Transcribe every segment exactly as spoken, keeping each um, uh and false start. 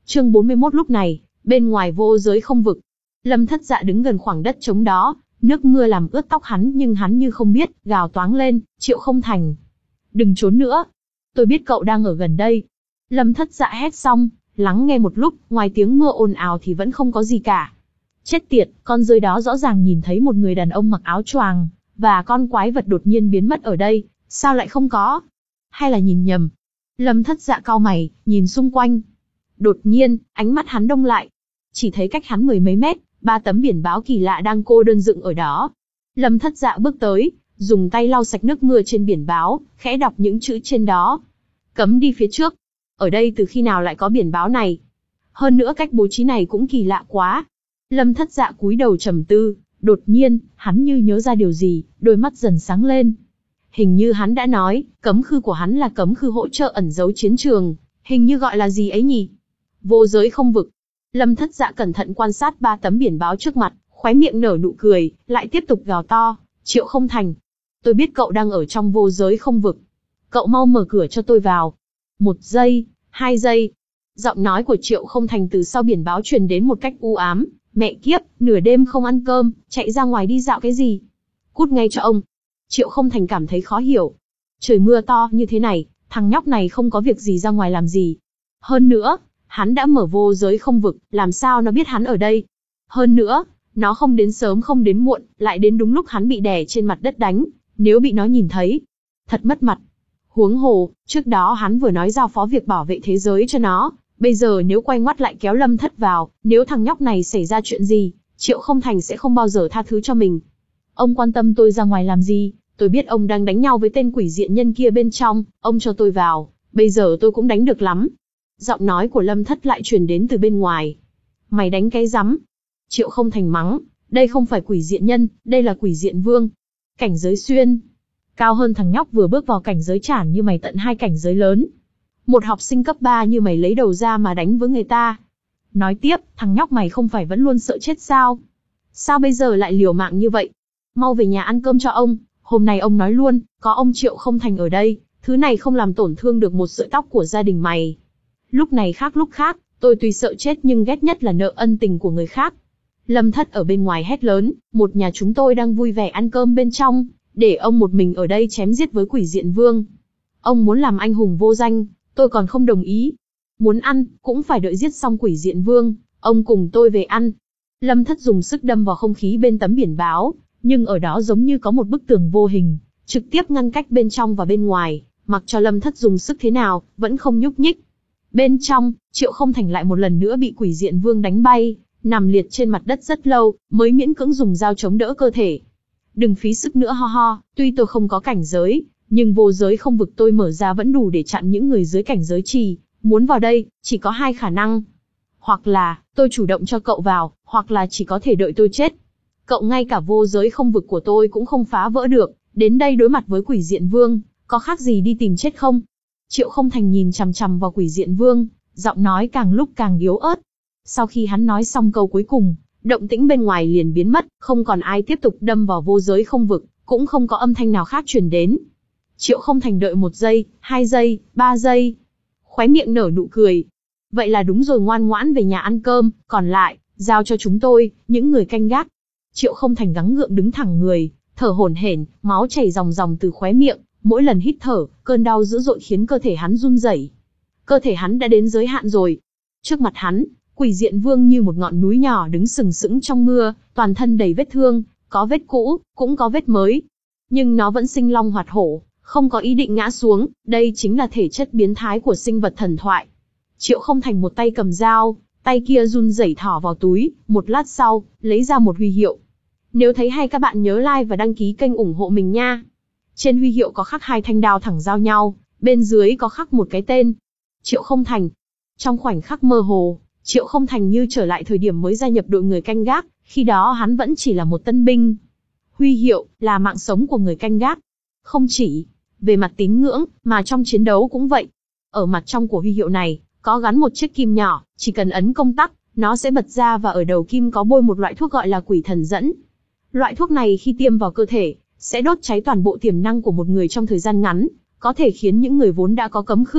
Chương bốn mươi mốt lúc này, bên ngoài vô giới không vực. Lâm Thất Dạ đứng gần khoảng đất trống đó, nước mưa làm ướt tóc hắn nhưng hắn như không biết, gào toáng lên, Triệu Không Thành. Đừng trốn nữa. Tôi biết cậu đang ở gần đây. Lâm Thất Dạ hét xong, lắng nghe một lúc, ngoài tiếng mưa ồn ào thì vẫn không có gì cả. Chết tiệt, con rơi đó rõ ràng nhìn thấy một người đàn ông mặc áo choàng, và con quái vật đột nhiên biến mất ở đây, sao lại không có? Hay là nhìn nhầm? Lâm Thất Dạ cau mày, nhìn xung quanh. Đột nhiên, ánh mắt hắn đông lại. Chỉ thấy cách hắn mười mấy mét, ba tấm biển báo kỳ lạ đang cô đơn dựng ở đó. Lâm Thất Dạ bước tới, dùng tay lau sạch nước mưa trên biển báo, khẽ đọc những chữ trên đó. Cấm đi phía trước. Ở đây từ khi nào lại có biển báo này? Hơn nữa cách bố trí này cũng kỳ lạ quá. Lâm Thất Dạ cúi đầu trầm tư, đột nhiên, hắn như nhớ ra điều gì, đôi mắt dần sáng lên. Hình như hắn đã nói, cấm khư của hắn là cấm khư hỗ trợ ẩn giấu chiến trường, hình như gọi là gì ấy nhỉ? Vô giới không vực. Lâm Thất Dạ cẩn thận quan sát ba tấm biển báo trước mặt, khóe miệng nở nụ cười, lại tiếp tục gào to, Triệu Không Thành. Tôi biết cậu đang ở trong vô giới không vực. Cậu mau mở cửa cho tôi vào. Một giây, hai giây. Giọng nói của Triệu Không Thành từ sau biển báo truyền đến một cách u ám. Mẹ kiếp, nửa đêm không ăn cơm, chạy ra ngoài đi dạo cái gì? Cút ngay cho ông. Triệu Không Thành cảm thấy khó hiểu. Trời mưa to như thế này, thằng nhóc này không có việc gì ra ngoài làm gì. Hơn nữa, hắn đã mở vô giới không vực, làm sao nó biết hắn ở đây? Hơn nữa, nó không đến sớm không đến muộn, lại đến đúng lúc hắn bị đè trên mặt đất đánh, nếu bị nó nhìn thấy, thật mất mặt. Huống hồ, trước đó hắn vừa nói giao phó việc bảo vệ thế giới cho nó, bây giờ nếu quay ngoắt lại kéo Lâm Thất vào, nếu thằng nhóc này xảy ra chuyện gì, Triệu Không Thành sẽ không bao giờ tha thứ cho mình. Ông quan tâm tôi ra ngoài làm gì? Tôi biết ông đang đánh nhau với tên quỷ diện nhân kia bên trong, ông cho tôi vào, bây giờ tôi cũng đánh được lắm. Giọng nói của Lâm Thất lại truyền đến từ bên ngoài. Mày đánh cái rắm. Triệu Không Thành mắng, đây không phải quỷ diện nhân, đây là quỷ diện vương. Cảnh giới xuyên. Cao hơn thằng nhóc vừa bước vào cảnh giới chản như mày tận hai cảnh giới lớn. Một học sinh cấp ba như mày lấy đầu ra mà đánh với người ta. Nói tiếp, thằng nhóc mày không phải vẫn luôn sợ chết sao? Sao bây giờ lại liều mạng như vậy? Mau về nhà ăn cơm cho ông, hôm nay ông nói luôn, có ông Triệu Không Thành ở đây, thứ này không làm tổn thương được một sợi tóc của gia đình mày. Lúc này khác lúc khác, tôi tuy sợ chết nhưng ghét nhất là nợ ân tình của người khác. Lâm Thất ở bên ngoài hét lớn, một nhà chúng tôi đang vui vẻ ăn cơm bên trong, để ông một mình ở đây chém giết với quỷ diện vương. Ông muốn làm anh hùng vô danh, tôi còn không đồng ý. Muốn ăn, cũng phải đợi giết xong quỷ diện vương, ông cùng tôi về ăn. Lâm Thất dùng sức đâm vào không khí bên tấm biển báo, nhưng ở đó giống như có một bức tường vô hình, trực tiếp ngăn cách bên trong và bên ngoài, mặc cho Lâm Thất dùng sức thế nào, vẫn không nhúc nhích. Bên trong, Triệu Không Thành lại một lần nữa bị quỷ diện vương đánh bay, nằm liệt trên mặt đất rất lâu, mới miễn cưỡng dùng dao chống đỡ cơ thể. Đừng phí sức nữa ho ho, tuy tôi không có cảnh giới, nhưng vô giới không vực tôi mở ra vẫn đủ để chặn những người dưới cảnh giới trì, muốn vào đây, chỉ có hai khả năng. Hoặc là, tôi chủ động cho cậu vào, hoặc là chỉ có thể đợi tôi chết. Cậu ngay cả vô giới không vực của tôi cũng không phá vỡ được, đến đây đối mặt với quỷ diện vương, có khác gì đi tìm chết không? Triệu Không Thành nhìn chằm chằm vào quỷ diện vương, giọng nói càng lúc càng yếu ớt. Sau khi hắn nói xong câu cuối cùng, động tĩnh bên ngoài liền biến mất, không còn ai tiếp tục đâm vào vô giới không vực, cũng không có âm thanh nào khác truyền đến. Triệu Không Thành đợi một giây, hai giây, ba giây, khóe miệng nở nụ cười. Vậy là đúng rồi, ngoan ngoãn về nhà ăn cơm, còn lại, giao cho chúng tôi, những người canh gác. Triệu Không Thành gắng gượng đứng thẳng người, thở hổn hển, máu chảy ròng ròng từ khóe miệng, mỗi lần hít thở, cơn đau dữ dội khiến cơ thể hắn run rẩy. Cơ thể hắn đã đến giới hạn rồi. Trước mặt hắn, quỷ diện vương như một ngọn núi nhỏ đứng sừng sững trong mưa, toàn thân đầy vết thương, có vết cũ, cũng có vết mới. Nhưng nó vẫn sinh long hoạt hổ, không có ý định ngã xuống, đây chính là thể chất biến thái của sinh vật thần thoại. Triệu Không Thành một tay cầm dao, tay kia run rẩy thỏ vào túi, một lát sau, lấy ra một huy hiệu. Nếu thấy hay các bạn nhớ like và đăng ký kênh ủng hộ mình nha. Trên huy hiệu có khắc hai thanh đao thẳng giao nhau, bên dưới có khắc một cái tên. Triệu Không Thành. Trong khoảnh khắc mơ hồ, Triệu Không Thành như trở lại thời điểm mới gia nhập đội người canh gác, khi đó hắn vẫn chỉ là một tân binh. Huy hiệu là mạng sống của người canh gác. Không chỉ về mặt tín ngưỡng, mà trong chiến đấu cũng vậy. Ở mặt trong của huy hiệu này, có gắn một chiếc kim nhỏ, chỉ cần ấn công tắc, nó sẽ bật ra và ở đầu kim có bôi một loại thuốc gọi là quỷ thần dẫn. Loại thuốc này khi tiêm vào cơ thể, sẽ đốt cháy toàn bộ tiềm năng của một người trong thời gian ngắn, có thể khiến những người vốn đã có cấm khư,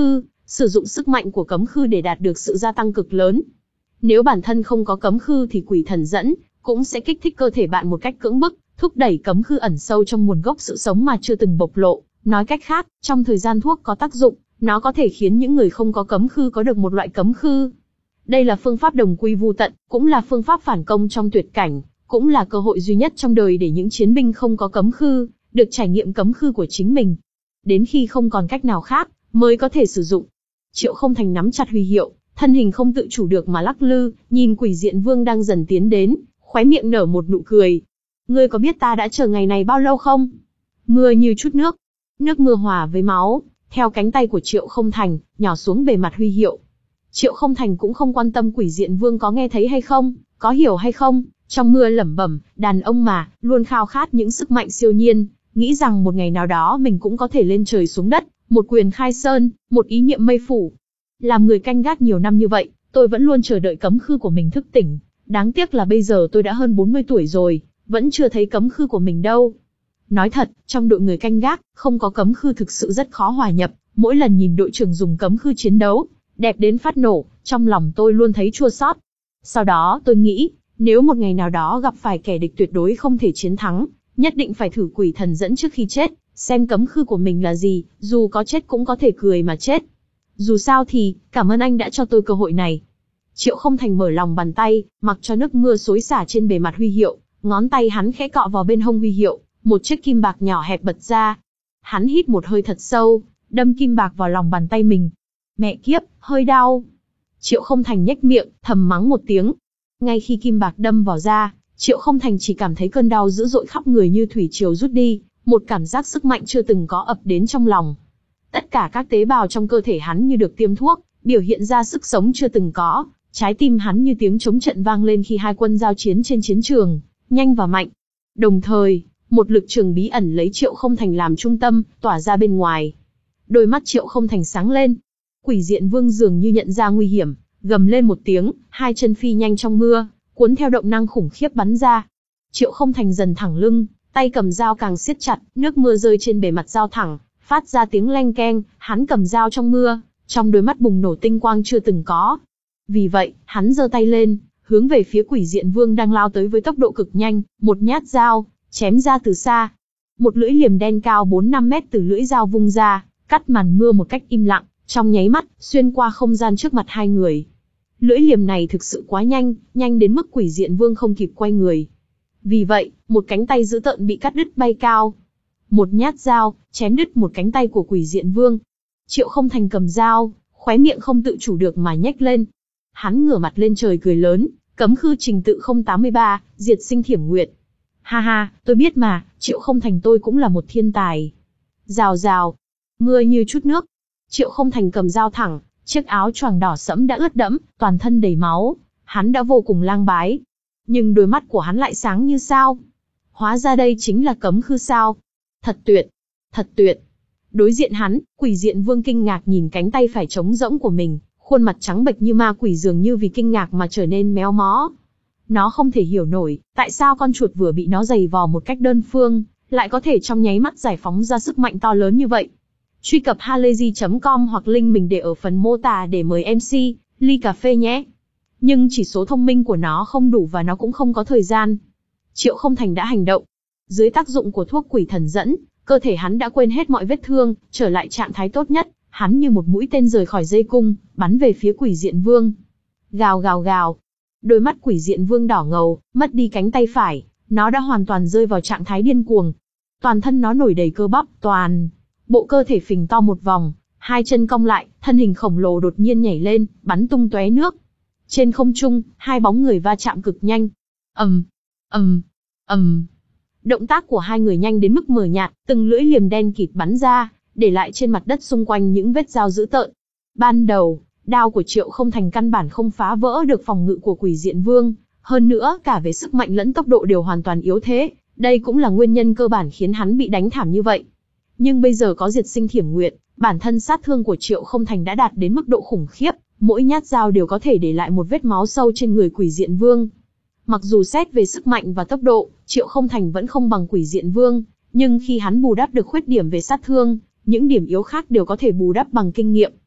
sử dụng sức mạnh của cấm khư để đạt được sự gia tăng cực lớn. Nếu bản thân không có cấm khư thì quỷ thần dẫn cũng sẽ kích thích cơ thể bạn một cách cưỡng bức, thúc đẩy cấm khư ẩn sâu trong nguồn gốc sự sống mà chưa từng bộc lộ. Nói cách khác, trong thời gian thuốc có tác dụng, nó có thể khiến những người không có cấm khư có được một loại cấm khư. Đây là phương pháp đồng quy vu tận, cũng là phương pháp phản công trong tuyệt cảnh, cũng là cơ hội duy nhất trong đời để những chiến binh không có cấm khư được trải nghiệm cấm khư của chính mình. Đến khi không còn cách nào khác, mới có thể sử dụng. Triệu Không Thành nắm chặt huy hiệu, thân hình không tự chủ được mà lắc lư, nhìn Quỷ Diện Vương đang dần tiến đến, khóe miệng nở một nụ cười. Ngươi có biết ta đã chờ ngày này bao lâu không? Mưa như chút nước, nước mưa hòa với máu, theo cánh tay của Triệu Không Thành, nhỏ xuống bề mặt huy hiệu. Triệu Không Thành cũng không quan tâm Quỷ Diện Vương có nghe thấy hay không, có hiểu hay không, trong mưa lẩm bẩm, đàn ông mà, luôn khao khát những sức mạnh siêu nhiên, nghĩ rằng một ngày nào đó mình cũng có thể lên trời xuống đất, một quyền khai sơn, một ý niệm mây phủ. Làm người canh gác nhiều năm như vậy, tôi vẫn luôn chờ đợi cấm khư của mình thức tỉnh. Đáng tiếc là bây giờ tôi đã hơn bốn mươi tuổi rồi, vẫn chưa thấy cấm khư của mình đâu. Nói thật, trong đội người canh gác, không có cấm khư thực sự rất khó hòa nhập. Mỗi lần nhìn đội trưởng dùng cấm khư chiến đấu, đẹp đến phát nổ, trong lòng tôi luôn thấy chua xót. Sau đó tôi nghĩ, nếu một ngày nào đó gặp phải kẻ địch tuyệt đối không thể chiến thắng, nhất định phải thử quỷ thần dẫn trước khi chết, xem cấm khư của mình là gì, dù có chết cũng có thể cười mà chết. Dù sao thì, cảm ơn anh đã cho tôi cơ hội này. Triệu Không Thành mở lòng bàn tay, mặc cho nước mưa xối xả trên bề mặt huy hiệu, ngón tay hắn khẽ cọ vào bên hông huy hiệu, một chiếc kim bạc nhỏ hẹp bật ra. Hắn hít một hơi thật sâu, đâm kim bạc vào lòng bàn tay mình. Mẹ kiếp, hơi đau. Triệu Không Thành nhếch miệng, thầm mắng một tiếng. Ngay khi kim bạc đâm vào da, Triệu Không Thành chỉ cảm thấy cơn đau dữ dội khắp người như thủy triều rút đi, một cảm giác sức mạnh chưa từng có ập đến trong lòng. Tất cả các tế bào trong cơ thể hắn như được tiêm thuốc, biểu hiện ra sức sống chưa từng có. Trái tim hắn như tiếng trống trận vang lên khi hai quân giao chiến trên chiến trường, nhanh và mạnh. Đồng thời, một lực trường bí ẩn lấy Triệu Không Thành làm trung tâm, tỏa ra bên ngoài. Đôi mắt Triệu Không Thành sáng lên. Quỷ Diện Vương dường như nhận ra nguy hiểm, gầm lên một tiếng, hai chân phi nhanh trong mưa, cuốn theo động năng khủng khiếp bắn ra. Triệu Không Thành dần thẳng lưng, tay cầm dao càng siết chặt, nước mưa rơi trên bề mặt dao thẳng, phát ra tiếng leng keng, hắn cầm dao trong mưa, trong đôi mắt bùng nổ tinh quang chưa từng có. Vì vậy, hắn giơ tay lên, hướng về phía Quỷ Diện Vương đang lao tới với tốc độ cực nhanh, một nhát dao, chém ra từ xa. Một lưỡi liềm đen cao bốn năm mét từ lưỡi dao vung ra, cắt màn mưa một cách im lặng, trong nháy mắt, xuyên qua không gian trước mặt hai người. Lưỡi liềm này thực sự quá nhanh, nhanh đến mức Quỷ Diện Vương không kịp quay người. Vì vậy, một cánh tay dữ tợn bị cắt đứt bay cao. Một nhát dao, chém đứt một cánh tay của Quỷ Diện Vương. Triệu Không Thành cầm dao, khóe miệng không tự chủ được mà nhếch lên. Hắn ngửa mặt lên trời cười lớn, cấm khư trình tự không tám ba, diệt sinh thiểm nguyệt. Ha ha, tôi biết mà, Triệu Không Thành tôi cũng là một thiên tài. Rào rào, mưa như chút nước. Triệu Không Thành cầm dao thẳng, chiếc áo choàng đỏ sẫm đã ướt đẫm, toàn thân đầy máu. Hắn đã vô cùng lang bái. Nhưng đôi mắt của hắn lại sáng như sao. Hóa ra đây chính là cấm khư sao. Thật tuyệt, thật tuyệt. Đối diện hắn, Quỷ Diện Vương kinh ngạc nhìn cánh tay phải trống rỗng của mình, khuôn mặt trắng bệch như ma quỷ dường như vì kinh ngạc mà trở nên méo mó. Nó không thể hiểu nổi, tại sao con chuột vừa bị nó giày vò một cách đơn phương, lại có thể trong nháy mắt giải phóng ra sức mạnh to lớn như vậy. Truy cập halayzi chấm com hoặc link mình để ở phần mô tả để mời em xê, ly cà phê nhé. Nhưng chỉ số thông minh của nó không đủ và nó cũng không có thời gian. Triệu Không Thành đã hành động. Dưới tác dụng của thuốc quỷ thần dẫn, cơ thể hắn đã quên hết mọi vết thương, trở lại trạng thái tốt nhất. Hắn như một mũi tên rời khỏi dây cung, bắn về phía Quỷ Diện Vương. Gào gào gào. Đôi mắt Quỷ Diện Vương đỏ ngầu, mất đi cánh tay phải, nó đã hoàn toàn rơi vào trạng thái điên cuồng. Toàn thân nó nổi đầy cơ bắp, toàn bộ cơ thể phình to một vòng, hai chân cong lại, thân hình khổng lồ đột nhiên nhảy lên, bắn tung tóe nước. Trên không trung, hai bóng người va chạm cực nhanh. Ầm, ầm, ầm. Động tác của hai người nhanh đến mức mờ nhạt, từng lưỡi liềm đen kịt bắn ra, để lại trên mặt đất xung quanh những vết dao dữ tợn. Ban đầu, đao của Triệu Không Thành căn bản không phá vỡ được phòng ngự của Quỷ Diện Vương, hơn nữa cả về sức mạnh lẫn tốc độ đều hoàn toàn yếu thế, đây cũng là nguyên nhân cơ bản khiến hắn bị đánh thảm như vậy. Nhưng bây giờ có diệt sinh thiểm nguyệt, bản thân sát thương của Triệu Không Thành đã đạt đến mức độ khủng khiếp, mỗi nhát dao đều có thể để lại một vết máu sâu trên người Quỷ Diện Vương. Mặc dù xét về sức mạnh và tốc độ, Triệu Không Thành vẫn không bằng Quỷ Diện Vương, nhưng khi hắn bù đắp được khuyết điểm về sát thương, những điểm yếu khác đều có thể bù đắp bằng kinh nghiệm.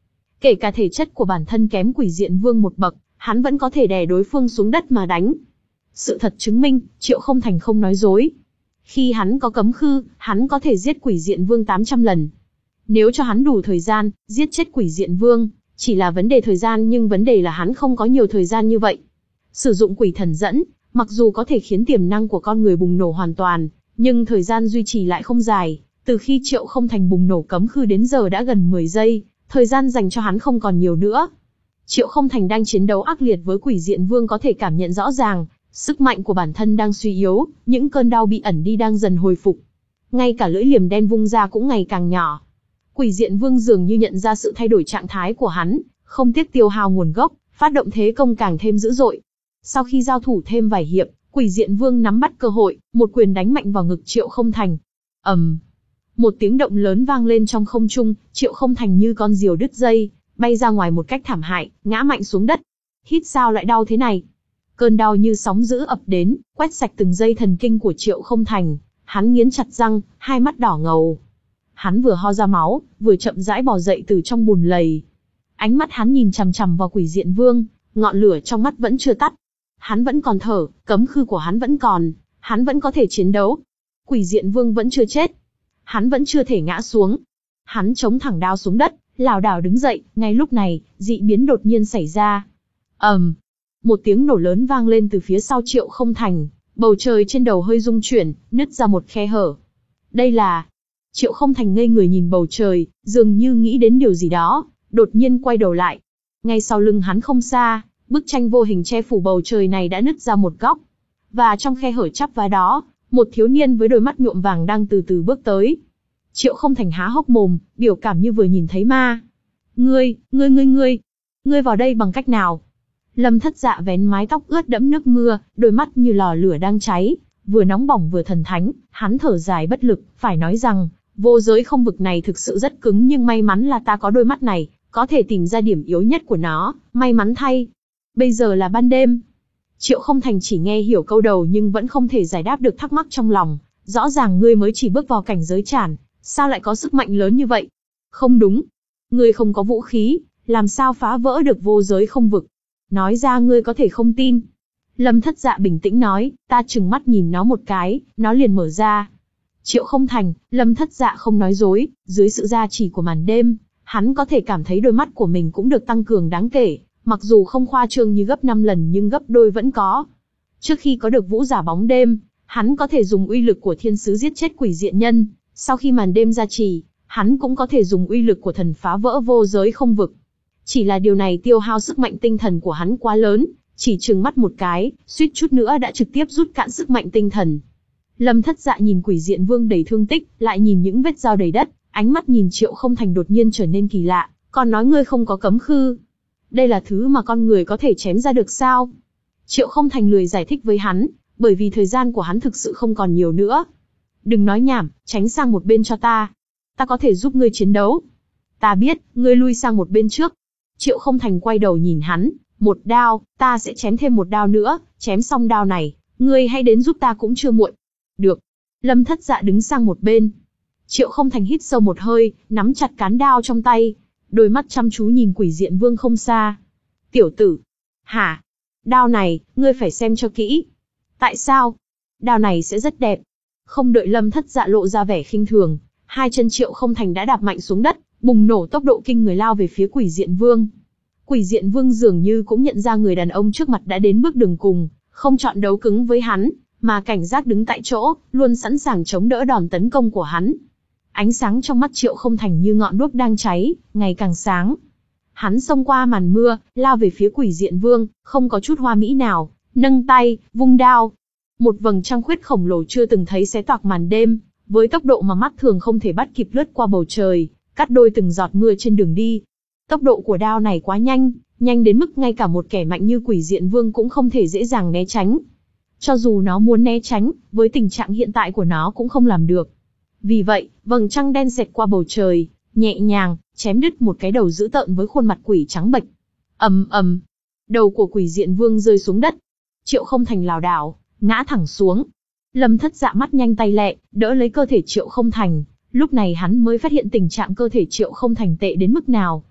Kể cả thể chất của bản thân kém Quỷ Diện Vương một bậc, hắn vẫn có thể đè đối phương xuống đất mà đánh. Sự thật chứng minh, Triệu Không Thành không nói dối. Khi hắn có cấm khư, hắn có thể giết Quỷ Diện Vương tám trăm lần. Nếu cho hắn đủ thời gian, giết chết Quỷ Diện Vương, chỉ là vấn đề thời gian, nhưng vấn đề là hắn không có nhiều thời gian như vậy. Sử dụng quỷ thần dẫn, mặc dù có thể khiến tiềm năng của con người bùng nổ hoàn toàn, nhưng thời gian duy trì lại không dài. Từ khi Triệu Không Thành bùng nổ cấm khư đến giờ đã gần mười giây, thời gian dành cho hắn không còn nhiều nữa. Triệu Không Thành đang chiến đấu ác liệt với Quỷ Diện Vương có thể cảm nhận rõ ràng, sức mạnh của bản thân đang suy yếu, những cơn đau bị ẩn đi đang dần hồi phục. Ngay cả lưỡi liềm đen vung ra cũng ngày càng nhỏ. Quỷ Diện Vương dường như nhận ra sự thay đổi trạng thái của hắn, không tiếc tiêu hao nguồn gốc, phát động thế công càng thêm dữ dội. Sau khi giao thủ thêm vài hiệp, Quỷ Diện Vương nắm bắt cơ hội, một quyền đánh mạnh vào ngực Triệu Không Thành. ầm, um, một tiếng động lớn vang lên trong không trung, Triệu Không Thành như con diều đứt dây, bay ra ngoài một cách thảm hại, ngã mạnh xuống đất. Hít sao lại đau thế này? Cơn đau như sóng dữ ập đến, quét sạch từng dây thần kinh của Triệu Không Thành. Hắn nghiến chặt răng, hai mắt đỏ ngầu. Hắn vừa ho ra máu, vừa chậm rãi bò dậy từ trong bùn lầy. Ánh mắt hắn nhìn chằm chằm vào Quỷ Diện Vương, ngọn lửa trong mắt vẫn chưa tắt. Hắn vẫn còn thở, cấm khư của hắn vẫn còn, hắn vẫn có thể chiến đấu. Quỷ Diện Vương vẫn chưa chết. Hắn vẫn chưa thể ngã xuống. Hắn chống thẳng đao xuống đất, lảo đảo đứng dậy. Ngay lúc này, dị biến đột nhiên xảy ra. ầm, um, một tiếng nổ lớn vang lên từ phía sau Triệu Không Thành. Bầu trời trên đầu hơi rung chuyển, nứt ra một khe hở. Đây là... Triệu Không Thành ngây người nhìn bầu trời, dường như nghĩ đến điều gì đó, đột nhiên quay đầu lại. Ngay sau lưng hắn không xa, bức tranh vô hình che phủ bầu trời này đã nứt ra một góc. Và trong khe hở chắp vá đó, một thiếu niên với đôi mắt nhuộm vàng đang từ từ bước tới. Triệu Không Thành há hốc mồm, biểu cảm như vừa nhìn thấy ma. Ngươi, ngươi ngươi ngươi, ngươi vào đây bằng cách nào? Lâm Thất Dạ vén mái tóc ướt đẫm nước mưa, đôi mắt như lò lửa đang cháy, vừa nóng bỏng vừa thần thánh, hắn thở dài bất lực, phải nói rằng, vô giới không vực này thực sự rất cứng, nhưng may mắn là ta có đôi mắt này, có thể tìm ra điểm yếu nhất của nó, may mắn thay. Bây giờ là ban đêm. Triệu Không Thành chỉ nghe hiểu câu đầu nhưng vẫn không thể giải đáp được thắc mắc trong lòng, rõ ràng ngươi mới chỉ bước vào cảnh giới trản, sao lại có sức mạnh lớn như vậy? Không đúng, ngươi không có vũ khí, làm sao phá vỡ được vô giới không vực? Nói ra ngươi có thể không tin. Lâm Thất Dạ bình tĩnh nói, ta trừng mắt nhìn nó một cái, nó liền mở ra. Triệu Không Thành, Lâm Thất Dạ không nói dối, dưới sự gia trì của màn đêm, hắn có thể cảm thấy đôi mắt của mình cũng được tăng cường đáng kể, mặc dù không khoa trương như gấp năm lần nhưng gấp đôi vẫn có. Trước khi có được vũ giả bóng đêm, hắn có thể dùng uy lực của thiên sứ giết chết quỷ diện nhân, sau khi màn đêm gia trì, hắn cũng có thể dùng uy lực của thần phá vỡ vô giới không vực. Chỉ là điều này tiêu hao sức mạnh tinh thần của hắn quá lớn, chỉ trừng mắt một cái, suýt chút nữa đã trực tiếp rút cạn sức mạnh tinh thần. Lâm Thất Dạ nhìn Quỷ Diện Vương đầy thương tích, lại nhìn những vết dao đầy đất, ánh mắt nhìn Triệu Không Thành đột nhiên trở nên kỳ lạ, còn nói ngươi không có cấm khư. Đây là thứ mà con người có thể chém ra được sao? Triệu Không Thành lười giải thích với hắn, bởi vì thời gian của hắn thực sự không còn nhiều nữa. Đừng nói nhảm, tránh sang một bên cho ta. Ta có thể giúp ngươi chiến đấu. Ta biết, ngươi lui sang một bên trước. Triệu Không Thành quay đầu nhìn hắn, một đao, ta sẽ chém thêm một đao nữa, chém xong đao này, ngươi hãy đến giúp ta cũng chưa muộn. Được. Lâm Thất Dạ đứng sang một bên. Triệu Không Thành hít sâu một hơi, nắm chặt cán đao trong tay, đôi mắt chăm chú nhìn Quỷ Diện Vương không xa. Tiểu tử. Hả? Đao này, ngươi phải xem cho kỹ. Tại sao? Đao này sẽ rất đẹp. Không đợi Lâm Thất Dạ lộ ra vẻ khinh thường, hai chân Triệu Không Thành đã đạp mạnh xuống đất, bùng nổ tốc độ kinh người lao về phía Quỷ Diện Vương. Quỷ Diện Vương dường như cũng nhận ra người đàn ông trước mặt đã đến bước đường cùng, không chọn đấu cứng với hắn, mà cảnh giác đứng tại chỗ, luôn sẵn sàng chống đỡ đòn tấn công của hắn. Ánh sáng trong mắt Triệu Không Thành như ngọn đuốc đang cháy, ngày càng sáng. Hắn xông qua màn mưa, lao về phía Quỷ Diện Vương, không có chút hoa mỹ nào, nâng tay, vung đao. Một vầng trăng khuyết khổng lồ chưa từng thấy xé toạc màn đêm, với tốc độ mà mắt thường không thể bắt kịp lướt qua bầu trời, cắt đôi từng giọt mưa trên đường đi. Tốc độ của đao này quá nhanh, nhanh đến mức ngay cả một kẻ mạnh như Quỷ Diện Vương cũng không thể dễ dàng né tránh. Cho dù nó muốn né tránh, với tình trạng hiện tại của nó cũng không làm được. Vì vậy, vầng trăng đen xẹt qua bầu trời, nhẹ nhàng, chém đứt một cái đầu dữ tợn với khuôn mặt quỷ trắng bệch. ầm ầm, đầu của Quỷ Diện Vương rơi xuống đất. Triệu Không Thành lảo đảo, ngã thẳng xuống. Lâm Thất Dạ mắt nhanh tay lẹ, đỡ lấy cơ thể Triệu Không Thành. Lúc này hắn mới phát hiện tình trạng cơ thể Triệu Không Thành tệ đến mức nào.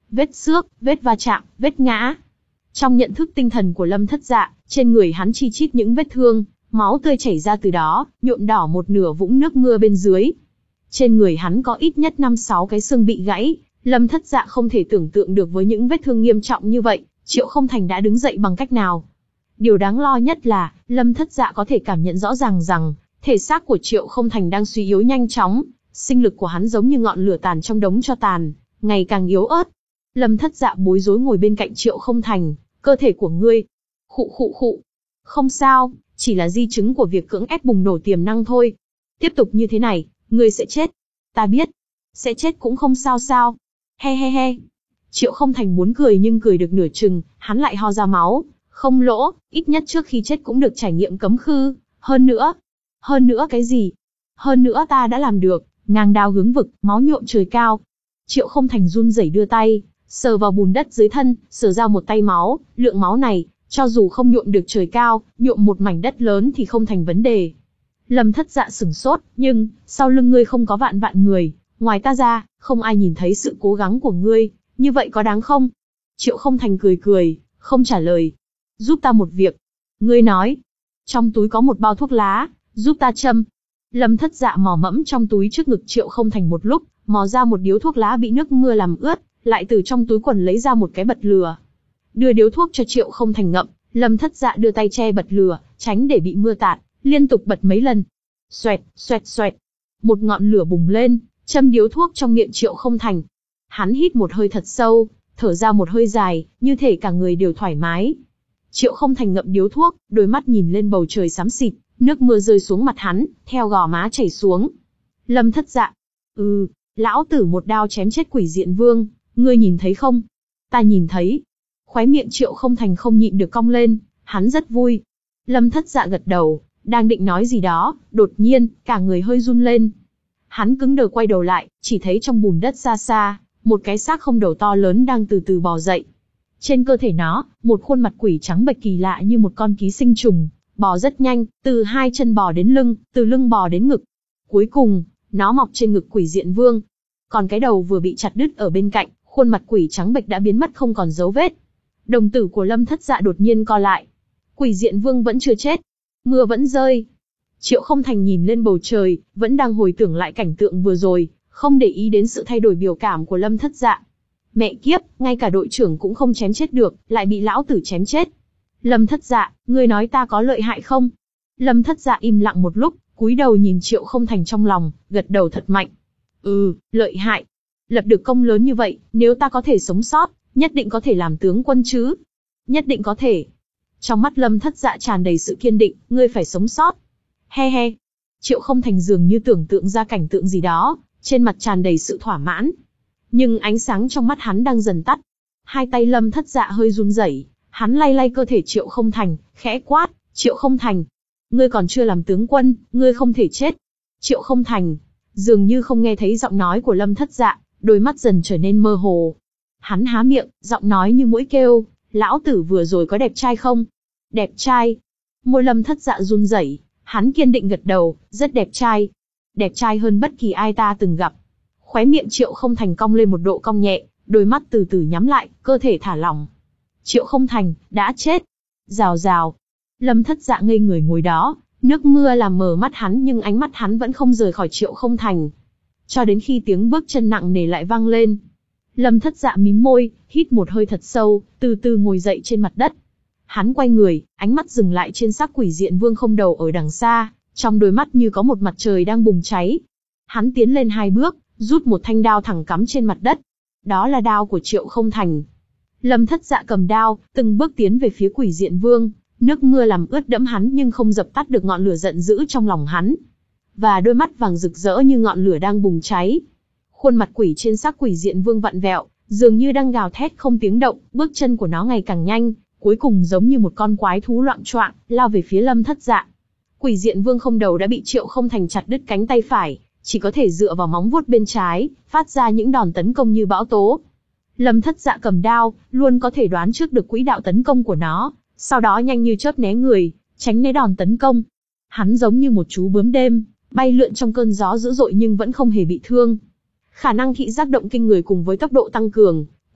vết xước, vết va chạm, vết ngã. Trong nhận thức tinh thần của Lâm Thất Dạ, trên người hắn chi chít những vết thương, máu tươi chảy ra từ đó, nhuộm đỏ một nửa vũng nước mưa bên dưới. Trên người hắn có ít nhất năm sáu cái xương bị gãy, Lâm Thất Dạ không thể tưởng tượng được với những vết thương nghiêm trọng như vậy, Triệu Không Thành đã đứng dậy bằng cách nào. Điều đáng lo nhất là, Lâm Thất Dạ có thể cảm nhận rõ ràng rằng, thể xác của Triệu Không Thành đang suy yếu nhanh chóng, sinh lực của hắn giống như ngọn lửa tàn trong đống tro tàn, ngày càng yếu ớt. Lâm Thất Dạ bối rối ngồi bên cạnh Triệu Không Thành, cơ thể của ngươi. Khụ khụ khụ. Không sao, chỉ là di chứng của việc cưỡng ép bùng nổ tiềm năng thôi. Tiếp tục như thế này, ngươi sẽ chết. Ta biết. Sẽ chết cũng không sao sao. He he he. Triệu Không Thành muốn cười nhưng cười được nửa chừng, hắn lại ho ra máu. Không lỗ, ít nhất trước khi chết cũng được trải nghiệm cấm khư. Hơn nữa. Hơn nữa cái gì? Hơn nữa ta đã làm được, ngang đao hướng vực, máu nhuộm trời cao. Triệu Không Thành run rẩy đưa tay, sờ vào bùn đất dưới thân, sờ ra một tay máu, lượng máu này, cho dù không nhuộm được trời cao, nhuộm một mảnh đất lớn thì không thành vấn đề. Lâm Thất Dạ sửng sốt, nhưng, sau lưng ngươi không có vạn vạn người, ngoài ta ra, không ai nhìn thấy sự cố gắng của ngươi, như vậy có đáng không? Triệu Không Thành cười cười, không trả lời. Giúp ta một việc. Ngươi nói. Trong túi có một bao thuốc lá, giúp ta châm. Lâm Thất Dạ mò mẫm trong túi trước ngực Triệu Không Thành một lúc, mò ra một điếu thuốc lá bị nước mưa làm ướt, lại từ trong túi quần lấy ra một cái bật lửa. Đưa điếu thuốc cho Triệu Không Thành ngậm, Lâm Thất Dạ đưa tay che bật lửa, tránh để bị mưa tạt, liên tục bật mấy lần. Xoẹt, xoẹt xoẹt. Một ngọn lửa bùng lên, châm điếu thuốc trong miệng Triệu Không Thành. Hắn hít một hơi thật sâu, thở ra một hơi dài, như thể cả người đều thoải mái. Triệu Không Thành ngậm điếu thuốc, đôi mắt nhìn lên bầu trời xám xịt, nước mưa rơi xuống mặt hắn, theo gò má chảy xuống. Lâm Thất Dạ. Ừ, lão tử một đao chém chết Quỷ Diện Vương, ngươi nhìn thấy không? Ta nhìn thấy. Khóe miệng Triệu Không Thành không nhịn được cong lên, hắn rất vui. Lâm Thất Dạ gật đầu, đang định nói gì đó, đột nhiên, cả người hơi run lên. Hắn cứng đờ quay đầu lại, chỉ thấy trong bùn đất xa xa, một cái xác không đầu to lớn đang từ từ bò dậy. Trên cơ thể nó, một khuôn mặt quỷ trắng bệch kỳ lạ như một con ký sinh trùng, bò rất nhanh, từ hai chân bò đến lưng, từ lưng bò đến ngực. Cuối cùng, nó mọc trên ngực Quỷ Diện Vương. Còn cái đầu vừa bị chặt đứt ở bên cạnh, khuôn mặt quỷ trắng bệch đã biến mất không còn dấu vết. Đồng tử của Lâm Thất Dạ đột nhiên co lại. Quỷ Diện Vương vẫn chưa chết. Mưa vẫn rơi. Triệu Không Thành nhìn lên bầu trời, vẫn đang hồi tưởng lại cảnh tượng vừa rồi, không để ý đến sự thay đổi biểu cảm của Lâm Thất Dạ. Mẹ kiếp, ngay cả đội trưởng cũng không chém chết được, lại bị lão tử chém chết. Lâm Thất Dạ, ngươi nói ta có lợi hại không? Lâm Thất Dạ im lặng một lúc, cúi đầu nhìn Triệu Không Thành trong lòng, gật đầu thật mạnh. Ừ, lợi hại. Lập được công lớn như vậy, nếu ta có thể sống sót, nhất định có thể làm tướng quân chứ. Nhất định có thể. Trong mắt Lâm Thất Dạ tràn đầy sự kiên định, ngươi phải sống sót. He he. Triệu Không Thành dường như tưởng tượng ra cảnh tượng gì đó, trên mặt tràn đầy sự thỏa mãn. Nhưng ánh sáng trong mắt hắn đang dần tắt. Hai tay Lâm Thất Dạ hơi run rẩy, hắn lay lay cơ thể Triệu Không Thành, khẽ quát, Triệu Không Thành. Ngươi còn chưa làm tướng quân, ngươi không thể chết. Triệu Không Thành, dường như không nghe thấy giọng nói của Lâm Thất Dạ, đôi mắt dần trở nên mơ hồ. Hắn há miệng, giọng nói như mũi kêu, lão tử vừa rồi có đẹp trai không? Đẹp trai. Môi Lâm Thất Dạ run rẩy, hắn kiên định gật đầu, rất đẹp trai. Đẹp trai hơn bất kỳ ai ta từng gặp. Khóe miệng Triệu Không Thành cong lên một độ cong nhẹ, đôi mắt từ từ nhắm lại, cơ thể thả lỏng. Triệu Không Thành, đã chết. Rào rào. Lâm Thất Dạ ngây người ngồi đó, nước mưa làm mờ mắt hắn nhưng ánh mắt hắn vẫn không rời khỏi Triệu Không Thành. Cho đến khi tiếng bước chân nặng nề lại vang lên. Lâm Thất Dạ mím môi, hít một hơi thật sâu, từ từ ngồi dậy trên mặt đất. Hắn quay người, ánh mắt dừng lại trên xác Quỷ Diện Vương không đầu ở đằng xa, trong đôi mắt như có một mặt trời đang bùng cháy. Hắn tiến lên hai bước, rút một thanh đao thẳng cắm trên mặt đất. Đó là đao của Triệu Không Thành. Lâm Thất Dạ cầm đao, từng bước tiến về phía Quỷ Diện Vương, nước mưa làm ướt đẫm hắn nhưng không dập tắt được ngọn lửa giận dữ trong lòng hắn. Và đôi mắt vàng rực rỡ như ngọn lửa đang bùng cháy. Khuôn mặt quỷ trên xác Quỷ Diện Vương vặn vẹo, dường như đang gào thét không tiếng động, bước chân của nó ngày càng nhanh, cuối cùng giống như một con quái thú loạng choạng, lao về phía Lâm Thất Dạ. Quỷ Diện Vương không đầu đã bị Triệu Không Thành chặt đứt cánh tay phải, chỉ có thể dựa vào móng vuốt bên trái, phát ra những đòn tấn công như bão tố. Lâm Thất Dạ cầm đao, luôn có thể đoán trước được quỹ đạo tấn công của nó, sau đó nhanh như chớp né người, tránh né đòn tấn công. Hắn giống như một chú bướm đêm, bay lượn trong cơn gió dữ dội nhưng vẫn không hề bị thương. Khả năng thị giác động kinh người cùng với tốc độ tăng cường,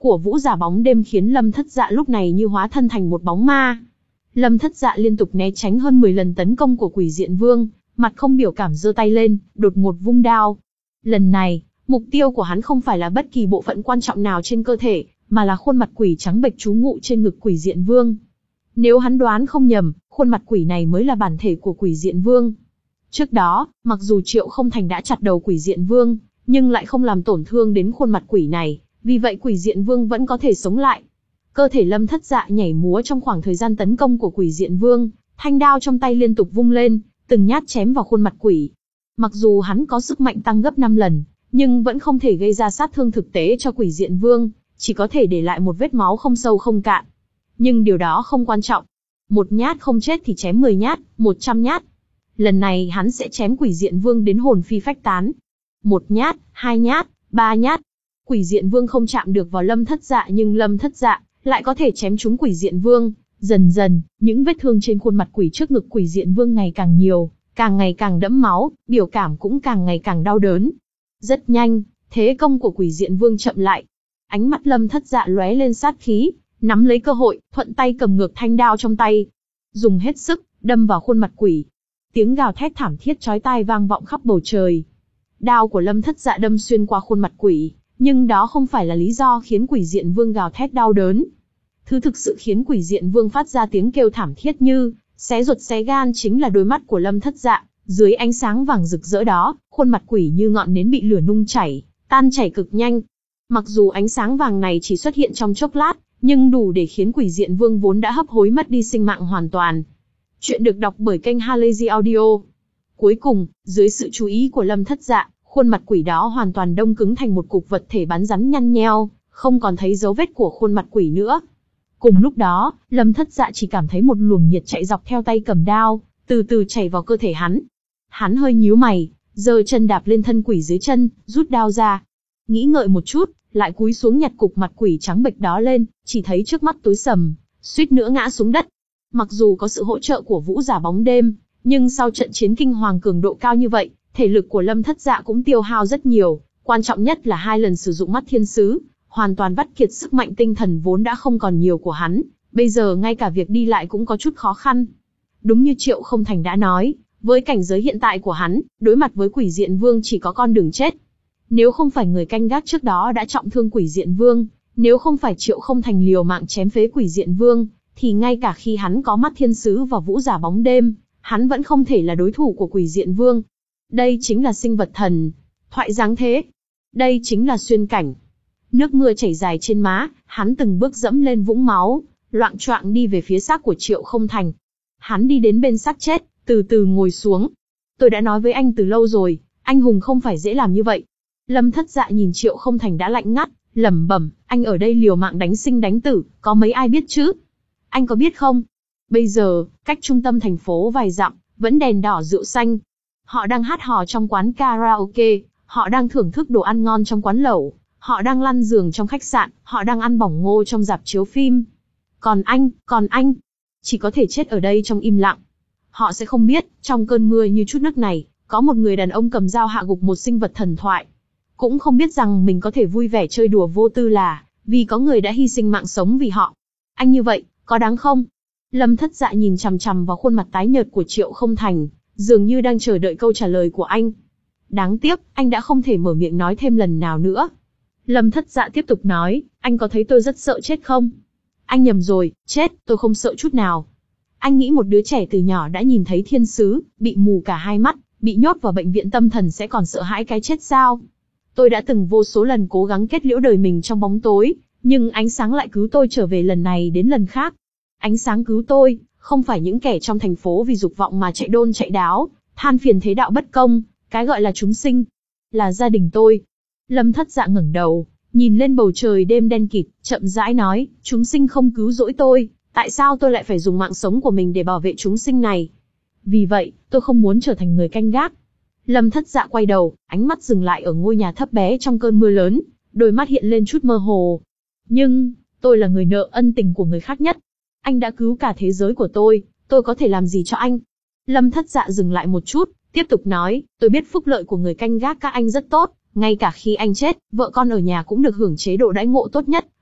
của vũ giả bóng đêm khiến Lâm Thất Dạ lúc này như hóa thân thành một bóng ma. Lâm Thất Dạ liên tục né tránh hơn mười lần tấn công của Quỷ Diện Vương, mặt không biểu cảm giơ tay lên, đột ngột vung đao. Lần này, mục tiêu của hắn không phải là bất kỳ bộ phận quan trọng nào trên cơ thể, mà là khuôn mặt quỷ trắng bệch trú ngụ trên ngực Quỷ Diện Vương. Nếu hắn đoán không nhầm, khuôn mặt quỷ này mới là bản thể của Quỷ Diện Vương. Trước đó, mặc dù Triệu Không Thành đã chặt đầu Quỷ Diện Vương, nhưng lại không làm tổn thương đến khuôn mặt quỷ này, vì vậy Quỷ Diện Vương vẫn có thể sống lại. Cơ thể Lâm Thất Dạ nhảy múa trong khoảng thời gian tấn công của Quỷ Diện Vương, thanh đao trong tay liên tục vung lên, từng nhát chém vào khuôn mặt quỷ. Mặc dù hắn có sức mạnh tăng gấp năm lần, nhưng vẫn không thể gây ra sát thương thực tế cho Quỷ Diện Vương, chỉ có thể để lại một vết máu không sâu không cạn. Nhưng điều đó không quan trọng. Một nhát không chết thì chém mười nhát, một trăm nhát. Lần này hắn sẽ chém Quỷ Diện Vương đến hồn phi phách tán. Một nhát, hai nhát, ba nhát. Quỷ Diện Vương không chạm được vào Lâm Thất Dạ, nhưng Lâm Thất Dạ lại có thể chém trúng Quỷ Diện Vương. Dần dần, những vết thương trên khuôn mặt quỷ trước ngực Quỷ Diện Vương ngày càng nhiều, càng ngày càng đẫm máu, biểu cảm cũng càng ngày càng đau đớn. Rất nhanh, thế công của Quỷ Diện Vương chậm lại. Ánh mắt Lâm Thất Dạ lóe lên sát khí, nắm lấy cơ hội, thuận tay cầm ngược thanh đao trong tay, dùng hết sức đâm vào khuôn mặt quỷ. Tiếng gào thét thảm thiết chói tai vang vọng khắp bầu trời. Đao của Lâm Thất Dạ đâm xuyên qua khuôn mặt quỷ, nhưng đó không phải là lý do khiến Quỷ Diện Vương gào thét đau đớn. Thứ thực sự khiến Quỷ Diện Vương phát ra tiếng kêu thảm thiết như xé ruột xé gan chính là đôi mắt của Lâm Thất Dạ. Dưới ánh sáng vàng rực rỡ đó, khuôn mặt quỷ như ngọn nến bị lửa nung chảy, tan chảy cực nhanh. Mặc dù ánh sáng vàng này chỉ xuất hiện trong chốc lát, nhưng đủ để khiến Quỷ Diện Vương vốn đã hấp hối mất đi sinh mạng hoàn toàn. Chuyện được đọc bởi kênh Halazy Audio. Cuối cùng, dưới sự chú ý của Lâm Thất Dạ, khuôn mặt quỷ đó hoàn toàn đông cứng thành một cục vật thể bắn rắn nhăn nheo, không còn thấy dấu vết của khuôn mặt quỷ nữa. Cùng lúc đó, Lâm Thất Dạ chỉ cảm thấy một luồng nhiệt chạy dọc theo tay cầm đao, từ từ chảy vào cơ thể hắn. Hắn hơi nhíu mày, giơ chân đạp lên thân quỷ dưới chân, rút đao ra. Nghĩ ngợi một chút, lại cúi xuống nhặt cục mặt quỷ trắng bệch đó lên, chỉ thấy trước mắt tối sầm, suýt nữa ngã xuống đất. Mặc dù có sự hỗ trợ của vũ giả bóng đêm, nhưng sau trận chiến kinh hoàng cường độ cao như vậy, thể lực của Lâm Thất Dạ cũng tiêu hao rất nhiều, quan trọng nhất là hai lần sử dụng mắt thiên sứ, hoàn toàn vắt kiệt sức mạnh tinh thần vốn đã không còn nhiều của hắn, bây giờ ngay cả việc đi lại cũng có chút khó khăn. Đúng như Triệu Không Thành đã nói, với cảnh giới hiện tại của hắn, đối mặt với Quỷ Diện Vương chỉ có con đường chết. Nếu không phải người canh gác trước đó đã trọng thương Quỷ Diện Vương, nếu không phải Triệu Không Thành liều mạng chém phế Quỷ Diện Vương, thì ngay cả khi hắn có mắt thiên sứ và vũ giả bóng đêm, hắn vẫn không thể là đối thủ của Quỷ Diện Vương. Đây chính là sinh vật thần, thoại dáng thế. Đây chính là xuyên cảnh. Nước mưa chảy dài trên má, hắn từng bước dẫm lên vũng máu, loạng choạng đi về phía xác của Triệu Không Thành. Hắn đi đến bên xác chết, từ từ ngồi xuống. Tôi đã nói với anh từ lâu rồi, anh hùng không phải dễ làm như vậy. Lâm Thất Dạ nhìn Triệu Không Thành đã lạnh ngắt, lẩm bẩm, anh ở đây liều mạng đánh sinh đánh tử, có mấy ai biết chứ? Anh có biết không? Bây giờ, cách trung tâm thành phố vài dặm, vẫn đèn đỏ rượu xanh. Họ đang hát hò trong quán karaoke, họ đang thưởng thức đồ ăn ngon trong quán lẩu, họ đang lăn giường trong khách sạn, họ đang ăn bỏng ngô trong rạp chiếu phim. Còn anh, còn anh, chỉ có thể chết ở đây trong im lặng. Họ sẽ không biết, trong cơn mưa như chút nước này, có một người đàn ông cầm dao hạ gục một sinh vật thần thoại. Cũng không biết rằng mình có thể vui vẻ chơi đùa vô tư là vì có người đã hy sinh mạng sống vì họ. Anh như vậy, có đáng không? Lâm Thất Dạ nhìn chằm chằm vào khuôn mặt tái nhợt của Triệu Không Thành, dường như đang chờ đợi câu trả lời của anh. Đáng tiếc, anh đã không thể mở miệng nói thêm lần nào nữa. Lâm Thất Dạ tiếp tục nói, anh có thấy tôi rất sợ chết không? Anh nhầm rồi, chết, tôi không sợ chút nào. Anh nghĩ một đứa trẻ từ nhỏ đã nhìn thấy thiên sứ, bị mù cả hai mắt, bị nhốt vào bệnh viện tâm thần sẽ còn sợ hãi cái chết sao? Tôi đã từng vô số lần cố gắng kết liễu đời mình trong bóng tối, nhưng ánh sáng lại cứu tôi trở về lần này đến lần khác. Ánh sáng cứu tôi, không phải những kẻ trong thành phố vì dục vọng mà chạy đôn chạy đáo, than phiền thế đạo bất công, cái gọi là chúng sinh, là gia đình tôi. Lâm Thất Dạ ngẩng đầu, nhìn lên bầu trời đêm đen kịt, chậm rãi nói, chúng sinh không cứu rỗi tôi, tại sao tôi lại phải dùng mạng sống của mình để bảo vệ chúng sinh này? Vì vậy, tôi không muốn trở thành người canh gác. Lâm Thất Dạ quay đầu, ánh mắt dừng lại ở ngôi nhà thấp bé trong cơn mưa lớn, đôi mắt hiện lên chút mơ hồ. Nhưng, tôi là người nợ ân tình của người khác nhất. Anh đã cứu cả thế giới của tôi, tôi có thể làm gì cho anh? Lâm Thất Dạ dừng lại một chút, tiếp tục nói, tôi biết phúc lợi của người canh gác các anh rất tốt, ngay cả khi anh chết, vợ con ở nhà cũng được hưởng chế độ đãi ngộ tốt nhất,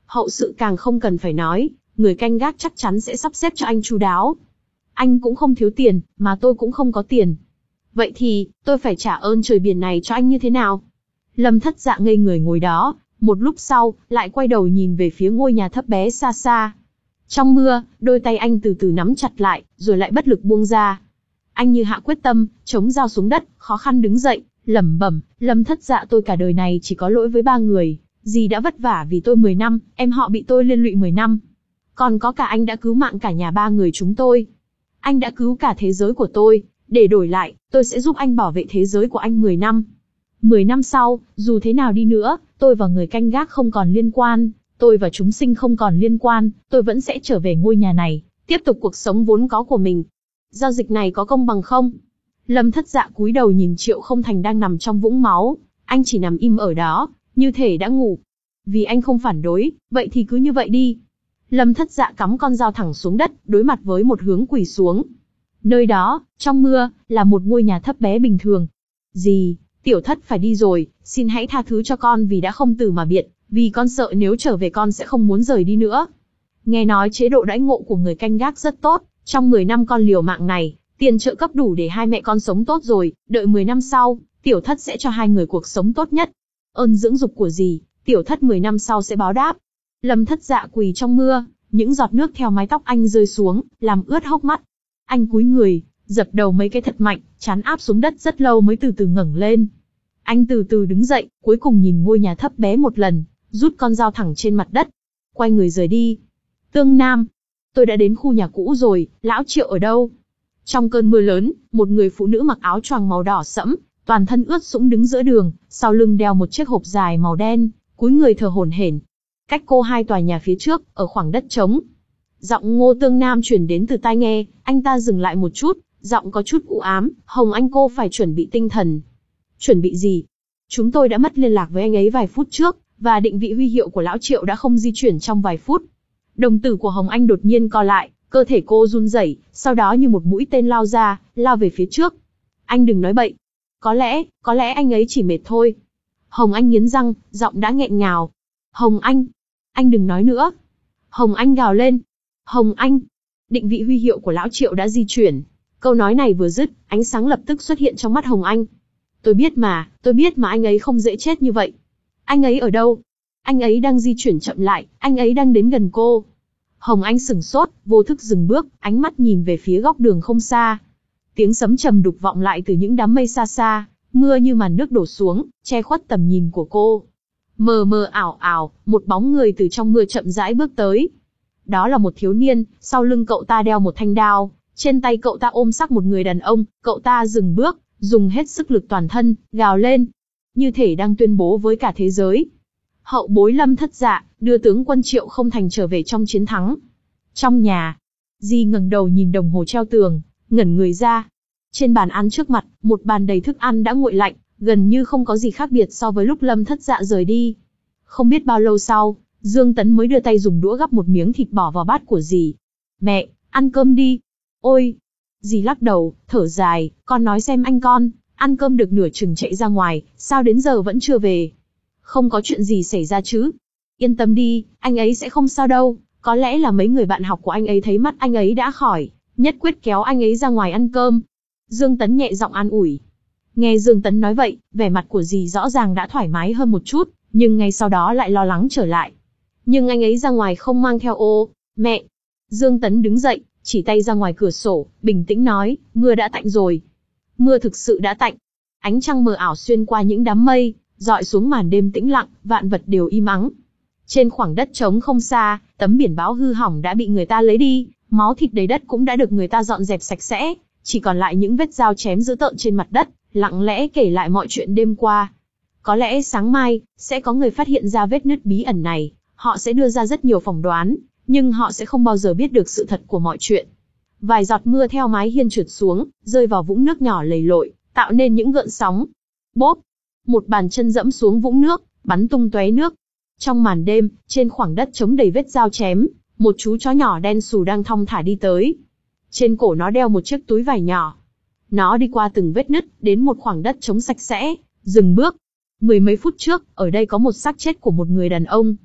Hậu sự càng không cần phải nói, người canh gác chắc chắn sẽ sắp xếp cho anh chu đáo. Anh cũng không thiếu tiền, mà tôi cũng không có tiền. Vậy thì, tôi phải trả ơn trời biển này cho anh như thế nào? Lâm Thất Dạ ngây người ngồi đó, một lúc sau, lại quay đầu nhìn về phía ngôi nhà thấp bé xa xa. Trong mưa, đôi tay anh từ từ nắm chặt lại, rồi lại bất lực buông ra. Anh như hạ quyết tâm, chống dao xuống đất, khó khăn đứng dậy, lẩm bẩm, Lâm Thất Dạ, tôi cả đời này chỉ có lỗi với ba người. Dì đã vất vả vì tôi mười năm, em họ bị tôi liên lụy mười năm. Còn có cả anh đã cứu mạng cả nhà ba người chúng tôi. Anh đã cứu cả thế giới của tôi, để đổi lại, tôi sẽ giúp anh bảo vệ thế giới của anh mười năm. mười năm sau, dù thế nào đi nữa, tôi và người canh gác không còn liên quan, tôi và chúng sinh không còn liên quan, tôi vẫn sẽ trở về ngôi nhà này, tiếp tục cuộc sống vốn có của mình. Giao dịch này có công bằng không? Lâm Thất Dạ cúi đầu nhìn Triệu Không Thành đang nằm trong vũng máu, anh chỉ nằm im ở đó, như thể đã ngủ. Vì anh không phản đối, vậy thì cứ như vậy đi. Lâm Thất Dạ cắm con dao thẳng xuống đất, đối mặt với một hướng quỳ xuống. Nơi đó, trong mưa, là một ngôi nhà thấp bé bình thường. Dì, tiểu thất phải đi rồi, xin hãy tha thứ cho con vì đã không từ mà biệt, vì con sợ nếu trở về con sẽ không muốn rời đi nữa. Nghe nói chế độ đãi ngộ của người canh gác rất tốt, trong mười năm con liều mạng này, tiền trợ cấp đủ để hai mẹ con sống tốt rồi, đợi mười năm sau, tiểu thất sẽ cho hai người cuộc sống tốt nhất. Ơn dưỡng dục của dì, tiểu thất mười năm sau sẽ báo đáp. Lâm Thất Dạ quỳ trong mưa, những giọt nước theo mái tóc anh rơi xuống, làm ướt hốc mắt. Anh cúi người, dập đầu mấy cái thật mạnh, chán áp xuống đất rất lâu mới từ từ ngẩng lên. Anh từ từ đứng dậy, cuối cùng nhìn ngôi nhà thấp bé một lần, rút con dao thẳng trên mặt đất. Quay người rời đi. Tương Nam. Tôi đã đến khu nhà cũ rồi, lão Triệu ở đâu? Trong cơn mưa lớn, một người phụ nữ mặc áo choàng màu đỏ sẫm, toàn thân ướt sũng đứng giữa đường, sau lưng đeo một chiếc hộp dài màu đen, cúi người thở hổn hển. Cách cô hai tòa nhà phía trước, ở khoảng đất trống. Giọng Ngô Tương Nam truyền đến từ tai nghe, anh ta dừng lại một chút, giọng có chút u ám, Hồng Anh cô phải chuẩn bị tinh thần. Chuẩn bị gì? Chúng tôi đã mất liên lạc với anh ấy vài phút trước, và định vị huy hiệu của lão Triệu đã không di chuyển trong vài phút. Đồng tử của Hồng Anh đột nhiên co lại, cơ thể cô run rẩy, sau đó như một mũi tên lao ra, lao về phía trước. Anh đừng nói bậy. Có lẽ, có lẽ anh ấy chỉ mệt thôi. Hồng Anh nghiến răng, giọng đã nghẹn ngào. Hồng Anh, anh đừng nói nữa. Hồng Anh gào lên. Hồng Anh, định vị huy hiệu của lão Triệu đã di chuyển. Câu nói này vừa dứt, ánh sáng lập tức xuất hiện trong mắt Hồng Anh. Tôi biết mà, tôi biết mà anh ấy không dễ chết như vậy. Anh ấy ở đâu? Anh ấy đang di chuyển chậm lại, anh ấy đang đến gần cô. Hồng Anh sửng sốt, vô thức dừng bước, ánh mắt nhìn về phía góc đường không xa. Tiếng sấm trầm đục vọng lại từ những đám mây xa xa, mưa như màn nước đổ xuống, che khuất tầm nhìn của cô. Mờ mờ ảo ảo, một bóng người từ trong mưa chậm rãi bước tới. Đó là một thiếu niên, sau lưng cậu ta đeo một thanh đao, trên tay cậu ta ôm xác một người đàn ông, cậu ta dừng bước, dùng hết sức lực toàn thân, gào lên, như thể đang tuyên bố với cả thế giới. Hậu bối Lâm Thất Dạ, đưa tướng quân Triệu Không Thành trở về trong chiến thắng. Trong nhà, Di ngẩng đầu nhìn đồng hồ treo tường, ngẩn người ra. Trên bàn ăn trước mặt, một bàn đầy thức ăn đã nguội lạnh, gần như không có gì khác biệt so với lúc Lâm Thất Dạ rời đi. Không biết bao lâu sau, Dương Tấn mới đưa tay dùng đũa gắp một miếng thịt bỏ vào bát của dì. Mẹ, ăn cơm đi. Ôi! Dì lắc đầu, thở dài, con nói xem anh con, ăn cơm được nửa chừng chạy ra ngoài, sao đến giờ vẫn chưa về? Không có chuyện gì xảy ra chứ? Yên tâm đi, anh ấy sẽ không sao đâu, có lẽ là mấy người bạn học của anh ấy thấy mắt anh ấy đã khỏi, nhất quyết kéo anh ấy ra ngoài ăn cơm. Dương Tấn nhẹ giọng an ủi. Nghe Dương Tấn nói vậy, vẻ mặt của dì rõ ràng đã thoải mái hơn một chút, nhưng ngay sau đó lại lo lắng trở lại. Nhưng anh ấy ra ngoài không mang theo ô, mẹ. Dương Tấn đứng dậy, chỉ tay ra ngoài cửa sổ, bình tĩnh nói, mưa đã tạnh rồi. Mưa thực sự đã tạnh. Ánh trăng mờ ảo xuyên qua những đám mây, dọi xuống màn đêm tĩnh lặng, vạn vật đều im ắng. Trên khoảng đất trống không xa, tấm biển báo hư hỏng đã bị người ta lấy đi, máu thịt đầy đất cũng đã được người ta dọn dẹp sạch sẽ, chỉ còn lại những vết dao chém dữ tợn trên mặt đất, lặng lẽ kể lại mọi chuyện đêm qua. Có lẽ sáng mai, sẽ có người phát hiện ra vết nứt bí ẩn này, họ sẽ đưa ra rất nhiều phỏng đoán, nhưng họ sẽ không bao giờ biết được sự thật của mọi chuyện. Vài giọt mưa theo mái hiên trượt xuống, rơi vào vũng nước nhỏ lầy lội, tạo nên những gợn sóng. Bốp! Một bàn chân dẫm xuống vũng nước, bắn tung tóe nước. Trong màn đêm, trên khoảng đất trống đầy vết dao chém, một chú chó nhỏ đen xù đang thong thả đi tới. Trên cổ nó đeo một chiếc túi vải nhỏ. Nó đi qua từng vết nứt, đến một khoảng đất trống sạch sẽ, dừng bước. Mười mấy phút trước, ở đây có một xác chết của một người đàn ông.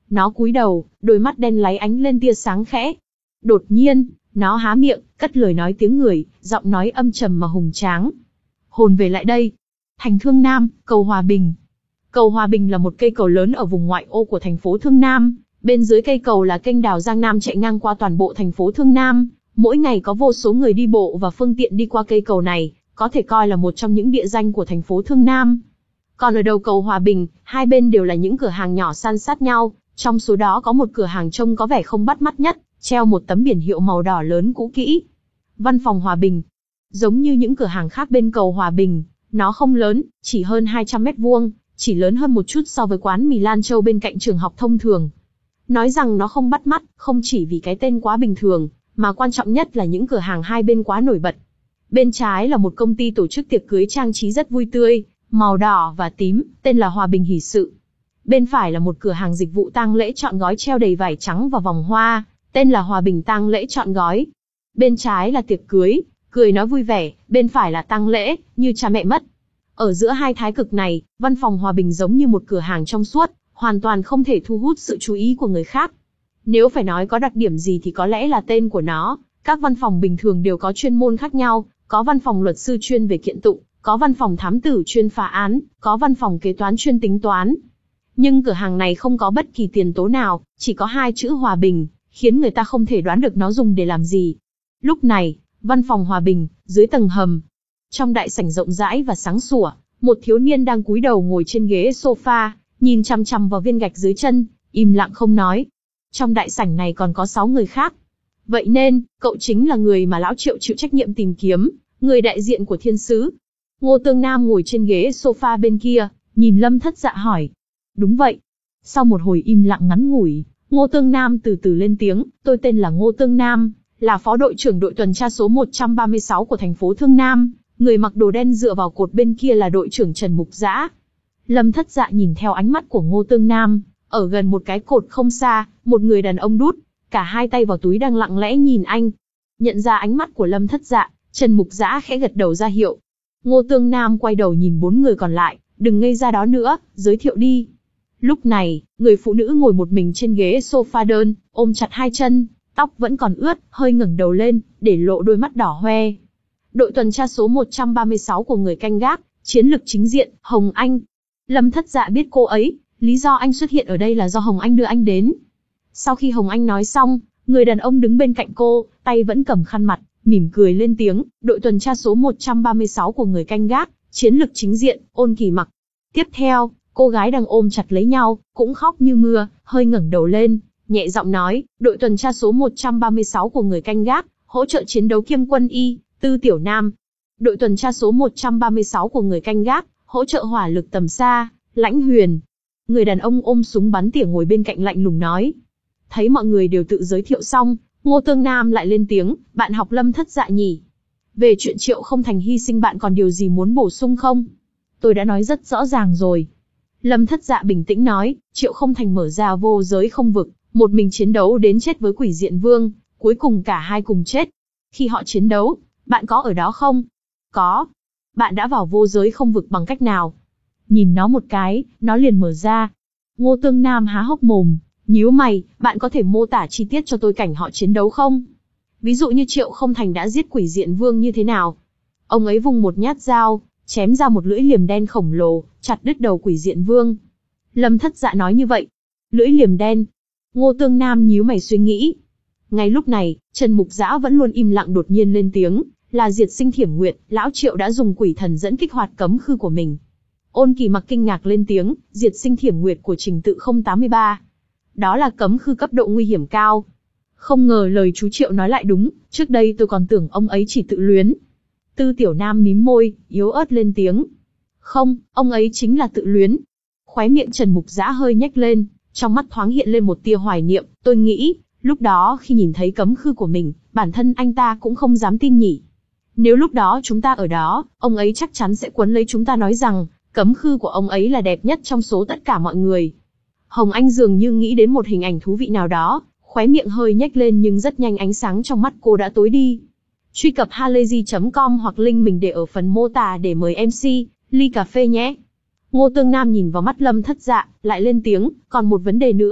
Nó cúi đầu, đôi mắt đen láy ánh lên tia sáng khẽ. Đột nhiên, nó há miệng, cất lời nói tiếng người, giọng nói âm trầm mà hùng tráng. Hồn về lại đây. Thành Thương Nam, cầu Hòa Bình. Cầu Hòa Bình là một cây cầu lớn ở vùng ngoại ô của thành phố Thương Nam. Bên dưới cây cầu là kênh đào Giang Nam chạy ngang qua toàn bộ thành phố Thương Nam. Mỗi ngày có vô số người đi bộ và phương tiện đi qua cây cầu này, có thể coi là một trong những địa danh của thành phố Thương Nam. Còn ở đầu cầu Hòa Bình, hai bên đều là những cửa hàng nhỏ san sát nhau, trong số đó có một cửa hàng trông có vẻ không bắt mắt nhất, treo một tấm biển hiệu màu đỏ lớn cũ kỹ. Văn phòng Hòa Bình. Giống như những cửa hàng khác bên cầu Hòa Bình, nó không lớn, chỉ hơn hai trăm mét vuông, chỉ lớn hơn một chút so với quán mì Lan Châu bên cạnh trường học thông thường. Nói rằng nó không bắt mắt, không chỉ vì cái tên quá bình thường, mà quan trọng nhất là những cửa hàng hai bên quá nổi bật. Bên trái là một công ty tổ chức tiệc cưới trang trí rất vui tươi, màu đỏ và tím, tên là Hòa Bình Hỷ Sự. Bên phải là một cửa hàng dịch vụ tang lễ trọn gói treo đầy vải trắng và vòng hoa, tên là Hòa Bình Tang Lễ Trọn Gói. Bên trái là tiệc cưới, cười nói vui vẻ, bên phải là tang lễ, như cha mẹ mất. Ở giữa hai thái cực này, văn phòng Hòa Bình giống như một cửa hàng trong suốt, hoàn toàn không thể thu hút sự chú ý của người khác. Nếu phải nói có đặc điểm gì thì có lẽ là tên của nó. Các văn phòng bình thường đều có chuyên môn khác nhau, có văn phòng luật sư chuyên về kiện tụng, có văn phòng thám tử chuyên phá án, có văn phòng kế toán chuyên tính toán. Nhưng cửa hàng này không có bất kỳ tiền tố nào, chỉ có hai chữ Hòa Bình, khiến người ta không thể đoán được nó dùng để làm gì. Lúc này, văn phòng Hòa Bình, dưới tầng hầm. Trong đại sảnh rộng rãi và sáng sủa, một thiếu niên đang cúi đầu ngồi trên ghế sofa, nhìn chằm chằm vào viên gạch dưới chân, im lặng không nói. Trong đại sảnh này còn có sáu người khác. Vậy nên, cậu chính là người mà lão Triệu chịu trách nhiệm tìm kiếm, người đại diện của thiên sứ. Ngô Tương Nam ngồi trên ghế sofa bên kia, nhìn Lâm Thất Dạ hỏi. Đúng vậy. Sau một hồi im lặng ngắn ngủi, Ngô Tương Nam từ từ lên tiếng, tôi tên là Ngô Tương Nam, là phó đội trưởng đội tuần tra số một trăm ba mươi sáu của thành phố Thương Nam, người mặc đồ đen dựa vào cột bên kia là đội trưởng Trần Mục Dã. Lâm Thất Dạ nhìn theo ánh mắt của Ngô Tương Nam, ở gần một cái cột không xa, một người đàn ông đút cả hai tay vào túi đang lặng lẽ nhìn anh. Nhận ra ánh mắt của Lâm Thất Dạ, Trần Mục Dã khẽ gật đầu ra hiệu. Ngô Tương Nam quay đầu nhìn bốn người còn lại, đừng ngây ra đó nữa, giới thiệu đi. Lúc này, người phụ nữ ngồi một mình trên ghế sofa đơn, ôm chặt hai chân, tóc vẫn còn ướt, hơi ngẩng đầu lên, để lộ đôi mắt đỏ hoe. Đội tuần tra số một trăm ba mươi sáu của người canh gác, chiến lực chính diện, Hồng Anh. Lâm Thất Dạ biết cô ấy, lý do anh xuất hiện ở đây là do Hồng Anh đưa anh đến. Sau khi Hồng Anh nói xong, người đàn ông đứng bên cạnh cô, tay vẫn cầm khăn mặt, mỉm cười lên tiếng, đội tuần tra số một trăm ba mươi sáu của người canh gác, chiến lực chính diện, Ôn Kỳ Mặc. Tiếp theo, cô gái đang ôm chặt lấy nhau, cũng khóc như mưa, hơi ngẩng đầu lên, nhẹ giọng nói, đội tuần tra số một trăm ba mươi sáu của người canh gác, hỗ trợ chiến đấu kiêm quân y, Tư Tiểu Nam. Đội tuần tra số một trăm ba mươi sáu của người canh gác, hỗ trợ hỏa lực tầm xa, Lãnh Huyền. Người đàn ông ôm súng bắn tỉa ngồi bên cạnh lạnh lùng nói. Thấy mọi người đều tự giới thiệu xong, Ngô Tương Nam lại lên tiếng, bạn học Lâm Thất Dạ nhỉ? Về chuyện Triệu Không Thành hy sinh bạn còn điều gì muốn bổ sung không? Tôi đã nói rất rõ ràng rồi. Lâm Thất Dạ bình tĩnh nói, Triệu Không Thành mở ra vô giới không vực, một mình chiến đấu đến chết với Quỷ Diện Vương, cuối cùng cả hai cùng chết. Khi họ chiến đấu, bạn có ở đó không? Có. Bạn đã vào vô giới không vực bằng cách nào? Nhìn nó một cái, nó liền mở ra. Ngô Tương Nam há hốc mồm, nhíu mày, bạn có thể mô tả chi tiết cho tôi cảnh họ chiến đấu không? Ví dụ như Triệu Không Thành đã giết Quỷ Diện Vương như thế nào? Ông ấy vung một nhát dao, chém ra một lưỡi liềm đen khổng lồ, chặt đứt đầu Quỷ Diện Vương. Lâm Thất Dạ nói như vậy. Lưỡi liềm đen. Ngô Tương Nam nhíu mày suy nghĩ. Ngay lúc này, Trần Mục Dã vẫn luôn im lặng đột nhiên lên tiếng, là Diệt Sinh Thiểm Nguyệt, lão Triệu đã dùng quỷ thần dẫn kích hoạt cấm khư của mình. Ôn Kỳ Mặc kinh ngạc lên tiếng, Diệt Sinh Thiểm Nguyệt của Trình Tự không tám mươi ba. Đó là cấm khư cấp độ nguy hiểm cao. Không ngờ lời chú Triệu nói lại đúng, trước đây tôi còn tưởng ông ấy chỉ tự luyến. Tư Tiểu Nam mím môi, yếu ớt lên tiếng. Không, ông ấy chính là tự luyến. Khóe miệng Trần Mục Dã hơi nhếch lên, trong mắt thoáng hiện lên một tia hoài niệm, tôi nghĩ, lúc đó khi nhìn thấy cấm khư của mình, bản thân anh ta cũng không dám tin nhỉ. Nếu lúc đó chúng ta ở đó, ông ấy chắc chắn sẽ quấn lấy chúng ta nói rằng, cấm khư của ông ấy là đẹp nhất trong số tất cả mọi người. Hồng Anh dường như nghĩ đến một hình ảnh thú vị nào đó, khóe miệng hơi nhếch lên nhưng rất nhanh ánh sáng trong mắt cô đã tối đi. Truy cập halayzi chấm com hoặc link mình để ở phần mô tả để mời em xê, ly cà phê nhé. Ngô Tương Nam nhìn vào mắt Lâm Thất Dạ, lại lên tiếng, còn một vấn đề nữa,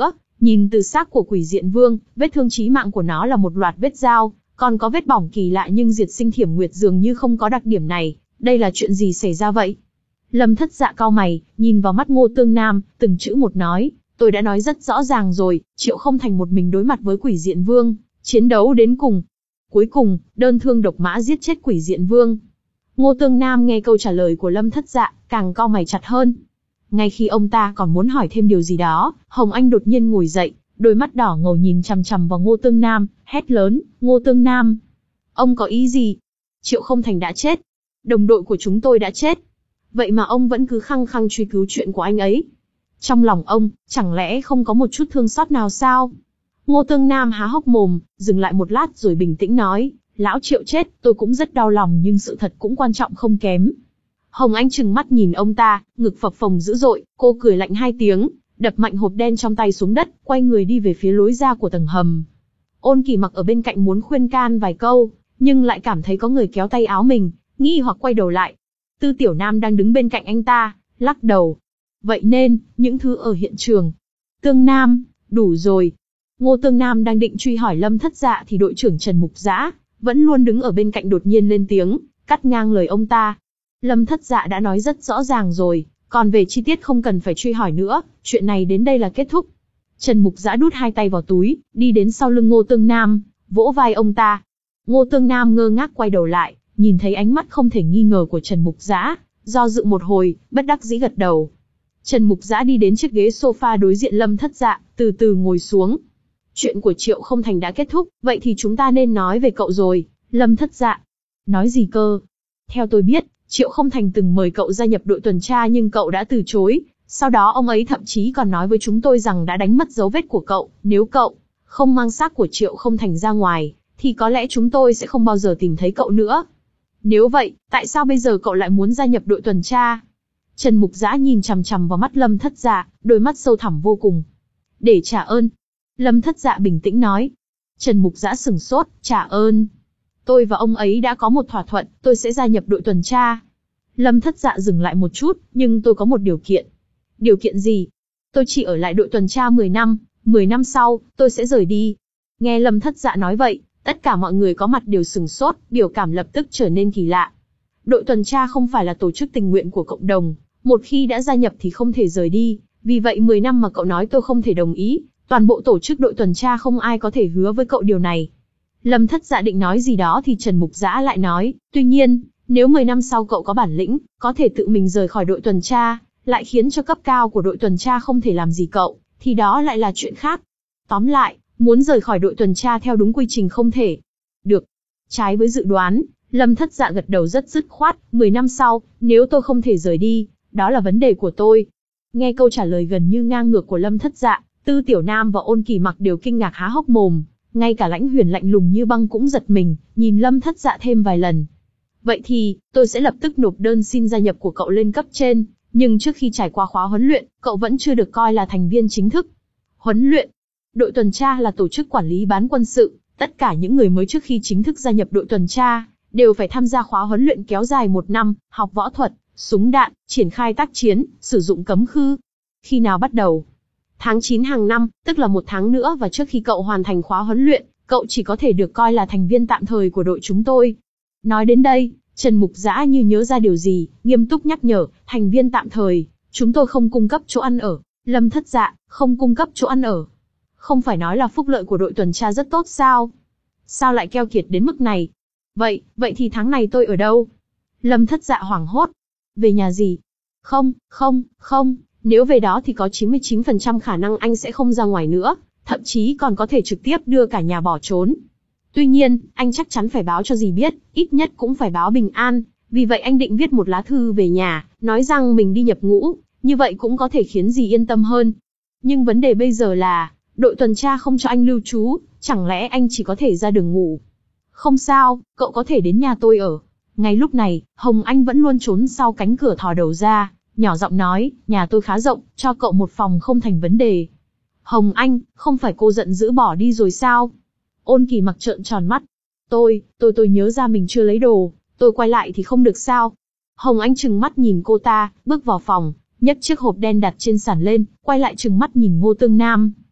Nhìn từ xác của Quỷ Diện Vương, vết thương chí mạng của nó là một loạt vết dao, còn có vết bỏng kỳ lạ nhưng Diệt Sinh Thiểm Nguyệt dường như không có đặc điểm này, đây là chuyện gì xảy ra vậy? Lâm Thất Dạ cau mày, nhìn vào mắt Ngô Tương Nam, từng chữ một nói, tôi đã nói rất rõ ràng rồi, Triệu Không Thành một mình đối mặt với Quỷ Diện Vương, chiến đấu đến cùng. Cuối cùng, đơn thương độc mã giết chết Quỷ Diện Vương. Ngô Tương Nam nghe câu trả lời của Lâm Thất Dạ, càng cau mày chặt hơn. Ngay khi ông ta còn muốn hỏi thêm điều gì đó, Hồng Anh đột nhiên ngồi dậy, đôi mắt đỏ ngầu nhìn chằm chằm vào Ngô Tương Nam, hét lớn, Ngô Tương Nam, ông có ý gì? Triệu Không Thành đã chết, đồng đội của chúng tôi đã chết, vậy mà ông vẫn cứ khăng khăng truy cứu chuyện của anh ấy. Trong lòng ông, chẳng lẽ không có một chút thương xót nào sao? Ngô Tương Nam há hốc mồm, dừng lại một lát rồi bình tĩnh nói, lão Triệu chết, tôi cũng rất đau lòng nhưng sự thật cũng quan trọng không kém. Hồng Anh trừng mắt nhìn ông ta, ngực phập phồng dữ dội, cô cười lạnh hai tiếng, đập mạnh hộp đen trong tay xuống đất, quay người đi về phía lối ra của tầng hầm. Ôn Kỳ Mặc ở bên cạnh muốn khuyên can vài câu, nhưng lại cảm thấy có người kéo tay áo mình, nghi hoặc quay đầu lại. Tư Tiểu Nam đang đứng bên cạnh anh ta, lắc đầu. Vậy nên, những thứ ở hiện trường. Tương Nam, đủ rồi. Ngô Tương Nam đang định truy hỏi Lâm Thất Dạ thì đội trưởng Trần Mục Dã vẫn luôn đứng ở bên cạnh đột nhiên lên tiếng, cắt ngang lời ông ta. Lâm Thất Dạ đã nói rất rõ ràng rồi, còn về chi tiết không cần phải truy hỏi nữa, chuyện này đến đây là kết thúc. Trần Mục Dã đút hai tay vào túi, đi đến sau lưng Ngô Tương Nam, vỗ vai ông ta. Ngô Tương Nam ngơ ngác quay đầu lại, nhìn thấy ánh mắt không thể nghi ngờ của Trần Mục Dã, do dự một hồi, bất đắc dĩ gật đầu. Trần Mục Dã đi đến chiếc ghế sofa đối diện Lâm Thất Dạ, từ từ ngồi xuống. Chuyện của Triệu Không Thành đã kết thúc, vậy thì chúng ta nên nói về cậu rồi. Lâm Thất Dạ. Nói gì cơ? Theo tôi biết, Triệu Không Thành từng mời cậu gia nhập đội tuần tra nhưng cậu đã từ chối. Sau đó ông ấy thậm chí còn nói với chúng tôi rằng đã đánh mất dấu vết của cậu. Nếu cậu không mang xác của Triệu Không Thành ra ngoài, thì có lẽ chúng tôi sẽ không bao giờ tìm thấy cậu nữa. Nếu vậy, tại sao bây giờ cậu lại muốn gia nhập đội tuần tra? Trần Mục Dã nhìn chằm chằm vào mắt Lâm Thất Dạ, đôi mắt sâu thẳm vô cùng. Để trả ơn. Lâm Thất Dạ bình tĩnh nói. Trần Mục Dã sửng sốt, trả ơn. Tôi và ông ấy đã có một thỏa thuận, tôi sẽ gia nhập đội tuần tra. Lâm Thất Dạ dừng lại một chút, nhưng tôi có một điều kiện. Điều kiện gì? Tôi chỉ ở lại đội tuần tra mười năm, mười năm sau, tôi sẽ rời đi. Nghe Lâm Thất Dạ nói vậy, tất cả mọi người có mặt đều sửng sốt, biểu cảm lập tức trở nên kỳ lạ. Đội tuần tra không phải là tổ chức tình nguyện của cộng đồng, một khi đã gia nhập thì không thể rời đi, vì vậy mười năm mà cậu nói tôi không thể đồng ý, toàn bộ tổ chức đội tuần tra không ai có thể hứa với cậu điều này. Lâm Thất Dạ định nói gì đó thì Trần Mục Dã lại nói, tuy nhiên, nếu mười năm sau cậu có bản lĩnh, có thể tự mình rời khỏi đội tuần tra, lại khiến cho cấp cao của đội tuần tra không thể làm gì cậu, thì đó lại là chuyện khác. Tóm lại, muốn rời khỏi đội tuần tra theo đúng quy trình không thể. Được. Trái với dự đoán, Lâm Thất Dạ gật đầu rất dứt khoát, mười năm sau, nếu tôi không thể rời đi, đó là vấn đề của tôi. Nghe câu trả lời gần như ngang ngược của Lâm Thất Dạ, Tư Tiểu Nam và Ôn Kỳ Mặc đều kinh ngạc há hốc mồm, ngay cả Lãnh Huyền lạnh lùng như băng cũng giật mình, nhìn Lâm Thất Dạ thêm vài lần. Vậy thì, tôi sẽ lập tức nộp đơn xin gia nhập của cậu lên cấp trên, nhưng trước khi trải qua khóa huấn luyện, cậu vẫn chưa được coi là thành viên chính thức. Huấn luyện? Đội tuần tra là tổ chức quản lý bán quân sự, tất cả những người mới trước khi chính thức gia nhập đội tuần tra, đều phải tham gia khóa huấn luyện kéo dài một năm, học võ thuật, súng đạn, triển khai tác chiến, sử dụng cấm khư. Khi nào bắt đầu? Tháng chín hàng năm, tức là một tháng nữa và trước khi cậu hoàn thành khóa huấn luyện, cậu chỉ có thể được coi là thành viên tạm thời của đội chúng tôi. Nói đến đây, Trần Mục Dã như nhớ ra điều gì, nghiêm túc nhắc nhở, thành viên tạm thời, chúng tôi không cung cấp chỗ ăn ở. Lâm Thất Dạ, không cung cấp chỗ ăn ở. Không phải nói là phúc lợi của đội tuần tra rất tốt sao? Sao lại keo kiệt đến mức này? Vậy, vậy thì tháng này tôi ở đâu? Lâm Thất Dạ hoảng hốt. Về nhà gì? Không, không, không, nếu về đó thì có chín mươi chín phần trăm khả năng anh sẽ không ra ngoài nữa, thậm chí còn có thể trực tiếp đưa cả nhà bỏ trốn. Tuy nhiên, anh chắc chắn phải báo cho dì biết, ít nhất cũng phải báo bình an, vì vậy anh định viết một lá thư về nhà, nói rằng mình đi nhập ngũ, như vậy cũng có thể khiến dì yên tâm hơn. Nhưng vấn đề bây giờ là, đội tuần tra không cho anh lưu trú, chẳng lẽ anh chỉ có thể ra đường ngủ? Không sao, cậu có thể đến nhà tôi ở. Ngay lúc này, Hồng Anh vẫn luôn trốn sau cánh cửa thò đầu ra, nhỏ giọng nói, nhà tôi khá rộng, cho cậu một phòng không thành vấn đề. Hồng Anh, không phải cô giận dữ bỏ đi rồi sao? Ôn Kỳ Mặc trợn tròn mắt. Tôi, tôi tôi nhớ ra mình chưa lấy đồ, tôi quay lại thì không được sao? Hồng Anh trừng mắt nhìn cô ta, bước vào phòng, nhấc chiếc hộp đen đặt trên sàn lên, quay lại trừng mắt nhìn Ngô Tương Nam.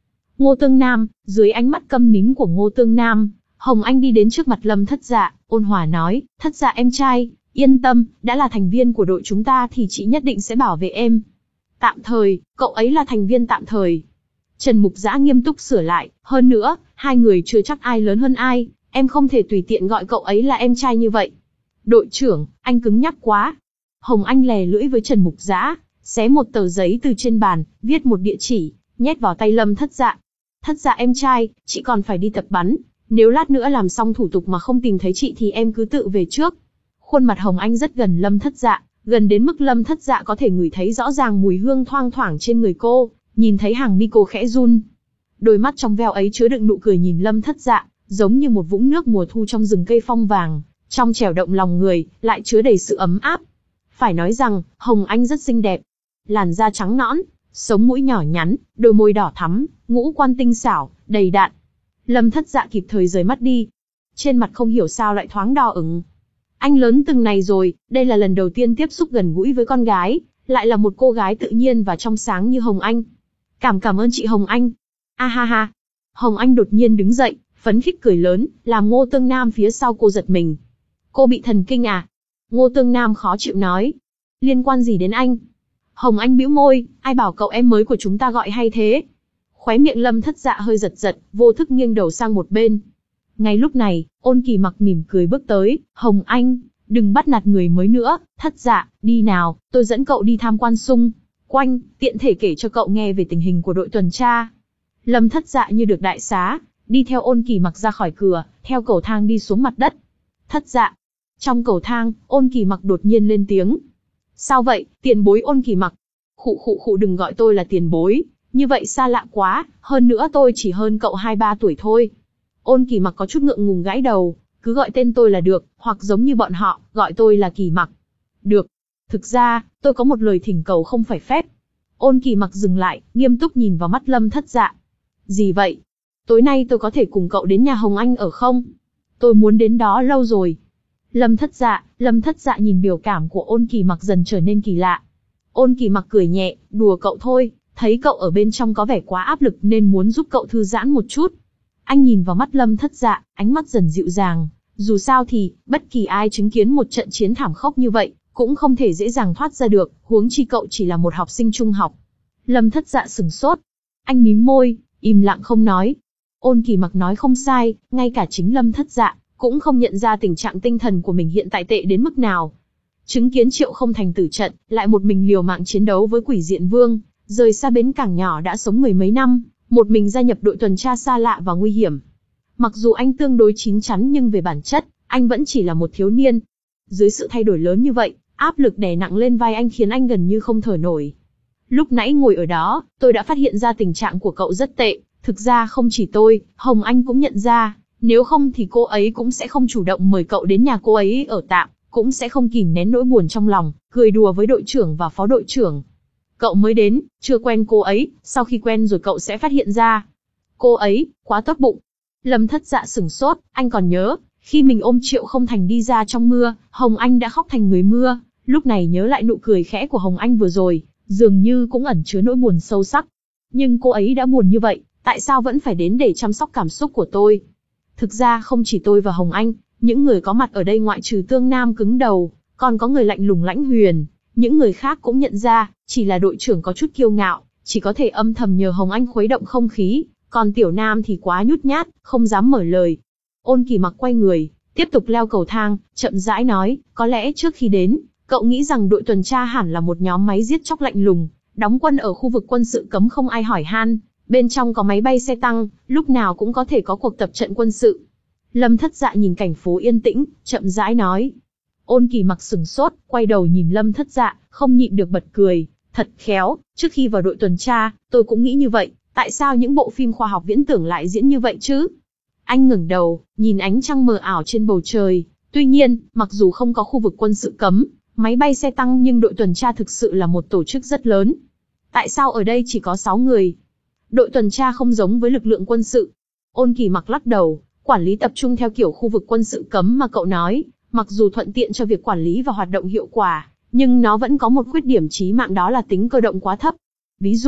Ngô Tương Nam, dưới ánh mắt câm nín của Ngô Tương Nam, Hồng Anh đi đến trước mặt Lâm Thất Dạ, ôn hòa nói, Thất Dạ em trai, yên tâm, đã là thành viên của đội chúng ta thì chị nhất định sẽ bảo vệ em. Tạm thời, cậu ấy là thành viên tạm thời. Trần Mục Dã nghiêm túc sửa lại, hơn nữa, hai người chưa chắc ai lớn hơn ai, em không thể tùy tiện gọi cậu ấy là em trai như vậy. Đội trưởng, anh cứng nhắc quá. Hồng Anh lè lưỡi với Trần Mục Dã, xé một tờ giấy từ trên bàn, viết một địa chỉ, nhét vào tay Lâm Thất Dạ. Thất Dạ em trai, chị còn phải đi tập bắn, nếu lát nữa làm xong thủ tục mà không tìm thấy chị thì em cứ tự về trước. Khuôn mặt Hồng Anh rất gần Lâm Thất Dạ, gần đến mức Lâm Thất Dạ có thể ngửi thấy rõ ràng mùi hương thoang thoảng trên người cô, nhìn thấy hàng mi cô khẽ run. Đôi mắt trong veo ấy chứa đựng nụ cười nhìn Lâm Thất Dạ, giống như một vũng nước mùa thu trong rừng cây phong vàng, trong trẻo động lòng người, lại chứa đầy sự ấm áp. Phải nói rằng, Hồng Anh rất xinh đẹp. Làn da trắng nõn, sống mũi nhỏ nhắn, đôi môi đỏ thắm, ngũ quan tinh xảo, đầy đặn. Lâm Thất Dạ kịp thời rời mắt đi. Trên mặt không hiểu sao lại thoáng đỏ ửng. Anh lớn từng này rồi, đây là lần đầu tiên tiếp xúc gần gũi với con gái, lại là một cô gái tự nhiên và trong sáng như Hồng Anh. Cảm cảm ơn chị Hồng Anh. A ha ha. Hồng Anh đột nhiên đứng dậy, phấn khích cười lớn, làm Ngô Tương Nam phía sau cô giật mình. Cô bị thần kinh à? Ngô Tương Nam khó chịu nói. Liên quan gì đến anh? Hồng Anh bĩu môi, ai bảo cậu em mới của chúng ta gọi hay thế? Khóe miệng Lâm Thất Dạ hơi giật giật, vô thức nghiêng đầu sang một bên. Ngay lúc này, Ôn Kỳ Mặc mỉm cười bước tới, Hồng Anh, đừng bắt nạt người mới nữa, Thất Dạ, đi nào, tôi dẫn cậu đi tham quan xung quanh, tiện thể kể cho cậu nghe về tình hình của đội tuần tra. Lâm Thất Dạ như được đại xá, đi theo Ôn Kỳ Mặc ra khỏi cửa, theo cầu thang đi xuống mặt đất. Thất Dạ. Trong cầu thang, Ôn Kỳ Mặc đột nhiên lên tiếng. Sao vậy, tiền bối Ôn Kỳ Mặc? Khụ khụ khụ đừng gọi tôi là tiền bối, như vậy xa lạ quá, hơn nữa tôi chỉ hơn cậu hai ba tuổi thôi. Ôn Kỳ Mặc có chút ngượng ngùng gãi đầu, cứ gọi tên tôi là được, hoặc giống như bọn họ, gọi tôi là Kỳ Mặc. Được. Thực ra, tôi có một lời thỉnh cầu không phải phép. Ôn Kỳ Mặc dừng lại, nghiêm túc nhìn vào mắt Lâm Thất Dạ. Gì vậy? Tối nay tôi có thể cùng cậu đến nhà Hồng Anh ở không? Tôi muốn đến đó lâu rồi. Lâm Thất Dạ, Lâm Thất Dạ nhìn biểu cảm của Ôn Kỳ Mặc dần trở nên kỳ lạ. Ôn Kỳ Mặc cười nhẹ, đùa cậu thôi, thấy cậu ở bên trong có vẻ quá áp lực nên muốn giúp cậu thư giãn một chút. Anh nhìn vào mắt Lâm Thất Dạ, ánh mắt dần dịu dàng. Dù sao thì, bất kỳ ai chứng kiến một trận chiến thảm khốc như vậy, cũng không thể dễ dàng thoát ra được, huống chi cậu chỉ là một học sinh trung học. Lâm Thất Dạ sửng sốt. Anh mím môi, im lặng không nói. Ôn Kỳ Mặc nói không sai, ngay cả chính Lâm Thất Dạ cũng không nhận ra tình trạng tinh thần của mình hiện tại tệ đến mức nào. Chứng kiến Triệu Không Thành tử trận, lại một mình liều mạng chiến đấu với Quỷ Diện Vương, rời xa bến cảng nhỏ đã sống mười mấy năm, một mình gia nhập đội tuần tra xa lạ và nguy hiểm. Mặc dù anh tương đối chín chắn nhưng về bản chất, anh vẫn chỉ là một thiếu niên. Dưới sự thay đổi lớn như vậy, áp lực đè nặng lên vai anh khiến anh gần như không thở nổi. Lúc nãy ngồi ở đó, tôi đã phát hiện ra tình trạng của cậu rất tệ. Thực ra không chỉ tôi, Hồng Anh cũng nhận ra, nếu không thì cô ấy cũng sẽ không chủ động mời cậu đến nhà cô ấy ở tạm, cũng sẽ không kìm nén nỗi buồn trong lòng, cười đùa với đội trưởng và phó đội trưởng. Cậu mới đến, chưa quen cô ấy, sau khi quen rồi cậu sẽ phát hiện ra. Cô ấy, quá tốt bụng. Lâm Thất Dạ sửng sốt, anh còn nhớ, khi mình ôm Triệu Không Thành đi ra trong mưa, Hồng Anh đã khóc thành người mưa, lúc này nhớ lại nụ cười khẽ của Hồng Anh vừa rồi, dường như cũng ẩn chứa nỗi buồn sâu sắc. Nhưng cô ấy đã buồn như vậy, tại sao vẫn phải đến để chăm sóc cảm xúc của tôi? Thực ra không chỉ tôi và Hồng Anh, những người có mặt ở đây ngoại trừ Tương Nam cứng đầu, còn có người lạnh lùng Lãnh Huyền, những người khác cũng nhận ra, chỉ là đội trưởng có chút kiêu ngạo, chỉ có thể âm thầm nhờ Hồng Anh khuấy động không khí, còn Tiểu Nam thì quá nhút nhát, không dám mở lời. Ôn Kỳ Mặc quay người, tiếp tục leo cầu thang, chậm rãi nói, có lẽ trước khi đến, cậu nghĩ rằng đội tuần tra hẳn là một nhóm máy giết chóc lạnh lùng, đóng quân ở khu vực quân sự cấm không ai hỏi han, bên trong có máy bay xe tăng, lúc nào cũng có thể có cuộc tập trận quân sự. Lâm Thất Dạ nhìn cảnh phố yên tĩnh, chậm rãi nói. Ôn Kỳ Mặc sừng sốt, quay đầu nhìn Lâm Thất Dạ, không nhịn được bật cười, thật khéo, trước khi vào đội tuần tra, tôi cũng nghĩ như vậy, tại sao những bộ phim khoa học viễn tưởng lại diễn như vậy chứ? Anh ngẩng đầu, nhìn ánh trăng mờ ảo trên bầu trời, tuy nhiên, mặc dù không có khu vực quân sự cấm, máy bay xe tăng nhưng đội tuần tra thực sự là một tổ chức rất lớn. Tại sao ở đây chỉ có sáu người? Đội tuần tra không giống với lực lượng quân sự. Ôn Kỳ Mặc lắc đầu, quản lý tập trung theo kiểu khu vực quân sự cấm mà cậu nói, mặc dù thuận tiện cho việc quản lý và hoạt động hiệu quả, nhưng nó vẫn có một khuyết điểm chí mạng, đó là tính cơ động quá thấp. Ví dụ,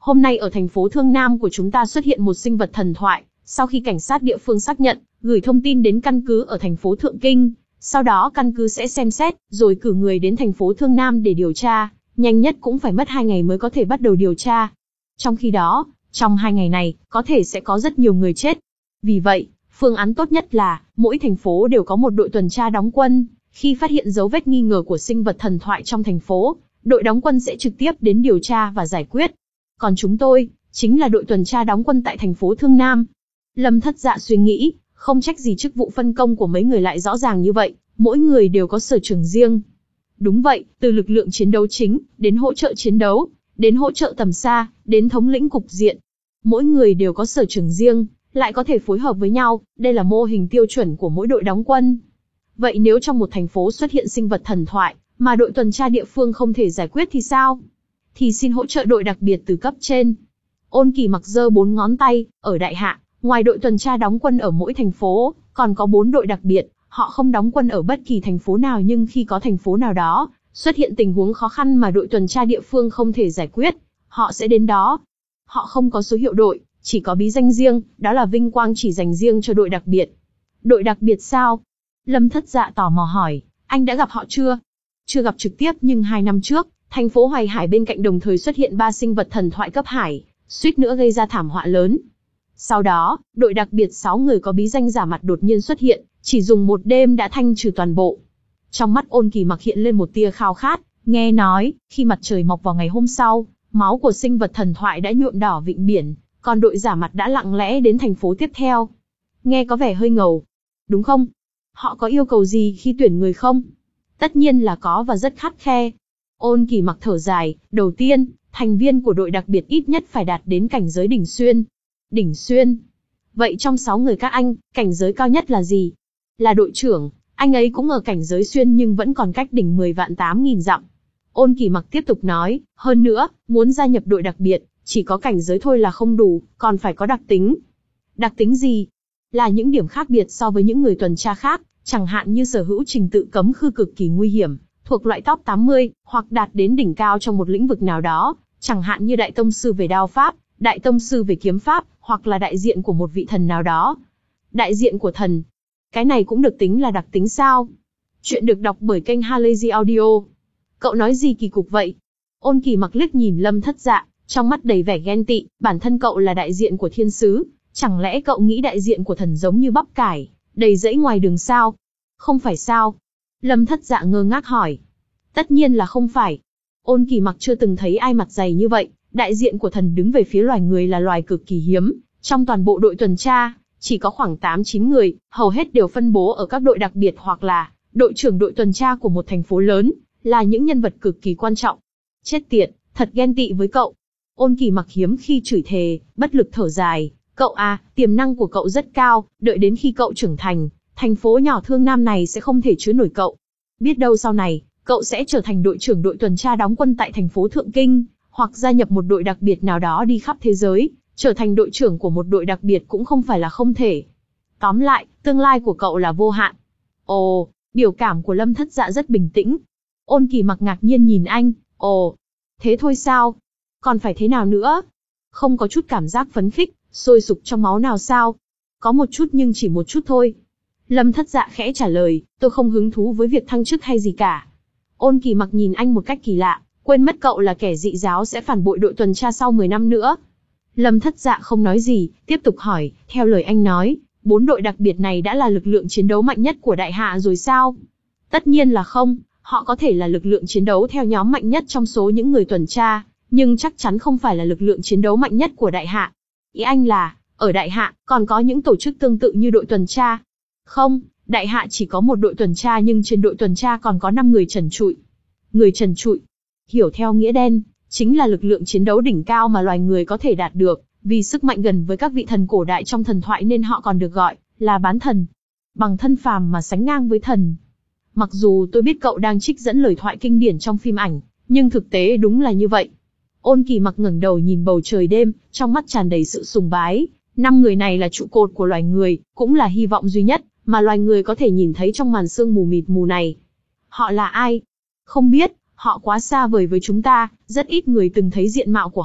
Hôm nay ở thành phố Thương Nam của chúng ta xuất hiện một sinh vật thần thoại, sau khi cảnh sát địa phương xác nhận, gửi thông tin đến căn cứ ở thành phố Thượng Kinh, sau đó căn cứ sẽ xem xét, rồi cử người đến thành phố Thương Nam để điều tra, nhanh nhất cũng phải mất hai ngày mới có thể bắt đầu điều tra. Trong khi đó, trong hai ngày này, có thể sẽ có rất nhiều người chết. Vì vậy, phương án tốt nhất là, mỗi thành phố đều có một đội tuần tra đóng quân, khi phát hiện dấu vết nghi ngờ của sinh vật thần thoại trong thành phố, đội đóng quân sẽ trực tiếp đến điều tra và giải quyết. Còn chúng tôi, chính là đội tuần tra đóng quân tại thành phố Thương Nam. Lâm Thất Dạ suy nghĩ, không trách gì chức vụ phân công của mấy người lại rõ ràng như vậy, mỗi người đều có sở trường riêng. Đúng vậy, từ lực lượng chiến đấu chính, đến hỗ trợ chiến đấu, đến hỗ trợ tầm xa, đến thống lĩnh cục diện. Mỗi người đều có sở trường riêng, lại có thể phối hợp với nhau, đây là mô hình tiêu chuẩn của mỗi đội đóng quân. Vậy nếu trong một thành phố xuất hiện sinh vật thần thoại, mà đội tuần tra địa phương không thể giải quyết thì sao? Thì xin hỗ trợ đội đặc biệt từ cấp trên. Ôn Kỳ Mặc giơ bốn ngón tay, ở Đại Hạ, ngoài đội tuần tra đóng quân ở mỗi thành phố, còn có bốn đội đặc biệt, họ không đóng quân ở bất kỳ thành phố nào nhưng khi có thành phố nào đó, xuất hiện tình huống khó khăn mà đội tuần tra địa phương không thể giải quyết, họ sẽ đến đó. Họ không có số hiệu đội, chỉ có bí danh riêng, đó là vinh quang chỉ dành riêng cho đội đặc biệt. Đội đặc biệt sao? Lâm Thất Dạ tò mò hỏi, anh đã gặp họ chưa? Chưa gặp trực tiếp nhưng hai năm trước, thành phố Hoài Hải bên cạnh đồng thời xuất hiện ba sinh vật thần thoại cấp hải, suýt nữa gây ra thảm họa lớn. Sau đó, đội đặc biệt sáu người có bí danh giả mặt đột nhiên xuất hiện, chỉ dùng một đêm đã thanh trừ toàn bộ. Trong mắt Ôn Kỳ Mặc hiện lên một tia khao khát, nghe nói, khi mặt trời mọc vào ngày hôm sau, máu của sinh vật thần thoại đã nhuộm đỏ vịnh biển, còn đội giả mặt đã lặng lẽ đến thành phố tiếp theo. Nghe có vẻ hơi ngầu, đúng không? Họ có yêu cầu gì khi tuyển người không? Tất nhiên là có và rất khắt khe. Ôn Kỳ Mặc thở dài, đầu tiên, thành viên của đội đặc biệt ít nhất phải đạt đến cảnh giới đỉnh xuyên. Đỉnh xuyên? Vậy trong sáu người các anh, cảnh giới cao nhất là gì? Là đội trưởng, anh ấy cũng ở cảnh giới xuyên nhưng vẫn còn cách đỉnh mười vạn tám nghìn dặm. Ôn Kỳ Mặc tiếp tục nói, hơn nữa, muốn gia nhập đội đặc biệt, chỉ có cảnh giới thôi là không đủ, còn phải có đặc tính. Đặc tính gì? Là những điểm khác biệt so với những người tuần tra khác, chẳng hạn như sở hữu trình tự cấm khư cực kỳ nguy hiểm, thuộc loại top tám mươi, hoặc đạt đến đỉnh cao trong một lĩnh vực nào đó, chẳng hạn như đại tông sư về đao pháp, đại tông sư về kiếm pháp, hoặc là đại diện của một vị thần nào đó. Đại diện của thần. Cái này cũng được tính là đặc tính sao? Chuyện được đọc bởi kênh Halazy Audio. Cậu nói gì kỳ cục vậy? Ôn Kỳ Mặc liếc nhìn Lâm Thất Dạ, trong mắt đầy vẻ ghen tị, bản thân cậu là đại diện của thiên sứ, chẳng lẽ cậu nghĩ đại diện của thần giống như bắp cải, đầy rẫy ngoài đường sao? Không phải sao? Lâm Thất Dạ ngơ ngác hỏi. Tất nhiên là không phải. Ôn Kỳ Mặc chưa từng thấy ai mặt dày như vậy, đại diện của thần đứng về phía loài người là loài cực kỳ hiếm, trong toàn bộ đội tuần tra, chỉ có khoảng tám chín người, hầu hết đều phân bố ở các đội đặc biệt hoặc là đội trưởng đội tuần tra của một thành phố lớn, là những nhân vật cực kỳ quan trọng. Chết tiệt, thật ghen tị với cậu. Ôn Kỳ Mặc hiếm khi chửi thề, bất lực thở dài, cậu à, tiềm năng của cậu rất cao, đợi đến khi cậu trưởng thành, thành phố nhỏ Thương Nam này sẽ không thể chứa nổi cậu. Biết đâu sau này, cậu sẽ trở thành đội trưởng đội tuần tra đóng quân tại thành phố Thượng Kinh, hoặc gia nhập một đội đặc biệt nào đó đi khắp thế giới, trở thành đội trưởng của một đội đặc biệt cũng không phải là không thể. Tóm lại, tương lai của cậu là vô hạn. Ồ, biểu cảm của Lâm Thất Dạ rất bình tĩnh. Ôn Kỳ Mặc ngạc nhiên nhìn anh, ồ, thế thôi sao? Còn phải thế nào nữa? Không có chút cảm giác phấn khích, sôi sục trong máu nào sao? Có một chút nhưng chỉ một chút thôi. Lâm Thất Dạ khẽ trả lời, tôi không hứng thú với việc thăng chức hay gì cả. Ôn Kỳ Mặc nhìn anh một cách kỳ lạ, quên mất cậu là kẻ dị giáo sẽ phản bội đội tuần tra sau mười năm nữa. Lâm Thất Dạ không nói gì, tiếp tục hỏi, theo lời anh nói, bốn đội đặc biệt này đã là lực lượng chiến đấu mạnh nhất của Đại Hạ rồi sao? Tất nhiên là không, họ có thể là lực lượng chiến đấu theo nhóm mạnh nhất trong số những người tuần tra, nhưng chắc chắn không phải là lực lượng chiến đấu mạnh nhất của Đại Hạ. Ý anh là, ở Đại Hạ, còn có những tổ chức tương tự như đội tuần tra? Không, Đại Hạ chỉ có một đội tuần tra nhưng trên đội tuần tra còn có năm người trần trụi. Người trần trụi, hiểu theo nghĩa đen, chính là lực lượng chiến đấu đỉnh cao mà loài người có thể đạt được, vì sức mạnh gần với các vị thần cổ đại trong thần thoại nên họ còn được gọi là bán thần. Bằng thân phàm mà sánh ngang với thần. Mặc dù tôi biết cậu đang trích dẫn lời thoại kinh điển trong phim ảnh, nhưng thực tế đúng là như vậy. Ôn Kỳ Mặc ngẩng đầu nhìn bầu trời đêm, trong mắt tràn đầy sự sùng bái. Năm người này là trụ cột của loài người, cũng là hy vọng duy nhất mà loài người có thể nhìn thấy trong màn sương mù mịt mù này. Họ là ai? Không biết, họ quá xa vời với chúng ta, rất ít người từng thấy diện mạo của họ,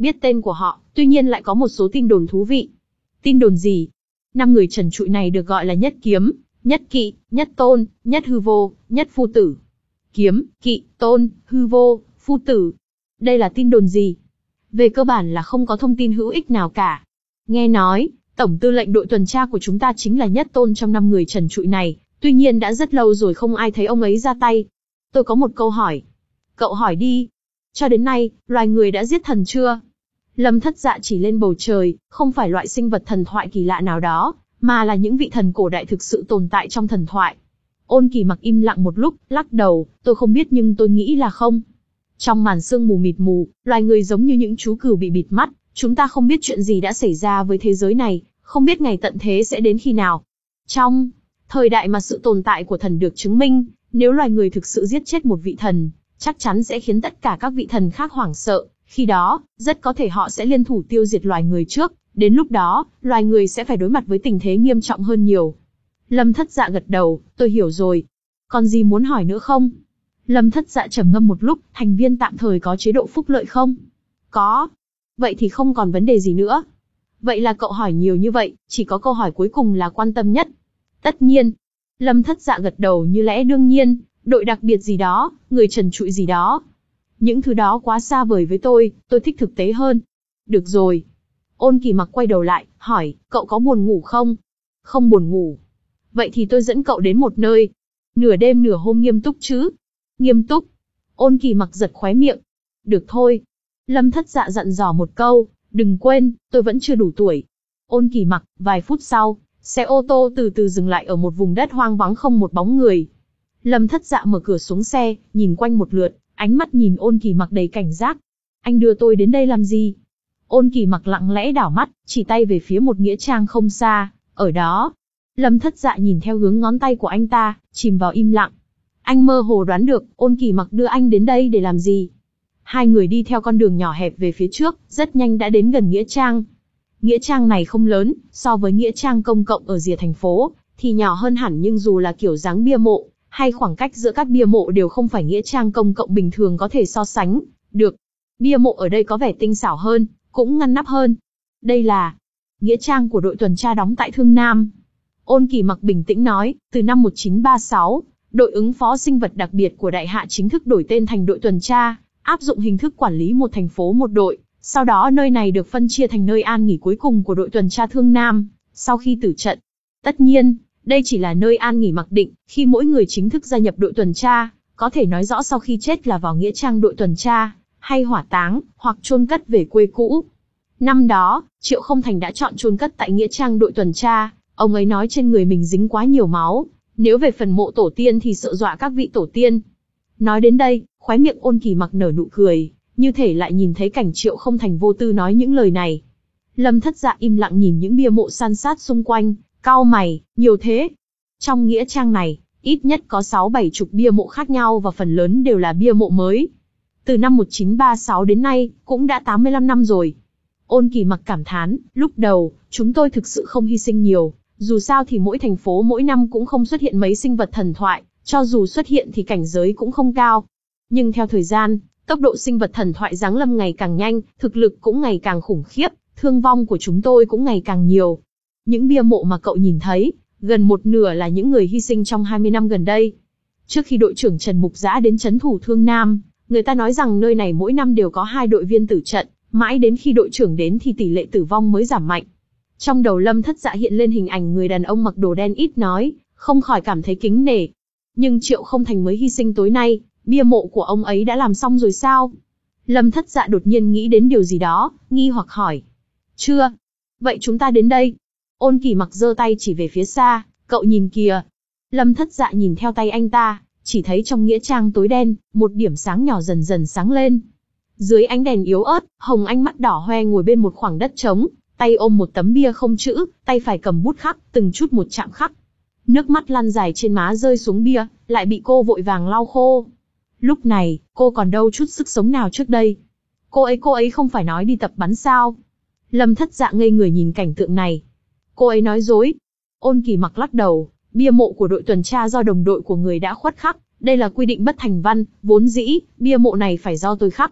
biết tên của họ, tuy nhiên lại có một số tin đồn thú vị. Tin đồn gì? Năm người trần trụi này được gọi là nhất kiếm, nhất kỵ, nhất tôn, nhất hư vô, nhất phu tử. Kiếm, kỵ, tôn, hư vô, phu tử. Đây là tin đồn gì? Về cơ bản là không có thông tin hữu ích nào cả. Nghe nói, tổng tư lệnh đội tuần tra của chúng ta chính là nhất tôn trong năm người trần trụi này, tuy nhiên đã rất lâu rồi không ai thấy ông ấy ra tay. Tôi có một câu hỏi. Cậu hỏi đi. Cho đến nay, loài người đã giết thần chưa? Lâm Thất Dạ chỉ lên bầu trời, không phải loại sinh vật thần thoại kỳ lạ nào đó, mà là những vị thần cổ đại thực sự tồn tại trong thần thoại. Ôn Kỳ Mặc im lặng một lúc, lắc đầu, tôi không biết nhưng tôi nghĩ là không. Trong màn sương mù mịt mù, loài người giống như những chú cừu bị bịt mắt, chúng ta không biết chuyện gì đã xảy ra với thế giới này, không biết ngày tận thế sẽ đến khi nào. Trong thời đại mà sự tồn tại của thần được chứng minh, nếu loài người thực sự giết chết một vị thần, chắc chắn sẽ khiến tất cả các vị thần khác hoảng sợ, khi đó, rất có thể họ sẽ liên thủ tiêu diệt loài người trước, đến lúc đó, loài người sẽ phải đối mặt với tình thế nghiêm trọng hơn nhiều. Lâm Thất Dạ gật đầu, tôi hiểu rồi. Còn gì muốn hỏi nữa không? Lâm Thất Dạ trầm ngâm một lúc, thành viên tạm thời có chế độ phúc lợi không? Có. Vậy thì không còn vấn đề gì nữa. Vậy là cậu hỏi nhiều như vậy, chỉ có câu hỏi cuối cùng là quan tâm nhất. Tất nhiên. Lâm Thất Dạ gật đầu như lẽ đương nhiên, đội đặc biệt gì đó, người trần trụi gì đó. Những thứ đó quá xa vời với tôi, tôi thích thực tế hơn. Được rồi. Ôn Kỳ Mặc quay đầu lại, hỏi, cậu có buồn ngủ không? Không buồn ngủ. Vậy thì tôi dẫn cậu đến một nơi. Nửa đêm nửa hôm nghiêm túc chứ? Nghiêm túc. Ôn Kỳ Mặc giật khóe miệng. Được thôi. Lâm Thất Dạ dặn dò một câu, đừng quên, tôi vẫn chưa đủ tuổi. Ôn Kỳ Mặc, vài phút sau, xe ô tô từ từ dừng lại ở một vùng đất hoang vắng không một bóng người. Lâm Thất Dạ mở cửa xuống xe, nhìn quanh một lượt, ánh mắt nhìn Ôn Kỳ Mặc đầy cảnh giác. Anh đưa tôi đến đây làm gì? Ôn Kỳ Mặc lặng lẽ đảo mắt, chỉ tay về phía một nghĩa trang không xa, ở đó. Lâm Thất Dạ nhìn theo hướng ngón tay của anh ta, chìm vào im lặng. Anh mơ hồ đoán được, Ôn Kỳ Mặc đưa anh đến đây để làm gì. Hai người đi theo con đường nhỏ hẹp về phía trước, rất nhanh đã đến gần nghĩa trang. Nghĩa trang này không lớn, so với nghĩa trang công cộng ở rìa thành phố, thì nhỏ hơn hẳn, nhưng dù là kiểu dáng bia mộ, hay khoảng cách giữa các bia mộ đều không phải nghĩa trang công cộng bình thường có thể so sánh được. Bia mộ ở đây có vẻ tinh xảo hơn, cũng ngăn nắp hơn. Đây là nghĩa trang của đội tuần tra đóng tại Thương Nam. Ôn Kỳ Mặc bình tĩnh nói, từ năm một chín ba sáu, đội ứng phó sinh vật đặc biệt của Đại Hạ chính thức đổi tên thành đội tuần tra, áp dụng hình thức quản lý một thành phố một đội. Sau đó nơi này được phân chia thành nơi an nghỉ cuối cùng của đội tuần tra Thương Nam, sau khi tử trận. Tất nhiên, đây chỉ là nơi an nghỉ mặc định, khi mỗi người chính thức gia nhập đội tuần tra, có thể nói rõ sau khi chết là vào nghĩa trang đội tuần tra, hay hỏa táng, hoặc chôn cất về quê cũ. Năm đó, Triệu Không Thành đã chọn chôn cất tại nghĩa trang đội tuần tra, ông ấy nói trên người mình dính quá nhiều máu, nếu về phần mộ tổ tiên thì sợ dọa các vị tổ tiên. Nói đến đây, khóe miệng Ôn Kỳ Mặc nở nụ cười, như thể lại nhìn thấy cảnh Triệu Không Thành vô tư nói những lời này. Lâm Thất Dạ im lặng nhìn những bia mộ san sát xung quanh, cau mày, nhiều thế. Trong nghĩa trang này, ít nhất có sáu bảy chục bia mộ khác nhau và phần lớn đều là bia mộ mới. Từ năm một chín ba sáu đến nay, cũng đã tám mươi lăm năm rồi. Ôn Kỳ Mặc cảm thán, lúc đầu, chúng tôi thực sự không hy sinh nhiều, dù sao thì mỗi thành phố mỗi năm cũng không xuất hiện mấy sinh vật thần thoại, cho dù xuất hiện thì cảnh giới cũng không cao. Nhưng theo thời gian, tốc độ sinh vật thần thoại giáng lâm ngày càng nhanh, thực lực cũng ngày càng khủng khiếp, thương vong của chúng tôi cũng ngày càng nhiều. Những bia mộ mà cậu nhìn thấy, gần một nửa là những người hy sinh trong hai mươi năm gần đây. Trước khi đội trưởng Trần Mục Dã đến trấn thủ Thương Nam, người ta nói rằng nơi này mỗi năm đều có hai đội viên tử trận, mãi đến khi đội trưởng đến thì tỷ lệ tử vong mới giảm mạnh. Trong đầu Lâm Thất Dạ hiện lên hình ảnh người đàn ông mặc đồ đen ít nói, không khỏi cảm thấy kính nể. Nhưng Triệu Không Thành mới hy sinh tối nay, bia mộ của ông ấy đã làm xong rồi sao? Lâm Thất Dạ đột nhiên nghĩ đến điều gì đó, nghi hoặc hỏi. Chưa. Vậy chúng ta đến đây. Ôn Kỳ Mặc giơ tay chỉ về phía xa, cậu nhìn kìa. Lâm Thất Dạ nhìn theo tay anh ta, chỉ thấy trong nghĩa trang tối đen, một điểm sáng nhỏ dần dần sáng lên. Dưới ánh đèn yếu ớt, Hồng Anh mắt đỏ hoe ngồi bên một khoảng đất trống, tay ôm một tấm bia không chữ, tay phải cầm bút khắc, từng chút một chạm khắc. Nước mắt lăn dài trên má rơi xuống bia, lại bị cô vội vàng lau khô. Lúc này, cô còn đâu chút sức sống nào trước đây. Cô ấy cô ấy không phải nói đi tập bắn sao? Lâm Thất Dạ ngây người nhìn cảnh tượng này. Cô ấy nói dối. Ôn Kỳ Mặc lắc đầu, bia mộ của đội tuần tra do đồng đội của người đã khuất khắc, đây là quy định bất thành văn, vốn dĩ, bia mộ này phải do tôi khắc.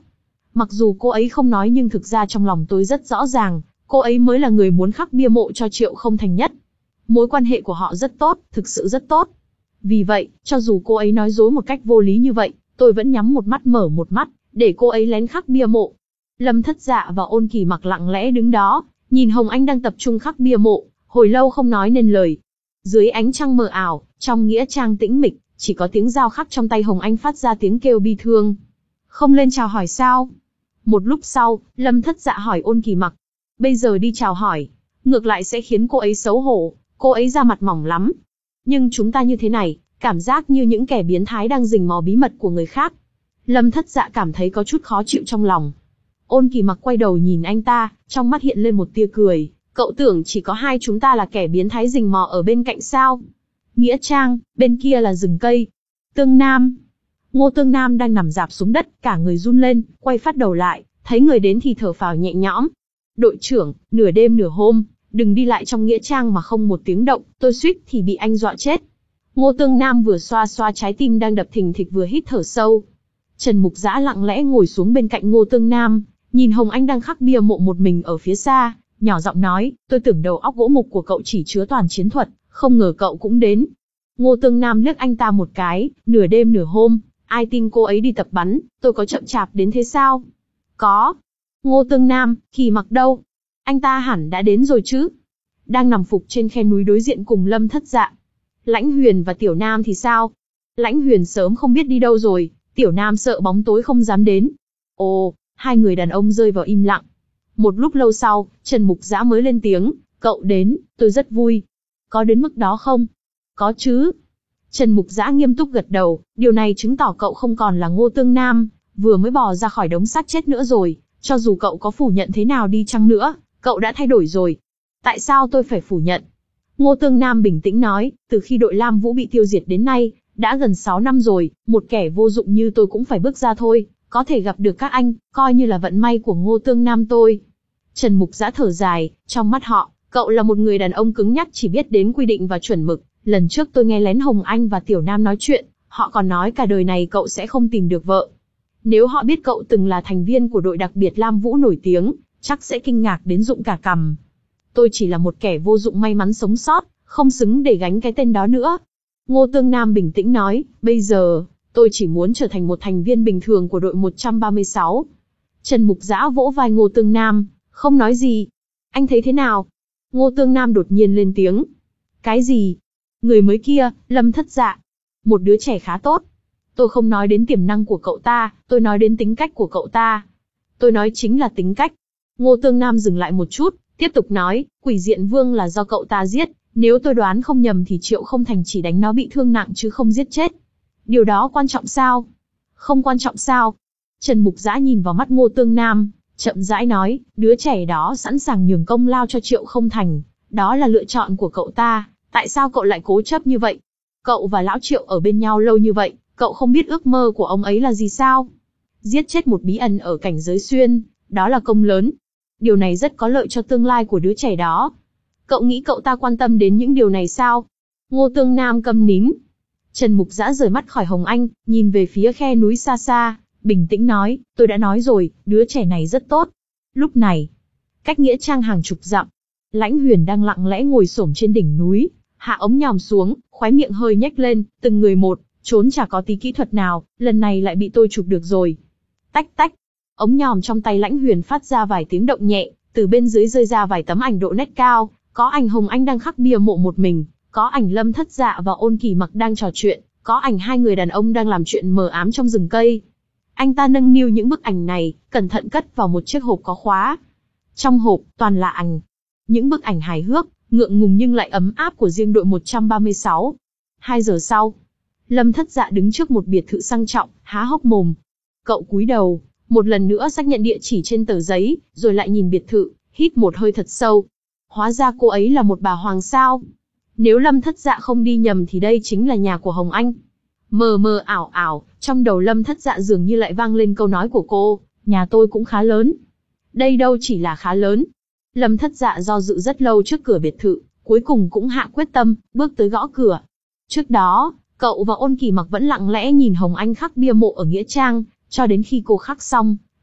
Mặc dù cô ấy không nói nhưng thực ra trong lòng tôi rất rõ ràng, cô ấy mới là người muốn khắc bia mộ cho Triệu Không Thành nhất. Mối quan hệ của họ rất tốt, thực sự rất tốt. Vì vậy, cho dù cô ấy nói dối một cách vô lý như vậy, tôi vẫn nhắm một mắt mở một mắt, để cô ấy lén khắc bia mộ. Lâm Thất Dạ và Ôn Kỳ Mặc lặng lẽ đứng đó, nhìn Hồng Anh đang tập trung khắc bia mộ, hồi lâu không nói nên lời. Dưới ánh trăng mờ ảo, trong nghĩa trang tĩnh mịch, chỉ có tiếng dao khắc trong tay Hồng Anh phát ra tiếng kêu bi thương. Không lên chào hỏi sao? Một lúc sau, Lâm Thất Dạ hỏi Ôn Kỳ Mặc. Bây giờ đi chào hỏi, ngược lại sẽ khiến cô ấy xấu hổ, cô ấy da mặt mỏng lắm. Nhưng chúng ta như thế này, cảm giác như những kẻ biến thái đang rình mò bí mật của người khác. Lâm Thất Dạ cảm thấy có chút khó chịu trong lòng. Ôn Kỳ Mặc quay đầu nhìn anh ta, trong mắt hiện lên một tia cười. Cậu tưởng chỉ có hai chúng ta là kẻ biến thái rình mò ở bên cạnh sao? Nghĩa trang, bên kia là rừng cây. Tương Nam. Ngô Tương Nam đang nằm rạp xuống đất, cả người run lên, quay phát đầu lại, thấy người đến thì thở phào nhẹ nhõm. Đội trưởng, nửa đêm nửa hôm, đừng đi lại trong nghĩa trang mà không một tiếng động, tôi suýt thì bị anh dọa chết. Ngô Tương Nam vừa xoa xoa trái tim đang đập thình thịch vừa hít thở sâu. Trần Mục Dã lặng lẽ ngồi xuống bên cạnh Ngô Tương Nam, nhìn Hồng Anh đang khắc bia mộ một mình ở phía xa, nhỏ giọng nói, tôi tưởng đầu óc gỗ mục của cậu chỉ chứa toàn chiến thuật, không ngờ cậu cũng đến. Ngô Tương Nam liếc anh ta một cái, nửa đêm nửa hôm, ai tin cô ấy đi tập bắn, tôi có chậm chạp đến thế sao? Có. Ngô Tương Nam, Kỳ Mặc đâu? Anh ta hẳn đã đến rồi chứ? Đang nằm phục trên khe núi đối diện cùng Lâm Thất Dạ. Lãnh Huyền và Tiểu Nam thì sao? Lãnh Huyền sớm không biết đi đâu rồi, Tiểu Nam sợ bóng tối không dám đến. Ồ, hai người đàn ông rơi vào im lặng. Một lúc lâu sau, Trần Mục Dã mới lên tiếng, cậu đến, tôi rất vui. Có đến mức đó không? Có chứ. Trần Mục Dã nghiêm túc gật đầu, điều này chứng tỏ cậu không còn là Ngô Tương Nam, vừa mới bò ra khỏi đống xác chết nữa rồi, cho dù cậu có phủ nhận thế nào đi chăng nữa, cậu đã thay đổi rồi. Tại sao tôi phải phủ nhận? Ngô Tương Nam bình tĩnh nói, từ khi đội Lam Vũ bị tiêu diệt đến nay, đã gần sáu năm rồi, một kẻ vô dụng như tôi cũng phải bước ra thôi, có thể gặp được các anh, coi như là vận may của Ngô Tương Nam tôi. Trần Mục Dã thở dài, trong mắt họ, cậu là một người đàn ông cứng nhắc chỉ biết đến quy định và chuẩn mực. Lần trước tôi nghe lén Hồng Anh và Tiểu Nam nói chuyện, họ còn nói cả đời này cậu sẽ không tìm được vợ. Nếu họ biết cậu từng là thành viên của đội đặc biệt Lam Vũ nổi tiếng, chắc sẽ kinh ngạc đến rụng cả cằm. Tôi chỉ là một kẻ vô dụng may mắn sống sót, không xứng để gánh cái tên đó nữa. Ngô Tương Nam bình tĩnh nói, bây giờ, tôi chỉ muốn trở thành một thành viên bình thường của đội một trăm ba mươi sáu. Trần Mục Dã vỗ vai Ngô Tương Nam, không nói gì. Anh thấy thế nào? Ngô Tương Nam đột nhiên lên tiếng. Cái gì? Người mới kia, Lâm Thất Dạ. Một đứa trẻ khá tốt. Tôi không nói đến tiềm năng của cậu ta, tôi nói đến tính cách của cậu ta. Tôi nói chính là tính cách. Ngô Tương Nam dừng lại một chút, tiếp tục nói, Quỷ Diện Vương là do cậu ta giết, nếu tôi đoán không nhầm thì Triệu Không Thành chỉ đánh nó bị thương nặng chứ không giết chết. Điều đó quan trọng sao? Không quan trọng sao? Trần Mục Dã nhìn vào mắt Ngô Tương Nam, chậm rãi nói, đứa trẻ đó sẵn sàng nhường công lao cho Triệu Không Thành, đó là lựa chọn của cậu ta, tại sao cậu lại cố chấp như vậy? Cậu và lão Triệu ở bên nhau lâu như vậy, cậu không biết ước mơ của ông ấy là gì sao? Giết chết một bí ẩn ở cảnh giới xuyên, đó là công lớn. Điều này rất có lợi cho tương lai của đứa trẻ đó. Cậu nghĩ cậu ta quan tâm đến những điều này sao? Ngô Tương Nam câm nín. Trần Mục Dã rời mắt khỏi Hồng Anh, nhìn về phía khe núi xa xa, bình tĩnh nói, tôi đã nói rồi, đứa trẻ này rất tốt. Lúc này, cách nghĩa trang hàng chục dặm, Lãnh Huyền đang lặng lẽ ngồi xổm trên đỉnh núi, hạ ống nhòm xuống, khóe miệng hơi nhếch lên, từng người một, trốn chả có tí kỹ thuật nào, lần này lại bị tôi chụp được rồi. Tách tách, ống nhòm trong tay Lãnh Huyền phát ra vài tiếng động nhẹ, từ bên dưới rơi ra vài tấm ảnh độ nét cao, có ảnh Hồng Anh đang khắc bia mộ một mình, có ảnh Lâm Thất Dạ và Ôn Kỳ Mặc đang trò chuyện, có ảnh hai người đàn ông đang làm chuyện mờ ám trong rừng cây. Anh ta nâng niu những bức ảnh này, cẩn thận cất vào một chiếc hộp có khóa. Trong hộp, toàn là ảnh. Những bức ảnh hài hước, ngượng ngùng nhưng lại ấm áp của riêng đội một trăm ba mươi sáu. Hai giờ sau, Lâm Thất Dạ đứng trước một biệt thự sang trọng, há hốc mồm. Cậu cúi đầu, một lần nữa xác nhận địa chỉ trên tờ giấy, rồi lại nhìn biệt thự, hít một hơi thật sâu. Hóa ra cô ấy là một bà hoàng sao. Nếu Lâm Thất Dạ không đi nhầm thì đây chính là nhà của Hồng Anh. Mờ mờ ảo ảo, trong đầu Lâm Thất Dạ dường như lại vang lên câu nói của cô, nhà tôi cũng khá lớn. Đây đâu chỉ là khá lớn. Lâm Thất Dạ do dự rất lâu trước cửa biệt thự, cuối cùng cũng hạ quyết tâm, bước tới gõ cửa. Trước đó, cậu và Ôn Kỳ Mặc vẫn lặng lẽ nhìn Hồng Anh khắc bia mộ ở nghĩa trang, cho đến khi cô khắc xong,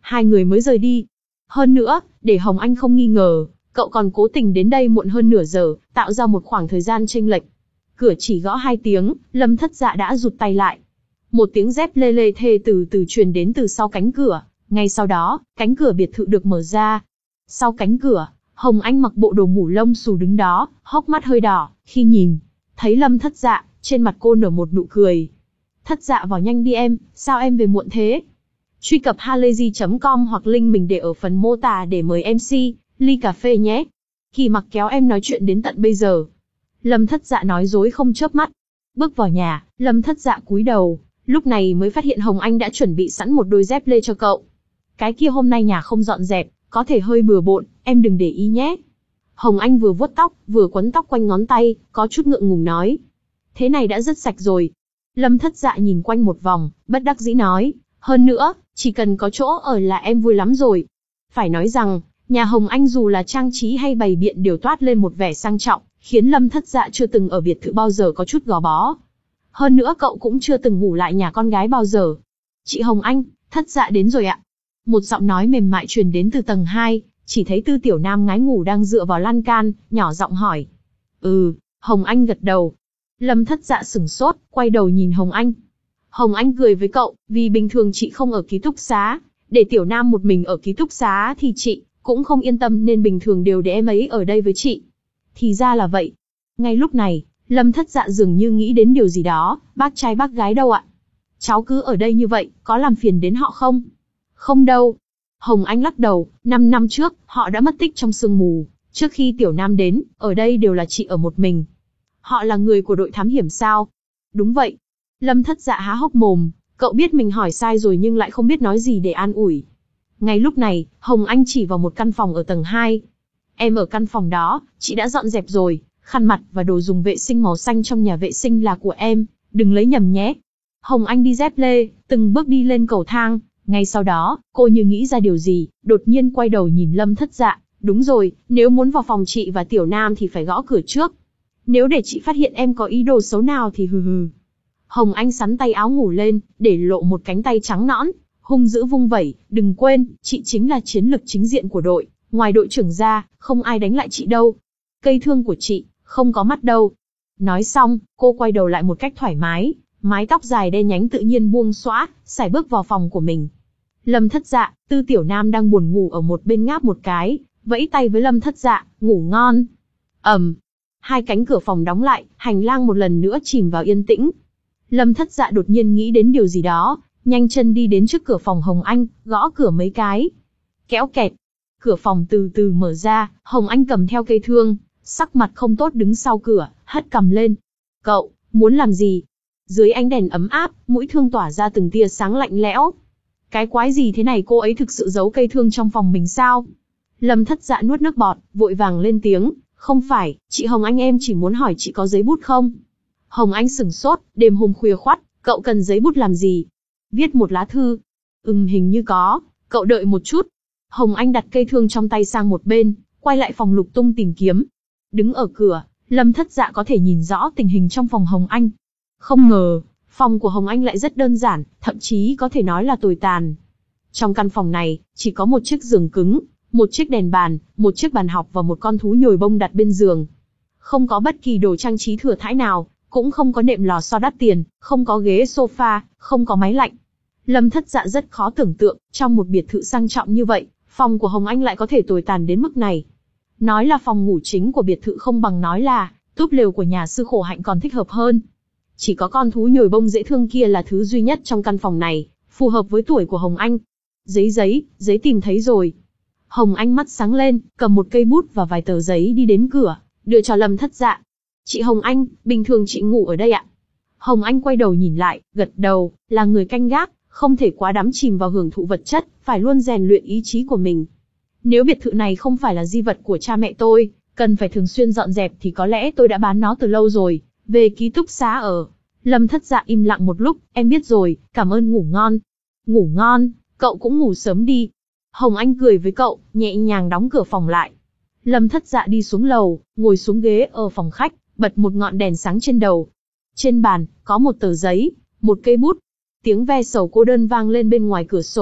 hai người mới rời đi. Hơn nữa, để Hồng Anh không nghi ngờ, cậu còn cố tình đến đây muộn hơn nửa giờ, tạo ra một khoảng thời gian chênh lệch. Cửa chỉ gõ hai tiếng, Lâm Thất Dạ đã rụt tay lại. Một tiếng dép lê lê thê từ từ truyền đến từ sau cánh cửa. Ngay sau đó, cánh cửa biệt thự được mở ra. Sau cánh cửa, Hồng Anh mặc bộ đồ ngủ lông xù đứng đó, hốc mắt hơi đỏ, khi nhìn thấy Lâm Thất Dạ, trên mặt cô nở một nụ cười. Thất Dạ vào nhanh đi em, sao em về muộn thế? Truy cập halayzi chấm com hoặc link mình để ở phần mô tả để mời em xê, ly cà phê nhé. Kỳ mặc kéo em nói chuyện đến tận bây giờ. Lâm Thất Dạ nói dối không chớp mắt. Bước vào nhà, Lâm Thất Dạ cúi đầu, lúc này mới phát hiện Hồng Anh đã chuẩn bị sẵn một đôi dép lê cho cậu. Cái kia hôm nay nhà không dọn dẹp, có thể hơi bừa bộn, em đừng để ý nhé. Hồng Anh vừa vuốt tóc, vừa quấn tóc quanh ngón tay, có chút ngượng ngùng nói. Thế này đã rất sạch rồi. Lâm Thất Dạ nhìn quanh một vòng, bất đắc dĩ nói. Hơn nữa, chỉ cần có chỗ ở là em vui lắm rồi. Phải nói rằng, nhà Hồng Anh dù là trang trí hay bày biện đều toát lên một vẻ sang trọng, khiến Lâm Thất Dạ chưa từng ở biệt thự bao giờ có chút gò bó. Hơn nữa cậu cũng chưa từng ngủ lại nhà con gái bao giờ. Chị Hồng Anh, Thất Dạ đến rồi ạ. Một giọng nói mềm mại truyền đến từ tầng hai, chỉ thấy Tư Tiểu Nam ngái ngủ đang dựa vào lan can, nhỏ giọng hỏi. Ừ, Hồng Anh gật đầu. Lâm Thất Dạ sửng sốt, quay đầu nhìn Hồng Anh. Hồng Anh cười với cậu, vì bình thường chị không ở ký túc xá, để Tiểu Nam một mình ở ký túc xá thì chị cũng không yên tâm nên bình thường đều để em ấy ở đây với chị. Thì ra là vậy. Ngay lúc này, Lâm Thất Dạ dường như nghĩ đến điều gì đó, bác trai bác gái đâu ạ? Cháu cứ ở đây như vậy, có làm phiền đến họ không? Không đâu. Hồng Anh lắc đầu, năm năm trước, họ đã mất tích trong sương mù. Trước khi Tiểu Nam đến, ở đây đều là chị ở một mình. Họ là người của đội thám hiểm sao? Đúng vậy. Lâm Thất Dạ há hốc mồm, cậu biết mình hỏi sai rồi nhưng lại không biết nói gì để an ủi. Ngay lúc này, Hồng Anh chỉ vào một căn phòng ở tầng hai. Em ở căn phòng đó, chị đã dọn dẹp rồi, khăn mặt và đồ dùng vệ sinh màu xanh trong nhà vệ sinh là của em, đừng lấy nhầm nhé. Hồng Anh đi dép lê, từng bước đi lên cầu thang, ngay sau đó, cô như nghĩ ra điều gì, đột nhiên quay đầu nhìn Lâm Thất Dạ, đúng rồi, nếu muốn vào phòng chị và Tiểu Nam thì phải gõ cửa trước. Nếu để chị phát hiện em có ý đồ xấu nào thì hừ hừ. Hồng Anh sắn tay áo ngủ lên, để lộ một cánh tay trắng nõn, hung dữ vung vẩy, đừng quên, chị chính là chiến lực chính diện của đội, ngoài đội trưởng ra, không ai đánh lại chị đâu. Cây thương của chị, không có mắt đâu. Nói xong, cô quay đầu lại một cách thoải mái, mái tóc dài đen nhánh tự nhiên buông xõa, sải bước vào phòng của mình. Lâm Thất Dạ, Tư Tiểu Nam đang buồn ngủ ở một bên ngáp một cái, vẫy tay với Lâm Thất Dạ, ngủ ngon. Ầm, hai cánh cửa phòng đóng lại, hành lang một lần nữa chìm vào yên tĩnh. Lâm Thất Dạ đột nhiên nghĩ đến điều gì đó, nhanh chân đi đến trước cửa phòng Hồng Anh, gõ cửa mấy cái. Kéo kẹt. Cửa phòng từ từ mở ra, Hồng Anh cầm theo cây thương, sắc mặt không tốt đứng sau cửa, hất cằm lên. Cậu, muốn làm gì? Dưới ánh đèn ấm áp, mũi thương tỏa ra từng tia sáng lạnh lẽo. Cái quái gì thế này, cô ấy thực sự giấu cây thương trong phòng mình sao? Lâm Thất Dạ nuốt nước bọt, vội vàng lên tiếng. Không phải, chị Hồng Anh em chỉ muốn hỏi chị có giấy bút không? Hồng Anh sửng sốt, đêm hôm khuya khoắt, cậu cần giấy bút làm gì? Viết một lá thư. Ừm, hình như có, cậu đợi một chút. Hồng Anh đặt cây thương trong tay sang một bên, quay lại phòng lục tung tìm kiếm. Đứng ở cửa, Lâm Thất Dạ có thể nhìn rõ tình hình trong phòng Hồng Anh. Không ngờ, phòng của Hồng Anh lại rất đơn giản, thậm chí có thể nói là tồi tàn. Trong căn phòng này, chỉ có một chiếc giường cứng, một chiếc đèn bàn, một chiếc bàn học và một con thú nhồi bông đặt bên giường. Không có bất kỳ đồ trang trí thừa thãi nào, cũng không có nệm lò xo đắt tiền, không có ghế sofa, không có máy lạnh. Lâm Thất Dạ rất khó tưởng tượng, trong một biệt thự sang trọng như vậy, phòng của Hồng Anh lại có thể tồi tàn đến mức này. Nói là phòng ngủ chính của biệt thự không bằng nói là túp lều của nhà sư Khổ Hạnh còn thích hợp hơn. Chỉ có con thú nhồi bông dễ thương kia là thứ duy nhất trong căn phòng này, phù hợp với tuổi của Hồng Anh. Giấy giấy, giấy tìm thấy rồi. Hồng Anh mắt sáng lên, cầm một cây bút và vài tờ giấy đi đến cửa, đưa cho Lâm Thất Dạ. Chị Hồng Anh, bình thường chị ngủ ở đây ạ? Hồng Anh quay đầu nhìn lại, gật đầu, là người canh gác, không thể quá đắm chìm vào hưởng thụ vật chất, phải luôn rèn luyện ý chí của mình. Nếu biệt thự này không phải là di vật của cha mẹ tôi, cần phải thường xuyên dọn dẹp thì có lẽ tôi đã bán nó từ lâu rồi, về ký túc xá ở. Lâm Thất Dạ im lặng một lúc, em biết rồi, cảm ơn, ngủ ngon. Ngủ ngon, cậu cũng ngủ sớm đi. Hồng Anh cười với cậu, nhẹ nhàng đóng cửa phòng lại. Lâm Thất Dạ đi xuống lầu, ngồi xuống ghế ở phòng khách, bật một ngọn đèn sáng trên đầu. Trên bàn, có một tờ giấy, một cây bút. Tiếng ve sầu cô đơn vang lên bên ngoài cửa sổ,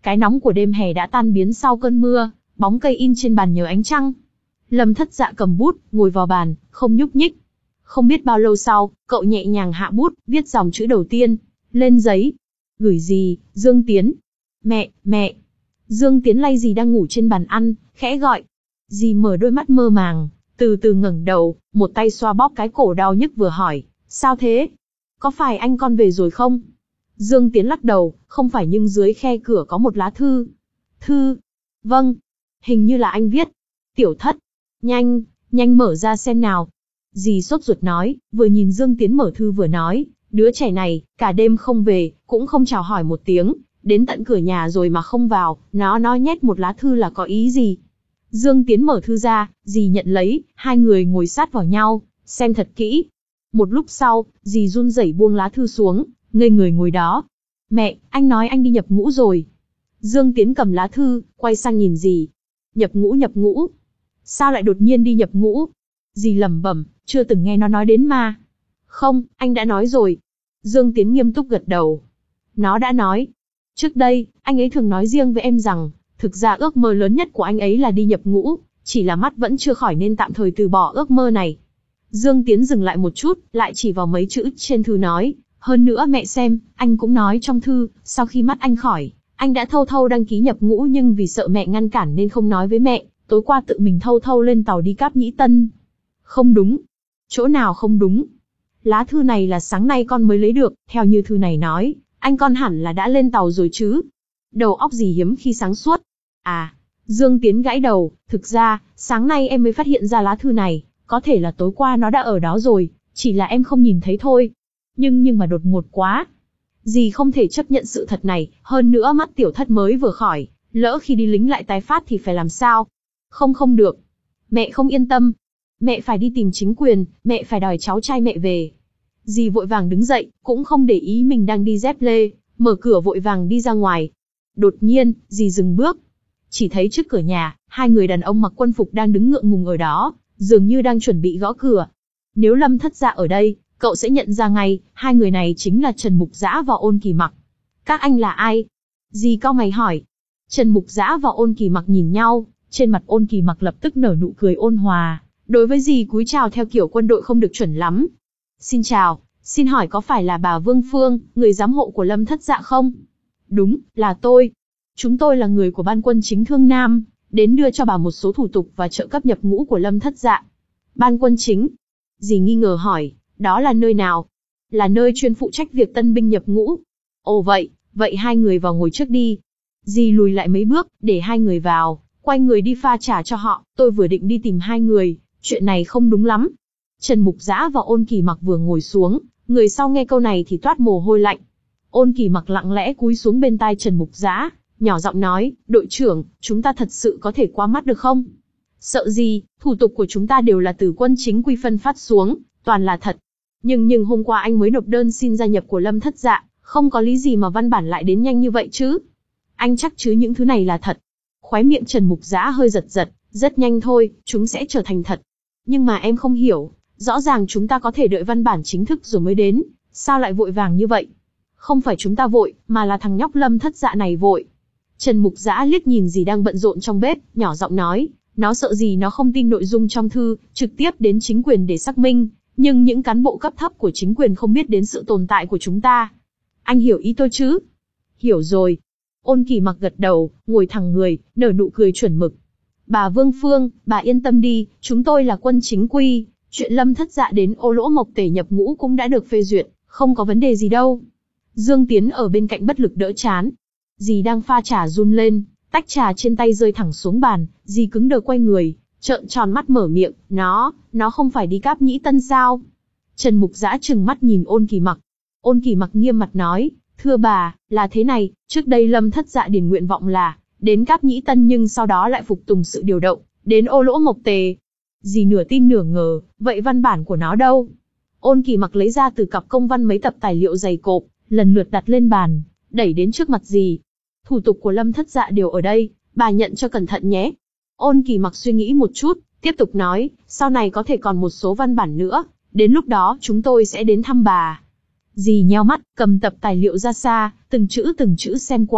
Cái nóng của đêm hè đã tan biến sau cơn mưa, bóng cây in trên bàn nhờ ánh trăng. Lâm Thất Dạ cầm bút, ngồi vào bàn, không nhúc nhích. Không biết bao lâu sau, cậu nhẹ nhàng hạ bút, viết dòng chữ đầu tiên, lên giấy. Gửi gì, Dương Tiến. Mẹ, mẹ. Dương Tiến lay dì đang ngủ trên bàn ăn, khẽ gọi. Dì mở đôi mắt mơ màng, từ từ ngẩng đầu, một tay xoa bóp cái cổ đau nhức vừa hỏi, sao thế? Có phải anh con về rồi không? Dương Tiến lắc đầu, không phải, nhưng dưới khe cửa có một lá thư. Thư? Vâng. Hình như là anh viết. Tiểu Thất. Nhanh, nhanh mở ra xem nào. Dì sốt ruột nói, vừa nhìn Dương Tiến mở thư vừa nói, đứa trẻ này, cả đêm không về, cũng không chào hỏi một tiếng, đến tận cửa nhà rồi mà không vào, nó nói nhét một lá thư là có ý gì? Dương Tiến mở thư ra, dì nhận lấy, hai người ngồi sát vào nhau, xem thật kỹ. Một lúc sau, dì run rẩy buông lá thư xuống, ngây người ngồi đó. Mẹ, anh nói anh đi nhập ngũ rồi. Dương Tiến cầm lá thư, quay sang nhìn dì. Nhập ngũ nhập ngũ. Sao lại đột nhiên đi nhập ngũ? Dì lẩm bẩm, chưa từng nghe nó nói đến ma. Không, anh đã nói rồi. Dương Tiến nghiêm túc gật đầu. Nó đã nói. Trước đây, anh ấy thường nói riêng với em rằng, thực ra ước mơ lớn nhất của anh ấy là đi nhập ngũ, chỉ là mắt vẫn chưa khỏi nên tạm thời từ bỏ ước mơ này. Dương Tiến dừng lại một chút, lại chỉ vào mấy chữ trên thư nói, hơn nữa mẹ xem, anh cũng nói trong thư, sau khi mắt anh khỏi, anh đã thâu thâu đăng ký nhập ngũ nhưng vì sợ mẹ ngăn cản nên không nói với mẹ, tối qua tự mình thâu thâu lên tàu đi Cáp Nhĩ Tân. Không đúng. Chỗ nào không đúng? Lá thư này là sáng nay con mới lấy được, theo như thư này nói, anh con hẳn là đã lên tàu rồi chứ. Đầu óc gì hiếm khi sáng suốt. À, Dương Tiến gãi đầu, thực ra, sáng nay em mới phát hiện ra lá thư này, có thể là tối qua nó đã ở đó rồi, chỉ là em không nhìn thấy thôi. Nhưng nhưng mà đột ngột quá. Dì không thể chấp nhận sự thật này, hơn nữa mắt Tiểu Thất mới vừa khỏi, lỡ khi đi lính lại tái phát thì phải làm sao? Không không được. Mẹ không yên tâm. Mẹ phải đi tìm chính quyền, mẹ phải đòi cháu trai mẹ về. Dì vội vàng đứng dậy, cũng không để ý mình đang đi dép lê, mở cửa vội vàng đi ra ngoài. Đột nhiên, dì dừng bước. Chỉ thấy trước cửa nhà, hai người đàn ông mặc quân phục đang đứng ngượng ngùng ở đó, dường như đang chuẩn bị gõ cửa. Nếu Lâm Thất Dạ ở đây, cậu sẽ nhận ra ngay, hai người này chính là Trần Mục Dã và Ôn Kỳ Mặc. Các anh là ai? Dì cau mày hỏi. Trần Mục Dã và Ôn Kỳ Mặc nhìn nhau, trên mặt Ôn Kỳ Mặc lập tức nở nụ cười ôn hòa, đối với dì cúi chào theo kiểu quân đội không được chuẩn lắm. Xin chào, xin hỏi có phải là bà Vương Phương, người giám hộ của Lâm Thất Dạ không? Đúng, là tôi. Chúng tôi là người của Ban Quân Chính Thương Nam, đến đưa cho bà một số thủ tục và trợ cấp nhập ngũ của Lâm Thất Dạ. Ban Quân Chính? Dì nghi ngờ hỏi, đó là nơi nào? Là nơi chuyên phụ trách việc tân binh nhập ngũ. Ồ vậy, vậy hai người vào ngồi trước đi. Dì lùi lại mấy bước, để hai người vào, quay người đi pha trà cho họ, tôi vừa định đi tìm hai người, chuyện này không đúng lắm. Trần Mục Dã và Ôn Kỳ Mặc vừa ngồi xuống, người sau nghe câu này thì toát mồ hôi lạnh. Ôn Kỳ Mặc lặng lẽ cúi xuống bên tai Trần Mục Dã, nhỏ giọng nói, đội trưởng, chúng ta thật sự có thể qua mắt được không? Sợ gì, thủ tục của chúng ta đều là từ quân chính quy phân phát xuống, toàn là thật. Nhưng nhưng hôm qua anh mới nộp đơn xin gia nhập của Lâm Thất Dạ, không có lý gì mà văn bản lại đến nhanh như vậy chứ. Anh chắc chứ những thứ này là thật. Khóe miệng Trần Mục Dã hơi giật giật, rất nhanh thôi, chúng sẽ trở thành thật. Nhưng mà em không hiểu, rõ ràng chúng ta có thể đợi văn bản chính thức rồi mới đến, sao lại vội vàng như vậy? Không phải chúng ta vội, mà là thằng nhóc Lâm Thất Dạ này vội. Trần Mục Dã liếc nhìn dì đang bận rộn trong bếp, nhỏ giọng nói, nó sợ gì nó không tin nội dung trong thư, trực tiếp đến chính quyền để xác minh, nhưng những cán bộ cấp thấp của chính quyền không biết đến sự tồn tại của chúng ta. Anh hiểu ý tôi chứ? Hiểu rồi. Ôn Kỳ Mặc gật đầu, ngồi thẳng người, nở nụ cười chuẩn mực. Bà Vương Phương, bà yên tâm đi, chúng tôi là quân chính quy, chuyện Lâm Thất Dạ đến Ô Lỗ Mộc Tể nhập ngũ cũng đã được phê duyệt, không có vấn đề gì đâu. Dương Tiến ở bên cạnh bất lực đỡ chán. Dì đang pha trà run lên, tách trà trên tay rơi thẳng xuống bàn, dì cứng đờ quay người, trợn tròn mắt mở miệng, nó, nó không phải đi Cáp Nhĩ Tân sao? Trần Mục Dã trừng mắt nhìn Ôn Kỳ Mặc. Ôn Kỳ Mặc nghiêm mặt nói, thưa bà, là thế này, trước đây Lâm Thất Dạ điền nguyện vọng là đến Cáp Nhĩ Tân nhưng sau đó lại phục tùng sự điều động, đến Ô Lỗ Mộc Tề. Dì nửa tin nửa ngờ, vậy văn bản của nó đâu? Ôn Kỳ Mặc lấy ra từ cặp công văn mấy tập tài liệu dày cộp, lần lượt đặt lên bàn, đẩy đến trước mặt dì. Thủ tục của Lâm Thất Dạ đều ở đây, bà nhận cho cẩn thận nhé. Ôn Kỳ Mặc suy nghĩ một chút, tiếp tục nói, sau này có thể còn một số văn bản nữa, đến lúc đó chúng tôi sẽ đến thăm bà. Dì nheo mắt, cầm tập tài liệu ra xa, từng chữ từng chữ xem qua,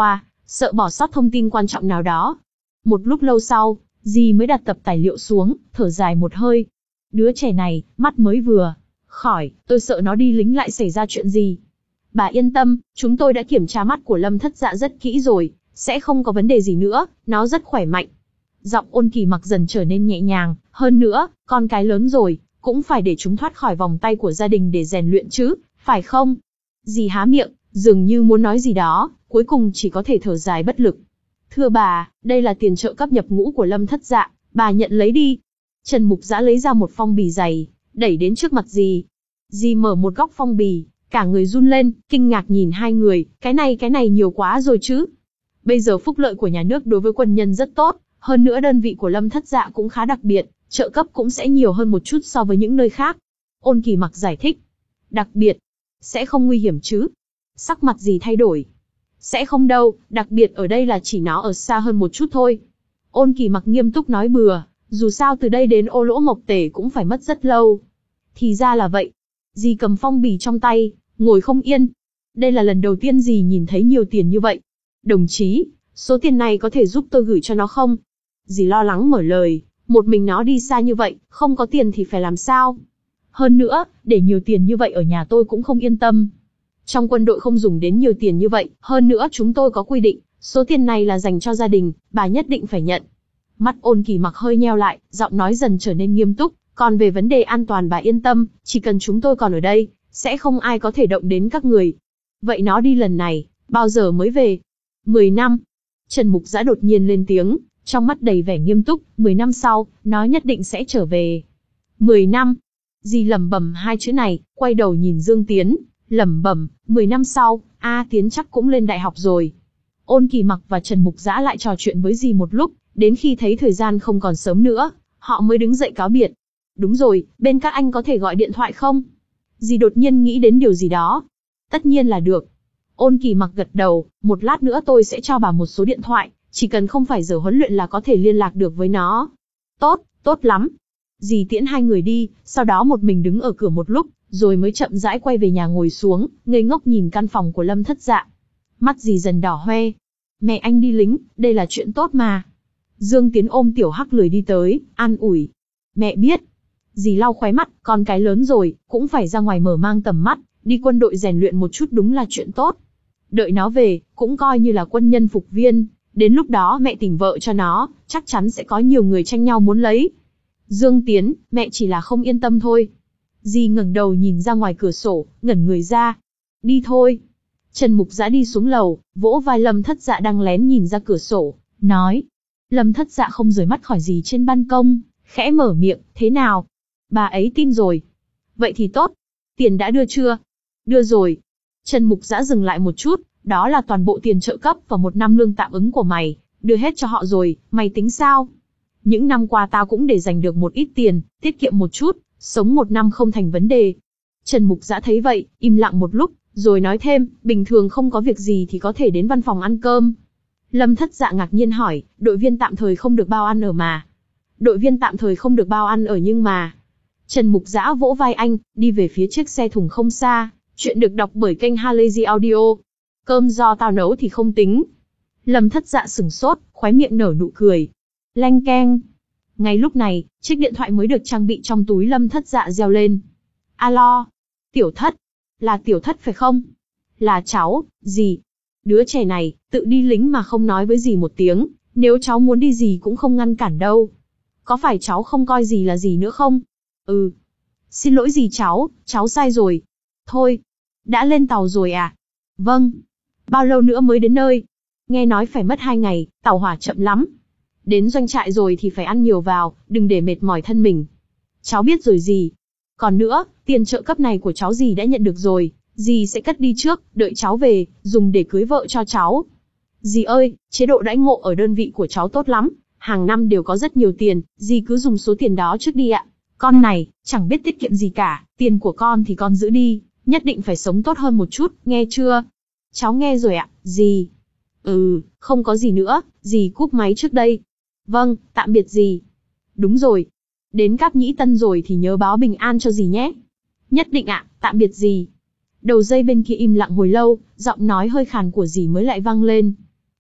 sợ bỏ sót thông tin quan trọng nào đó. Một lúc lâu sau, dì mới đặt tập tài liệu xuống, thở dài một hơi. Đứa trẻ này, mắt mới vừa khỏi, tôi sợ nó đi lính lại xảy ra chuyện gì. Bà yên tâm, chúng tôi đã kiểm tra mắt của Lâm Thất Dạ rất kỹ rồi, sẽ không có vấn đề gì nữa, nó rất khỏe mạnh. Giọng Ôn Kỳ Mặc dần trở nên nhẹ nhàng, hơn nữa, con cái lớn rồi, cũng phải để chúng thoát khỏi vòng tay của gia đình để rèn luyện chứ, phải không? Dì há miệng, dường như muốn nói gì đó, cuối cùng chỉ có thể thở dài bất lực. Thưa bà, đây là tiền trợ cấp nhập ngũ của Lâm Thất Dạ, bà nhận lấy đi. Trần Mục Dã lấy ra một phong bì dày, đẩy đến trước mặt dì. Dì mở một góc phong bì, cả người run lên, kinh ngạc nhìn hai người, cái này cái này nhiều quá rồi chứ. Bây giờ phúc lợi của nhà nước đối với quân nhân rất tốt, hơn nữa đơn vị của Lâm Thất Dạ cũng khá đặc biệt, trợ cấp cũng sẽ nhiều hơn một chút so với những nơi khác. Ôn Kỳ Mặc giải thích. Đặc biệt, sẽ không nguy hiểm chứ? Sắc mặt dì thay đổi. Sẽ không đâu, đặc biệt ở đây là chỉ nó ở xa hơn một chút thôi. Ôn Kỳ Mặc nghiêm túc nói bừa, dù sao từ đây đến Ô Lỗ Mộc Tể cũng phải mất rất lâu. Thì ra là vậy. Dì cầm phong bì trong tay, ngồi không yên. Đây là lần đầu tiên dì nhìn thấy nhiều tiền như vậy. Đồng chí, số tiền này có thể giúp tôi gửi cho nó không? Dì lo lắng mở lời, một mình nó đi xa như vậy, không có tiền thì phải làm sao? Hơn nữa, để nhiều tiền như vậy ở nhà tôi cũng không yên tâm. Trong quân đội không dùng đến nhiều tiền như vậy, hơn nữa chúng tôi có quy định, số tiền này là dành cho gia đình, bà nhất định phải nhận. Mắt Ôn Kỳ Mặc hơi nheo lại, giọng nói dần trở nên nghiêm túc, còn về vấn đề an toàn bà yên tâm, chỉ cần chúng tôi còn ở đây, sẽ không ai có thể động đến các người. Vậy nó đi lần này, bao giờ mới về? Mười năm. Trần Mục Dã đột nhiên lên tiếng, trong mắt đầy vẻ nghiêm túc, mười năm sau, nó nhất định sẽ trở về. Mười năm. Dì lẩm bẩm hai chữ này, quay đầu nhìn Dương Tiến, lẩm bẩm, mười năm sau, A Tiến chắc cũng lên đại học rồi. Ôn Kỳ Mặc và Trần Mục Dã lại trò chuyện với dì một lúc, đến khi thấy thời gian không còn sớm nữa, họ mới đứng dậy cáo biệt. Đúng rồi, bên các anh có thể gọi điện thoại không? Dì đột nhiên nghĩ đến điều gì đó. Tất nhiên là được. Ôn Kỳ Mặc gật đầu, một lát nữa tôi sẽ cho bà một số điện thoại, chỉ cần không phải giờ huấn luyện là có thể liên lạc được với nó. Tốt, tốt lắm. Dì tiễn hai người đi, sau đó một mình đứng ở cửa một lúc, rồi mới chậm rãi quay về nhà ngồi xuống, ngây ngốc nhìn căn phòng của Lâm Thất Dạ. Mắt dì dần đỏ hoe. Mẹ anh đi lính, đây là chuyện tốt mà. Dương Tiến ôm Tiểu Hắc lười đi tới, an ủi. Mẹ biết. Dì lau khóe mắt, con cái lớn rồi, cũng phải ra ngoài mở mang tầm mắt, đi quân đội rèn luyện một chút đúng là chuyện tốt. Đợi nó về, cũng coi như là quân nhân phục viên, đến lúc đó mẹ tìm vợ cho nó, chắc chắn sẽ có nhiều người tranh nhau muốn lấy. Dương Tiến, mẹ chỉ là không yên tâm thôi. Dì ngẩng đầu nhìn ra ngoài cửa sổ, ngẩn người ra. Đi thôi. Trần Mục Dã đi xuống lầu, vỗ vai Lâm Thất Dạ đang lén nhìn ra cửa sổ, nói. Lâm Thất Dạ không rời mắt khỏi dì trên ban công, khẽ mở miệng, thế nào? Bà ấy tin rồi. Vậy thì tốt. Tiền đã đưa chưa? Đưa rồi. Trần Mục Dã dừng lại một chút, đó là toàn bộ tiền trợ cấp và một năm lương tạm ứng của mày, đưa hết cho họ rồi, mày tính sao? Những năm qua tao cũng để dành được một ít tiền, tiết kiệm một chút, sống một năm không thành vấn đề. Trần Mục Dã thấy vậy, im lặng một lúc, rồi nói thêm, bình thường không có việc gì thì có thể đến văn phòng ăn cơm. Lâm Thất Dạ ngạc nhiên hỏi, đội viên tạm thời không được bao ăn ở mà. Đội viên tạm thời không được bao ăn ở nhưng mà. Trần Mục Dã vỗ vai anh, đi về phía chiếc xe thùng không xa, chuyện được đọc bởi kênh Halazy Audio. Cơm do tao nấu thì không tính. Lâm Thất Dạ sửng sốt, khóe miệng nở nụ cười. Leng keng. Ngay lúc này, chiếc điện thoại mới được trang bị trong túi Lâm Thất Dạ reo lên. Alo, Tiểu Thất. Là Tiểu Thất phải không? Là cháu, dì. Đứa trẻ này, tự đi lính mà không nói với dì một tiếng, nếu cháu muốn đi dì cũng không ngăn cản đâu. Có phải cháu không coi dì là dì nữa không? Ừ. Xin lỗi dì cháu, cháu sai rồi. Thôi. Đã lên tàu rồi à? Vâng. Bao lâu nữa mới đến nơi? Nghe nói phải mất hai ngày, tàu hỏa chậm lắm. Đến doanh trại rồi thì phải ăn nhiều vào, đừng để mệt mỏi thân mình. Cháu biết rồi dì. Còn nữa, tiền trợ cấp này của cháu dì đã nhận được rồi, dì sẽ cất đi trước, đợi cháu về, dùng để cưới vợ cho cháu. Dì ơi, chế độ đãi ngộ ở đơn vị của cháu tốt lắm, hàng năm đều có rất nhiều tiền, dì cứ dùng số tiền đó trước đi ạ. Con này, chẳng biết tiết kiệm gì cả, tiền của con thì con giữ đi, nhất định phải sống tốt hơn một chút, nghe chưa? Cháu nghe rồi ạ, dì. Ừ, không có gì nữa, dì cúp máy trước đây. Vâng, tạm biệt dì. Đúng rồi. Đến Cáp Nhĩ Tân rồi thì nhớ báo bình an cho dì nhé. Nhất định ạ, tạm biệt dì. Đầu dây bên kia im lặng hồi lâu, giọng nói hơi khàn của dì mới lại vang lên.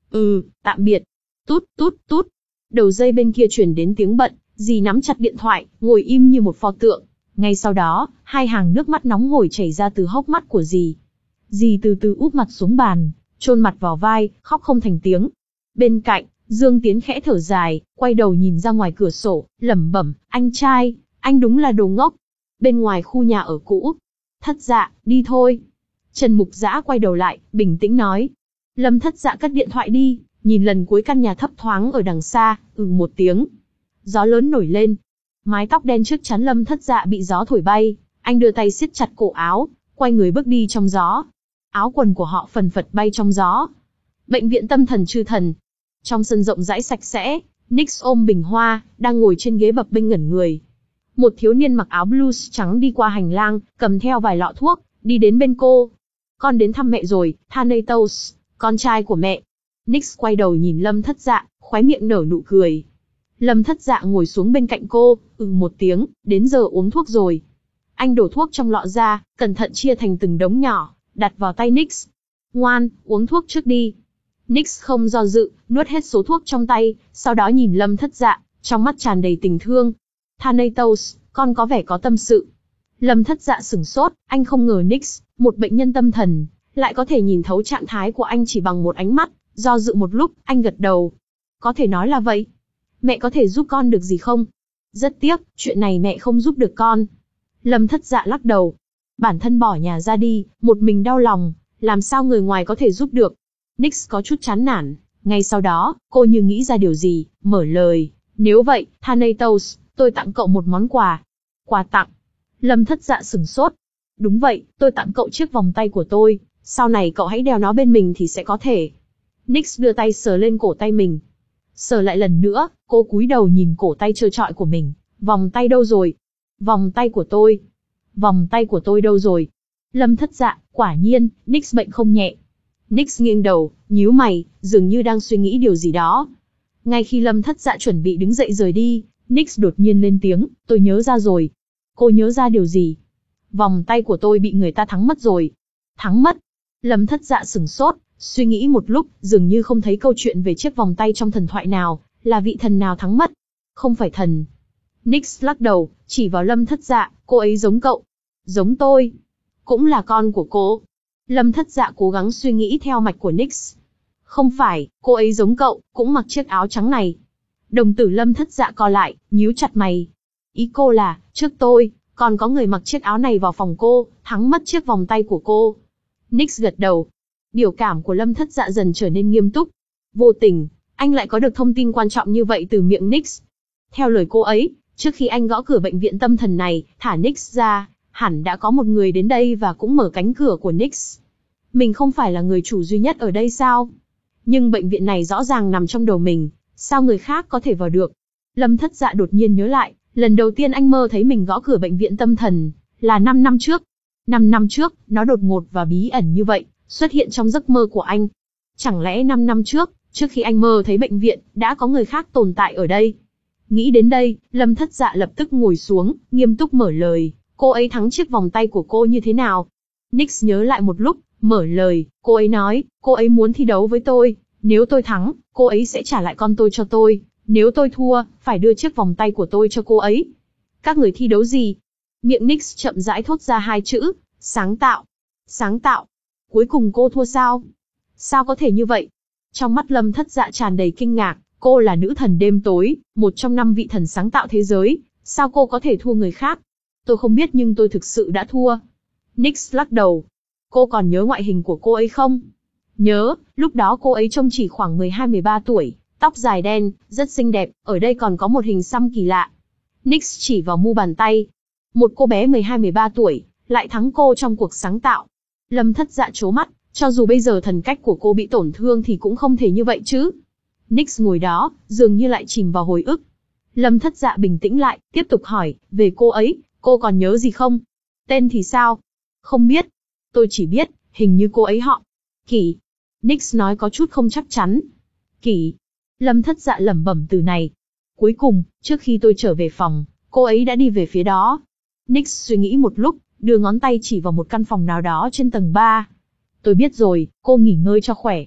Ừ, tạm biệt. Tút, tút, tút. Đầu dây bên kia truyền đến tiếng bận, dì nắm chặt điện thoại, ngồi im như một pho tượng. Ngay sau đó, hai hàng nước mắt nóng hổi chảy ra từ hốc mắt của dì. Dì từ từ úp mặt xuống bàn, chôn mặt vào vai, khóc không thành tiếng. Bên cạnh, Dương Tiến khẽ thở dài, quay đầu nhìn ra ngoài cửa sổ, lẩm bẩm, anh trai, anh đúng là đồ ngốc. Bên ngoài khu nhà ở cũ. Thất Dạ, đi thôi. Trần Mục Dã quay đầu lại, bình tĩnh nói. Lâm Thất Dạ cất điện thoại đi, nhìn lần cuối căn nhà thấp thoáng ở đằng xa, ừ một tiếng. Gió lớn nổi lên. Mái tóc đen trước chắn Lâm Thất Dạ bị gió thổi bay, anh đưa tay siết chặt cổ áo, quay người bước đi trong gió. Áo quần của họ phần phật bay trong gió. Bệnh viện tâm thần Chư Thần. Trong sân rộng rãi sạch sẽ, Nix ôm bình hoa, đang ngồi trên ghế bập bênh ngẩn người. Một thiếu niên mặc áo blues trắng đi qua hành lang, cầm theo vài lọ thuốc, đi đến bên cô. Con đến thăm mẹ rồi, Thanatos, con trai của mẹ. Nix quay đầu nhìn Lâm Thất Dạ, khóe miệng nở nụ cười. Lâm Thất Dạ ngồi xuống bên cạnh cô, ừ một tiếng, đến giờ uống thuốc rồi. Anh đổ thuốc trong lọ ra, cẩn thận chia thành từng đống nhỏ, đặt vào tay Nix. Ngoan, uống thuốc trước đi. Nix không do dự, nuốt hết số thuốc trong tay, sau đó nhìn Lâm Thất Dạ, trong mắt tràn đầy tình thương. Thanatos, con có vẻ có tâm sự. Lâm Thất Dạ sửng sốt, anh không ngờ Nix, một bệnh nhân tâm thần, lại có thể nhìn thấu trạng thái của anh chỉ bằng một ánh mắt. Do dự một lúc, anh gật đầu. Có thể nói là vậy. Mẹ có thể giúp con được gì không? Rất tiếc, chuyện này mẹ không giúp được con. Lâm Thất Dạ lắc đầu. Bản thân bỏ nhà ra đi, một mình đau lòng, làm sao người ngoài có thể giúp được? Nix có chút chán nản. Ngay sau đó, cô như nghĩ ra điều gì, mở lời. Nếu vậy, Thanatos, tôi tặng cậu một món quà. Quà tặng? Lâm Thất Dạ sửng sốt. Đúng vậy, tôi tặng cậu chiếc vòng tay của tôi. Sau này cậu hãy đeo nó bên mình thì sẽ có thể. Nix đưa tay sờ lên cổ tay mình. Sờ lại lần nữa, cô cúi đầu nhìn cổ tay trơ trọi của mình. Vòng tay đâu rồi? Vòng tay của tôi. Vòng tay của tôi đâu rồi? Lâm Thất Dạ, quả nhiên, Nix bệnh không nhẹ. Nix nghiêng đầu, nhíu mày, dường như đang suy nghĩ điều gì đó. Ngay khi Lâm Thất Dạ chuẩn bị đứng dậy rời đi, Nix đột nhiên lên tiếng, tôi nhớ ra rồi. Cô nhớ ra điều gì? Vòng tay của tôi bị người ta thắng mất rồi. Thắng mất? Lâm Thất Dạ sửng sốt, suy nghĩ một lúc, dường như không thấy câu chuyện về chiếc vòng tay trong thần thoại nào, là vị thần nào thắng mất. Không phải thần. Nix lắc đầu, chỉ vào Lâm Thất Dạ, cô ấy giống cậu. Giống tôi. Cũng là con của cô. Lâm Thất Dạ cố gắng suy nghĩ theo mạch của Nix. Không phải, cô ấy giống cậu, cũng mặc chiếc áo trắng này. Đồng tử Lâm Thất Dạ co lại, nhíu chặt mày. Ý cô là, trước tôi, còn có người mặc chiếc áo này vào phòng cô, thắng mất chiếc vòng tay của cô. Nix gật đầu. Biểu cảm của Lâm Thất Dạ dần trở nên nghiêm túc. Vô tình, anh lại có được thông tin quan trọng như vậy từ miệng Nix. Theo lời cô ấy, trước khi anh gõ cửa bệnh viện tâm thần này, thả Nix ra, hẳn đã có một người đến đây và cũng mở cánh cửa của Nix. Mình không phải là người chủ duy nhất ở đây sao? Nhưng bệnh viện này rõ ràng nằm trong đầu mình, sao người khác có thể vào được? Lâm Thất Dạ đột nhiên nhớ lại, lần đầu tiên anh mơ thấy mình gõ cửa bệnh viện tâm thần, là năm năm trước. năm năm trước, nó đột ngột và bí ẩn như vậy, xuất hiện trong giấc mơ của anh. Chẳng lẽ năm năm trước, trước khi anh mơ thấy bệnh viện, đã có người khác tồn tại ở đây? Nghĩ đến đây, Lâm Thất Dạ lập tức ngồi xuống, nghiêm túc mở lời, cô ấy thắng chiếc vòng tay của cô như thế nào? Nix nhớ lại một lúc, mở lời, cô ấy nói, cô ấy muốn thi đấu với tôi, nếu tôi thắng, cô ấy sẽ trả lại con tôi cho tôi, nếu tôi thua, phải đưa chiếc vòng tay của tôi cho cô ấy. Các người thi đấu gì? Miệng Nix chậm rãi thốt ra hai chữ, sáng tạo. Sáng tạo? Cuối cùng cô thua sao? Sao có thể như vậy? Trong mắt Lâm Thất Dạ tràn đầy kinh ngạc, cô là nữ thần đêm tối, một trong năm vị thần sáng tạo thế giới, sao cô có thể thua người khác? Tôi không biết nhưng tôi thực sự đã thua. Nix lắc đầu. Cô còn nhớ ngoại hình của cô ấy không? Nhớ, lúc đó cô ấy trông chỉ khoảng mười hai mười ba tuổi, tóc dài đen, rất xinh đẹp, ở đây còn có một hình xăm kỳ lạ. Nix chỉ vào mu bàn tay. Một cô bé mười hai mười ba tuổi, lại thắng cô trong cuộc sáng tạo. Lâm Thất Dạ trố mắt, cho dù bây giờ thần cách của cô bị tổn thương thì cũng không thể như vậy chứ. Nix ngồi đó, dường như lại chìm vào hồi ức. Lâm Thất Dạ bình tĩnh lại, tiếp tục hỏi, về cô ấy, cô còn nhớ gì không? Tên thì sao? Không biết. Tôi chỉ biết, hình như cô ấy họ Kỷ. Nix nói có chút không chắc chắn. Kỷ. Lâm Thất Dạ lẩm bẩm từ này. Cuối cùng, trước khi tôi trở về phòng, cô ấy đã đi về phía đó. Nix suy nghĩ một lúc, đưa ngón tay chỉ vào một căn phòng nào đó trên tầng ba. Tôi biết rồi, cô nghỉ ngơi cho khỏe.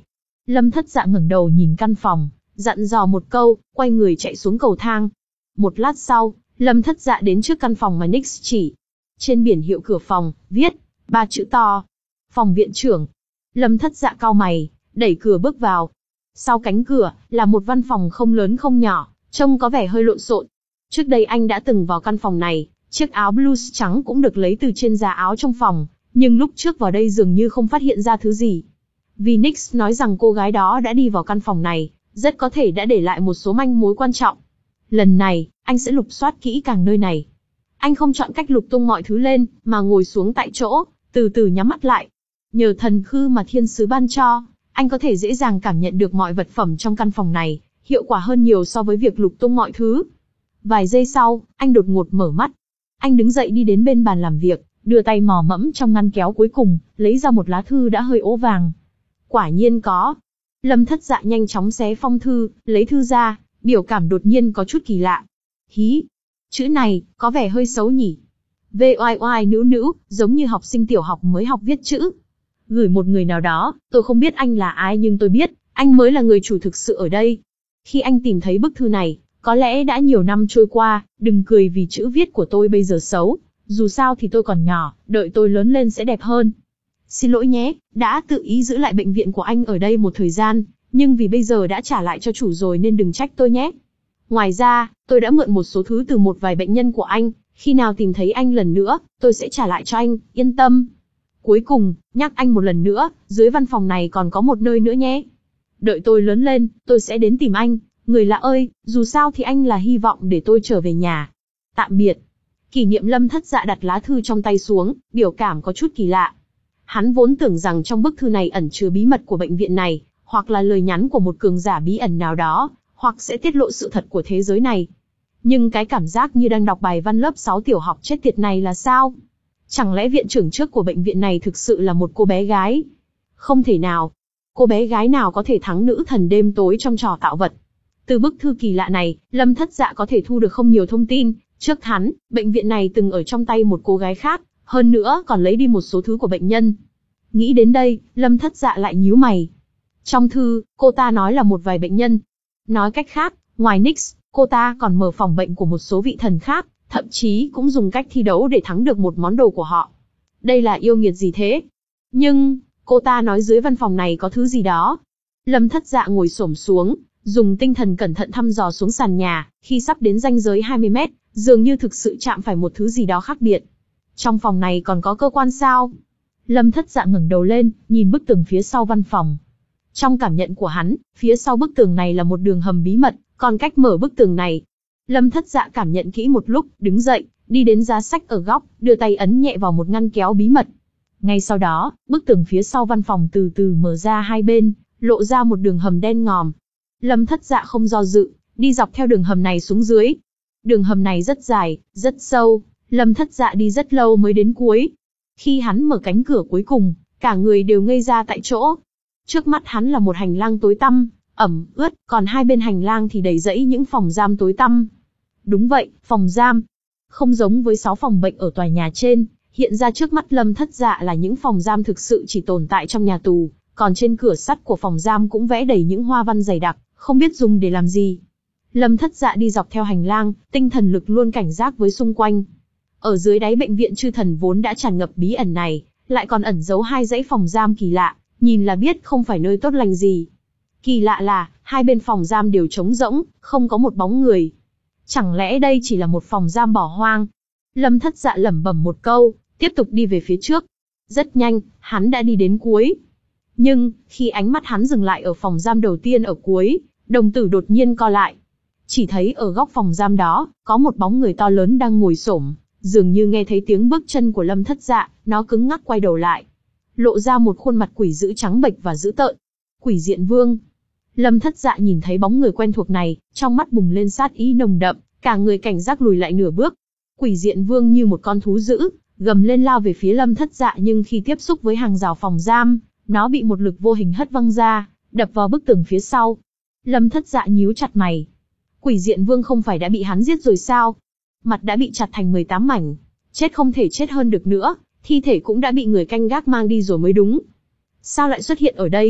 Lâm Thất Dạ ngẩng đầu nhìn căn phòng, dặn dò một câu, quay người chạy xuống cầu thang. Một lát sau, Lâm Thất Dạ đến trước căn phòng mà Nix chỉ. Trên biển hiệu cửa phòng, viết ba chữ to: Phòng viện trưởng. Lâm Thất Dạ cau mày, đẩy cửa bước vào. Sau cánh cửa là một văn phòng không lớn không nhỏ, trông có vẻ hơi lộn xộn. Trước đây anh đã từng vào căn phòng này, chiếc áo blues trắng cũng được lấy từ trên giá áo trong phòng, nhưng lúc trước vào đây dường như không phát hiện ra thứ gì. Vì Nix nói rằng cô gái đó đã đi vào căn phòng này, rất có thể đã để lại một số manh mối quan trọng. Lần này, anh sẽ lục soát kỹ càng nơi này. Anh không chọn cách lục tung mọi thứ lên, mà ngồi xuống tại chỗ, từ từ nhắm mắt lại. Nhờ thần khư mà thiên sứ ban cho, anh có thể dễ dàng cảm nhận được mọi vật phẩm trong căn phòng này, hiệu quả hơn nhiều so với việc lục tung mọi thứ. Vài giây sau, anh đột ngột mở mắt. Anh đứng dậy đi đến bên bàn làm việc, đưa tay mò mẫm trong ngăn kéo cuối cùng, lấy ra một lá thư đã hơi ố vàng. Quả nhiên có. Lâm Thất Dạ nhanh chóng xé phong thư, lấy thư ra, biểu cảm đột nhiên có chút kỳ lạ. Hí, chữ này, có vẻ hơi xấu nhỉ. vê oai oai nữ nữ, giống như học sinh tiểu học mới học viết chữ. Gửi một người nào đó, tôi không biết anh là ai nhưng tôi biết, anh mới là người chủ thực sự ở đây. Khi anh tìm thấy bức thư này, có lẽ đã nhiều năm trôi qua, đừng cười vì chữ viết của tôi bây giờ xấu. Dù sao thì tôi còn nhỏ, đợi tôi lớn lên sẽ đẹp hơn. Xin lỗi nhé, đã tự ý giữ lại bệnh viện của anh ở đây một thời gian, nhưng vì bây giờ đã trả lại cho chủ rồi nên đừng trách tôi nhé. Ngoài ra, tôi đã mượn một số thứ từ một vài bệnh nhân của anh, khi nào tìm thấy anh lần nữa, tôi sẽ trả lại cho anh, yên tâm. Cuối cùng, nhắc anh một lần nữa, dưới văn phòng này còn có một nơi nữa nhé. Đợi tôi lớn lên, tôi sẽ đến tìm anh, người lạ ơi, dù sao thì anh là hy vọng để tôi trở về nhà. Tạm biệt. Kỷ Niệm Lâm Thất Dạ đặt lá thư trong tay xuống, biểu cảm có chút kỳ lạ. Hắn vốn tưởng rằng trong bức thư này ẩn chứa bí mật của bệnh viện này, hoặc là lời nhắn của một cường giả bí ẩn nào đó, hoặc sẽ tiết lộ sự thật của thế giới này. Nhưng cái cảm giác như đang đọc bài văn lớp sáu tiểu học chết tiệt này là sao? Chẳng lẽ viện trưởng trước của bệnh viện này thực sự là một cô bé gái? Không thể nào. Cô bé gái nào có thể thắng nữ thần đêm tối trong trò tạo vật? Từ bức thư kỳ lạ này, Lâm Thất Dạ có thể thu được không nhiều thông tin. Trước hắn, bệnh viện này từng ở trong tay một cô gái khác, hơn nữa còn lấy đi một số thứ của bệnh nhân. Nghĩ đến đây, Lâm Thất Dạ lại nhíu mày. Trong thư, cô ta nói là một vài bệnh nhân. Nói cách khác, ngoài Nix, cô ta còn mở phòng bệnh của một số vị thần khác, thậm chí cũng dùng cách thi đấu để thắng được một món đồ của họ. Đây là yêu nghiệt gì thế? Nhưng, cô ta nói dưới văn phòng này có thứ gì đó. Lâm Thất Dạ ngồi xổm xuống, dùng tinh thần cẩn thận thăm dò xuống sàn nhà, khi sắp đến ranh giới hai mươi mét, dường như thực sự chạm phải một thứ gì đó khác biệt. Trong phòng này còn có cơ quan sao? Lâm Thất Dạ ngẩng đầu lên, nhìn bức tường phía sau văn phòng. Trong cảm nhận của hắn, phía sau bức tường này là một đường hầm bí mật, còn cách mở bức tường này. Lâm Thất Dạ cảm nhận kỹ một lúc, đứng dậy, đi đến giá sách ở góc, đưa tay ấn nhẹ vào một ngăn kéo bí mật. Ngay sau đó, bức tường phía sau văn phòng từ từ mở ra hai bên, lộ ra một đường hầm đen ngòm. Lâm Thất Dạ không do dự, đi dọc theo đường hầm này xuống dưới. Đường hầm này rất dài, rất sâu, Lâm Thất Dạ đi rất lâu mới đến cuối. Khi hắn mở cánh cửa cuối cùng, cả người đều ngây ra tại chỗ. Trước mắt hắn là một hành lang tối tăm, ẩm ướt, còn hai bên hành lang thì đầy rẫy những phòng giam tối tăm. Đúng vậy, phòng giam. Không giống với sáu phòng bệnh ở tòa nhà trên, hiện ra trước mắt Lâm Thất Dạ là những phòng giam thực sự chỉ tồn tại trong nhà tù, còn trên cửa sắt của phòng giam cũng vẽ đầy những hoa văn dày đặc, không biết dùng để làm gì. Lâm Thất Dạ đi dọc theo hành lang, tinh thần lực luôn cảnh giác với xung quanh. Ở dưới đáy bệnh viện chư thần vốn đã tràn ngập bí ẩn này, lại còn ẩn giấu hai dãy phòng giam kỳ lạ, nhìn là biết không phải nơi tốt lành gì. Kỳ lạ là, hai bên phòng giam đều trống rỗng, không có một bóng người. Chẳng lẽ đây chỉ là một phòng giam bỏ hoang? Lâm Thất Dạ lẩm bẩm một câu, tiếp tục đi về phía trước. Rất nhanh, hắn đã đi đến cuối. Nhưng, khi ánh mắt hắn dừng lại ở phòng giam đầu tiên ở cuối, đồng tử đột nhiên co lại. Chỉ thấy ở góc phòng giam đó, có một bóng người to lớn đang ngồi xổm, dường như nghe thấy tiếng bước chân của Lâm Thất Dạ, nó cứng ngắc quay đầu lại. Lộ ra một khuôn mặt quỷ dữ trắng bệch và dữ tợn. Quỷ Diện Vương. Lâm Thất Dạ nhìn thấy bóng người quen thuộc này, trong mắt bùng lên sát ý nồng đậm, cả người cảnh giác lùi lại nửa bước. Quỷ Diện Vương như một con thú dữ, gầm lên lao về phía Lâm Thất Dạ, nhưng khi tiếp xúc với hàng rào phòng giam, nó bị một lực vô hình hất văng ra, đập vào bức tường phía sau. Lâm Thất Dạ nhíu chặt mày. Quỷ Diện Vương không phải đã bị hắn giết rồi sao? Mặt đã bị chặt thành mười tám mảnh, chết không thể chết hơn được nữa, thi thể cũng đã bị người canh gác mang đi rồi mới đúng. Sao lại xuất hiện ở đây?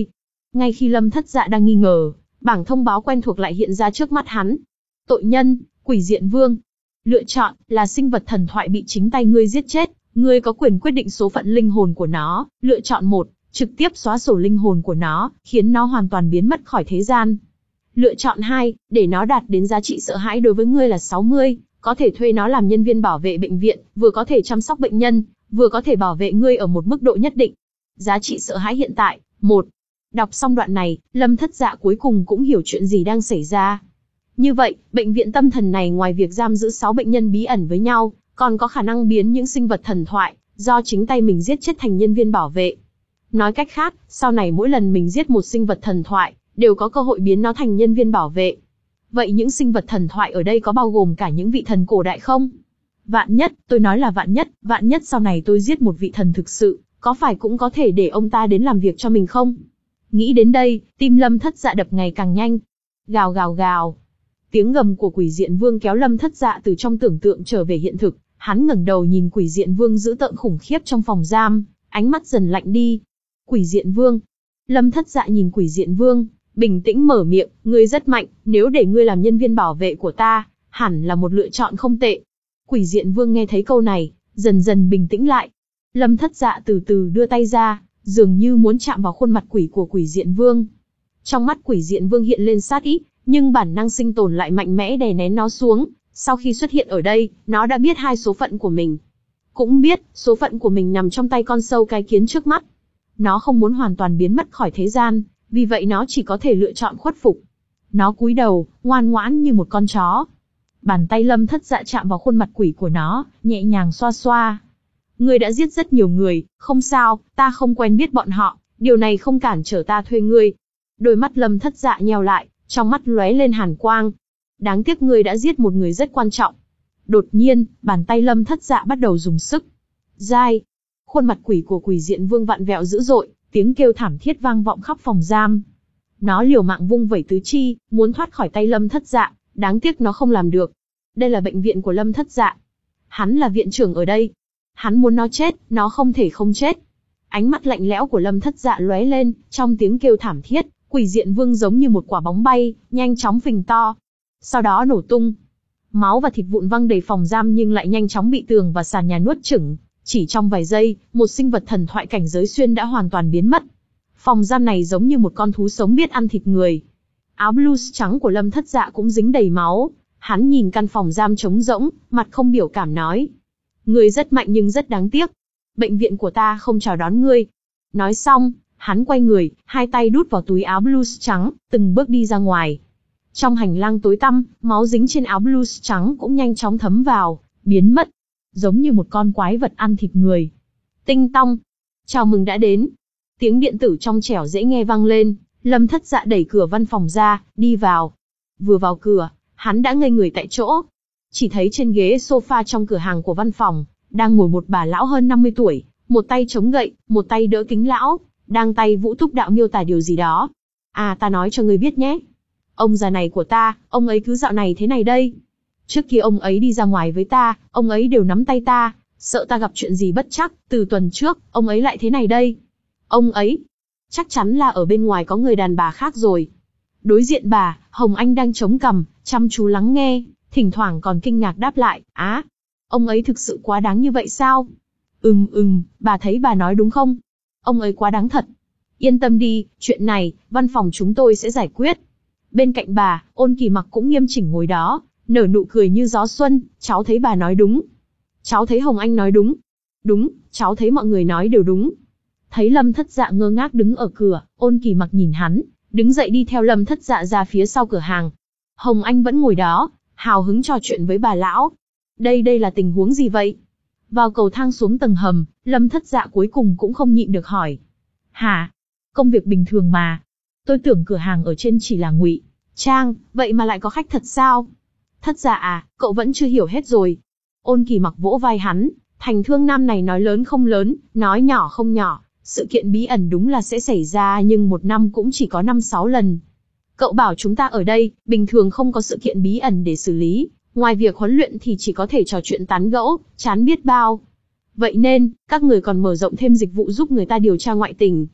Ngay khi Lâm Thất Dạ đang nghi ngờ, bảng thông báo quen thuộc lại hiện ra trước mắt hắn. Tội nhân, Quỷ Diện Vương. Lựa chọn là sinh vật thần thoại bị chính tay ngươi giết chết, ngươi có quyền quyết định số phận linh hồn của nó. Lựa chọn một, trực tiếp xóa sổ linh hồn của nó, khiến nó hoàn toàn biến mất khỏi thế gian. Lựa chọn hai, để nó đạt đến giá trị sợ hãi đối với ngươi là sáu mươi, có thể thuê nó làm nhân viên bảo vệ bệnh viện, vừa có thể chăm sóc bệnh nhân, vừa có thể bảo vệ ngươi ở một mức độ nhất định. Giá trị sợ hãi hiện tại, một. Đọc xong đoạn này, Lâm Thất Dạ cuối cùng cũng hiểu chuyện gì đang xảy ra. Như vậy, bệnh viện tâm thần này ngoài việc giam giữ sáu bệnh nhân bí ẩn với nhau, còn có khả năng biến những sinh vật thần thoại, do chính tay mình giết chết thành nhân viên bảo vệ. Nói cách khác, sau này mỗi lần mình giết một sinh vật thần thoại, đều có cơ hội biến nó thành nhân viên bảo vệ. Vậy những sinh vật thần thoại ở đây có bao gồm cả những vị thần cổ đại không? Vạn nhất, tôi nói là vạn nhất, vạn nhất sau này tôi giết một vị thần thực sự, có phải cũng có thể để ông ta đến làm việc cho mình không? Nghĩ đến đây, tim Lâm Thất Dạ đập ngày càng nhanh. Gào gào gào. Tiếng gầm của Quỷ Diện Vương kéo Lâm Thất Dạ từ trong tưởng tượng trở về hiện thực. Hắn ngẩng đầu nhìn Quỷ Diện Vương dữ tợn khủng khiếp trong phòng giam, ánh mắt dần lạnh đi. Quỷ Diện Vương. Lâm Thất Dạ nhìn Quỷ Diện Vương, bình tĩnh mở miệng, ngươi rất mạnh, nếu để ngươi làm nhân viên bảo vệ của ta, hẳn là một lựa chọn không tệ. Quỷ Diện Vương nghe thấy câu này, dần dần bình tĩnh lại. Lâm Thất Dạ từ từ đưa tay ra, dường như muốn chạm vào khuôn mặt quỷ của Quỷ Diện Vương. Trong mắt Quỷ Diện Vương hiện lên sát ý, nhưng bản năng sinh tồn lại mạnh mẽ đè nén nó xuống. Sau khi xuất hiện ở đây, nó đã biết hai số phận của mình. Cũng biết, số phận của mình nằm trong tay con sâu cái kiến trước mắt. Nó không muốn hoàn toàn biến mất khỏi thế gian, vì vậy nó chỉ có thể lựa chọn khuất phục. Nó cúi đầu, ngoan ngoãn như một con chó. Bàn tay Lâm Thất Dạ chạm vào khuôn mặt quỷ của nó, nhẹ nhàng xoa xoa. Ngươi đã giết rất nhiều người, không sao, ta không quen biết bọn họ, điều này không cản trở ta thuê ngươi. Đôi mắt Lâm Thất Dạ nheo lại, trong mắt lóe lên hàn quang. Đáng tiếc ngươi đã giết một người rất quan trọng. Đột nhiên, bàn tay Lâm Thất Dạ bắt đầu dùng sức. Dai. Khuôn mặt quỷ của Quỷ Diện Vương vặn vẹo dữ dội, tiếng kêu thảm thiết vang vọng khắp phòng giam. Nó liều mạng vung vẩy tứ chi, muốn thoát khỏi tay Lâm Thất Dạ, đáng tiếc nó không làm được. Đây là bệnh viện của Lâm Thất Dạ. Hắn là viện trưởng ở đây. Hắn muốn nó chết, nó không thể không chết. Ánh mắt lạnh lẽo của Lâm Thất Dạ lóe lên, trong tiếng kêu thảm thiết, Quỷ Diện Vương giống như một quả bóng bay, nhanh chóng phình to. Sau đó nổ tung. Máu và thịt vụn văng đầy phòng giam nhưng lại nhanh chóng bị tường và sàn nhà nuốt chửng. Chỉ trong vài giây, một sinh vật thần thoại cảnh giới xuyên đã hoàn toàn biến mất. Phòng giam này giống như một con thú sống biết ăn thịt người. Áo blues trắng của Lâm Thất Dạ cũng dính đầy máu. Hắn nhìn căn phòng giam trống rỗng, mặt không biểu cảm nói. Ngươi rất mạnh nhưng rất đáng tiếc. Bệnh viện của ta không chào đón ngươi. Nói xong, hắn quay người, hai tay đút vào túi áo blues trắng, từng bước đi ra ngoài. Trong hành lang tối tăm, máu dính trên áo blues trắng cũng nhanh chóng thấm vào, biến mất. Giống như một con quái vật ăn thịt người. Tinh tong. Chào mừng đã đến. Tiếng điện tử trong trẻo dễ nghe vang lên, Lâm Thất Dạ đẩy cửa văn phòng ra, đi vào. Vừa vào cửa, hắn đã ngây người tại chỗ. Chỉ thấy trên ghế sofa trong cửa hàng của văn phòng, đang ngồi một bà lão hơn năm mươi tuổi, một tay chống gậy, một tay đỡ kính lão, đang tay vũ túc đạo miêu tả điều gì đó. À ta nói cho ngươi biết nhé. Ông già này của ta, ông ấy cứ dạo này thế này đây. Trước kia ông ấy đi ra ngoài với ta, ông ấy đều nắm tay ta, sợ ta gặp chuyện gì bất trắc, từ tuần trước, ông ấy lại thế này đây. Ông ấy, chắc chắn là ở bên ngoài có người đàn bà khác rồi. Đối diện bà, Hồng Anh đang chống cằm, chăm chú lắng nghe, thỉnh thoảng còn kinh ngạc đáp lại, á, ông ấy thực sự quá đáng như vậy sao? Ừm ừm, bà thấy bà nói đúng không? Ông ấy quá đáng thật. Yên tâm đi, chuyện này, văn phòng chúng tôi sẽ giải quyết. Bên cạnh bà, Ôn Kỳ Mặc cũng nghiêm chỉnh ngồi đó, nở nụ cười như gió xuân, cháu thấy bà nói đúng. Cháu thấy Hồng Anh nói đúng. Đúng, cháu thấy mọi người nói đều đúng. Thấy Lâm Thất Dạ ngơ ngác đứng ở cửa, Ôn Kỳ Mặc nhìn hắn, đứng dậy đi theo Lâm Thất Dạ ra phía sau cửa hàng. Hồng Anh vẫn ngồi đó, hào hứng trò chuyện với bà lão. Đây đây là tình huống gì vậy? Vào cầu thang xuống tầng hầm, Lâm Thất Dạ cuối cùng cũng không nhịn được hỏi. Hả? Công việc bình thường mà. Tôi tưởng cửa hàng ở trên chỉ là ngụy trang, vậy mà lại có khách thật sao? Thất Dạ à, cậu vẫn chưa hiểu hết rồi. Ôn Kỳ Mặc vỗ vai hắn, thành thương nam này nói lớn không lớn, nói nhỏ không nhỏ. Sự kiện bí ẩn đúng là sẽ xảy ra nhưng một năm cũng chỉ có năm sáu lần. Cậu bảo chúng ta ở đây, bình thường không có sự kiện bí ẩn để xử lý, ngoài việc huấn luyện thì chỉ có thể trò chuyện tán gẫu, chán biết bao. Vậy nên, các người còn mở rộng thêm dịch vụ giúp người ta điều tra ngoại tình.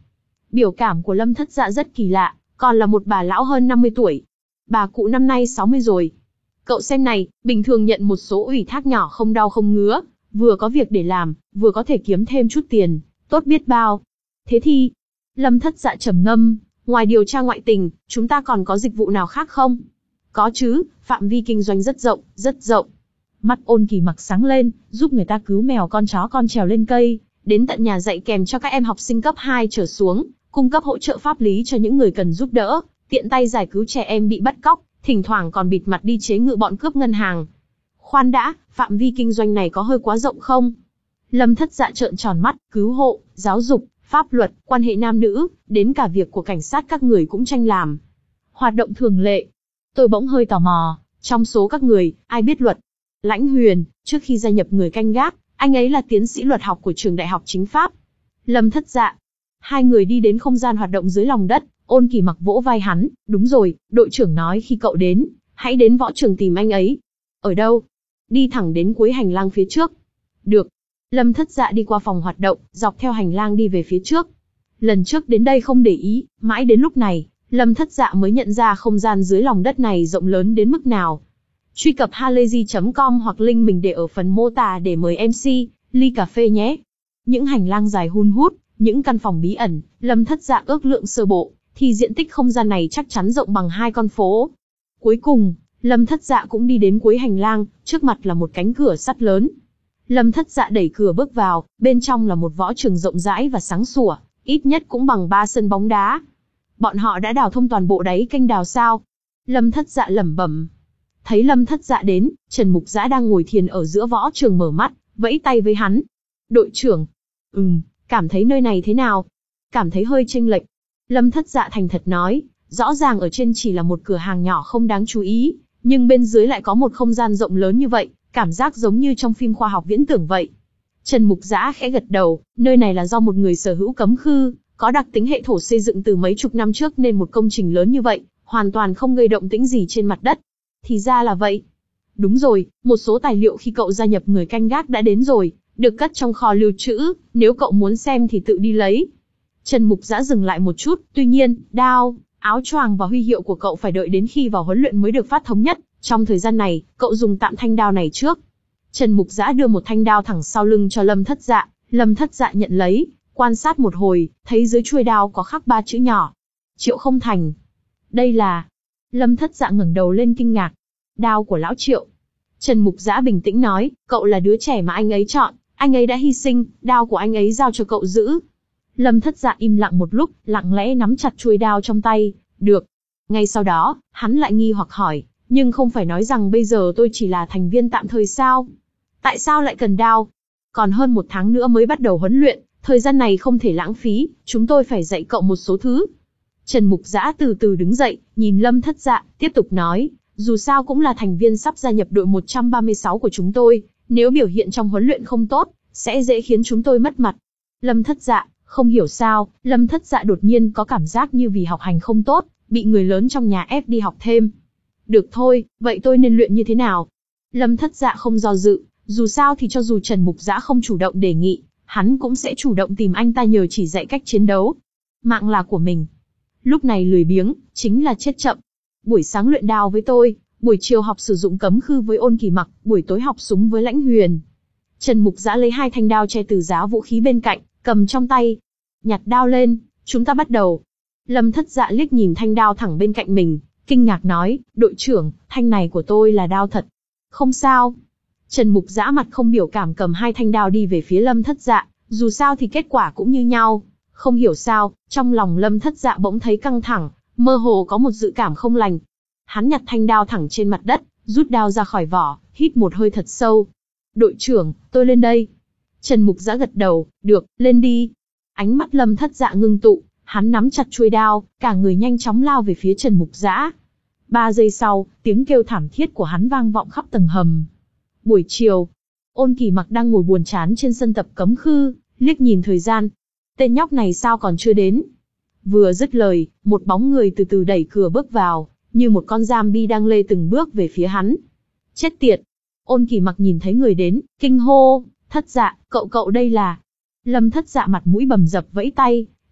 Biểu cảm của Lâm Thất Dạ rất kỳ lạ, còn là một bà lão hơn năm mươi tuổi. Bà cụ năm nay sáu mươi rồi. Cậu xem này, bình thường nhận một số ủy thác nhỏ không đau không ngứa, vừa có việc để làm, vừa có thể kiếm thêm chút tiền, tốt biết bao. Thế thì, Lâm Thất Dạ trầm ngâm, ngoài điều tra ngoại tình, chúng ta còn có dịch vụ nào khác không? Có chứ, phạm vi kinh doanh rất rộng, rất rộng. Mắt Ôn Kỳ Mặc sáng lên, giúp người ta cứu mèo con chó con trèo lên cây, đến tận nhà dạy kèm cho các em học sinh cấp hai trở xuống, cung cấp hỗ trợ pháp lý cho những người cần giúp đỡ, tiện tay giải cứu trẻ em bị bắt cóc, thỉnh thoảng còn bịt mặt đi chế ngự bọn cướp ngân hàng. Khoan đã, phạm vi kinh doanh này có hơi quá rộng không? Lâm Thất Dạ trợn tròn mắt, cứu hộ, giáo dục, pháp luật, quan hệ nam nữ, đến cả việc của cảnh sát các người cũng tranh làm. Hoạt động thường lệ. Tôi bỗng hơi tò mò, trong số các người, ai biết luật? Lãnh Huyền, trước khi gia nhập người canh gác, anh ấy là tiến sĩ luật học của trường đại học chính pháp. Lâm Thất Dạ. Hai người đi đến không gian hoạt động dưới lòng đất, Ôn Kỳ Mặc vỗ vai hắn, đúng rồi, đội trưởng nói khi cậu đến, hãy đến võ trường tìm anh ấy. Ở đâu? Đi thẳng đến cuối hành lang phía trước. Được. Lâm Thất Dạ đi qua phòng hoạt động, dọc theo hành lang đi về phía trước. Lần trước đến đây không để ý, mãi đến lúc này, Lâm Thất Dạ mới nhận ra không gian dưới lòng đất này rộng lớn đến mức nào. Truy cập halayzi chấm com hoặc link mình để ở phần mô tả để mời em xê, ly cà phê nhé. Những hành lang dài hun hút, những căn phòng bí ẩn, Lâm Thất Dạ ước lượng sơ bộ, thì diện tích không gian này chắc chắn rộng bằng hai con phố. Cuối cùng, Lâm Thất Dạ cũng đi đến cuối hành lang, trước mặt là một cánh cửa sắt lớn. Lâm Thất Dạ đẩy cửa bước vào, bên trong là một võ trường rộng rãi và sáng sủa, ít nhất cũng bằng ba sân bóng đá. Bọn họ đã đào thông toàn bộ đáy kênh đào sao? Lâm Thất Dạ lẩm bẩm. Thấy Lâm Thất Dạ đến, Trần Mục Dã đang ngồi thiền ở giữa võ trường mở mắt, vẫy tay với hắn. Đội trưởng. Ừm, cảm thấy nơi này thế nào? Cảm thấy hơi chênh lệch. Lâm Thất Dạ thành thật nói, rõ ràng ở trên chỉ là một cửa hàng nhỏ không đáng chú ý, nhưng bên dưới lại có một không gian rộng lớn như vậy, cảm giác giống như trong phim khoa học viễn tưởng vậy. Trần Mục Dã khẽ gật đầu, nơi này là do một người sở hữu cấm khư, có đặc tính hệ thổ xây dựng từ mấy chục năm trước nên một công trình lớn như vậy, hoàn toàn không gây động tĩnh gì trên mặt đất. Thì ra là vậy. Đúng rồi, một số tài liệu khi cậu gia nhập người canh gác đã đến rồi, được cất trong kho lưu trữ, nếu cậu muốn xem thì tự đi lấy. Trần Mục Dã dừng lại một chút, tuy nhiên, đao, áo choàng và huy hiệu của cậu phải đợi đến khi vào huấn luyện mới được phát thống nhất, trong thời gian này, cậu dùng tạm thanh đao này trước. Trần Mục Dã đưa một thanh đao thẳng sau lưng cho Lâm Thất Dạ, Lâm Thất Dạ nhận lấy, quan sát một hồi, thấy dưới chuôi đao có khắc ba chữ nhỏ. Triệu Không Thành. Đây là... Lâm Thất Dạ ngẩng đầu lên kinh ngạc. Đao của lão Triệu. Trần Mục Dã bình tĩnh nói, cậu là đứa trẻ mà anh ấy chọn, anh ấy đã hy sinh, đao của anh ấy giao cho cậu giữ. Lâm Thất Dạ im lặng một lúc, lặng lẽ nắm chặt chuôi đao trong tay, được. Ngay sau đó, hắn lại nghi hoặc hỏi, nhưng không phải nói rằng bây giờ tôi chỉ là thành viên tạm thời sao? Tại sao lại cần đao? Còn hơn một tháng nữa mới bắt đầu huấn luyện, thời gian này không thể lãng phí, chúng tôi phải dạy cậu một số thứ. Trần Mục Dã từ từ đứng dậy, nhìn Lâm Thất Dạ, tiếp tục nói, dù sao cũng là thành viên sắp gia nhập đội một trăm ba mươi sáu của chúng tôi, nếu biểu hiện trong huấn luyện không tốt, sẽ dễ khiến chúng tôi mất mặt. Lâm Thất Dạ, không hiểu sao, Lâm Thất Dạ đột nhiên có cảm giác như vì học hành không tốt, bị người lớn trong nhà ép đi học thêm. Được thôi, vậy tôi nên luyện như thế nào? Lâm Thất Dạ không do dự, dù sao thì cho dù Trần Mục Dã không chủ động đề nghị, hắn cũng sẽ chủ động tìm anh ta nhờ chỉ dạy cách chiến đấu. Mạng là của mình. Lúc này lười biếng, chính là chết chậm. Buổi sáng luyện đao với tôi, buổi chiều học sử dụng cấm khư với Ôn Kỳ Mặc, buổi tối học súng với Lãnh Huyền. Trần Mục Dã lấy hai thanh đao che từ giá vũ khí bên cạnh, cầm trong tay. Nhặt đao lên, chúng ta bắt đầu. Lâm Thất Dạ liếc nhìn thanh đao thẳng bên cạnh mình, kinh ngạc nói, đội trưởng, thanh này của tôi là đao thật. Không sao. Trần Mục Dã mặt không biểu cảm cầm hai thanh đao đi về phía Lâm Thất Dạ, dù sao thì kết quả cũng như nhau. Không hiểu sao, trong lòng Lâm Thất Dạ bỗng thấy căng thẳng, mơ hồ có một dự cảm không lành. Hắn nhặt thanh đao thẳng trên mặt đất, rút đao ra khỏi vỏ, hít một hơi thật sâu. Đội trưởng, tôi lên đây. Trần Mục Dã gật đầu, được, lên đi. Ánh mắt Lâm Thất Dạ ngưng tụ, hắn nắm chặt chuôi đao, cả người nhanh chóng lao về phía Trần Mục Dã. Ba giây sau, tiếng kêu thảm thiết của hắn vang vọng khắp tầng hầm. Buổi chiều, Ôn Kỳ Mặc đang ngồi buồn chán trên sân tập cấm khư, liếc nhìn thời gian. Tên nhóc này sao còn chưa đến? Vừa dứt lời, một bóng người từ từ đẩy cửa bước vào, như một con zombie đang lê từng bước về phía hắn. Chết tiệt! Ôn Kỳ Mặc nhìn thấy người đến, kinh hô, Thất Dạ, cậu cậu đây là... Lâm Thất Dạ mặt mũi bầm dập vẫy tay,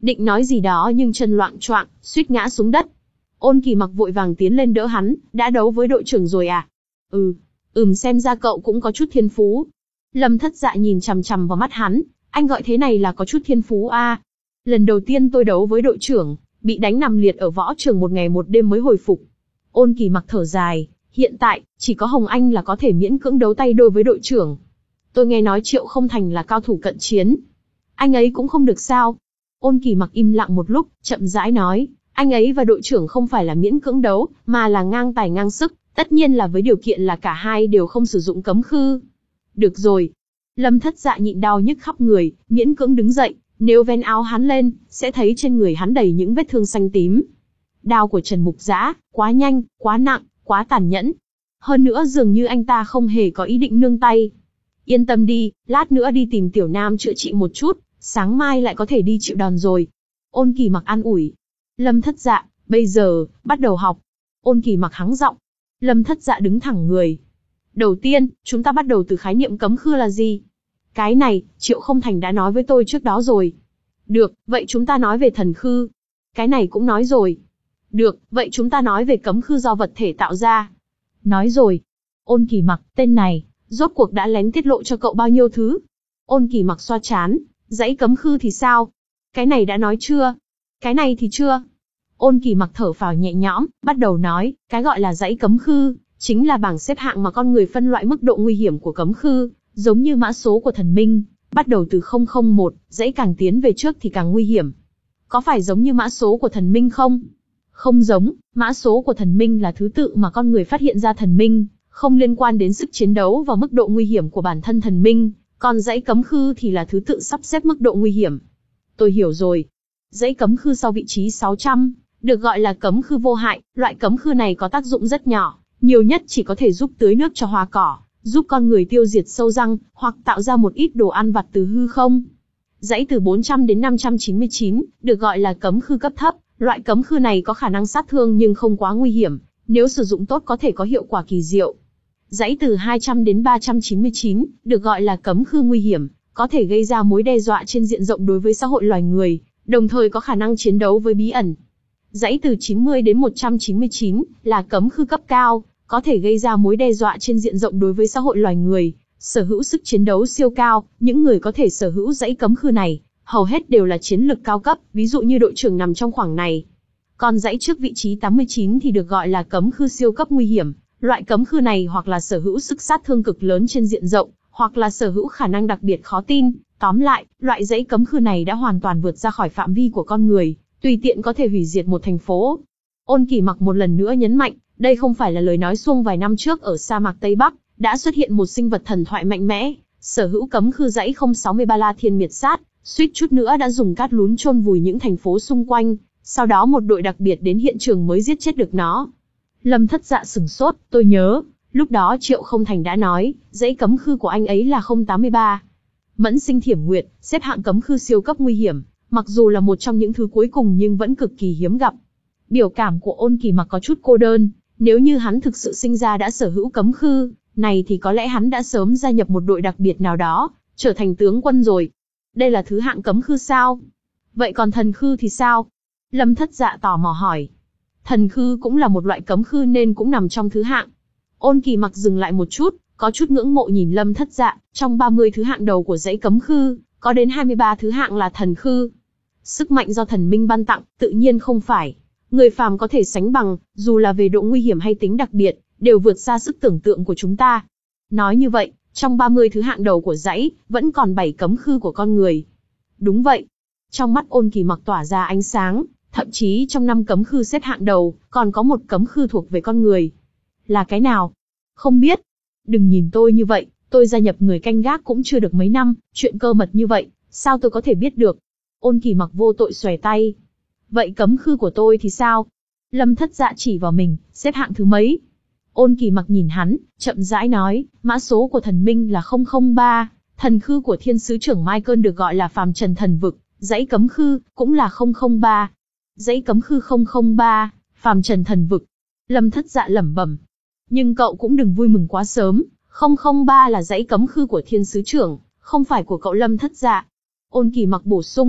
Định nói gì đó nhưng chân loạng choạng, suýt ngã xuống đất. Ôn Kỳ Mặc vội vàng tiến lên đỡ hắn, đã đấu với đội trưởng rồi à? Ừ, ừm xem ra cậu cũng có chút thiên phú. Lâm Thất Dạ nhìn chằm chằm vào mắt hắn, anh gọi thế này là có chút thiên phú à? Lần đầu tiên tôi đấu với đội trưởng, bị đánh nằm liệt ở võ trường một ngày một đêm mới hồi phục. Ôn Kỳ Mặc thở dài, hiện tại, chỉ có Hồng Anh là có thể miễn cưỡng đấu tay đôi với đội trưởng. Tôi nghe nói Triệu Không Thành là cao thủ cận chiến. Anh ấy cũng không được sao? Ôn Kỳ Mặc im lặng một lúc, chậm rãi nói, anh ấy và đội trưởng không phải là miễn cưỡng đấu, mà là ngang tài ngang sức, tất nhiên là với điều kiện là cả hai đều không sử dụng cấm khư. Được rồi. Lâm Thất Dạ nhịn đau nhức khắp người, miễn cưỡng đứng dậy, nếu vén áo hắn lên, sẽ thấy trên người hắn đầy những vết thương xanh tím. Đao của Trần Mục Dã, quá nhanh, quá nặng, quá tàn nhẫn. Hơn nữa dường như anh ta không hề có ý định nương tay. Yên tâm đi, lát nữa đi tìm Tiểu Nam chữa trị một chút, sáng mai lại có thể đi chịu đòn rồi. Ôn Kỳ Mặc an ủi. Lâm Thất Dạ, bây giờ, bắt đầu học. Ôn Kỳ Mặc hắng giọng. Lâm Thất Dạ đứng thẳng người. Đầu tiên, chúng ta bắt đầu từ khái niệm cấm khư là gì? Cái này, Triệu Không Thành đã nói với tôi trước đó rồi. Được, vậy chúng ta nói về thần khư. Cái này cũng nói rồi. Được, vậy chúng ta nói về cấm khư do vật thể tạo ra. Nói rồi. Ôn Kỳ Mặc, tên này, rốt cuộc đã lén tiết lộ cho cậu bao nhiêu thứ? Ôn Kỳ Mặc xoa chán, dãy cấm khư thì sao? Cái này đã nói chưa? Cái này thì chưa. Ôn Kỳ Mặc thở phào nhẹ nhõm, bắt đầu nói, cái gọi là dãy cấm khư, chính là bảng xếp hạng mà con người phân loại mức độ nguy hiểm của cấm khư, giống như mã số của thần minh, bắt đầu từ không không một, dãy càng tiến về trước thì càng nguy hiểm. Có phải giống như mã số của thần minh không? Không giống, mã số của thần minh là thứ tự mà con người phát hiện ra thần minh, không liên quan đến sức chiến đấu và mức độ nguy hiểm của bản thân thần minh, còn dãy cấm khư thì là thứ tự sắp xếp mức độ nguy hiểm. Tôi hiểu rồi. Dãy cấm khư sau vị trí sáu trăm, được gọi là cấm khư vô hại, loại cấm khư này có tác dụng rất nhỏ, nhiều nhất chỉ có thể giúp tưới nước cho hoa cỏ, giúp con người tiêu diệt sâu răng, hoặc tạo ra một ít đồ ăn vặt từ hư không. Dãy từ bốn trăm đến năm trăm chín mươi chín, được gọi là cấm khư cấp thấp, loại cấm khư này có khả năng sát thương nhưng không quá nguy hiểm, nếu sử dụng tốt có thể có hiệu quả kỳ diệu. Dãy từ hai trăm đến ba trăm chín mươi chín, được gọi là cấm khư nguy hiểm, có thể gây ra mối đe dọa trên diện rộng đối với xã hội loài người, đồng thời có khả năng chiến đấu với bí ẩn. Dãy từ chín mươi đến một trăm chín mươi chín là cấm khư cấp cao, có thể gây ra mối đe dọa trên diện rộng đối với xã hội loài người, sở hữu sức chiến đấu siêu cao, những người có thể sở hữu dãy cấm khư này, hầu hết đều là chiến lực cao cấp, ví dụ như đội trưởng nằm trong khoảng này. Còn dãy trước vị trí tám mươi chín thì được gọi là cấm khư siêu cấp nguy hiểm, loại cấm khư này hoặc là sở hữu sức sát thương cực lớn trên diện rộng, hoặc là sở hữu khả năng đặc biệt khó tin. Tóm lại, loại dãy cấm khư này đã hoàn toàn vượt ra khỏi phạm vi của con người, tùy tiện có thể hủy diệt một thành phố. Ôn Kỳ Mặc một lần nữa nhấn mạnh, đây không phải là lời nói suông vài năm trước ở sa mạc Tây Bắc, đã xuất hiện một sinh vật thần thoại mạnh mẽ, sở hữu cấm khư dãy không sáu mươi ba La Thiên Miệt Sát, suýt chút nữa đã dùng cát lún chôn vùi những thành phố xung quanh, sau đó một đội đặc biệt đến hiện trường mới giết chết được nó. Lâm Thất Dạ sửng sốt, tôi nhớ, lúc đó Triệu Không Thành đã nói, dãy cấm khư của anh ấy là không tám mươi ba. Mẫn Sinh Thiểm Nguyệt, xếp hạng cấm khư siêu cấp nguy hiểm, mặc dù là một trong những thứ cuối cùng nhưng vẫn cực kỳ hiếm gặp. Biểu cảm của Ôn Kỳ Mặc có chút cô đơn, nếu như hắn thực sự sinh ra đã sở hữu cấm khư này thì có lẽ hắn đã sớm gia nhập một đội đặc biệt nào đó, trở thành tướng quân rồi. Đây là thứ hạng cấm khư sao? Vậy còn thần khư thì sao? Lâm Thất Dạ tò mò hỏi. Thần khư cũng là một loại cấm khư nên cũng nằm trong thứ hạng. Ôn Kỳ Mặc dừng lại một chút, có chút ngưỡng mộ nhìn Lâm Thất Dạ, trong ba mươi thứ hạng đầu của dãy cấm khư, có đến hai mươi ba thứ hạng là thần khư. Sức mạnh do thần minh ban tặng, tự nhiên không phải người phàm có thể sánh bằng, dù là về độ nguy hiểm hay tính đặc biệt, đều vượt xa sức tưởng tượng của chúng ta. Nói như vậy, trong ba mươi thứ hạng đầu của dãy, vẫn còn bảy cấm khư của con người. Đúng vậy. Trong mắt Ôn Kỳ Mặc tỏa ra ánh sáng, thậm chí trong năm cấm khư xếp hạng đầu, còn có một cấm khư thuộc về con người. Là cái nào? Không biết. Đừng nhìn tôi như vậy, tôi gia nhập người canh gác cũng chưa được mấy năm, chuyện cơ mật như vậy, sao tôi có thể biết được? Ôn Kỳ Mặc vô tội xòe tay. Vậy cấm khư của tôi thì sao? Lâm Thất Dạ chỉ vào mình, xếp hạng thứ mấy? Ôn Kỳ Mặc nhìn hắn, chậm rãi nói, mã số của thần minh là không không ba, thần khư của thiên sứ trưởng Michael được gọi là phàm trần thần vực, dãy cấm khư, cũng là không không ba. Dãy cấm khư không không ba, phàm trần thần vực. Lâm Thất Dạ lẩm bẩm. Nhưng cậu cũng đừng vui mừng quá sớm, không không ba là dãy cấm khư của thiên sứ trưởng, không phải của cậu Lâm Thất Dạ. Ôn Kỳ Mặc bổ sung,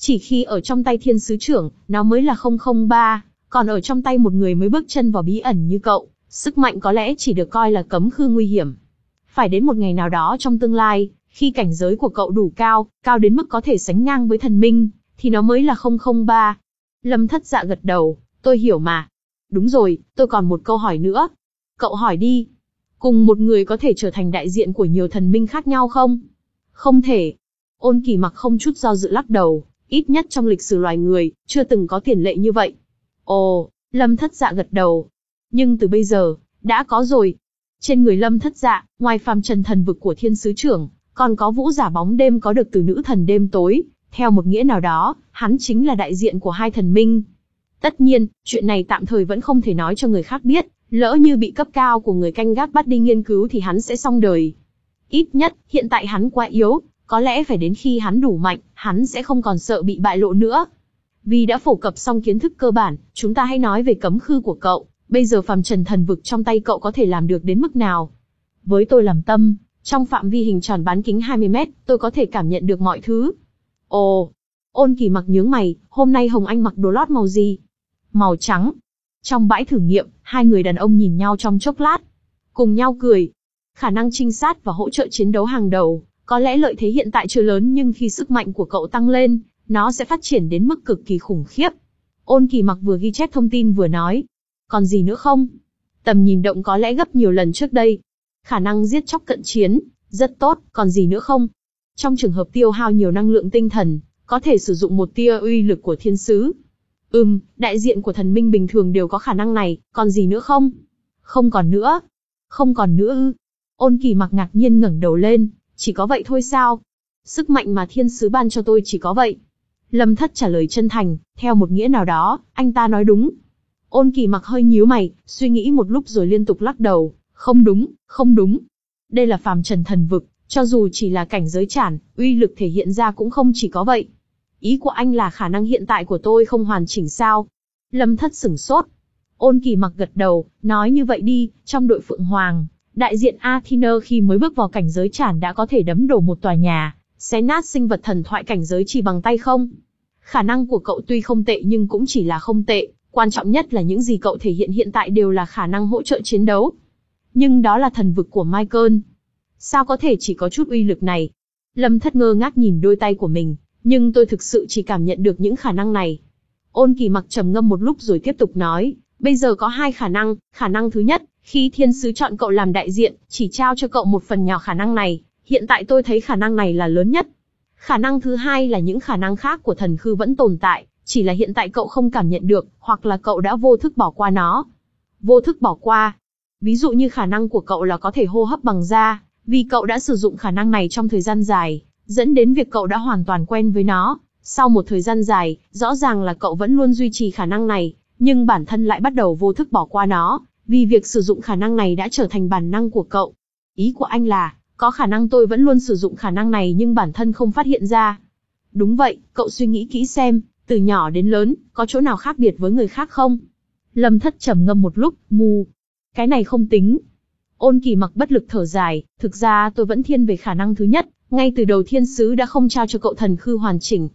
Chỉ khi ở trong tay thiên sứ trưởng, nó mới là không không ba, còn ở trong tay một người mới bước chân vào bí ẩn như cậu, sức mạnh có lẽ chỉ được coi là cấm khư nguy hiểm. Phải đến một ngày nào đó trong tương lai, khi cảnh giới của cậu đủ cao, cao đến mức có thể sánh ngang với thần minh, thì nó mới là không không ba. Lâm Thất Dạ gật đầu, tôi hiểu mà. Đúng rồi, tôi còn một câu hỏi nữa. Cậu hỏi đi. Cùng một người có thể trở thành đại diện của nhiều thần minh khác nhau không? Không thể. Ôn Kỳ Mặc không chút do dự lắc đầu, ít nhất trong lịch sử loài người, chưa từng có tiền lệ như vậy. Ồ, Lâm Thất Dạ gật đầu. Nhưng từ bây giờ, đã có rồi. Trên người Lâm Thất Dạ, ngoài phàm trần thần vực của thiên sứ trưởng, còn có vũ giả bóng đêm có được từ nữ thần đêm tối. Theo một nghĩa nào đó, hắn chính là đại diện của hai thần minh. Tất nhiên, chuyện này tạm thời vẫn không thể nói cho người khác biết, lỡ như bị cấp cao của người canh gác bắt đi nghiên cứu thì hắn sẽ xong đời. Ít nhất, hiện tại hắn quá yếu, có lẽ phải đến khi hắn đủ mạnh, hắn sẽ không còn sợ bị bại lộ nữa. Vì đã phổ cập xong kiến thức cơ bản, chúng ta hãy nói về cấm khư của cậu, bây giờ phàm trần thần vực trong tay cậu có thể làm được đến mức nào? Với tôi làm tâm, trong phạm vi hình tròn bán kính hai mươi mét, tôi có thể cảm nhận được mọi thứ. Ồ, Ôn Kỳ Mặc nhướng mày, hôm nay Hồng Anh mặc đồ lót màu gì? Màu trắng. Trong bãi thử nghiệm, hai người đàn ông nhìn nhau trong chốc lát, cùng nhau cười. Khả năng trinh sát và hỗ trợ chiến đấu hàng đầu, có lẽ lợi thế hiện tại chưa lớn nhưng khi sức mạnh của cậu tăng lên, nó sẽ phát triển đến mức cực kỳ khủng khiếp. Ôn Kỳ Mặc vừa ghi chép thông tin vừa nói. Còn gì nữa không? Tầm nhìn động có lẽ gấp nhiều lần trước đây. Khả năng giết chóc cận chiến, rất tốt, còn gì nữa không? Trong trường hợp tiêu hao nhiều năng lượng tinh thần, có thể sử dụng một tia uy lực của thiên sứ. Ừm, đại diện của thần minh bình thường đều có khả năng này, còn gì nữa không? Không còn nữa. Không còn nữa ư? Ôn Kỳ Mặc ngạc nhiên ngẩng đầu lên, chỉ có vậy thôi sao? Sức mạnh mà thiên sứ ban cho tôi chỉ có vậy. Lâm Thất trả lời chân thành, theo một nghĩa nào đó, anh ta nói đúng. Ôn Kỳ Mặc hơi nhíu mày, suy nghĩ một lúc rồi liên tục lắc đầu, không đúng, không đúng. Đây là phàm trần thần vực, cho dù chỉ là cảnh giới chản, uy lực thể hiện ra cũng không chỉ có vậy. Ý của anh là khả năng hiện tại của tôi không hoàn chỉnh sao? Lâm Thất sửng sốt. Ôn Kỳ Mặc gật đầu, nói như vậy đi, trong đội Phượng Hoàng, đại diện Athena khi mới bước vào cảnh giới chản đã có thể đấm đổ một tòa nhà, xé nát sinh vật thần thoại cảnh giới chỉ bằng tay không? Khả năng của cậu tuy không tệ nhưng cũng chỉ là không tệ, quan trọng nhất là những gì cậu thể hiện hiện tại đều là khả năng hỗ trợ chiến đấu. Nhưng đó là thần vực của Michael. Sao có thể chỉ có chút uy lực này? Lâm Thất ngơ ngác nhìn đôi tay của mình, nhưng tôi thực sự chỉ cảm nhận được những khả năng này. Ôn Kỳ Mặc trầm ngâm một lúc rồi tiếp tục nói, bây giờ có hai khả năng, khả năng thứ nhất, khi thiên sứ chọn cậu làm đại diện, chỉ trao cho cậu một phần nhỏ khả năng này, hiện tại tôi thấy khả năng này là lớn nhất. Khả năng thứ hai là những khả năng khác của thần khư vẫn tồn tại, chỉ là hiện tại cậu không cảm nhận được, hoặc là cậu đã vô thức bỏ qua nó. Vô thức bỏ qua. Ví dụ như khả năng của cậu là có thể hô hấp bằng da, vì cậu đã sử dụng khả năng này trong thời gian dài, dẫn đến việc cậu đã hoàn toàn quen với nó. Sau một thời gian dài, rõ ràng là cậu vẫn luôn duy trì khả năng này, nhưng bản thân lại bắt đầu vô thức bỏ qua nó, vì việc sử dụng khả năng này đã trở thành bản năng của cậu. Ý của anh là, có khả năng tôi vẫn luôn sử dụng khả năng này nhưng bản thân không phát hiện ra. Đúng vậy, cậu suy nghĩ kỹ xem, từ nhỏ đến lớn, có chỗ nào khác biệt với người khác không? Lâm Thất trầm ngâm một lúc, mù. Cái này không tính. Ôn Kỳ Mặc bất lực thở dài, thực ra tôi vẫn thiên về khả năng thứ nhất, ngay từ đầu thiên sứ đã không trao cho cậu thần khư hoàn chỉnh.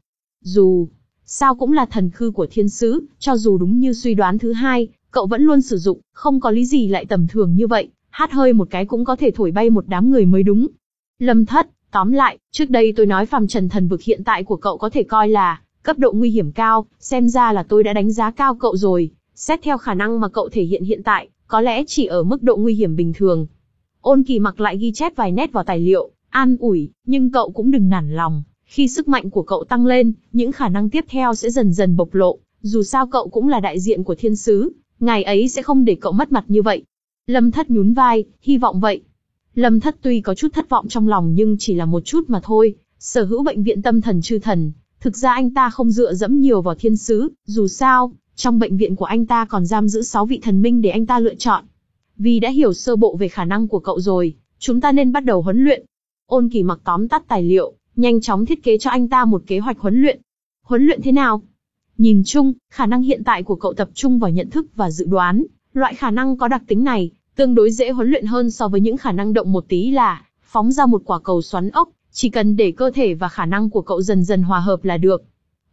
Dù sao cũng là thần khư của thiên sứ, cho dù đúng như suy đoán thứ hai, cậu vẫn luôn sử dụng, không có lý gì lại tầm thường như vậy, hát hơi một cái cũng có thể thổi bay một đám người mới đúng. Lâm Thất, tóm lại, trước đây tôi nói phàm trần thần vực hiện tại của cậu có thể coi là cấp độ nguy hiểm cao, xem ra là tôi đã đánh giá cao cậu rồi, xét theo khả năng mà cậu thể hiện hiện tại, có lẽ chỉ ở mức độ nguy hiểm bình thường. Ôn Kỳ Mặc lại ghi chép vài nét vào tài liệu, an ủi, nhưng cậu cũng đừng nản lòng, khi sức mạnh của cậu tăng lên, những khả năng tiếp theo sẽ dần dần bộc lộ, dù sao cậu cũng là đại diện của thiên sứ, ngài ấy sẽ không để cậu mất mặt như vậy. Lâm Thất nhún vai, hy vọng vậy. Lâm Thất tuy có chút thất vọng trong lòng nhưng chỉ là một chút mà thôi, sở hữu bệnh viện tâm thần chư thần, thực ra anh ta không dựa dẫm nhiều vào thiên sứ, dù sao, trong bệnh viện của anh ta còn giam giữ sáu vị thần minh để anh ta lựa chọn. Vì đã hiểu sơ bộ về khả năng của cậu rồi, chúng ta nên bắt đầu huấn luyện. Ôn Kỳ Mặc tóm tắt tài liệu, nhanh chóng thiết kế cho anh ta một kế hoạch huấn luyện. Huấn luyện thế nào? Nhìn chung, khả năng hiện tại của cậu tập trung vào nhận thức và dự đoán, loại khả năng có đặc tính này, tương đối dễ huấn luyện hơn so với những khả năng động một tí là phóng ra một quả cầu xoắn ốc, chỉ cần để cơ thể và khả năng của cậu dần dần hòa hợp là được.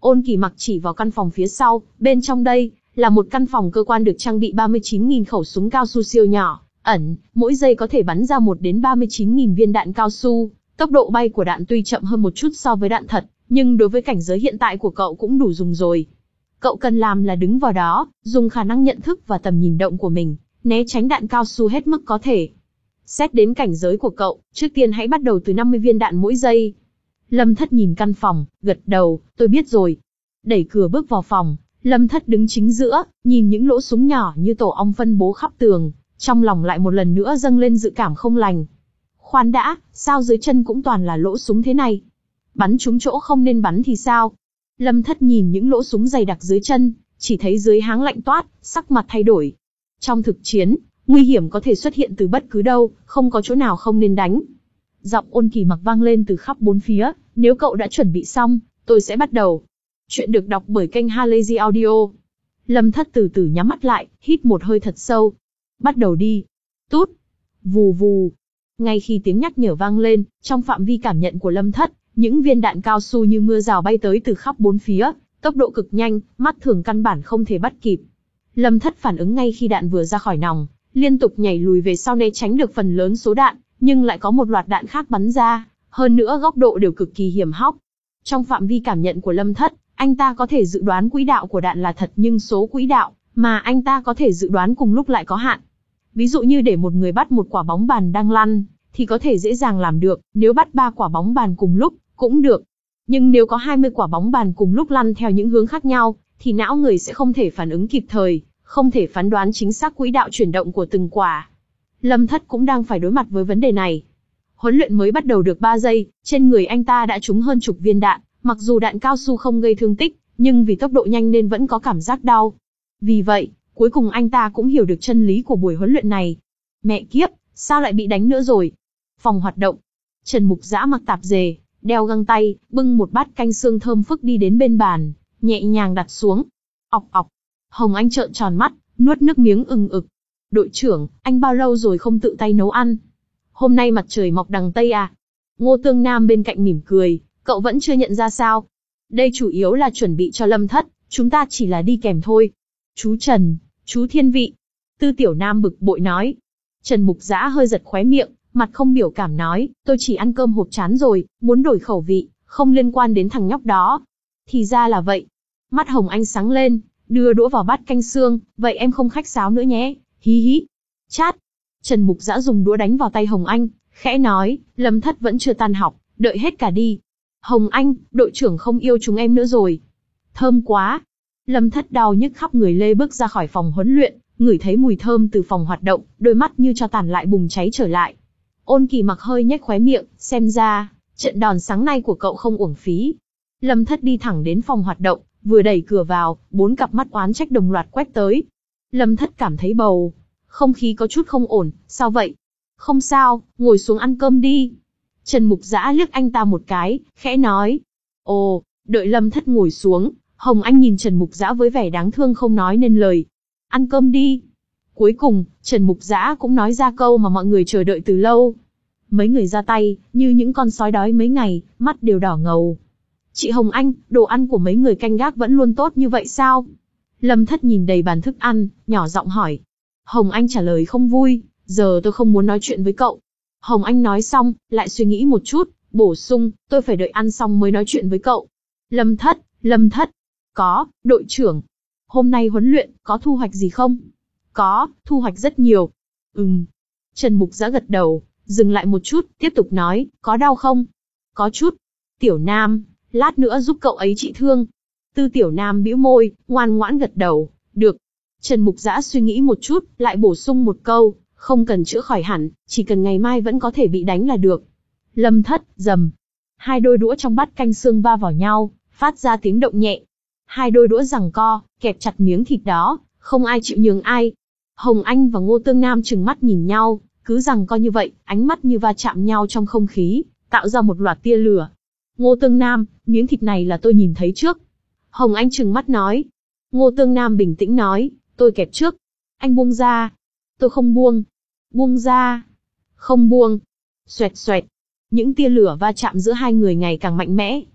Ôn Kỳ Mặc chỉ vào căn phòng phía sau, bên trong đây, là một căn phòng cơ quan được trang bị ba mươi chín nghìn khẩu súng cao su siêu nhỏ, ẩn, mỗi giây có thể bắn ra một đến ba mươi chín nghìn viên đạn cao su. Tốc độ bay của đạn tuy chậm hơn một chút so với đạn thật, nhưng đối với cảnh giới hiện tại của cậu cũng đủ dùng rồi. Cậu cần làm là đứng vào đó, dùng khả năng nhận thức và tầm nhìn động của mình, né tránh đạn cao su hết mức có thể. Xét đến cảnh giới của cậu, trước tiên hãy bắt đầu từ năm mươi viên đạn mỗi giây. Lâm Thất nhìn căn phòng, gật đầu, tôi biết rồi. Đẩy cửa bước vào phòng, Lâm Thất đứng chính giữa, nhìn những lỗ súng nhỏ như tổ ong phân bố khắp tường, trong lòng lại một lần nữa dâng lên dự cảm không lành. Khoan đã, sao dưới chân cũng toàn là lỗ súng thế này? Bắn trúng chỗ không nên bắn thì sao? Lâm Thất nhìn những lỗ súng dày đặc dưới chân, chỉ thấy dưới háng lạnh toát, sắc mặt thay đổi. Trong thực chiến, nguy hiểm có thể xuất hiện từ bất cứ đâu, không có chỗ nào không nên đánh. Giọng Ôn Kỳ Mặc vang lên từ khắp bốn phía, nếu cậu đã chuẩn bị xong, tôi sẽ bắt đầu. Chuyện được đọc bởi kênh Halazy Audio. Lâm Thất từ từ nhắm mắt lại, hít một hơi thật sâu. Bắt đầu đi. Tút. Vù vù. Ngay khi tiếng nhắc nhở vang lên, trong phạm vi cảm nhận của Lâm Thất, những viên đạn cao su như mưa rào bay tới từ khắp bốn phía, tốc độ cực nhanh, mắt thường căn bản không thể bắt kịp. Lâm Thất phản ứng ngay khi đạn vừa ra khỏi nòng, liên tục nhảy lùi về sau né tránh được phần lớn số đạn, nhưng lại có một loạt đạn khác bắn ra, hơn nữa góc độ đều cực kỳ hiểm hóc. Trong phạm vi cảm nhận của Lâm Thất, anh ta có thể dự đoán quỹ đạo của đạn là thật, nhưng số quỹ đạo mà anh ta có thể dự đoán cùng lúc lại có hạn. Ví dụ như để một người bắt một quả bóng bàn đang lăn, thì có thể dễ dàng làm được, nếu bắt ba quả bóng bàn cùng lúc, cũng được. Nhưng nếu có hai mươi quả bóng bàn cùng lúc lăn theo những hướng khác nhau, thì não người sẽ không thể phản ứng kịp thời, không thể phán đoán chính xác quỹ đạo chuyển động của từng quả. Lâm Thất cũng đang phải đối mặt với vấn đề này. Huấn luyện mới bắt đầu được ba giây, trên người anh ta đã trúng hơn chục viên đạn, mặc dù đạn cao su không gây thương tích, nhưng vì tốc độ nhanh nên vẫn có cảm giác đau. Vì vậy, cuối cùng anh ta cũng hiểu được chân lý của buổi huấn luyện này. Mẹ kiếp, sao lại bị đánh nữa rồi? Phòng hoạt động. Trần Mục Dã mặc tạp dề, đeo găng tay, bưng một bát canh xương thơm phức đi đến bên bàn, nhẹ nhàng đặt xuống. Ọc ọc. Hồng Anh trợn tròn mắt, nuốt nước miếng ừng ực. Đội trưởng, anh bao lâu rồi không tự tay nấu ăn? Hôm nay mặt trời mọc đằng Tây à? Ngô Tương Nam bên cạnh mỉm cười, cậu vẫn chưa nhận ra sao? Đây chủ yếu là chuẩn bị cho Lâm Thất, chúng ta chỉ là đi kèm thôi. Chú Trần, chú Thiên Vị. Tư Tiểu Nam bực bội nói. Trần Mục Dã hơi giật khóe miệng, mặt không biểu cảm nói, tôi chỉ ăn cơm hộp chán rồi, muốn đổi khẩu vị, không liên quan đến thằng nhóc đó. Thì ra là vậy. Mắt Hồng Anh sáng lên, đưa đũa vào bát canh xương, vậy em không khách sáo nữa nhé, hí hí. Chát. Trần Mục Dã dùng đũa đánh vào tay Hồng Anh, khẽ nói, Lâm Thất vẫn chưa tan học, đợi hết cả đi. Hồng Anh, đội trưởng không yêu chúng em nữa rồi. Thơm quá. Lâm Thất đau nhức khắp người lê bước ra khỏi phòng huấn luyện, ngửi thấy mùi thơm từ phòng hoạt động, đôi mắt như cho tàn lại bùng cháy trở lại. Ôn Kỳ Mặc hơi nhếch khóe miệng, xem ra, trận đòn sáng nay của cậu không uổng phí. Lâm Thất đi thẳng đến phòng hoạt động, vừa đẩy cửa vào, bốn cặp mắt oán trách đồng loạt quét tới. Lâm Thất cảm thấy bầu không khí có chút không ổn, sao vậy? Không sao, ngồi xuống ăn cơm đi. Trần Mục Dã liếc anh ta một cái, khẽ nói. Ồ, đợi Lâm Thất ngồi xuống, Hồng Anh nhìn Trần Mục Dã với vẻ đáng thương không nói nên lời. Ăn cơm đi. Cuối cùng, Trần Mục Dã cũng nói ra câu mà mọi người chờ đợi từ lâu. Mấy người ra tay, như những con sói đói mấy ngày, mắt đều đỏ ngầu. Chị Hồng Anh, đồ ăn của mấy người canh gác vẫn luôn tốt như vậy sao? Lâm Thất nhìn đầy bàn thức ăn, nhỏ giọng hỏi. Hồng Anh trả lời không vui, giờ tôi không muốn nói chuyện với cậu. Hồng Anh nói xong, lại suy nghĩ một chút, bổ sung, tôi phải đợi ăn xong mới nói chuyện với cậu. Lâm Thất, Lâm Thất. Có, đội trưởng. Hôm nay huấn luyện, có thu hoạch gì không? Có, thu hoạch rất nhiều. Ừm. Trần Mục Dã gật đầu, dừng lại một chút, tiếp tục nói, có đau không? Có chút. Tiểu Nam, lát nữa giúp cậu ấy trị thương. Tư Tiểu Nam bĩu môi, ngoan ngoãn gật đầu, được. Trần Mục Dã suy nghĩ một chút, lại bổ sung một câu, không cần chữa khỏi hẳn, chỉ cần ngày mai vẫn có thể bị đánh là được. Lâm Thất, rầm. Hai đôi đũa trong bát canh xương va vào nhau, phát ra tiếng động nhẹ. Hai đôi đũa giằng co, kẹp chặt miếng thịt đó, không ai chịu nhường ai. Hồng Anh và Ngô Tương Nam trừng mắt nhìn nhau, cứ giằng co như vậy, ánh mắt như va chạm nhau trong không khí, tạo ra một loạt tia lửa. Ngô Tương Nam, miếng thịt này là tôi nhìn thấy trước. Hồng Anh trừng mắt nói. Ngô Tương Nam bình tĩnh nói, tôi kẹp trước. Anh buông ra. Tôi không buông. Buông ra. Không buông. Xoẹt xoẹt. Những tia lửa va chạm giữa hai người ngày càng mạnh mẽ.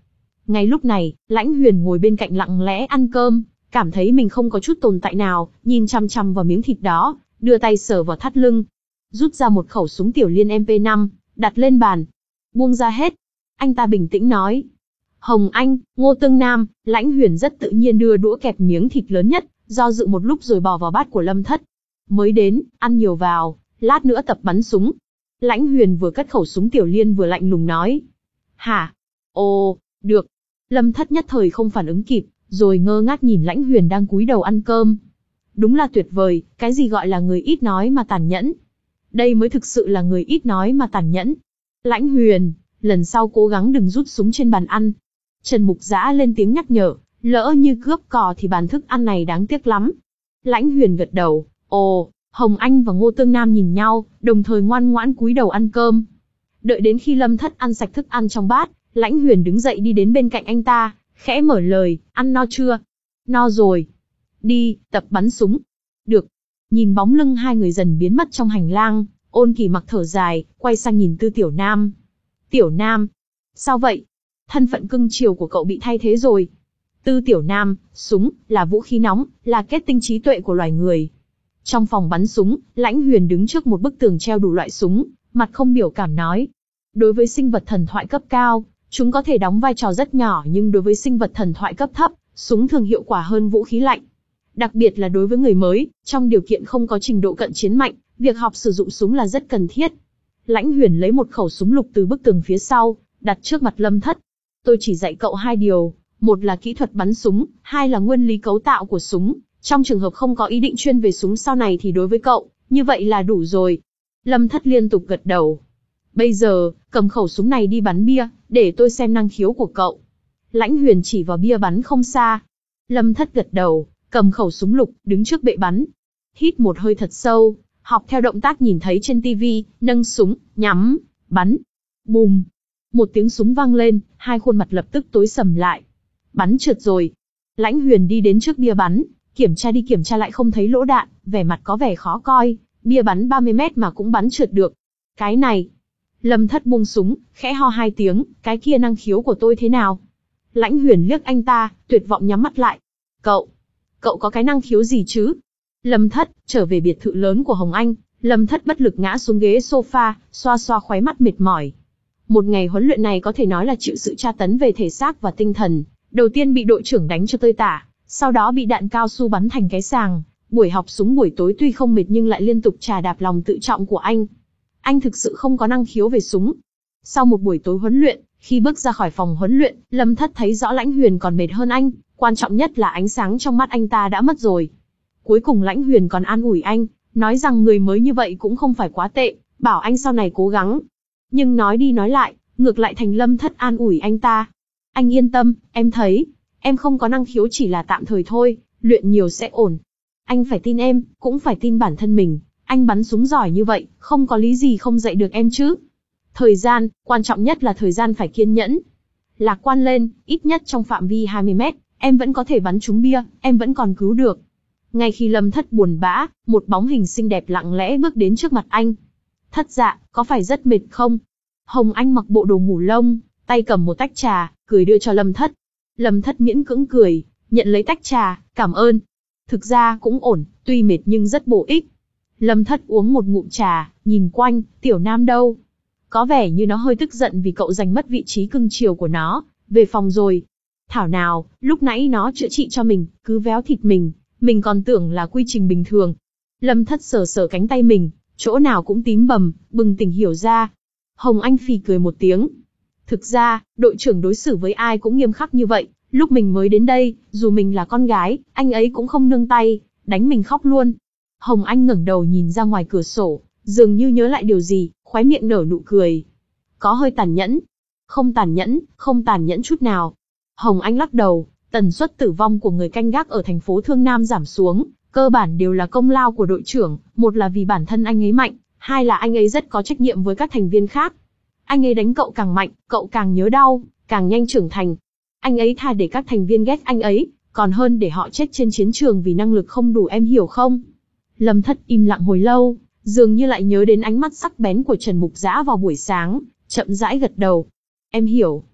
Ngay lúc này, Lãnh Huyền ngồi bên cạnh lặng lẽ ăn cơm, cảm thấy mình không có chút tồn tại nào, nhìn chăm chăm vào miếng thịt đó, đưa tay sờ vào thắt lưng, rút ra một khẩu súng tiểu liên em pê năm, đặt lên bàn. Buông ra hết. Anh ta bình tĩnh nói. Hồng Anh, Ngô Tương Nam, Lãnh Huyền rất tự nhiên đưa đũa kẹp miếng thịt lớn nhất, do dự một lúc rồi bỏ vào bát của Lâm Thất. Mới đến, ăn nhiều vào, lát nữa tập bắn súng. Lãnh Huyền vừa cất khẩu súng tiểu liên vừa lạnh lùng nói. Hả? Ồ, được. Lâm Thất nhất thời không phản ứng kịp, rồi ngơ ngác nhìn Lãnh Huyền đang cúi đầu ăn cơm. Đúng là tuyệt vời, cái gì gọi là người ít nói mà tàn nhẫn. Đây mới thực sự là người ít nói mà tàn nhẫn. Lãnh Huyền, lần sau cố gắng đừng rút súng trên bàn ăn. Trần Mục Dã lên tiếng nhắc nhở, lỡ như cướp cò thì bàn thức ăn này đáng tiếc lắm. Lãnh Huyền gật đầu, ồ, Hồng Anh và Ngô Tương Nam nhìn nhau, đồng thời ngoan ngoãn cúi đầu ăn cơm. Đợi đến khi Lâm Thất ăn sạch thức ăn trong bát, Lãnh Huyền đứng dậy đi đến bên cạnh anh ta, khẽ mở lời, ăn no chưa? No rồi. Đi, tập bắn súng. Được. Nhìn bóng lưng hai người dần biến mất trong hành lang, Ôn Kỳ Mặc thở dài, quay sang nhìn Tư Tiểu Nam. Tiểu Nam. Sao vậy? Thân phận cưng chiều của cậu bị thay thế rồi. Tư Tiểu Nam, súng, là vũ khí nóng, là kết tinh trí tuệ của loài người. Trong phòng bắn súng, Lãnh Huyền đứng trước một bức tường treo đủ loại súng, mặt không biểu cảm nói. Đối với sinh vật thần thoại cấp cao, chúng có thể đóng vai trò rất nhỏ, nhưng đối với sinh vật thần thoại cấp thấp, súng thường hiệu quả hơn vũ khí lạnh. Đặc biệt là đối với người mới, trong điều kiện không có trình độ cận chiến mạnh, việc học sử dụng súng là rất cần thiết. Lãnh Huyền lấy một khẩu súng lục từ bức tường phía sau, đặt trước mặt Lâm Thất. Tôi chỉ dạy cậu hai điều, một là kỹ thuật bắn súng, hai là nguyên lý cấu tạo của súng. Trong trường hợp không có ý định chuyên về súng sau này thì đối với cậu, như vậy là đủ rồi. Lâm Thất liên tục gật đầu. Bây giờ, cầm khẩu súng này đi bắn bia, để tôi xem năng khiếu của cậu. Lãnh Huyền chỉ vào bia bắn không xa. Lâm Thất gật đầu, cầm khẩu súng lục, đứng trước bệ bắn. Hít một hơi thật sâu, học theo động tác nhìn thấy trên tivi, nâng súng, nhắm, bắn. Bùm. Một tiếng súng vang lên, hai khuôn mặt lập tức tối sầm lại. Bắn trượt rồi. Lãnh Huyền đi đến trước bia bắn, kiểm tra đi kiểm tra lại không thấy lỗ đạn, vẻ mặt có vẻ khó coi, bia bắn ba mươi mét mà cũng bắn trượt được. Cái này. Lâm Thất buông súng, khẽ ho hai tiếng, cái kia năng khiếu của tôi thế nào? Lãnh Huyền liếc anh ta, tuyệt vọng nhắm mắt lại. Cậu, cậu có cái năng khiếu gì chứ? Lâm Thất, trở về biệt thự lớn của Hồng Anh, Lâm Thất bất lực ngã xuống ghế sofa, xoa xoa khóe mắt mệt mỏi. Một ngày huấn luyện này có thể nói là chịu sự tra tấn về thể xác và tinh thần. Đầu tiên bị đội trưởng đánh cho tơi tả, sau đó bị đạn cao su bắn thành cái sàng. Buổi học súng buổi tối tuy không mệt nhưng lại liên tục trà đạp lòng tự trọng của anh. Anh thực sự không có năng khiếu về súng. Sau một buổi tối huấn luyện, khi bước ra khỏi phòng huấn luyện, Lâm Thất thấy rõ Lãnh Huyền còn mệt hơn anh, quan trọng nhất là ánh sáng trong mắt anh ta đã mất rồi. Cuối cùng Lãnh Huyền còn an ủi anh, nói rằng người mới như vậy cũng không phải quá tệ, bảo anh sau này cố gắng. Nhưng nói đi nói lại, ngược lại thành Lâm Thất an ủi anh ta. Anh yên tâm, em thấy, em không có năng khiếu chỉ là tạm thời thôi, luyện nhiều sẽ ổn. Anh phải tin em, cũng phải tin bản thân mình, anh bắn súng giỏi như vậy, không có lý gì không dạy được em chứ. Thời gian, quan trọng nhất là thời gian phải kiên nhẫn. Lạc quan lên, ít nhất trong phạm vi hai mươi mét, em vẫn có thể bắn trúng bia, em vẫn còn cứu được. Ngay khi Lâm Thất buồn bã, một bóng hình xinh đẹp lặng lẽ bước đến trước mặt anh. Thất dạ, có phải rất mệt không? Hồng Anh mặc bộ đồ ngủ lông, tay cầm một tách trà, cười đưa cho Lâm Thất. Lâm Thất miễn cưỡng cười, nhận lấy tách trà, cảm ơn. Thực ra cũng ổn, tuy mệt nhưng rất bổ ích. Lâm Thất uống một ngụm trà, nhìn quanh, Tiểu Nam đâu? Có vẻ như nó hơi tức giận vì cậu giành mất vị trí cưng chiều của nó, về phòng rồi. Thảo nào, lúc nãy nó chữa trị cho mình, cứ véo thịt mình, mình còn tưởng là quy trình bình thường. Lâm Thất sờ sờ cánh tay mình, chỗ nào cũng tím bầm, bừng tỉnh hiểu ra. Hồng Anh phì cười một tiếng. Thực ra, đội trưởng đối xử với ai cũng nghiêm khắc như vậy, lúc mình mới đến đây, dù mình là con gái, anh ấy cũng không nương tay, đánh mình khóc luôn. Hồng Anh ngẩng đầu nhìn ra ngoài cửa sổ, dường như nhớ lại điều gì, khóe miệng nở nụ cười. Có hơi tàn nhẫn. Không tàn nhẫn, không tàn nhẫn chút nào. Hồng Anh lắc đầu, tần suất tử vong của người canh gác ở thành phố Thương Nam giảm xuống, cơ bản đều là công lao của đội trưởng, một là vì bản thân anh ấy mạnh, hai là anh ấy rất có trách nhiệm với các thành viên khác. Anh ấy đánh cậu càng mạnh, cậu càng nhớ đau, càng nhanh trưởng thành. Anh ấy thà để các thành viên ghét anh ấy, còn hơn để họ chết trên chiến trường vì năng lực không đủ, em hiểu không? Lâm Thất im lặng hồi lâu, dường như lại nhớ đến ánh mắt sắc bén của Trần Mục Dã vào buổi sáng, chậm rãi gật đầu. Em hiểu.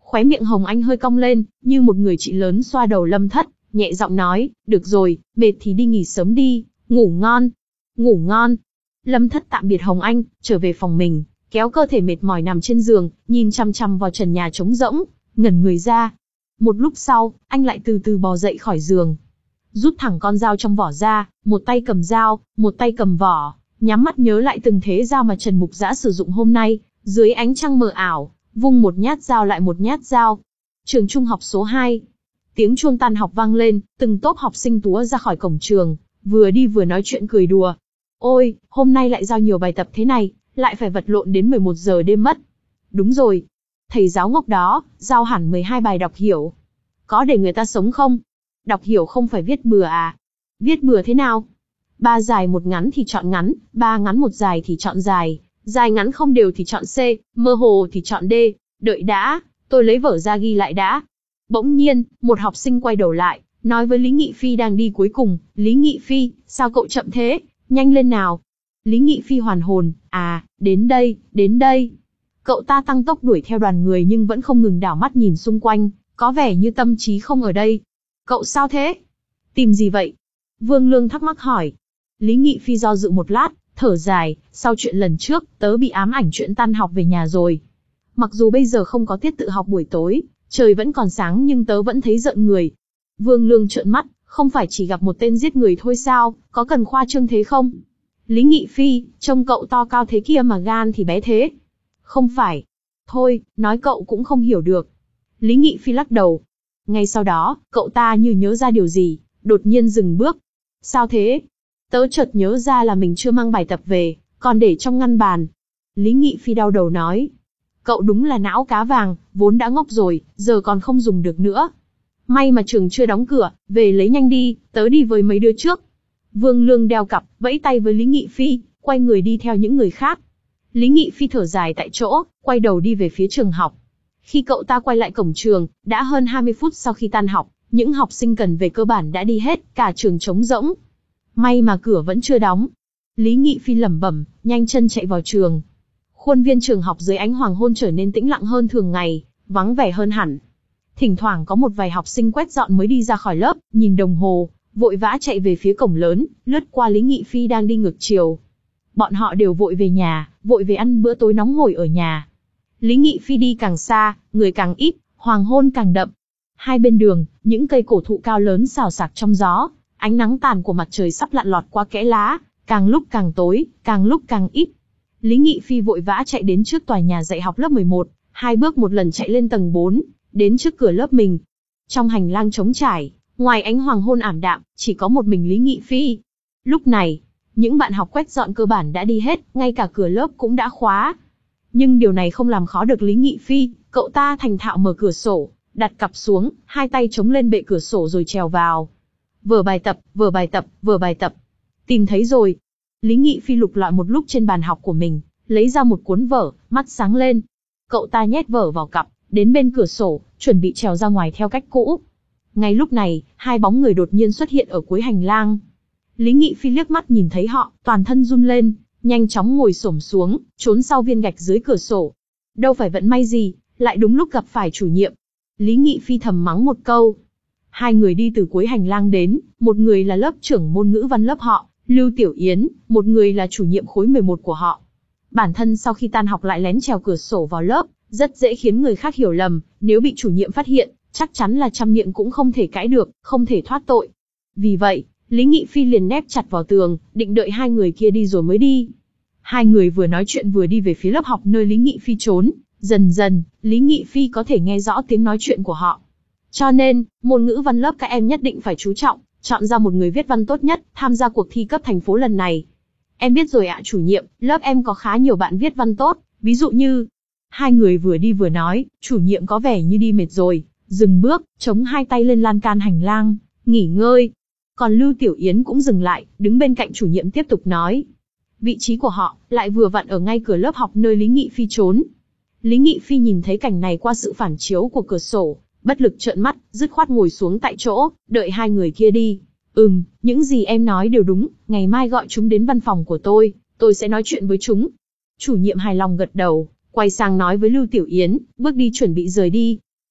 Khóe miệng Hồng Anh hơi cong lên, như một người chị lớn xoa đầu Lâm Thất, nhẹ giọng nói, được rồi, mệt thì đi nghỉ sớm đi, ngủ ngon. Ngủ ngon. Lâm Thất tạm biệt Hồng Anh, trở về phòng mình, kéo cơ thể mệt mỏi nằm trên giường, nhìn chằm chằm vào trần nhà trống rỗng, ngẩn người ra. Một lúc sau, anh lại từ từ bò dậy khỏi giường. Rút thẳng con dao trong vỏ ra, một tay cầm dao, một tay cầm vỏ, nhắm mắt nhớ lại từng thế dao mà Trần Mục Dã sử dụng hôm nay, dưới ánh trăng mờ ảo, vung một nhát dao lại một nhát dao. Trường trung học số hai. Tiếng chuông tan học vang lên, từng tốp học sinh túa ra khỏi cổng trường, vừa đi vừa nói chuyện cười đùa. Ôi, hôm nay lại giao nhiều bài tập thế này, lại phải vật lộn đến mười một giờ đêm mất. Đúng rồi. Thầy giáo ngốc đó, giao hẳn mười hai bài đọc hiểu. Có để người ta sống không? Đọc hiểu không phải viết bừa à? Viết bừa thế nào? Ba dài một ngắn thì chọn ngắn, ba ngắn một dài thì chọn dài, dài ngắn không đều thì chọn C, mơ hồ thì chọn D. Đợi đã, tôi lấy vở ra ghi lại đã. Bỗng nhiên, một học sinh quay đầu lại, nói với Lý Nghị Phi đang đi cuối cùng, Lý Nghị Phi, sao cậu chậm thế? Nhanh lên nào. Lý Nghị Phi hoàn hồn, à, đến đây, đến đây. Cậu ta tăng tốc đuổi theo đoàn người nhưng vẫn không ngừng đảo mắt nhìn xung quanh, có vẻ như tâm trí không ở đây. Cậu sao thế? Tìm gì vậy? Vương Lương thắc mắc hỏi. Lý Nghị Phi do dự một lát, thở dài, sau chuyện lần trước, tớ bị ám ảnh chuyện tan học về nhà rồi. Mặc dù bây giờ không có tiết tự học buổi tối, trời vẫn còn sáng nhưng tớ vẫn thấy giận người. Vương Lương trợn mắt, không phải chỉ gặp một tên giết người thôi sao, có cần khoa trương thế không? Lý Nghị Phi, trông cậu to cao thế kia mà gan thì bé thế. Không phải. Thôi, nói cậu cũng không hiểu được. Lý Nghị Phi lắc đầu. Ngay sau đó, cậu ta như nhớ ra điều gì, đột nhiên dừng bước. Sao thế? Tớ chợt nhớ ra là mình chưa mang bài tập về, còn để trong ngăn bàn. Lý Nghị Phi đau đầu nói. Cậu đúng là não cá vàng, vốn đã ngốc rồi, giờ còn không dùng được nữa. May mà trường chưa đóng cửa, về lấy nhanh đi, tớ đi với mấy đứa trước. Vương Lương đeo cặp, vẫy tay với Lý Nghị Phi, quay người đi theo những người khác. Lý Nghị Phi thở dài tại chỗ, quay đầu đi về phía trường học. Khi cậu ta quay lại cổng trường, đã hơn hai mươi phút sau khi tan học, những học sinh cần về cơ bản đã đi hết, cả trường trống rỗng. May mà cửa vẫn chưa đóng. Lý Nghị Phi lẩm bẩm, nhanh chân chạy vào trường. Khuôn viên trường học dưới ánh hoàng hôn trở nên tĩnh lặng hơn thường ngày, vắng vẻ hơn hẳn. Thỉnh thoảng có một vài học sinh quét dọn mới đi ra khỏi lớp, nhìn đồng hồ, vội vã chạy về phía cổng lớn, lướt qua Lý Nghị Phi đang đi ngược chiều. Bọn họ đều vội về nhà, vội về ăn bữa tối nóng hổi ở nhà. Lý Nghị Phi đi càng xa, người càng ít, hoàng hôn càng đậm. Hai bên đường, những cây cổ thụ cao lớn xào xạc trong gió, ánh nắng tàn của mặt trời sắp lặn lọt qua kẽ lá, càng lúc càng tối, càng lúc càng ít. Lý Nghị Phi vội vã chạy đến trước tòa nhà dạy học lớp mười một, hai bước một lần chạy lên tầng bốn, đến trước cửa lớp mình. Trong hành lang trống trải, ngoài ánh hoàng hôn ảm đạm, chỉ có một mình Lý Nghị Phi. Lúc này, những bạn học quét dọn cơ bản đã đi hết, ngay cả cửa lớp cũng đã khóa. Nhưng điều này không làm khó được Lý Nghị Phi, cậu ta thành thạo mở cửa sổ, đặt cặp xuống, hai tay chống lên bệ cửa sổ rồi trèo vào. Vở bài tập, vở bài tập, vở bài tập. Tìm thấy rồi. Lý Nghị Phi lục lọi một lúc trên bàn học của mình, lấy ra một cuốn vở, mắt sáng lên. Cậu ta nhét vở vào cặp, đến bên cửa sổ, chuẩn bị trèo ra ngoài theo cách cũ. Ngay lúc này, hai bóng người đột nhiên xuất hiện ở cuối hành lang. Lý Nghị Phi liếc mắt nhìn thấy họ, toàn thân run lên, nhanh chóng ngồi xổm xuống, trốn sau viên gạch dưới cửa sổ. Đâu phải vận may gì, lại đúng lúc gặp phải chủ nhiệm. Lý Nghị Phi thầm mắng một câu. Hai người đi từ cuối hành lang đến, một người là lớp trưởng môn ngữ văn lớp họ, Lưu Tiểu Yến, một người là chủ nhiệm khối mười một của họ. Bản thân sau khi tan học lại lén trèo cửa sổ vào lớp, rất dễ khiến người khác hiểu lầm, nếu bị chủ nhiệm phát hiện, chắc chắn là trăm miệng cũng không thể cãi được, không thể thoát tội. Vì vậy, Lý Nghị Phi liền nép chặt vào tường, định đợi hai người kia đi rồi mới đi. Hai người vừa nói chuyện vừa đi về phía lớp học nơi Lý Nghị Phi trốn, dần dần, Lý Nghị Phi có thể nghe rõ tiếng nói chuyện của họ. Cho nên, môn ngữ văn lớp các em nhất định phải chú trọng, chọn ra một người viết văn tốt nhất, tham gia cuộc thi cấp thành phố lần này. Em biết rồi ạ chủ nhiệm, lớp em có khá nhiều bạn viết văn tốt, ví dụ như... Hai người vừa đi vừa nói, chủ nhiệm có vẻ như đi mệt rồi, dừng bước, chống hai tay lên lan can hành lang, nghỉ ngơi. Còn Lưu Tiểu Yến cũng dừng lại, đứng bên cạnh chủ nhiệm tiếp tục nói. Vị trí của họ, lại vừa vặn ở ngay cửa lớp học nơi Lý Nghị Phi trốn. Lý Nghị Phi nhìn thấy cảnh này qua sự phản chiếu của cửa sổ, bất lực trợn mắt, dứt khoát ngồi xuống tại chỗ, đợi hai người kia đi. Ừm, những gì em nói đều đúng, ngày mai gọi chúng đến văn phòng của tôi, tôi sẽ nói chuyện với chúng. Chủ nhiệm hài lòng gật đầu, quay sang nói với Lưu Tiểu Yến, bước đi chuẩn bị rời đi.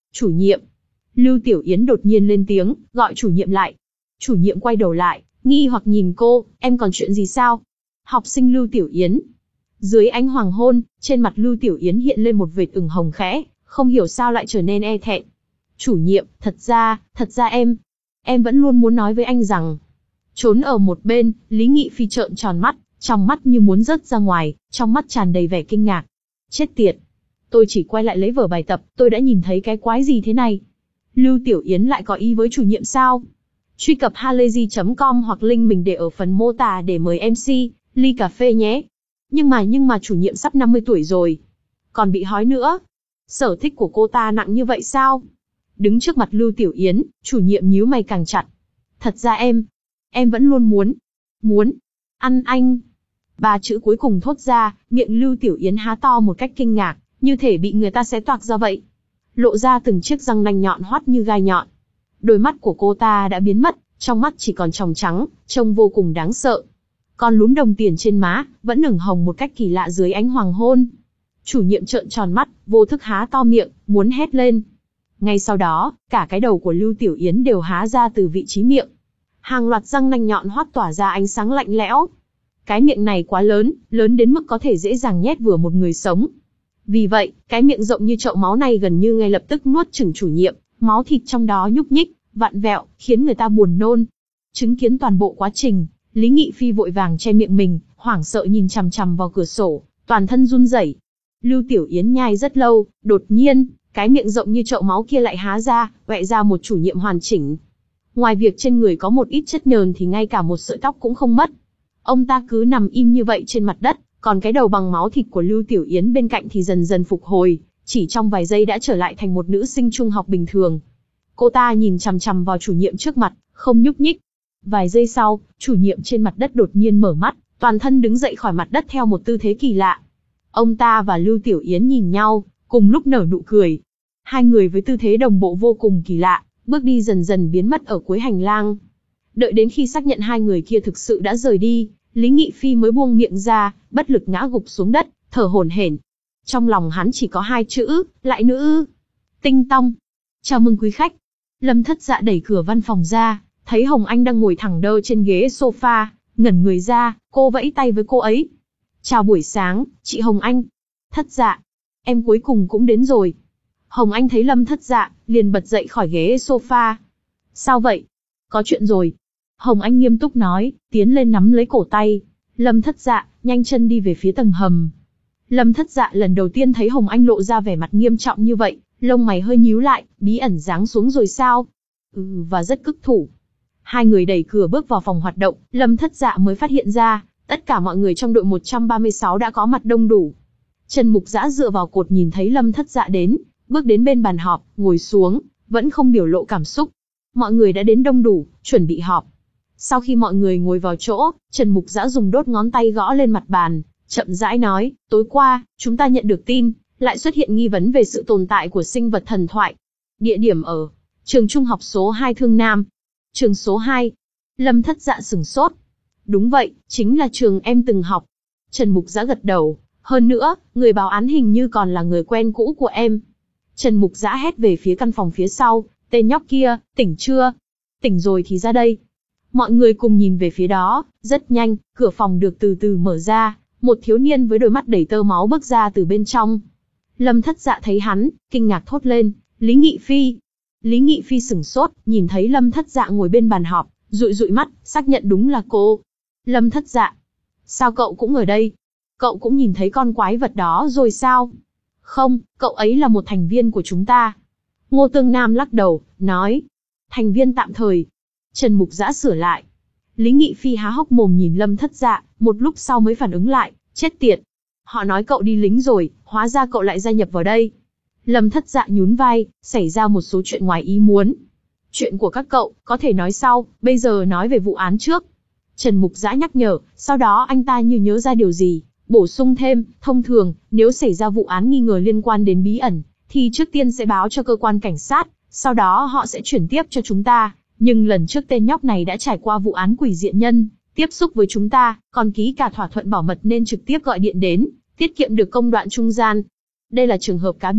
Chủ nhiệm. Lưu Tiểu Yến đột nhiên lên tiếng, gọi chủ nhiệm lại. Chủ nhiệm quay đầu lại, nghi hoặc nhìn cô, em còn chuyện gì sao? Học sinh Lưu Tiểu Yến. Dưới ánh hoàng hôn, trên mặt Lưu Tiểu Yến hiện lên một vệt ửng hồng khẽ, không hiểu sao lại trở nên e thẹn. Chủ nhiệm, thật ra, thật ra em, em vẫn luôn muốn nói với anh rằng. Trốn ở một bên, Lý Nghị Phi trợn tròn mắt, trong mắt như muốn rớt ra ngoài, trong mắt tràn đầy vẻ kinh ngạc. Chết tiệt. Tôi chỉ quay lại lấy vở bài tập, tôi đã nhìn thấy cái quái gì thế này? Lưu Tiểu Yến lại có ý với chủ nhiệm sao? Truy cập halayzi chấm com hoặc link mình để ở phần mô tả để mời em xê, ly cà phê nhé. Nhưng mà nhưng mà chủ nhiệm sắp năm mươi tuổi rồi. Còn bị hói nữa. Sở thích của cô ta nặng như vậy sao? Đứng trước mặt Lưu Tiểu Yến, chủ nhiệm nhíu mày càng chặt. Thật ra em, em vẫn luôn muốn, muốn, ăn anh. Ba chữ cuối cùng thốt ra, miệng Lưu Tiểu Yến há to một cách kinh ngạc, như thể bị người ta xé toạc ra vậy. Lộ ra từng chiếc răng nanh nhọn hoắt như gai nhọn. Đôi mắt của cô ta đã biến mất, trong mắt chỉ còn tròng trắng, trông vô cùng đáng sợ. Còn lúm đồng tiền trên má, vẫn ửng hồng một cách kỳ lạ dưới ánh hoàng hôn. Chủ nhiệm trợn tròn mắt, vô thức há to miệng, muốn hét lên. Ngay sau đó, cả cái đầu của Lưu Tiểu Yến đều há ra từ vị trí miệng. Hàng loạt răng nanh nhọn hoắt tỏa ra ánh sáng lạnh lẽo. Cái miệng này quá lớn, lớn đến mức có thể dễ dàng nhét vừa một người sống. Vì vậy, cái miệng rộng như chậu máu này gần như ngay lập tức nuốt chửng chủ nhiệm, máu thịt trong đó nhúc nhích, vặn vẹo, khiến người ta buồn nôn. Chứng kiến toàn bộ quá trình, Lý Nghị Phi vội vàng che miệng mình, hoảng sợ nhìn chằm chằm vào cửa sổ, toàn thân run rẩy. Lưu Tiểu Yến nhai rất lâu, đột nhiên, cái miệng rộng như chậu máu kia lại há ra, vẽ ra một chủ nhiệm hoàn chỉnh. Ngoài việc trên người có một ít chất nhờn thì ngay cả một sợi tóc cũng không mất. Ông ta cứ nằm im như vậy trên mặt đất, còn cái đầu bằng máu thịt của Lưu Tiểu Yến bên cạnh thì dần dần phục hồi, chỉ trong vài giây đã trở lại thành một nữ sinh trung học bình thường. Cô ta nhìn chằm chằm vào chủ nhiệm trước mặt, không nhúc nhích. Vài giây sau, chủ nhiệm trên mặt đất đột nhiên mở mắt, toàn thân đứng dậy khỏi mặt đất theo một tư thế kỳ lạ. Ông ta và Lưu Tiểu Yến nhìn nhau, cùng lúc nở nụ cười. Hai người với tư thế đồng bộ vô cùng kỳ lạ, bước đi dần dần biến mất ở cuối hành lang. Đợi đến khi xác nhận hai người kia thực sự đã rời đi, Lý Nghị Phi mới buông miệng ra, bất lực ngã gục xuống đất, thở hổn hển. Trong lòng hắn chỉ có hai chữ, lại nữ. Tinh tông. Chào mừng quý khách. Lâm Thất Dạ đẩy cửa văn phòng ra, thấy Hồng Anh đang ngồi thẳng đơ trên ghế sofa, ngẩn người ra, cô vẫy tay với cô ấy. Chào buổi sáng, chị Hồng Anh. Thất Dạ, em cuối cùng cũng đến rồi. Hồng Anh thấy Lâm Thất Dạ, liền bật dậy khỏi ghế sofa. Sao vậy? Có chuyện rồi. Hồng Anh nghiêm túc nói, tiến lên nắm lấy cổ tay. Lâm Thất Dạ, nhanh chân đi về phía tầng hầm. Lâm Thất Dạ lần đầu tiên thấy Hồng Anh lộ ra vẻ mặt nghiêm trọng như vậy, lông mày hơi nhíu lại, bí ẩn giáng xuống rồi sao? Ừ, và rất cức thủ. Hai người đẩy cửa bước vào phòng hoạt động, Lâm Thất Dạ mới phát hiện ra, tất cả mọi người trong đội một trăm ba mươi sáu đã có mặt đông đủ. Trần Mục Dã dựa vào cột nhìn thấy Lâm Thất Dạ đến, bước đến bên bàn họp, ngồi xuống, vẫn không biểu lộ cảm xúc. Mọi người đã đến đông đủ, chuẩn bị họp. Sau khi mọi người ngồi vào chỗ, Trần Mục Dã dùng đốt ngón tay gõ lên mặt bàn, chậm rãi nói, tối qua, chúng ta nhận được tin, lại xuất hiện nghi vấn về sự tồn tại của sinh vật thần thoại. Địa điểm ở trường trung học số hai Thương Nam. Trường số hai. Lâm Thất Dạ sửng sốt. Đúng vậy, chính là trường em từng học. Trần Mục Dã gật đầu. Hơn nữa, người báo án hình như còn là người quen cũ của em. Trần Mục Dã hét về phía căn phòng phía sau. Tên nhóc kia, tỉnh chưa? Tỉnh rồi thì ra đây. Mọi người cùng nhìn về phía đó. Rất nhanh, cửa phòng được từ từ mở ra. Một thiếu niên với đôi mắt đầy tơ máu bước ra từ bên trong. Lâm Thất Dạ thấy hắn, kinh ngạc thốt lên. Lý Nghị Phi. Lý Nghị Phi sửng sốt, nhìn thấy Lâm Thất Dạ ngồi bên bàn họp, dụi dụi mắt, xác nhận đúng là cô. Lâm Thất Dạ. Sao cậu cũng ở đây? Cậu cũng nhìn thấy con quái vật đó rồi sao? Không, cậu ấy là một thành viên của chúng ta. Ngô Tương Nam lắc đầu, nói. Thành viên tạm thời. Trần Mục Dã sửa lại. Lý Nghị Phi há hốc mồm nhìn Lâm Thất Dạ, một lúc sau mới phản ứng lại, chết tiệt. Họ nói cậu đi lính rồi, hóa ra cậu lại gia nhập vào đây. Lâm Thất Dạ nhún vai, xảy ra một số chuyện ngoài ý muốn. Chuyện của các cậu, có thể nói sau, bây giờ nói về vụ án trước. Trần Mục Dã nhắc nhở, sau đó anh ta như nhớ ra điều gì, bổ sung thêm, thông thường, nếu xảy ra vụ án nghi ngờ liên quan đến bí ẩn, thì trước tiên sẽ báo cho cơ quan cảnh sát, sau đó họ sẽ chuyển tiếp cho chúng ta. Nhưng lần trước tên nhóc này đã trải qua vụ án quỷ diện nhân, tiếp xúc với chúng ta, còn ký cả thỏa thuận bảo mật nên trực tiếp gọi điện đến, tiết kiệm được công đoạn trung gian. Đây là trường hợp cá biệt,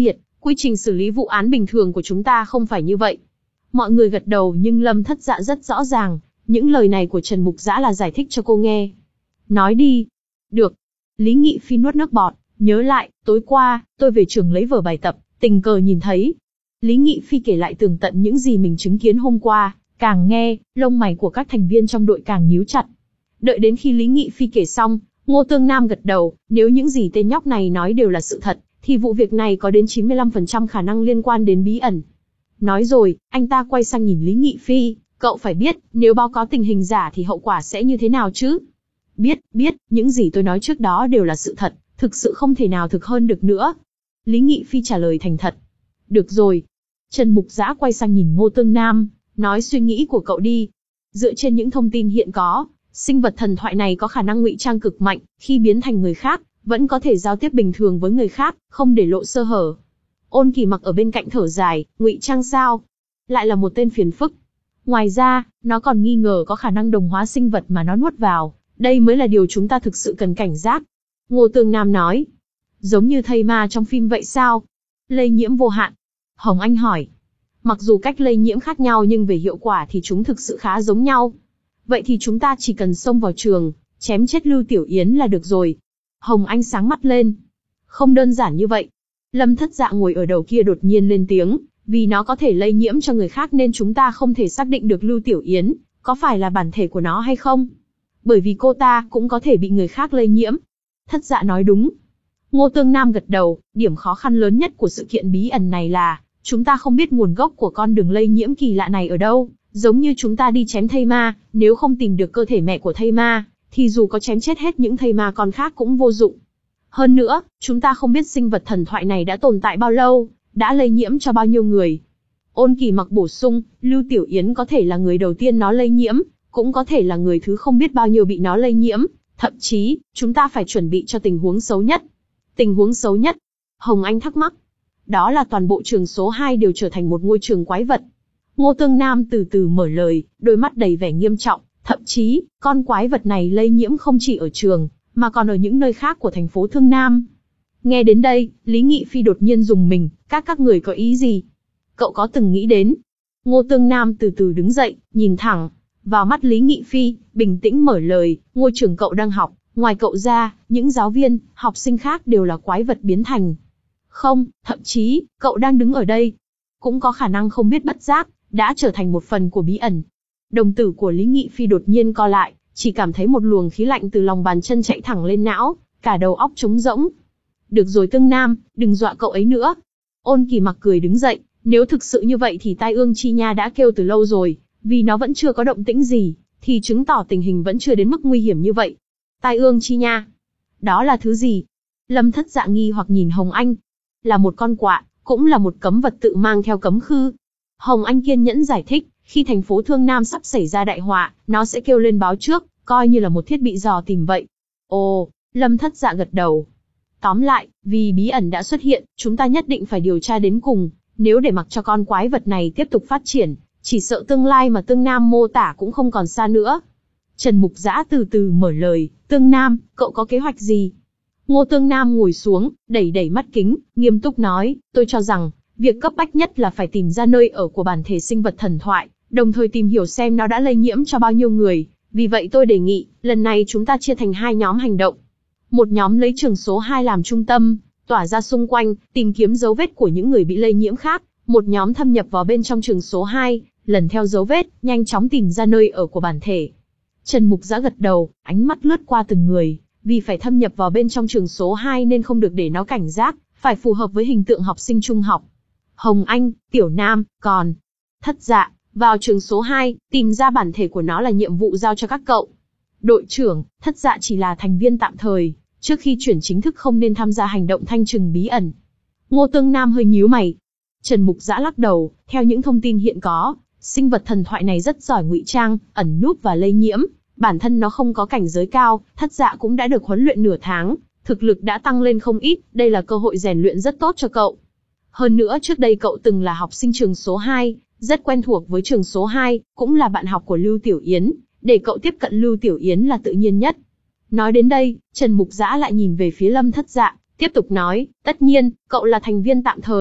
Quy trình xử lý vụ án bình thường của chúng ta không phải như vậy. Mọi người gật đầu nhưng Lâm Thất Dạ rất rõ ràng, những lời này của Trần Mục Dã là giải thích cho cô nghe. Nói đi. Được. Lý Nghị Phi nuốt nước bọt, nhớ lại, tối qua, tôi về trường lấy vở bài tập, tình cờ nhìn thấy. Lý Nghị Phi kể lại tường tận những gì mình chứng kiến hôm qua, càng nghe, lông mày của các thành viên trong đội càng nhíu chặt. Đợi đến khi Lý Nghị Phi kể xong, Ngô Tương Nam gật đầu, nếu những gì tên nhóc này nói đều là sự thật, thì vụ việc này có đến chín mươi lăm phần trăm khả năng liên quan đến bí ẩn. Nói rồi, anh ta quay sang nhìn Lý Nghị Phi, cậu phải biết, nếu báo cáo tình hình giả thì hậu quả sẽ như thế nào chứ? Biết, biết, những gì tôi nói trước đó đều là sự thật, thực sự không thể nào thực hơn được nữa. Lý Nghị Phi trả lời thành thật. Được rồi. Trần Mục Dã quay sang nhìn Ngô Tương Nam, nói suy nghĩ của cậu đi. Dựa trên những thông tin hiện có, sinh vật thần thoại này có khả năng ngụy trang cực mạnh, khi biến thành người khác, vẫn có thể giao tiếp bình thường với người khác, không để lộ sơ hở. Ôn Kỳ Mặc ở bên cạnh thở dài, ngụy trang sao? Lại là một tên phiền phức. Ngoài ra, nó còn nghi ngờ có khả năng đồng hóa sinh vật mà nó nuốt vào, đây mới là điều chúng ta thực sự cần cảnh giác. Ngô Tương Nam nói. Giống như thây ma trong phim vậy sao? Lây nhiễm vô hạn. Hồng Anh hỏi. Mặc dù cách lây nhiễm khác nhau nhưng về hiệu quả thì chúng thực sự khá giống nhau. Vậy thì chúng ta chỉ cần xông vào trường, chém chết Lưu Tiểu Yến là được rồi. Hồng Anh sáng mắt lên. Không đơn giản như vậy. Lâm Thất Dạ ngồi ở đầu kia đột nhiên lên tiếng, vì nó có thể lây nhiễm cho người khác nên chúng ta không thể xác định được Lưu Tiểu Yến có phải là bản thể của nó hay không. Bởi vì cô ta cũng có thể bị người khác lây nhiễm. Thất Dạ nói đúng. Ngô Tương Nam gật đầu, điểm khó khăn lớn nhất của sự kiện bí ẩn này là, chúng ta không biết nguồn gốc của con đường lây nhiễm kỳ lạ này ở đâu, giống như chúng ta đi chém thây ma, nếu không tìm được cơ thể mẹ của thây ma, thì dù có chém chết hết những thây ma con khác cũng vô dụng. Hơn nữa, chúng ta không biết sinh vật thần thoại này đã tồn tại bao lâu, đã lây nhiễm cho bao nhiêu người. Ôn Kỳ Mặc bổ sung, Lưu Tiểu Yến có thể là người đầu tiên nó lây nhiễm, cũng có thể là người thứ không biết bao nhiêu bị nó lây nhiễm, thậm chí, chúng ta phải chuẩn bị cho tình huống xấu nhất. Tình huống xấu nhất? Hồng Anh thắc mắc. Đó là toàn bộ trường số hai đều trở thành một ngôi trường quái vật. Ngô Tương Nam từ từ mở lời, đôi mắt đầy vẻ nghiêm trọng, thậm chí, con quái vật này lây nhiễm không chỉ ở trường, mà còn ở những nơi khác của thành phố Thương Nam. Nghe đến đây, Lý Nghị Phi đột nhiên rùng mình, các các người có ý gì? Cậu có từng nghĩ đến? Ngô Tương Nam từ từ đứng dậy, nhìn thẳng vào mắt Lý Nghị Phi, bình tĩnh mở lời, ngôi trường cậu đang học, ngoài cậu ra, những giáo viên, học sinh khác đều là quái vật biến thành. Không, thậm chí, cậu đang đứng ở đây, cũng có khả năng không biết bất giác, đã trở thành một phần của bí ẩn. Đồng tử của Lý Nghị Phi đột nhiên co lại, chỉ cảm thấy một luồng khí lạnh từ lòng bàn chân chạy thẳng lên não, cả đầu óc trống rỗng. Được rồi Tương Nam, đừng dọa cậu ấy nữa. Ôn Kỳ Mặc cười đứng dậy, nếu thực sự như vậy thì Tai Ương Chi Nha đã kêu từ lâu rồi, vì nó vẫn chưa có động tĩnh gì, thì chứng tỏ tình hình vẫn chưa đến mức nguy hiểm như vậy. Tai Ương Chi Nha? Đó là thứ gì? Lâm Thất Dạ nghi hoặc nhìn Hồng Anh. Là một con quạ, cũng là một cấm vật tự mang theo cấm khư. Hồng Anh kiên nhẫn giải thích, khi thành phố Thương Nam sắp xảy ra đại họa, nó sẽ kêu lên báo trước, coi như là một thiết bị dò tìm vậy. Ồ, Lâm Thất Dạ gật đầu. Tóm lại, vì bí ẩn đã xuất hiện, chúng ta nhất định phải điều tra đến cùng, nếu để mặc cho con quái vật này tiếp tục phát triển, chỉ sợ tương lai mà Tương Nam mô tả cũng không còn xa nữa. Trần Mục Dã từ từ mở lời, Tương Nam, cậu có kế hoạch gì? Ngô Tương Nam ngồi xuống, đẩy đẩy mắt kính, nghiêm túc nói, tôi cho rằng, việc cấp bách nhất là phải tìm ra nơi ở của bản thể sinh vật thần thoại, đồng thời tìm hiểu xem nó đã lây nhiễm cho bao nhiêu người. Vì vậy tôi đề nghị, lần này chúng ta chia thành hai nhóm hành động. Một nhóm lấy trường số hai làm trung tâm, tỏa ra xung quanh, tìm kiếm dấu vết của những người bị lây nhiễm khác. Một nhóm thâm nhập vào bên trong trường số hai, lần theo dấu vết, nhanh chóng tìm ra nơi ở của bản thể. Trần Mục Dã gật đầu, ánh mắt lướt qua từng người. Vì phải thâm nhập vào bên trong trường số hai nên không được để nó cảnh giác, phải phù hợp với hình tượng học sinh trung học. Hồng Anh, Tiểu Nam, còn Thất Dạ, vào trường số hai, tìm ra bản thể của nó là nhiệm vụ giao cho các cậu. Đội trưởng, Thất Dạ chỉ là thành viên tạm thời, trước khi chuyển chính thức không nên tham gia hành động thanh trừng bí ẩn. Ngô Tương Nam hơi nhíu mày. Trần Mục Dã lắc đầu, theo những thông tin hiện có, sinh vật thần thoại này rất giỏi ngụy trang, ẩn núp và lây nhiễm. Bản thân nó không có cảnh giới cao, Thất Dạ cũng đã được huấn luyện nửa tháng, thực lực đã tăng lên không ít, đây là cơ hội rèn luyện rất tốt cho cậu. Hơn nữa trước đây cậu từng là học sinh trường số hai, rất quen thuộc với trường số hai, cũng là bạn học của Lưu Tiểu Yến, để cậu tiếp cận Lưu Tiểu Yến là tự nhiên nhất. Nói đến đây, Trần Mục Dã lại nhìn về phía Lâm Thất Dạ, tiếp tục nói, tất nhiên, cậu là thành viên tạm thời,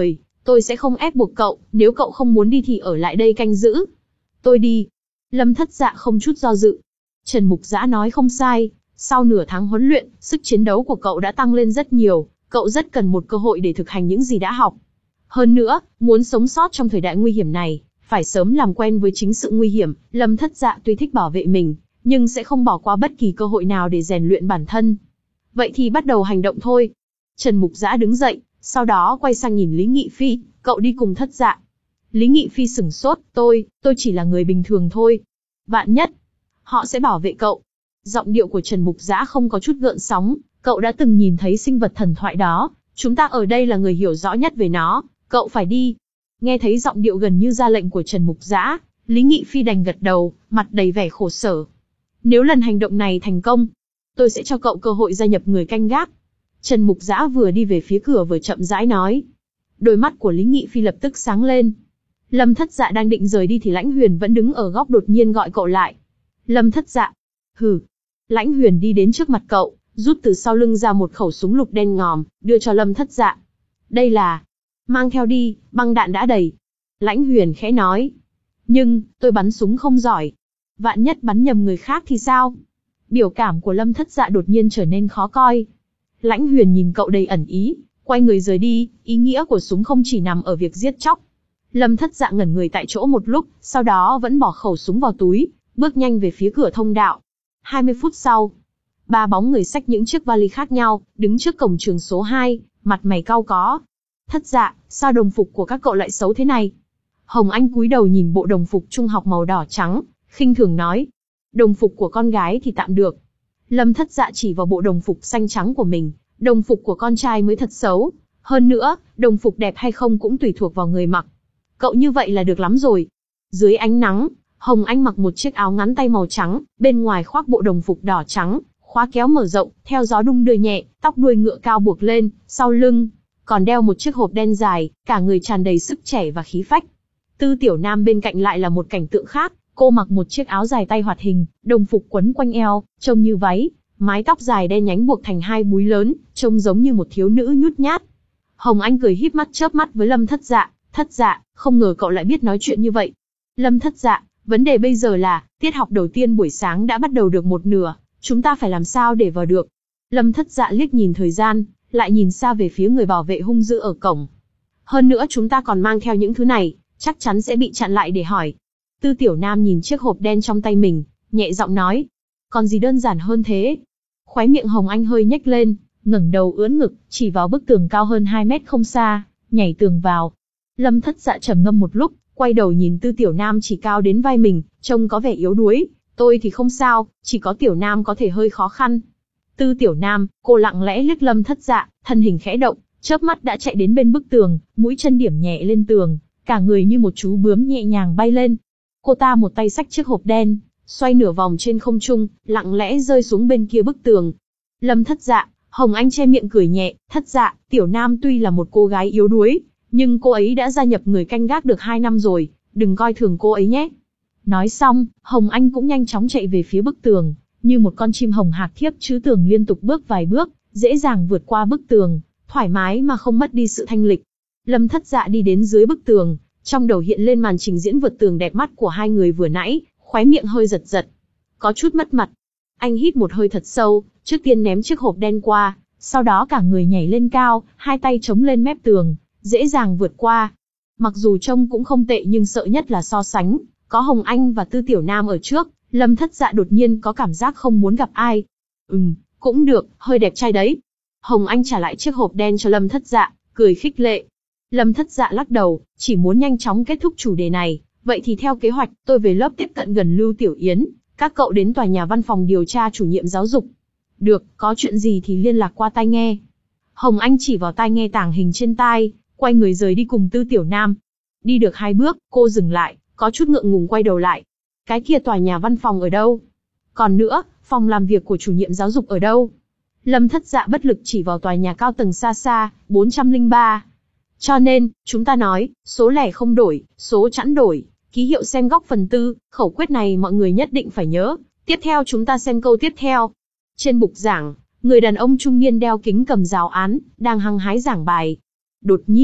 Tôi sẽ không ép buộc cậu, nếu cậu không muốn đi thì ở lại đây canh giữ. Tôi đi. Lâm Thất Dạ không chút do dự. Trần Mục Dã nói không sai, sau nửa tháng huấn luyện, sức chiến đấu của cậu đã tăng lên rất nhiều, cậu rất cần một cơ hội để thực hành những gì đã học. Hơn nữa, muốn sống sót trong thời đại nguy hiểm này, phải sớm làm quen với chính sự nguy hiểm. Lâm Thất Dạ tuy thích bảo vệ mình, nhưng sẽ không bỏ qua bất kỳ cơ hội nào để rèn luyện bản thân. Vậy thì bắt đầu hành động thôi. Trần Mục Dã đứng dậy, sau đó quay sang nhìn Lý Nghị Phi, cậu đi cùng Thất Dạ. Lý Nghị Phi sửng sốt, tôi, tôi chỉ là người bình thường thôi. Vạn nhất, họ sẽ bảo vệ cậu. Giọng điệu của Trần Mục Dã không có chút gợn sóng, cậu đã từng nhìn thấy sinh vật thần thoại đó, chúng ta ở đây là người hiểu rõ nhất về nó, cậu phải đi. Nghe thấy giọng điệu gần như ra lệnh của Trần Mục Dã, Lý Nghị Phi đành gật đầu, mặt đầy vẻ khổ sở. Nếu lần hành động này thành công, tôi sẽ cho cậu cơ hội gia nhập người canh gác. Trần Mục Dã vừa đi về phía cửa vừa chậm rãi nói. Đôi mắt của Lý Nghị Phi lập tức sáng lên. Lâm Thất Dạ đang định rời đi thì Lãnh Huyền vẫn đứng ở góc đột nhiên gọi cậu lại. Lâm Thất Dạ. Hừ. Lãnh Huyền đi đến trước mặt cậu, rút từ sau lưng ra một khẩu súng lục đen ngòm, đưa cho Lâm Thất Dạ. Đây là... Mang theo đi, băng đạn đã đầy. Lãnh Huyền khẽ nói. Nhưng, tôi bắn súng không giỏi. Vạn nhất bắn nhầm người khác thì sao? Biểu cảm của Lâm Thất Dạ đột nhiên trở nên khó coi. Lãnh Huyền nhìn cậu đầy ẩn ý, quay người rời đi, ý nghĩa của súng không chỉ nằm ở việc giết chóc. Lâm Thất Dạ ngẩn người tại chỗ một lúc, sau đó vẫn bỏ khẩu súng vào túi, bước nhanh về phía cửa thông đạo. hai mươi phút sau, ba bóng người xách những chiếc vali khác nhau, đứng trước cổng trường số hai, mặt mày cau có. Thất Dạ, sao đồng phục của các cậu lại xấu thế này? Hồng Anh cúi đầu nhìn bộ đồng phục trung học màu đỏ trắng, khinh thường nói. Đồng phục của con gái thì tạm được. Lâm Thất Dạ chỉ vào bộ đồng phục xanh trắng của mình, đồng phục của con trai mới thật xấu. Hơn nữa, đồng phục đẹp hay không cũng tùy thuộc vào người mặc. Cậu như vậy là được lắm rồi. Dưới ánh nắng, Hồng Anh mặc một chiếc áo ngắn tay màu trắng, bên ngoài khoác bộ đồng phục đỏ trắng, khóa kéo mở rộng, theo gió đung đưa nhẹ, tóc đuôi ngựa cao buộc lên, sau lưng còn đeo một chiếc hộp đen dài, cả người tràn đầy sức trẻ và khí phách. Tư Tiểu Nam bên cạnh lại là một cảnh tượng khác, cô mặc một chiếc áo dài tay hoạt hình, đồng phục quấn quanh eo, trông như váy, mái tóc dài đen nhánh buộc thành hai búi lớn, trông giống như một thiếu nữ nhút nhát. Hồng Anh cười híp mắt chớp mắt với Lâm Thất Dạ, Thất Dạ, không ngờ cậu lại biết nói chuyện như vậy. Lâm Thất Dạ, vấn đề bây giờ là, tiết học đầu tiên buổi sáng đã bắt đầu được một nửa, chúng ta phải làm sao để vào được. Lâm Thất Dạ liếc nhìn thời gian, lại nhìn xa về phía người bảo vệ hung dữ ở cổng. Hơn nữa chúng ta còn mang theo những thứ này, chắc chắn sẽ bị chặn lại để hỏi. Tư Tiểu Nam nhìn chiếc hộp đen trong tay mình, nhẹ giọng nói. Còn gì đơn giản hơn thế? Khóe miệng Hồng Anh hơi nhếch lên, ngẩng đầu ưỡn ngực, chỉ vào bức tường cao hơn hai mét không xa, nhảy tường vào. Lâm Thất Dạ trầm ngâm một lúc, quay đầu nhìn Tư Tiểu Nam chỉ cao đến vai mình, trông có vẻ yếu đuối. Tôi thì không sao, chỉ có Tiểu Nam có thể hơi khó khăn. Tư Tiểu Nam, cô lặng lẽ liếc Lâm Thất Dạ, thân hình khẽ động, chớp mắt đã chạy đến bên bức tường, mũi chân điểm nhẹ lên tường, cả người như một chú bướm nhẹ nhàng bay lên. Cô ta một tay xách chiếc hộp đen, xoay nửa vòng trên không trung, lặng lẽ rơi xuống bên kia bức tường. Lâm Thất Dạ, Hồng Anh che miệng cười nhẹ, Thất Dạ, Tiểu Nam tuy là một cô gái yếu đuối, nhưng cô ấy đã gia nhập người canh gác được hai năm rồi, đừng coi thường cô ấy nhé. Nói xong, Hồng Anh cũng nhanh chóng chạy về phía bức tường, như một con chim hồng hạc thiếp chứ tường liên tục bước vài bước, dễ dàng vượt qua bức tường, thoải mái mà không mất đi sự thanh lịch. Lâm Thất Dạ đi đến dưới bức tường, trong đầu hiện lên màn trình diễn vượt tường đẹp mắt của hai người vừa nãy, khóe miệng hơi giật giật, có chút mất mặt. Anh hít một hơi thật sâu, trước tiên ném chiếc hộp đen qua, sau đó cả người nhảy lên cao, hai tay chống lên mép tường, dễ dàng vượt qua. Mặc dù trông cũng không tệ nhưng sợ nhất là so sánh, có Hồng Anh và Tư Tiểu Nam ở trước, Lâm Thất Dạ đột nhiên có cảm giác không muốn gặp ai. Ừm, cũng được, hơi đẹp trai đấy. Hồng Anh trả lại chiếc hộp đen cho Lâm Thất Dạ, cười khích lệ. Lâm Thất Dạ lắc đầu, chỉ muốn nhanh chóng kết thúc chủ đề này. Vậy thì theo kế hoạch, tôi về lớp tiếp cận gần Lưu Tiểu Yến, các cậu đến tòa nhà văn phòng điều tra chủ nhiệm giáo dục. Được, có chuyện gì thì liên lạc qua tai nghe. Hồng Anh chỉ vào tai nghe tàng hình trên tai, quay người rời đi cùng Tư Tiểu Nam. Đi được hai bước, cô dừng lại, có chút ngượng ngùng quay đầu lại. Cái kia tòa nhà văn phòng ở đâu? Còn nữa, phòng làm việc của chủ nhiệm giáo dục ở đâu? Lâm Thất Dạ bất lực chỉ vào tòa nhà cao tầng xa xa, bốn trăm lẻ ba. Cho nên, chúng ta nói, số lẻ không đổi, số chẵn đổi, ký hiệu xem góc phần tư, khẩu quyết này mọi người nhất định phải nhớ. Tiếp theo chúng ta xem câu tiếp theo. Trên bục giảng, người đàn ông trung niên đeo kính cầm giáo án, đang hăng hái giảng bài. Đột nhiên,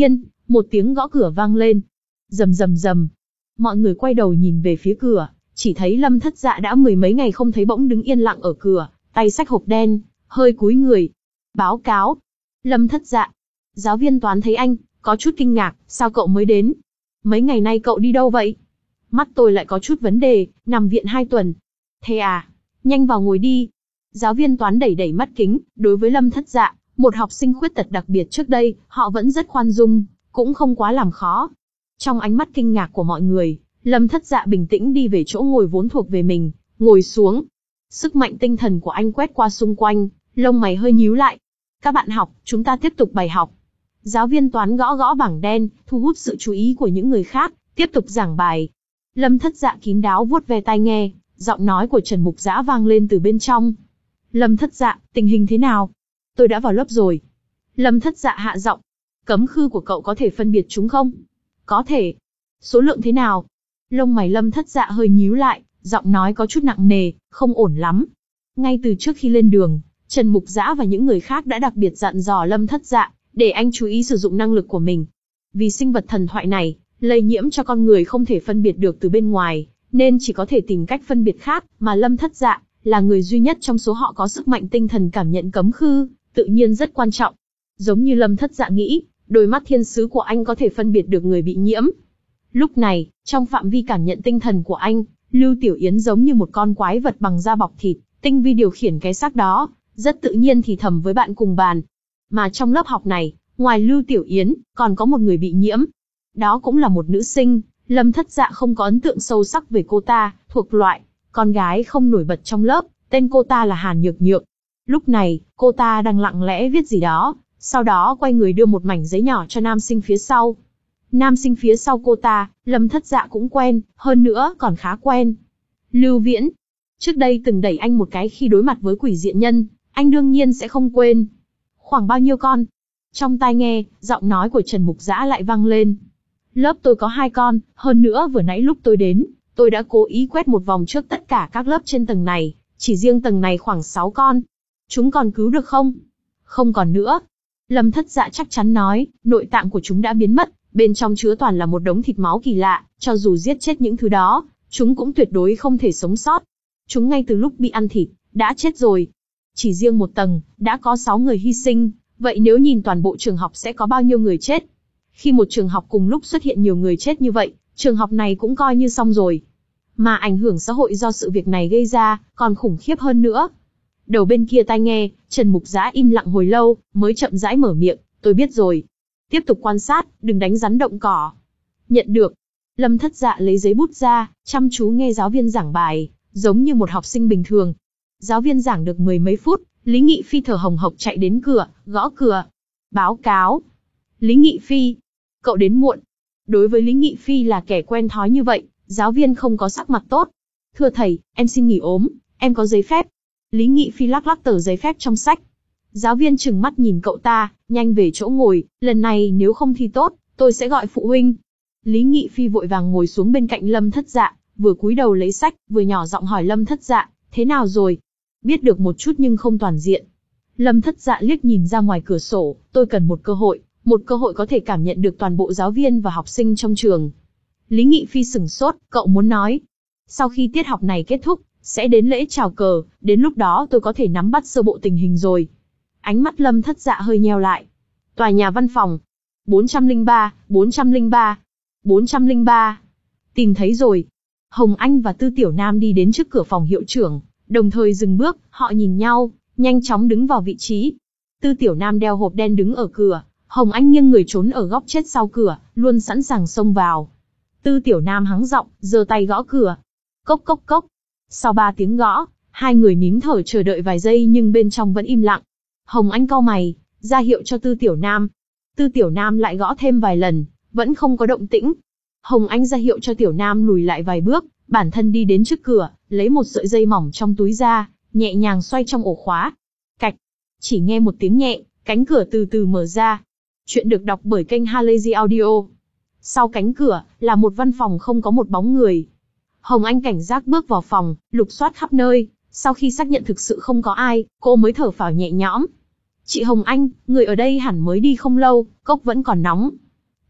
Một tiếng gõ cửa vang lên. Rầm rầm rầm. Mọi người quay đầu nhìn về phía cửa, chỉ thấy Lâm Thất Dạ đã mười mấy ngày không thấy bỗng đứng yên lặng ở cửa, tay xách hộp đen, hơi cúi người. Báo cáo. Lâm Thất Dạ. Giáo viên toán thấy anh, có chút kinh ngạc, sao cậu mới đến? Mấy ngày nay cậu đi đâu vậy? Mắt tôi lại có chút vấn đề, nằm viện hai tuần. Thế à? Nhanh vào ngồi đi. Giáo viên toán đẩy đẩy mắt kính, đối với Lâm Thất Dạ, một học sinh khuyết tật đặc biệt trước đây, họ vẫn rất khoan dung, cũng không quá làm khó. Trong ánh mắt kinh ngạc của mọi người, Lâm Thất Dạ bình tĩnh đi về chỗ ngồi vốn thuộc về mình, ngồi xuống. Sức mạnh tinh thần của anh quét qua xung quanh, lông mày hơi nhíu lại. Các bạn học, chúng ta tiếp tục bài học. Giáo viên toán gõ gõ bảng đen, thu hút sự chú ý của những người khác, tiếp tục giảng bài. Lâm Thất Dạ kín đáo vuốt ve tai nghe, giọng nói của Trần Mục Dã vang lên từ bên trong. Lâm Thất Dạ, tình hình thế nào? Tôi đã vào lớp rồi. Lâm Thất Dạ hạ giọng. Cấm khư của cậu có thể phân biệt chúng không? Có thể. Số lượng thế nào? Lông mày Lâm Thất Dạ hơi nhíu lại, giọng nói có chút nặng nề, không ổn lắm. Ngay từ trước khi lên đường, Trần Mục Dã và những người khác đã đặc biệt dặn dò Lâm Thất Dạ, để anh chú ý sử dụng năng lực của mình. Vì sinh vật thần thoại này, lây nhiễm cho con người không thể phân biệt được từ bên ngoài, nên chỉ có thể tìm cách phân biệt khác, mà Lâm Thất Dạ là người duy nhất trong số họ có sức mạnh tinh thần cảm nhận cấm khư, tự nhiên rất quan trọng. Giống như Lâm Thất Dạ nghĩ, đôi mắt thiên sứ của anh có thể phân biệt được người bị nhiễm. Lúc này, trong phạm vi cảm nhận tinh thần của anh, Lưu Tiểu Yến giống như một con quái vật bằng da bọc thịt, tinh vi điều khiển cái xác đó, rất tự nhiên thì thầm với bạn cùng bàn. Mà trong lớp học này, ngoài Lưu Tiểu Yến, còn có một người bị nhiễm. Đó cũng là một nữ sinh, Lâm Thất Dạ không có ấn tượng sâu sắc về cô ta, thuộc loại con gái không nổi bật trong lớp, tên cô ta là Hàn Nhược Nhược. Lúc này, cô ta đang lặng lẽ viết gì đó, sau đó quay người đưa một mảnh giấy nhỏ cho nam sinh phía sau. Nam sinh phía sau cô ta, Lâm Thất Dạ cũng quen, hơn nữa còn khá quen. Lưu Viễn. Trước đây từng đẩy anh một cái khi đối mặt với quỷ diện nhân, anh đương nhiên sẽ không quên. Khoảng bao nhiêu con? Trong tai nghe, giọng nói của Trần Mục Dã lại vang lên. Lớp tôi có hai con, hơn nữa vừa nãy lúc tôi đến, tôi đã cố ý quét một vòng trước tất cả các lớp trên tầng này, chỉ riêng tầng này khoảng sáu con. Chúng còn cứu được không? Không còn nữa. Lâm Thất Dạ chắc chắn nói, nội tạng của chúng đã biến mất, bên trong chứa toàn là một đống thịt máu kỳ lạ, cho dù giết chết những thứ đó, chúng cũng tuyệt đối không thể sống sót. Chúng ngay từ lúc bị ăn thịt, đã chết rồi. Chỉ riêng một tầng, đã có sáu người hy sinh, vậy nếu nhìn toàn bộ trường học sẽ có bao nhiêu người chết? Khi một trường học cùng lúc xuất hiện nhiều người chết như vậy, trường học này cũng coi như xong rồi. Mà ảnh hưởng xã hội do sự việc này gây ra, còn khủng khiếp hơn nữa. Đầu bên kia tai nghe, Trần Mục Dã im lặng hồi lâu, mới chậm rãi mở miệng, tôi biết rồi. Tiếp tục quan sát, đừng đánh rắn động cỏ. Nhận được. Lâm Thất Dạ lấy giấy bút ra, chăm chú nghe giáo viên giảng bài, giống như một học sinh bình thường. Giáo viên giảng được mười mấy phút, Lý Nghị Phi thở hồng hộc chạy đến cửa, gõ cửa. Báo cáo. Lý Nghị Phi. Cậu đến muộn. Đối với Lý Nghị Phi là kẻ quen thói như vậy, giáo viên không có sắc mặt tốt. Thưa thầy, em xin nghỉ ốm, em có giấy phép. Lý Nghị Phi lắc lắc tờ giấy phép trong sách. Giáo viên trừng mắt nhìn cậu ta, nhanh về chỗ ngồi, lần này nếu không thi tốt, tôi sẽ gọi phụ huynh. Lý Nghị Phi vội vàng ngồi xuống bên cạnh Lâm Thất Dạ, vừa cúi đầu lấy sách, vừa nhỏ giọng hỏi Lâm Thất Dạ, thế nào rồi? Biết được một chút nhưng không toàn diện. Lâm Thất Dạ liếc nhìn ra ngoài cửa sổ, tôi cần một cơ hội, một cơ hội có thể cảm nhận được toàn bộ giáo viên và học sinh trong trường. Lý Nghị Phi sửng sốt, cậu muốn nói. Sau khi tiết học này kết thúc, sẽ đến lễ chào cờ, đến lúc đó tôi có thể nắm bắt sơ bộ tình hình rồi. Ánh mắt Lâm Thất Dạ hơi nheo lại. Tòa nhà văn phòng. bốn trăm lẻ ba, bốn trăm lẻ ba, bốn trăm lẻ ba. Tìm thấy rồi. Hồng Anh và Tư Tiểu Nam đi đến trước cửa phòng hiệu trưởng, đồng thời dừng bước, họ nhìn nhau, nhanh chóng đứng vào vị trí. Tư Tiểu Nam đeo hộp đen đứng ở cửa, Hồng Anh nghiêng người trốn ở góc chết sau cửa, luôn sẵn sàng xông vào. Tư Tiểu Nam hắng giọng, giơ tay gõ cửa. Cốc cốc cốc. Sau ba tiếng gõ, hai người nín thở chờ đợi vài giây nhưng bên trong vẫn im lặng. Hồng Anh cau mày, ra hiệu cho Tư Tiểu Nam. Tư Tiểu Nam lại gõ thêm vài lần, vẫn không có động tĩnh. Hồng Anh ra hiệu cho Tiểu Nam lùi lại vài bước, bản thân đi đến trước cửa, lấy một sợi dây mỏng trong túi ra, nhẹ nhàng xoay trong ổ khóa. Cạch. Chỉ nghe một tiếng nhẹ, cánh cửa từ từ mở ra. Chuyện được đọc bởi kênh Halazy Audio. Sau cánh cửa, là một văn phòng không có một bóng người. Hồng Anh cảnh giác bước vào phòng, lục soát khắp nơi. Sau khi xác nhận thực sự không có ai, cô mới thở phào nhẹ nhõm. Chị Hồng Anh, người ở đây hẳn mới đi không lâu, cốc vẫn còn nóng.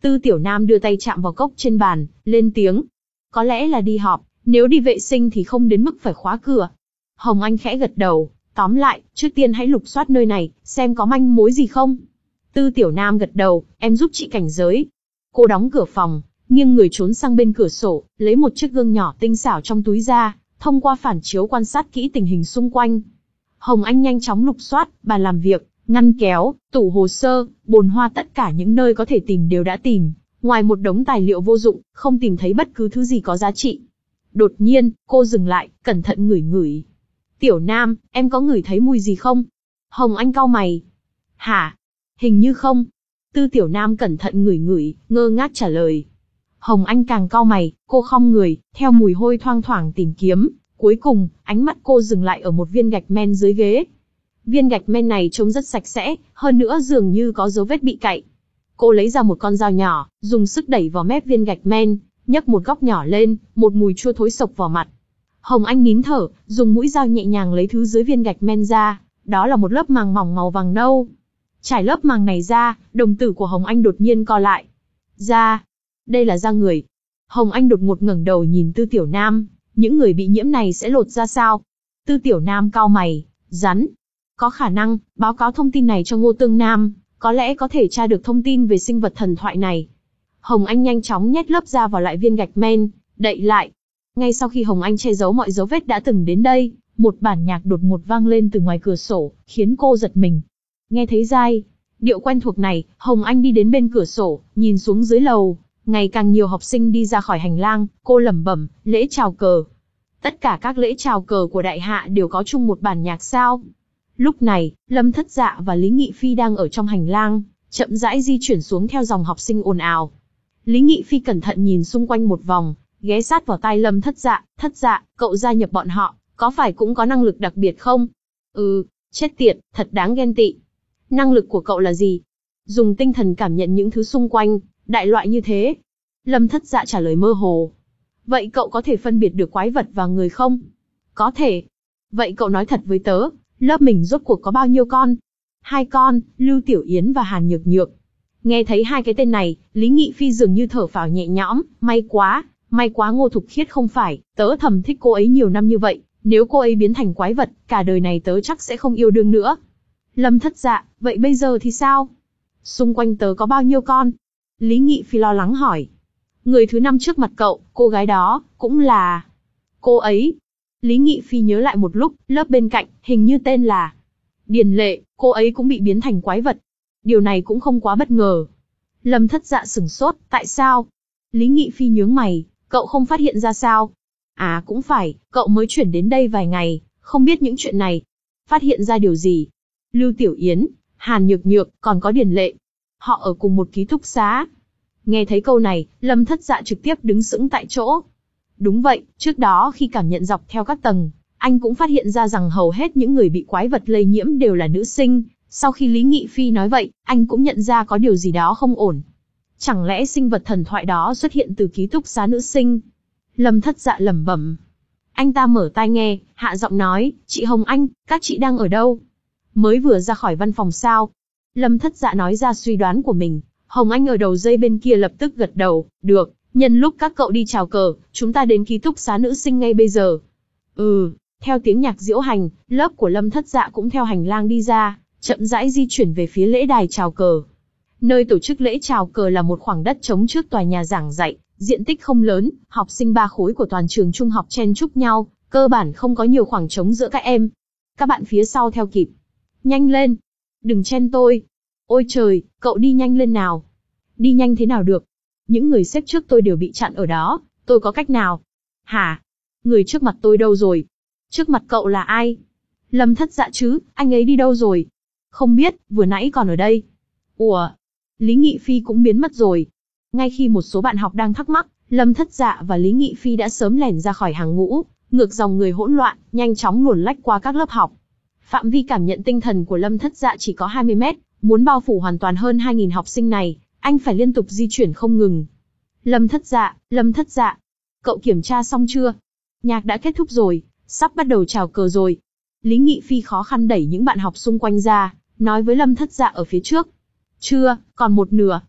Tư Tiểu Nam đưa tay chạm vào cốc trên bàn, lên tiếng. Có lẽ là đi họp, nếu đi vệ sinh thì không đến mức phải khóa cửa. Hồng Anh khẽ gật đầu, tóm lại, trước tiên hãy lục soát nơi này, xem có manh mối gì không. Tư Tiểu Nam gật đầu, em giúp chị cảnh giới. Cô đóng cửa phòng, nghiêng người trốn sang bên cửa sổ, lấy một chiếc gương nhỏ tinh xảo trong túi ra, thông qua phản chiếu quan sát kỹ tình hình xung quanh. Hồng Anh nhanh chóng lục soát, bàn làm việc, ngăn kéo, tủ hồ sơ, bồn hoa, tất cả những nơi có thể tìm đều đã tìm. Ngoài một đống tài liệu vô dụng, không tìm thấy bất cứ thứ gì có giá trị. Đột nhiên, cô dừng lại, cẩn thận ngửi ngửi. Tiểu Nam, em có ngửi thấy mùi gì không? Hồng Anh cau mày. Hả? Hình như không. Tư Tiểu Nam cẩn thận ngửi ngửi, ngơ ngác trả lời. Hồng Anh càng cau mày, cô khom người, theo mùi hôi thoang thoảng tìm kiếm. Cuối cùng, ánh mắt cô dừng lại ở một viên gạch men dưới ghế. Viên gạch men này trông rất sạch sẽ, hơn nữa dường như có dấu vết bị cạy. Cô lấy ra một con dao nhỏ, dùng sức đẩy vào mép viên gạch men, nhấc một góc nhỏ lên, một mùi chua thối sộc vào mặt. Hồng Anh nín thở, dùng mũi dao nhẹ nhàng lấy thứ dưới viên gạch men ra, đó là một lớp màng mỏng màu vàng nâu. Trải lớp màng này ra, đồng tử của Hồng Anh đột nhiên co lại. Da, đây là da người. Hồng Anh đột ngột ngẩng đầu nhìn Tư Tiểu Nam, những người bị nhiễm này sẽ lột ra sao? Tư Tiểu Nam cau mày, rắn. Có khả năng, báo cáo thông tin này cho Ngô Tương Nam, có lẽ có thể tra được thông tin về sinh vật thần thoại này. Hồng Anh nhanh chóng nhét lớp da vào lại viên gạch men, đậy lại. Ngay sau khi Hồng Anh che giấu mọi dấu vết đã từng đến đây, một bản nhạc đột ngột vang lên từ ngoài cửa sổ, khiến cô giật mình. Nghe thấy giai điệu quen thuộc này, Hồng Anh đi đến bên cửa sổ, nhìn xuống dưới lầu. Ngày càng nhiều học sinh đi ra khỏi hành lang, cô lẩm bẩm, lễ chào cờ. Tất cả các lễ chào cờ của đại hạ đều có chung một bản nhạc sao? Lúc này, Lâm Thất Dạ và Lý Nghị Phi đang ở trong hành lang, chậm rãi di chuyển xuống theo dòng học sinh ồn ào. Lý Nghị Phi cẩn thận nhìn xung quanh một vòng, ghé sát vào tai Lâm Thất Dạ, Thất Dạ, cậu gia nhập bọn họ, có phải cũng có năng lực đặc biệt không? Ừ, chết tiệt, thật đáng ghen tị. Năng lực của cậu là gì? Dùng tinh thần cảm nhận những thứ xung quanh, đại loại như thế. Lâm Thất Dạ trả lời mơ hồ. Vậy cậu có thể phân biệt được quái vật và người không? Có thể. Vậy cậu nói thật với tớ, lớp mình rốt cuộc có bao nhiêu con? Hai con, Lưu Tiểu Yến và Hàn Nhược Nhược. Nghe thấy hai cái tên này, Lý Nghị Phi dường như thở phào nhẹ nhõm, may quá, may quá Ngô Thục Khiết không phải, tớ thầm thích cô ấy nhiều năm như vậy, nếu cô ấy biến thành quái vật, cả đời này tớ chắc sẽ không yêu đương nữa. Lâm Thất Dạ, vậy bây giờ thì sao? Xung quanh tớ có bao nhiêu con? Lý Nghị Phi lo lắng hỏi. Người thứ năm trước mặt cậu, cô gái đó, cũng là... Cô ấy. Lý Nghị Phi nhớ lại một lúc, lớp bên cạnh, hình như tên là... Điền Lệ, cô ấy cũng bị biến thành quái vật. Điều này cũng không quá bất ngờ. Lâm Thất Dạ sửng sốt, tại sao? Lý Nghị Phi nhướng mày, cậu không phát hiện ra sao? À cũng phải, cậu mới chuyển đến đây vài ngày, không biết những chuyện này. Phát hiện ra điều gì? Lưu Tiểu Yến, Hàn Nhược Nhược, còn có Điền Lệ. Họ ở cùng một ký túc xá. Nghe thấy câu này, Lâm Thất Dạ trực tiếp đứng sững tại chỗ. Đúng vậy, trước đó khi cảm nhận dọc theo các tầng, anh cũng phát hiện ra rằng hầu hết những người bị quái vật lây nhiễm đều là nữ sinh. Sau khi Lý Nghị Phi nói vậy, anh cũng nhận ra có điều gì đó không ổn. Chẳng lẽ sinh vật thần thoại đó xuất hiện từ ký túc xá nữ sinh? Lâm Thất Dạ lẩm bẩm. Anh ta mở tai nghe, hạ giọng nói, chị Hồng Anh, các chị đang ở đâu? Mới vừa ra khỏi văn phòng sao? Lâm Thất Dạ nói ra suy đoán của mình. Hồng Anh ở đầu dây bên kia lập tức gật đầu, được, nhân lúc các cậu đi chào cờ, chúng ta đến ký túc xá nữ sinh ngay bây giờ. Ừ, theo tiếng nhạc diễu hành, lớp của Lâm Thất Dạ cũng theo hành lang đi ra, chậm rãi di chuyển về phía lễ đài chào cờ. Nơi tổ chức lễ chào cờ là một khoảng đất trống trước tòa nhà giảng dạy, diện tích không lớn, học sinh ba khối của toàn trường trung học chen chúc nhau, cơ bản không có nhiều khoảng trống giữa các em. Các bạn phía sau theo kịp. Nhanh lên! Đừng chen tôi! Ôi trời, cậu đi nhanh lên nào! Đi nhanh thế nào được? Những người xếp trước tôi đều bị chặn ở đó, tôi có cách nào? Hả? Người trước mặt tôi đâu rồi? Trước mặt cậu là ai? Lâm Thất Dạ chứ, anh ấy đi đâu rồi? Không biết, vừa nãy còn ở đây. Ủa? Lý Nghị Phi cũng biến mất rồi. Ngay khi một số bạn học đang thắc mắc, Lâm Thất Dạ và Lý Nghị Phi đã sớm lẻn ra khỏi hàng ngũ, ngược dòng người hỗn loạn, nhanh chóng luồn lách qua các lớp học. Phạm vi cảm nhận tinh thần của Lâm Thất Dạ chỉ có hai mươi mét, muốn bao phủ hoàn toàn hơn hai nghìn học sinh này, anh phải liên tục di chuyển không ngừng. Lâm Thất Dạ, Lâm Thất Dạ, cậu kiểm tra xong chưa? Nhạc đã kết thúc rồi, sắp bắt đầu chào cờ rồi. Lý Nghị Phi khó khăn đẩy những bạn học xung quanh ra, nói với Lâm Thất Dạ ở phía trước. Chưa, còn một nửa.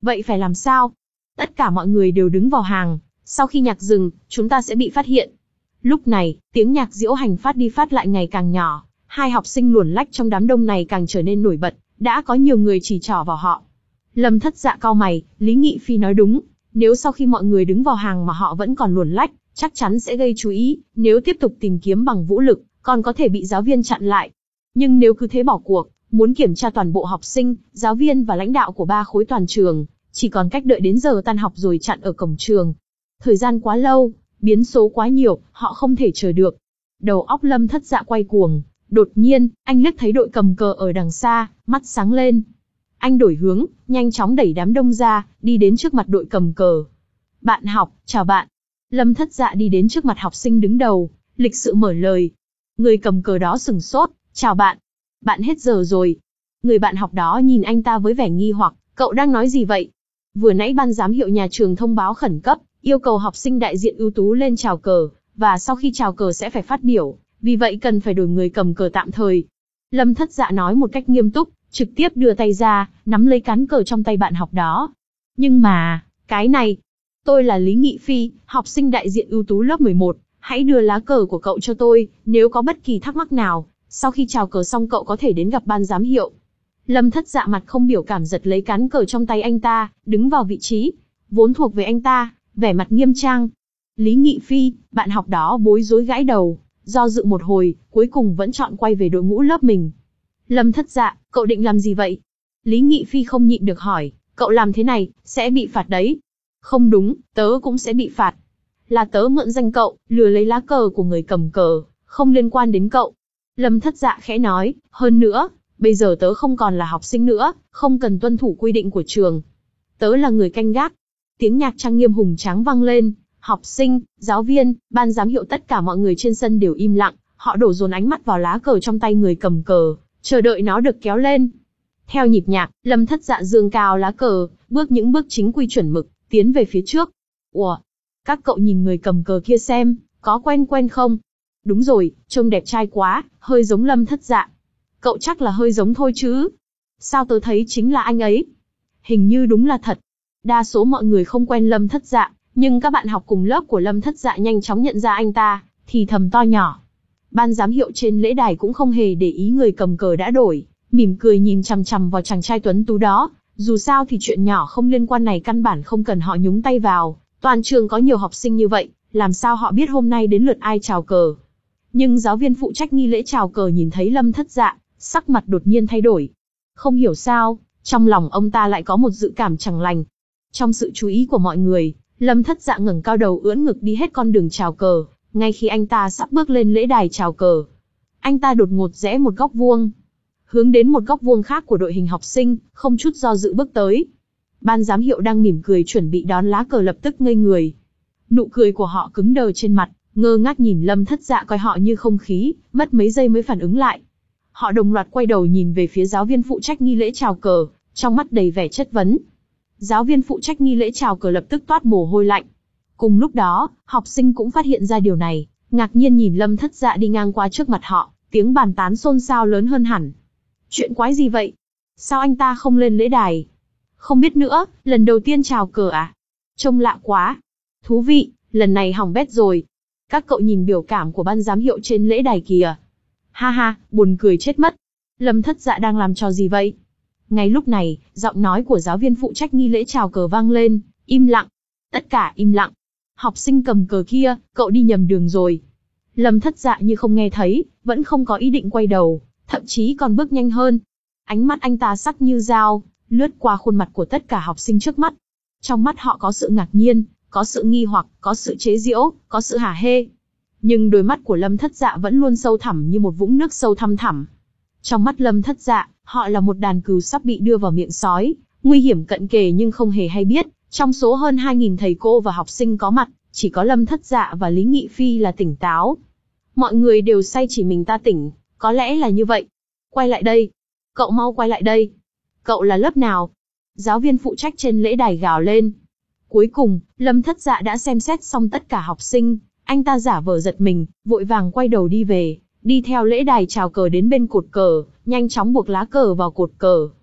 Vậy phải làm sao? Tất cả mọi người đều đứng vào hàng, sau khi nhạc dừng, chúng ta sẽ bị phát hiện. Lúc này, tiếng nhạc diễu hành phát đi phát lại ngày càng nhỏ, hai học sinh luồn lách trong đám đông này càng trở nên nổi bật, đã có nhiều người chỉ trỏ vào họ. Lâm Thất Dạ cau mày, Lý Nghị Phi nói đúng, nếu sau khi mọi người đứng vào hàng mà họ vẫn còn luồn lách, chắc chắn sẽ gây chú ý, nếu tiếp tục tìm kiếm bằng vũ lực, còn có thể bị giáo viên chặn lại. Nhưng nếu cứ thế bỏ cuộc, muốn kiểm tra toàn bộ học sinh, giáo viên và lãnh đạo của ba khối toàn trường, chỉ còn cách đợi đến giờ tan học rồi chặn ở cổng trường. Thời gian quá lâu, biến số quá nhiều, họ không thể chờ được. Đầu óc Lâm Thất Dạ quay cuồng, đột nhiên, anh liếc thấy đội cầm cờ ở đằng xa, mắt sáng lên. Anh đổi hướng, nhanh chóng đẩy đám đông ra, đi đến trước mặt đội cầm cờ. Bạn học, chào bạn. Lâm Thất Dạ đi đến trước mặt học sinh đứng đầu, lịch sự mở lời. Người cầm cờ đó sửng sốt, chào bạn. Bạn hết giờ rồi. Người bạn học đó nhìn anh ta với vẻ nghi hoặc, cậu đang nói gì vậy? Vừa nãy ban giám hiệu nhà trường thông báo khẩn cấp, yêu cầu học sinh đại diện ưu tú lên chào cờ, và sau khi chào cờ sẽ phải phát biểu, vì vậy cần phải đổi người cầm cờ tạm thời. Lâm Thất Dạ nói một cách nghiêm túc, trực tiếp đưa tay ra, nắm lấy cán cờ trong tay bạn học đó. Nhưng mà, cái này, tôi là Lý Nghị Phi, học sinh đại diện ưu tú lớp mười một, hãy đưa lá cờ của cậu cho tôi, nếu có bất kỳ thắc mắc nào, sau khi chào cờ xong cậu có thể đến gặp ban giám hiệu. Lâm Thất Dạ mặt không biểu cảm giật lấy cán cờ trong tay anh ta, đứng vào vị trí vốn thuộc về anh ta, vẻ mặt nghiêm trang. Lý Nghị Phi, bạn học đó bối rối gãi đầu, do dự một hồi, cuối cùng vẫn chọn quay về đội ngũ lớp mình. Lâm Thất Dạ, cậu định làm gì vậy? Lý Nghị Phi không nhịn được hỏi, cậu làm thế này, sẽ bị phạt đấy. Không đúng, tớ cũng sẽ bị phạt. Là tớ mượn danh cậu, lừa lấy lá cờ của người cầm cờ, không liên quan đến cậu. Lâm Thất Dạ khẽ nói, hơn nữa, bây giờ tớ không còn là học sinh nữa, không cần tuân thủ quy định của trường. Tớ là người canh gác. Tiếng nhạc trang nghiêm hùng tráng vang lên, học sinh, giáo viên, ban giám hiệu tất cả mọi người trên sân đều im lặng, họ đổ dồn ánh mắt vào lá cờ trong tay người cầm cờ, chờ đợi nó được kéo lên. Theo nhịp nhạc, Lâm Thất Dạ giương cao lá cờ, bước những bước chính quy chuẩn mực, tiến về phía trước. Ủa? Các cậu nhìn người cầm cờ kia xem, có quen quen không? Đúng rồi, trông đẹp trai quá, hơi giống Lâm Thất Dạ. Cậu chắc là hơi giống thôi chứ? Sao tớ thấy chính là anh ấy? Hình như đúng là thật. Đa số mọi người không quen Lâm Thất Dạ, nhưng các bạn học cùng lớp của Lâm Thất Dạ nhanh chóng nhận ra anh ta, thì thầm to nhỏ. Ban giám hiệu trên lễ đài cũng không hề để ý người cầm cờ đã đổi, mỉm cười nhìn chằm chằm vào chàng trai tuấn tú đó. Dù sao thì chuyện nhỏ không liên quan này căn bản không cần họ nhúng tay vào. Toàn trường có nhiều học sinh như vậy, làm sao họ biết hôm nay đến lượt ai chào cờ. Nhưng giáo viên phụ trách nghi lễ chào cờ nhìn thấy Lâm Thất Dạ, sắc mặt đột nhiên thay đổi. Không hiểu sao, trong lòng ông ta lại có một dự cảm chẳng lành. Trong sự chú ý của mọi người, Lâm Thất Dạ ngẩng cao đầu ưỡn ngực đi hết con đường chào cờ. Ngay khi anh ta sắp bước lên lễ đài chào cờ, anh ta đột ngột rẽ một góc vuông, hướng đến một góc vuông khác của đội hình học sinh, không chút do dự bước tới. Ban giám hiệu đang mỉm cười chuẩn bị đón lá cờ lập tức ngây người. Nụ cười của họ cứng đờ trên mặt, ngơ ngác nhìn Lâm Thất Dạ coi họ như không khí, mất mấy giây mới phản ứng lại. Họ đồng loạt quay đầu nhìn về phía giáo viên phụ trách nghi lễ chào cờ, trong mắt đầy vẻ chất vấn. Giáo viên phụ trách nghi lễ chào cờ lập tức toát mồ hôi lạnh. Cùng lúc đó, học sinh cũng phát hiện ra điều này, ngạc nhiên nhìn Lâm Thất Dạ đi ngang qua trước mặt họ, tiếng bàn tán xôn xao lớn hơn hẳn. Chuyện quái gì vậy? Sao anh ta không lên lễ đài? Không biết nữa, lần đầu tiên chào cờ à? Trông lạ quá. Thú vị, lần này hỏng bét rồi. Các cậu nhìn biểu cảm của ban giám hiệu trên lễ đài kìa. Ha ha, buồn cười chết mất. Lâm Thất Dạ đang làm trò gì vậy? Ngay lúc này, giọng nói của giáo viên phụ trách nghi lễ chào cờ vang lên, im lặng. Tất cả im lặng. Học sinh cầm cờ kia, cậu đi nhầm đường rồi. Lâm Thất Dạ như không nghe thấy, vẫn không có ý định quay đầu, thậm chí còn bước nhanh hơn. Ánh mắt anh ta sắc như dao, lướt qua khuôn mặt của tất cả học sinh trước mắt. Trong mắt họ có sự ngạc nhiên, có sự nghi hoặc, có sự chế giễu, có sự hả hê. Nhưng đôi mắt của Lâm Thất Dạ vẫn luôn sâu thẳm như một vũng nước sâu thăm thẳm. Trong mắt Lâm Thất Dạ, họ là một đàn cừu sắp bị đưa vào miệng sói, nguy hiểm cận kề nhưng không hề hay biết. Trong số hơn hai nghìn thầy cô và học sinh có mặt, chỉ có Lâm Thất Dạ và Lý Nghị Phi là tỉnh táo. Mọi người đều say chỉ mình ta tỉnh, có lẽ là như vậy. Quay lại đây. Cậu mau quay lại đây. Cậu là lớp nào? Giáo viên phụ trách trên lễ đài gào lên. Cuối cùng, Lâm Thất Dạ đã xem xét xong tất cả học sinh, anh ta giả vờ giật mình, vội vàng quay đầu đi về, đi theo lễ đài chào cờ đến bên cột cờ, nhanh chóng buộc lá cờ vào cột cờ.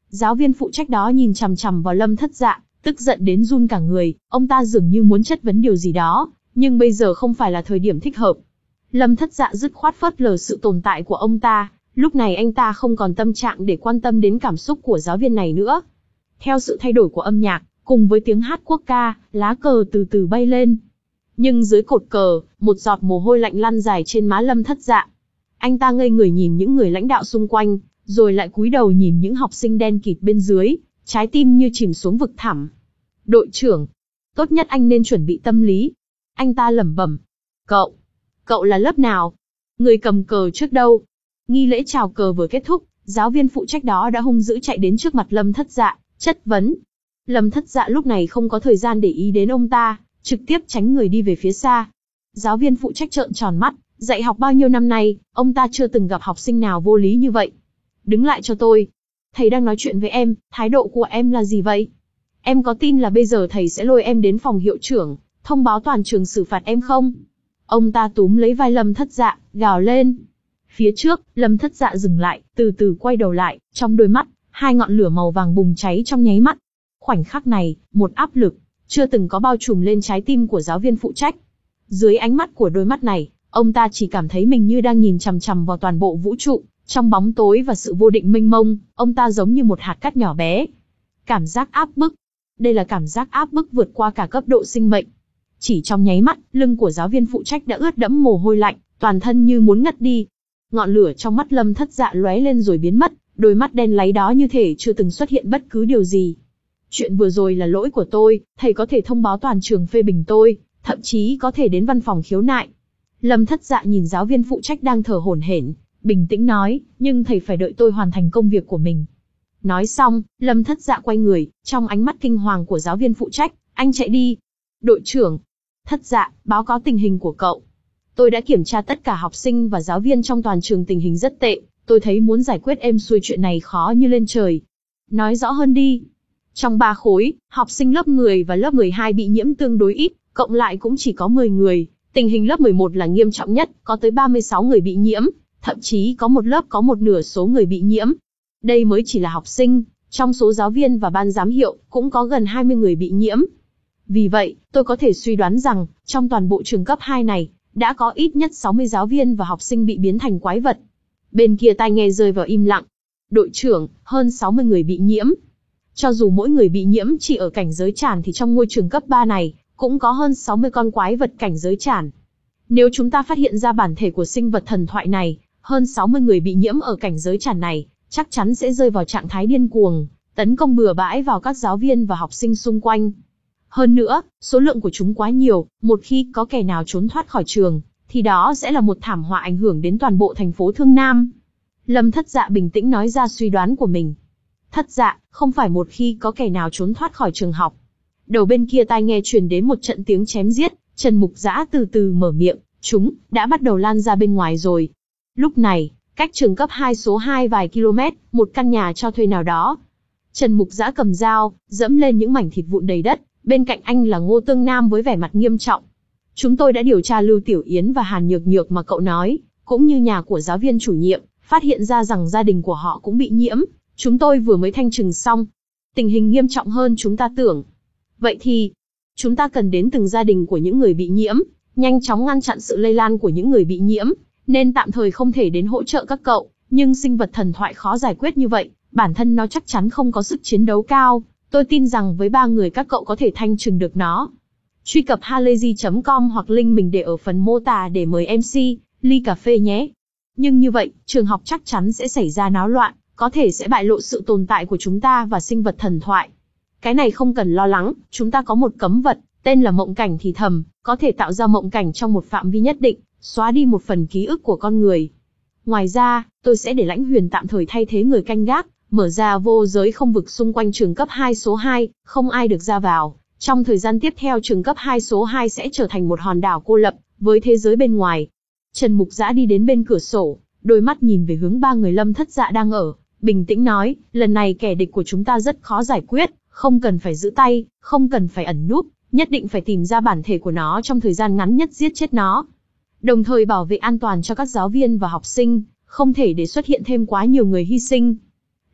Giáo viên phụ trách đó nhìn chằm chằm vào Lâm Thất Dạ, tức giận đến run cả người, ông ta dường như muốn chất vấn điều gì đó, nhưng bây giờ không phải là thời điểm thích hợp. Lâm Thất Dạ dứt khoát phớt lờ sự tồn tại của ông ta, lúc này anh ta không còn tâm trạng để quan tâm đến cảm xúc của giáo viên này nữa. Theo sự thay đổi của âm nhạc, cùng với tiếng hát quốc ca, lá cờ từ từ bay lên. Nhưng dưới cột cờ, một giọt mồ hôi lạnh lăn dài trên má Lâm Thất Dạ. Anh ta ngây người nhìn những người lãnh đạo xung quanh, rồi lại cúi đầu nhìn những học sinh đen kịt bên dưới, trái tim như chìm xuống vực thẳm. Đội trưởng, tốt nhất anh nên chuẩn bị tâm lý. Anh ta lẩm bẩm. Cậu, cậu là lớp nào? Người cầm cờ trước đâu? Nghi lễ chào cờ vừa kết thúc, giáo viên phụ trách đó đã hung dữ chạy đến trước mặt Lâm Thất Dạ, chất vấn. Lâm Thất Dạ lúc này không có thời gian để ý đến ông ta, trực tiếp tránh người đi về phía xa. Giáo viên phụ trách trợn tròn mắt, dạy học bao nhiêu năm nay, ông ta chưa từng gặp học sinh nào vô lý như vậy. Đứng lại cho tôi. Thầy đang nói chuyện với em, thái độ của em là gì vậy? Em có tin là bây giờ thầy sẽ lôi em đến phòng hiệu trưởng, thông báo toàn trường xử phạt em không? Ông ta túm lấy vai Lâm Thất Dạ, gào lên. Phía trước, Lâm Thất Dạ dừng lại, từ từ quay đầu lại, trong đôi mắt, hai ngọn lửa màu vàng bùng cháy trong nháy mắt. Khoảnh khắc này, một áp lực chưa từng có bao trùm lên trái tim của giáo viên phụ trách. Dưới ánh mắt của đôi mắt này, ông ta chỉ cảm thấy mình như đang nhìn chằm chằm vào toàn bộ vũ trụ, trong bóng tối và sự vô định mênh mông, ông ta giống như một hạt cát nhỏ bé. Cảm giác áp bức. Đây là cảm giác áp bức vượt qua cả cấp độ sinh mệnh. Chỉ trong nháy mắt, lưng của giáo viên phụ trách đã ướt đẫm mồ hôi lạnh, toàn thân như muốn ngất đi. Ngọn lửa trong mắt Lâm Thất Dạ lóe lên rồi biến mất, đôi mắt đen láy đó như thể chưa từng xuất hiện bất cứ điều gì. Chuyện vừa rồi là lỗi của tôi, thầy có thể thông báo toàn trường phê bình tôi, thậm chí có thể đến văn phòng khiếu nại. Lâm Thất Dạ nhìn giáo viên phụ trách đang thở hổn hển, bình tĩnh nói, nhưng thầy phải đợi tôi hoàn thành công việc của mình. Nói xong, Lâm Thất Dạ quay người, trong ánh mắt kinh hoàng của giáo viên phụ trách, anh chạy đi. Đội trưởng, Thất Dạ, báo cáo tình hình của cậu. Tôi đã kiểm tra tất cả học sinh và giáo viên trong toàn trường, tình hình rất tệ, tôi thấy muốn giải quyết êm xuôi chuyện này khó như lên trời. Nói rõ hơn đi. Trong ba khối, học sinh lớp mười và lớp mười hai bị nhiễm tương đối ít, cộng lại cũng chỉ có mười người. Tình hình lớp mười một là nghiêm trọng nhất, có tới ba mươi sáu người bị nhiễm, thậm chí có một lớp có một nửa số người bị nhiễm. Đây mới chỉ là học sinh, trong số giáo viên và ban giám hiệu, cũng có gần hai mươi người bị nhiễm. Vì vậy, tôi có thể suy đoán rằng, trong toàn bộ trường cấp hai này, đã có ít nhất sáu mươi giáo viên và học sinh bị biến thành quái vật. Bên kia tai nghe rơi vào im lặng. Đội trưởng, hơn sáu mươi người bị nhiễm. Cho dù mỗi người bị nhiễm chỉ ở cảnh giới chản thì trong ngôi trường cấp ba này, cũng có hơn sáu mươi con quái vật cảnh giới chản. Nếu chúng ta phát hiện ra bản thể của sinh vật thần thoại này, hơn sáu mươi người bị nhiễm ở cảnh giới chản này, chắc chắn sẽ rơi vào trạng thái điên cuồng, tấn công bừa bãi vào các giáo viên và học sinh xung quanh. Hơn nữa, số lượng của chúng quá nhiều, một khi có kẻ nào trốn thoát khỏi trường, thì đó sẽ là một thảm họa ảnh hưởng đến toàn bộ thành phố Thương Nam. Lâm Thất Dạ bình tĩnh nói ra suy đoán của mình. Thất Dạ, không phải một khi có kẻ nào trốn thoát khỏi trường học. Đầu bên kia tai nghe truyền đến một trận tiếng chém giết, Trần Mục Dã từ từ mở miệng, chúng đã bắt đầu lan ra bên ngoài rồi. Lúc này, cách trường cấp hai số hai vài km, một căn nhà cho thuê nào đó. Trần Mục Dã cầm dao, dẫm lên những mảnh thịt vụn đầy đất, bên cạnh anh là Ngô Tương Nam với vẻ mặt nghiêm trọng. Chúng tôi đã điều tra Lưu Tiểu Yến và Hàn Nhược Nhược mà cậu nói, cũng như nhà của giáo viên chủ nhiệm, phát hiện ra rằng gia đình của họ cũng bị nhiễm. Chúng tôi vừa mới thanh trừng xong. Tình hình nghiêm trọng hơn chúng ta tưởng. Vậy thì, chúng ta cần đến từng gia đình của những người bị nhiễm, nhanh chóng ngăn chặn sự lây lan của những người bị nhiễm, nên tạm thời không thể đến hỗ trợ các cậu, nhưng sinh vật thần thoại khó giải quyết như vậy, bản thân nó chắc chắn không có sức chiến đấu cao, tôi tin rằng với ba người các cậu có thể thanh trừng được nó. Truy cập halayzi chấm com hoặc link mình để ở phần mô tả để mời em xê, ly cà phê nhé. Nhưng như vậy, trường học chắc chắn sẽ xảy ra náo loạn, có thể sẽ bại lộ sự tồn tại của chúng ta và sinh vật thần thoại. Cái này không cần lo lắng, chúng ta có một cấm vật, tên là mộng cảnh thì thầm, có thể tạo ra mộng cảnh trong một phạm vi nhất định, xóa đi một phần ký ức của con người. Ngoài ra, tôi sẽ để Lãnh Huyền tạm thời thay thế người canh gác, mở ra vô giới không vực xung quanh trường cấp hai số hai, không ai được ra vào. Trong thời gian tiếp theo trường cấp hai số hai sẽ trở thành một hòn đảo cô lập, với thế giới bên ngoài. Trần Mục Dã đi đến bên cửa sổ, đôi mắt nhìn về hướng ba người Lâm Thất Dạ đang ở, bình tĩnh nói, lần này kẻ địch của chúng ta rất khó giải quyết, không cần phải giữ tay, không cần phải ẩn núp, nhất định phải tìm ra bản thể của nó trong thời gian ngắn nhất giết chết nó. Đồng thời bảo vệ an toàn cho các giáo viên và học sinh, không thể để xuất hiện thêm quá nhiều người hy sinh.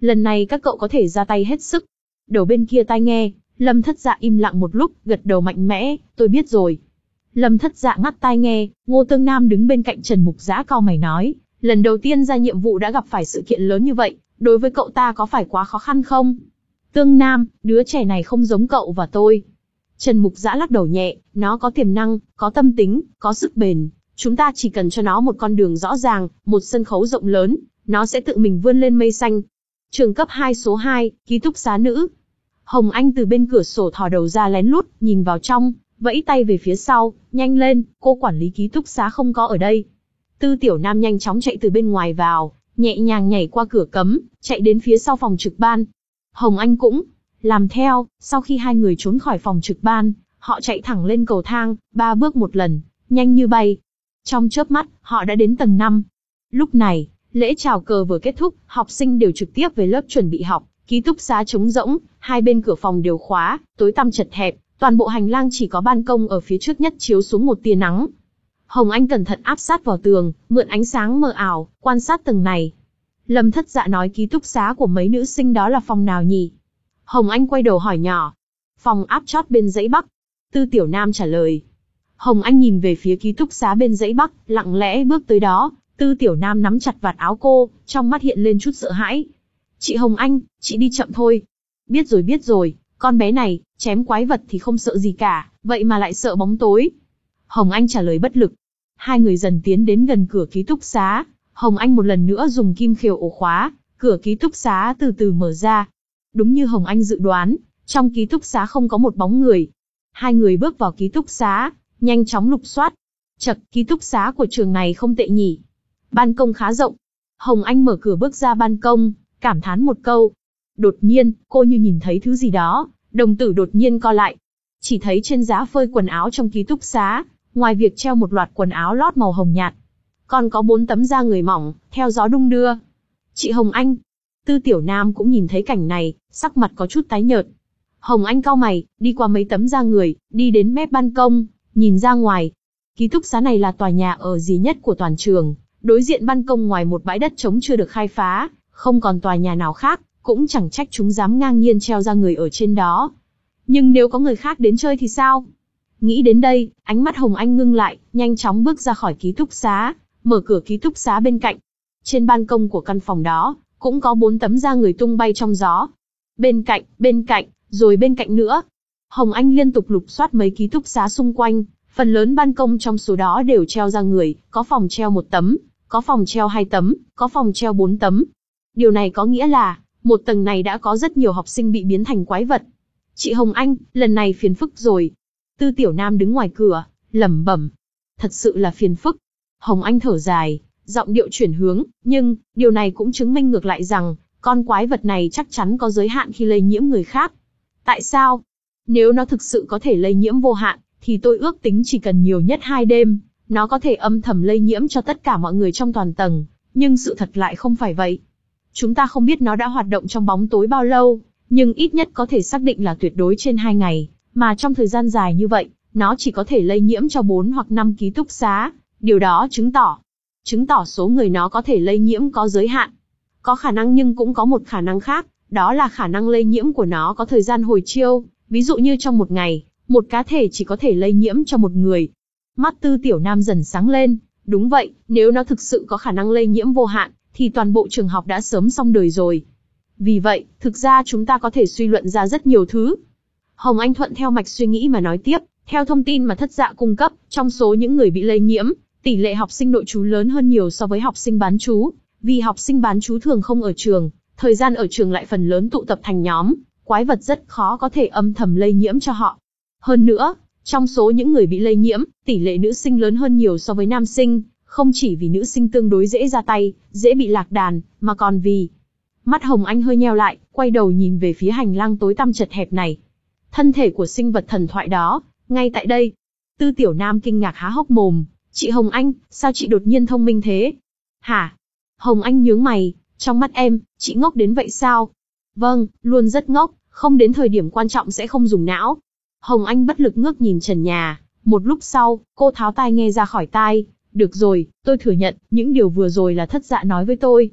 lần này các cậu có thể ra tay hết sức. Đầu bên kia tai nghe, Lâm Thất Dạ im lặng một lúc, gật đầu mạnh mẽ, tôi biết rồi. Lâm Thất Dạ ngắt tai nghe, Ngô Tương Nam đứng bên cạnh Trần Mục Dã cau mày nói, lần đầu tiên ra nhiệm vụ đã gặp phải sự kiện lớn như vậy, đối với cậu ta có phải quá khó khăn không? Tương Nam, đứa trẻ này không giống cậu và tôi. Trần Mục Dã lắc đầu nhẹ, nó có tiềm năng, có tâm tính, có sức bền. Chúng ta chỉ cần cho nó một con đường rõ ràng, một sân khấu rộng lớn, nó sẽ tự mình vươn lên mây xanh. Trường cấp hai số hai, ký túc xá nữ. Hồng Anh từ bên cửa sổ thò đầu ra lén lút, nhìn vào trong, vẫy tay về phía sau, nhanh lên, cô quản lý ký túc xá không có ở đây. Tư Tiểu Nam nhanh chóng chạy từ bên ngoài vào, nhẹ nhàng nhảy qua cửa cấm, chạy đến phía sau phòng trực ban. Hồng Anh cũng làm theo, sau khi hai người trốn khỏi phòng trực ban, họ chạy thẳng lên cầu thang, ba bước một lần, nhanh như bay. Trong chớp mắt, họ đã đến tầng năm. Lúc này, lễ chào cờ vừa kết thúc, học sinh đều trực tiếp về lớp chuẩn bị học, ký túc xá trống rỗng, hai bên cửa phòng đều khóa, tối tăm chật hẹp, toàn bộ hành lang chỉ có ban công ở phía trước nhất chiếu xuống một tia nắng. Hồng Anh cẩn thận áp sát vào tường, mượn ánh sáng mờ ảo, quan sát tầng này. Lâm Thất Dạ nói ký túc xá của mấy nữ sinh đó là phòng nào nhỉ? Hồng Anh quay đầu hỏi nhỏ. Phòng áp chót bên dãy Bắc. Tư Tiểu Nam trả lời. Hồng Anh nhìn về phía ký túc xá bên dãy Bắc, lặng lẽ bước tới đó. Tư Tiểu Nam nắm chặt vạt áo cô, trong mắt hiện lên chút sợ hãi. Chị Hồng Anh, chị đi chậm thôi. Biết rồi biết rồi, con bé này, chém quái vật thì không sợ gì cả, vậy mà lại sợ bóng tối. Hồng Anh trả lời bất lực. Hai người dần tiến đến gần cửa ký túc xá. Hồng Anh một lần nữa dùng kim khều ổ khóa, cửa ký túc xá từ từ mở ra. Đúng như Hồng Anh dự đoán, trong ký túc xá không có một bóng người. Hai người bước vào ký túc xá, nhanh chóng lục soát. Chậc, ký túc xá của trường này không tệ nhỉ. Ban công khá rộng. Hồng Anh mở cửa bước ra ban công, cảm thán một câu. Đột nhiên, cô như nhìn thấy thứ gì đó, đồng tử đột nhiên co lại. Chỉ thấy trên giá phơi quần áo trong ký túc xá, ngoài việc treo một loạt quần áo lót màu hồng nhạt, còn có bốn tấm da người mỏng, theo gió đung đưa. Chị Hồng Anh. Tư Tiểu Nam cũng nhìn thấy cảnh này, sắc mặt có chút tái nhợt. Hồng Anh cau mày, đi qua mấy tấm da người, đi đến mép ban công, nhìn ra ngoài. Ký túc xá này là tòa nhà ở rìa nhất của toàn trường, đối diện ban công ngoài một bãi đất trống chưa được khai phá, không còn tòa nhà nào khác, cũng chẳng trách chúng dám ngang nhiên treo da người ở trên đó. Nhưng nếu có người khác đến chơi thì sao? Nghĩ đến đây, ánh mắt Hồng Anh ngưng lại, nhanh chóng bước ra khỏi ký túc xá, mở cửa ký túc xá bên cạnh. Trên ban công của căn phòng đó, cũng có bốn tấm da người tung bay trong gió. Bên cạnh, bên cạnh, rồi bên cạnh nữa. Hồng Anh liên tục lục soát mấy ký túc xá xung quanh, phần lớn ban công trong số đó đều treo da người, có phòng treo một tấm, có phòng treo hai tấm, có phòng treo bốn tấm. Điều này có nghĩa là, một tầng này đã có rất nhiều học sinh bị biến thành quái vật. Chị Hồng Anh, lần này phiền phức rồi. Tư Tiểu Nam đứng ngoài cửa, lẩm bẩm. Thật sự là phiền phức. Hồng Anh thở dài, giọng điệu chuyển hướng, nhưng, điều này cũng chứng minh ngược lại rằng, con quái vật này chắc chắn có giới hạn khi lây nhiễm người khác. Tại sao? Nếu nó thực sự có thể lây nhiễm vô hạn, thì tôi ước tính chỉ cần nhiều nhất hai đêm, nó có thể âm thầm lây nhiễm cho tất cả mọi người trong toàn tầng, nhưng sự thật lại không phải vậy. Chúng ta không biết nó đã hoạt động trong bóng tối bao lâu, nhưng ít nhất có thể xác định là tuyệt đối trên hai ngày, mà trong thời gian dài như vậy, nó chỉ có thể lây nhiễm cho bốn hoặc năm ký túc xá, điều đó chứng tỏ, chứng tỏ số người nó có thể lây nhiễm có giới hạn. Có khả năng nhưng cũng có một khả năng khác, đó là khả năng lây nhiễm của nó có thời gian hồi chiêu, ví dụ như trong một ngày, một cá thể chỉ có thể lây nhiễm cho một người. Mắt Tư Tiểu Nam dần sáng lên, đúng vậy, nếu nó thực sự có khả năng lây nhiễm vô hạn, thì toàn bộ trường học đã sớm xong đời rồi. Vì vậy, thực ra chúng ta có thể suy luận ra rất nhiều thứ. Hồng Anh thuận theo mạch suy nghĩ mà nói tiếp, theo thông tin mà Thất Dạ cung cấp, trong số những người bị lây nhiễm, tỷ lệ học sinh nội trú lớn hơn nhiều so với học sinh bán trú, vì học sinh bán trú thường không ở trường, thời gian ở trường lại phần lớn tụ tập thành nhóm, quái vật rất khó có thể âm thầm lây nhiễm cho họ. Hơn nữa, trong số những người bị lây nhiễm, tỷ lệ nữ sinh lớn hơn nhiều so với nam sinh, không chỉ vì nữ sinh tương đối dễ ra tay, dễ bị lạc đàn, mà còn vì... Mắt Hồng Anh hơi nheo lại, quay đầu nhìn về phía hành lang tối tăm chật hẹp này. Thân thể của sinh vật thần thoại đó, ngay tại đây. Tư Tiểu Nam kinh ngạc há hốc mồm, chị Hồng Anh, sao chị đột nhiên thông minh thế? Hả? Hồng Anh nhướng mày, trong mắt em, chị ngốc đến vậy sao? Vâng, luôn rất ngốc, không đến thời điểm quan trọng sẽ không dùng não. Hồng Anh bất lực ngước nhìn trần nhà, một lúc sau, cô tháo tai nghe ra khỏi tai. Được rồi, tôi thừa nhận, những điều vừa rồi là Thất Dạ nói với tôi.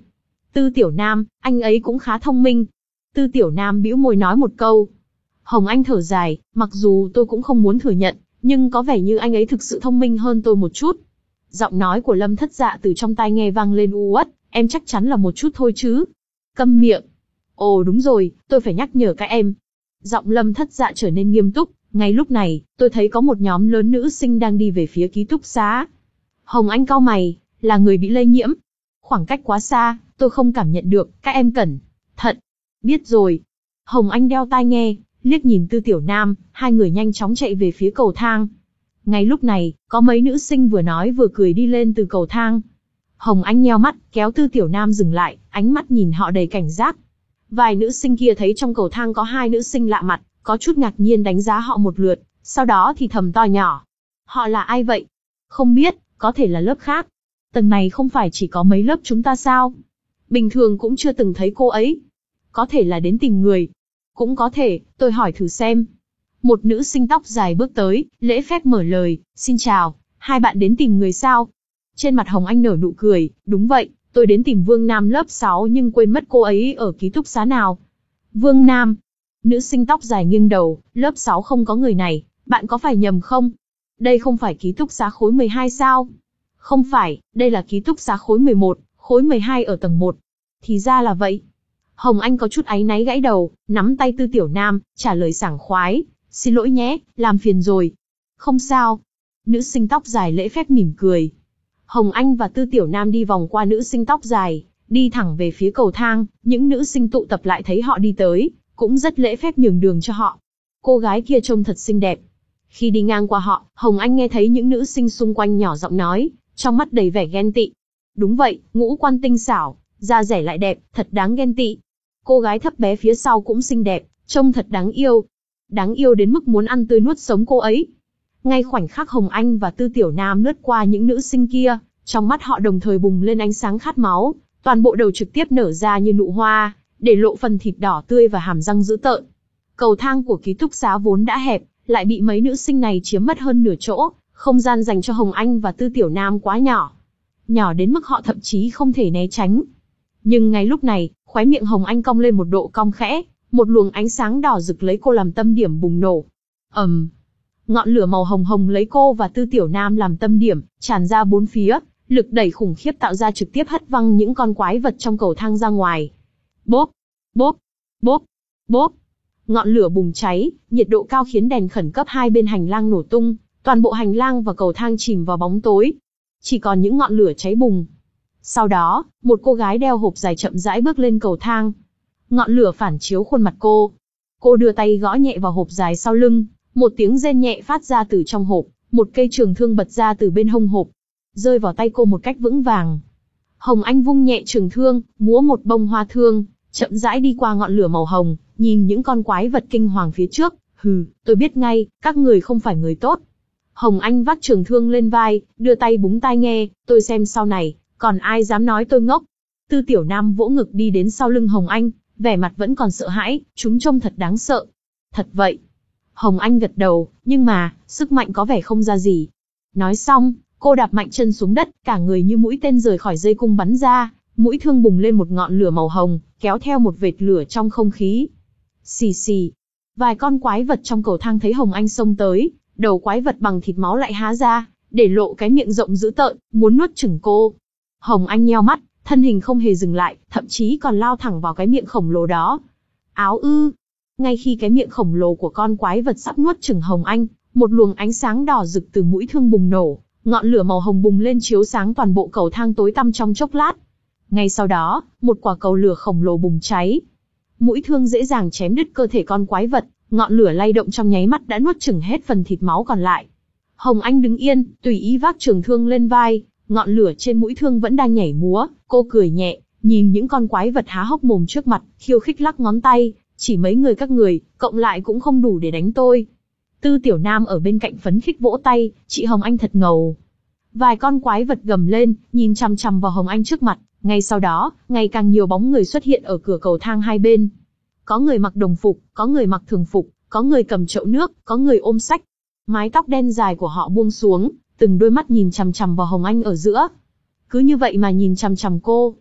Tư Tiểu Nam, anh ấy cũng khá thông minh. Tư Tiểu Nam bĩu môi nói một câu. Hồng Anh thở dài, mặc dù tôi cũng không muốn thừa nhận, nhưng có vẻ như anh ấy thực sự thông minh hơn tôi một chút. Giọng nói của Lâm Thất Dạ từ trong tai nghe vang lên u uất, em chắc chắn là một chút thôi chứ. Câm miệng. Ồ đúng rồi, tôi phải nhắc nhở các em. Giọng Lâm Thất Dạ trở nên nghiêm túc, ngay lúc này, tôi thấy có một nhóm lớn nữ sinh đang đi về phía ký túc xá. Hồng Anh cau mày, là người bị lây nhiễm. Khoảng cách quá xa, tôi không cảm nhận được, các em cẩn thận. Biết rồi. Hồng Anh đeo tai nghe, liếc nhìn Tư Tiểu Nam, hai người nhanh chóng chạy về phía cầu thang. Ngay lúc này, có mấy nữ sinh vừa nói vừa cười đi lên từ cầu thang. Hồng Anh nheo mắt, kéo Tư Tiểu Nam dừng lại, ánh mắt nhìn họ đầy cảnh giác. Vài nữ sinh kia thấy trong cầu thang có hai nữ sinh lạ mặt, có chút ngạc nhiên đánh giá họ một lượt, sau đó thì thầm to nhỏ. Họ là ai vậy? Không biết, có thể là lớp khác. Tầng này không phải chỉ có mấy lớp chúng ta sao? Bình thường cũng chưa từng thấy cô ấy. Có thể là đến tìm người. Cũng có thể, tôi hỏi thử xem. Một nữ sinh tóc dài bước tới, lễ phép mở lời, xin chào, hai bạn đến tìm người sao? Trên mặt Hồng Anh nở nụ cười, đúng vậy, tôi đến tìm Vương Nam lớp sáu nhưng quên mất cô ấy ở ký túc xá nào. Vương Nam. Nữ sinh tóc dài nghiêng đầu, lớp sáu không có người này, bạn có phải nhầm không? Đây không phải ký túc xá khối mười hai sao? Không phải, đây là ký túc xá khối mười một, khối mười hai ở tầng một. Thì ra là vậy. Hồng Anh có chút áy náy gãy đầu, nắm tay Tư Tiểu Nam, trả lời sảng khoái. Xin lỗi nhé, làm phiền rồi. Không sao. Nữ sinh tóc dài lễ phép mỉm cười. Hồng Anh và Tư Tiểu Nam đi vòng qua nữ sinh tóc dài, đi thẳng về phía cầu thang, những nữ sinh tụ tập lại thấy họ đi tới, cũng rất lễ phép nhường đường cho họ. Cô gái kia trông thật xinh đẹp. Khi đi ngang qua họ, Hồng Anh nghe thấy những nữ sinh xung quanh nhỏ giọng nói, trong mắt đầy vẻ ghen tị. Đúng vậy, ngũ quan tinh xảo, da rẻ lại đẹp, thật đáng ghen tị. Cô gái thấp bé phía sau cũng xinh đẹp, trông thật đáng yêu. Đáng yêu đến mức muốn ăn tươi nuốt sống cô ấy. Ngay khoảnh khắc Hồng Anh và Tư Tiểu Nam lướt qua những nữ sinh kia, trong mắt họ đồng thời bùng lên ánh sáng khát máu, toàn bộ đầu trực tiếp nở ra như nụ hoa, để lộ phần thịt đỏ tươi và hàm răng dữ tợn. Cầu thang của ký túc xá vốn đã hẹp, lại bị mấy nữ sinh này chiếm mất hơn nửa chỗ, không gian dành cho Hồng Anh và Tư Tiểu Nam quá nhỏ. Nhỏ đến mức họ thậm chí không thể né tránh. Nhưng ngay lúc này, khóe miệng Hồng Anh cong lên một độ cong khẽ, một luồng ánh sáng đỏ rực lấy cô làm tâm điểm bùng nổ. ầm, um, ngọn lửa màu hồng hồng lấy cô và Tư Tiểu Nam làm tâm điểm, tràn ra bốn phía, lực đẩy khủng khiếp tạo ra trực tiếp hất văng những con quái vật trong cầu thang ra ngoài. Bốp, bốp, bốp, bốp. Ngọn lửa bùng cháy, nhiệt độ cao khiến đèn khẩn cấp hai bên hành lang nổ tung, toàn bộ hành lang và cầu thang chìm vào bóng tối. Chỉ còn những ngọn lửa cháy bùng. Sau đó, một cô gái đeo hộp dài chậm rãi bước lên cầu thang. Ngọn lửa phản chiếu khuôn mặt cô. Cô đưa tay gõ nhẹ vào hộp dài sau lưng, một tiếng rên nhẹ phát ra từ trong hộp, một cây trường thương bật ra từ bên hông hộp, rơi vào tay cô một cách vững vàng. Hồng Anh vung nhẹ trường thương, múa một bông hoa thương, chậm rãi đi qua ngọn lửa màu hồng, nhìn những con quái vật kinh hoàng phía trước. Hừ, tôi biết ngay, các người không phải người tốt. Hồng Anh vác trường thương lên vai, đưa tay búng tai nghe, tôi xem sau này, còn ai dám nói tôi ngốc. Tư Tiểu Nam vỗ ngực đi đến sau lưng Hồng Anh, vẻ mặt vẫn còn sợ hãi, chúng trông thật đáng sợ. Thật vậy. Hồng Anh gật đầu, nhưng mà, sức mạnh có vẻ không ra gì. Nói xong, cô đạp mạnh chân xuống đất, cả người như mũi tên rời khỏi dây cung bắn ra, mũi thương bùng lên một ngọn lửa màu hồng, kéo theo một vệt lửa trong không khí. Xì xì. Vài con quái vật trong cầu thang thấy Hồng Anh xông tới, đầu quái vật bằng thịt máu lại há ra, để lộ cái miệng rộng dữ tợn, muốn nuốt chửng cô. Hồng Anh nheo mắt, thân hình không hề dừng lại, thậm chí còn lao thẳng vào cái miệng khổng lồ đó. Áo ư. Ngay khi cái miệng khổng lồ của con quái vật sắp nuốt chửng Hồng Anh, một luồng ánh sáng đỏ rực từ mũi thương bùng nổ, ngọn lửa màu hồng bùng lên chiếu sáng toàn bộ cầu thang tối tăm trong chốc lát. Ngay sau đó, một quả cầu lửa khổng lồ bùng cháy. Mũi thương dễ dàng chém đứt cơ thể con quái vật, ngọn lửa lay động trong nháy mắt đã nuốt chửng hết phần thịt máu còn lại. Hồng Anh đứng yên, tùy ý vác trường thương lên vai, ngọn lửa trên mũi thương vẫn đang nhảy múa, cô cười nhẹ, nhìn những con quái vật há hốc mồm trước mặt, khiêu khích lắc ngón tay, chỉ mấy người các người, cộng lại cũng không đủ để đánh tôi. Tư Tiểu Nam ở bên cạnh phấn khích vỗ tay, chị Hồng Anh thật ngầu. Vài con quái vật gầm lên, nhìn chằm chằm vào Hồng Anh trước mặt, ngay sau đó, ngày càng nhiều bóng người xuất hiện ở cửa cầu thang hai bên. Có người mặc đồng phục, có người mặc thường phục, có người cầm chậu nước, có người ôm sách. Mái tóc đen dài của họ buông xuống, từng đôi mắt nhìn chằm chằm vào Hồng Anh ở giữa. Cứ như vậy mà nhìn chằm chằm cô.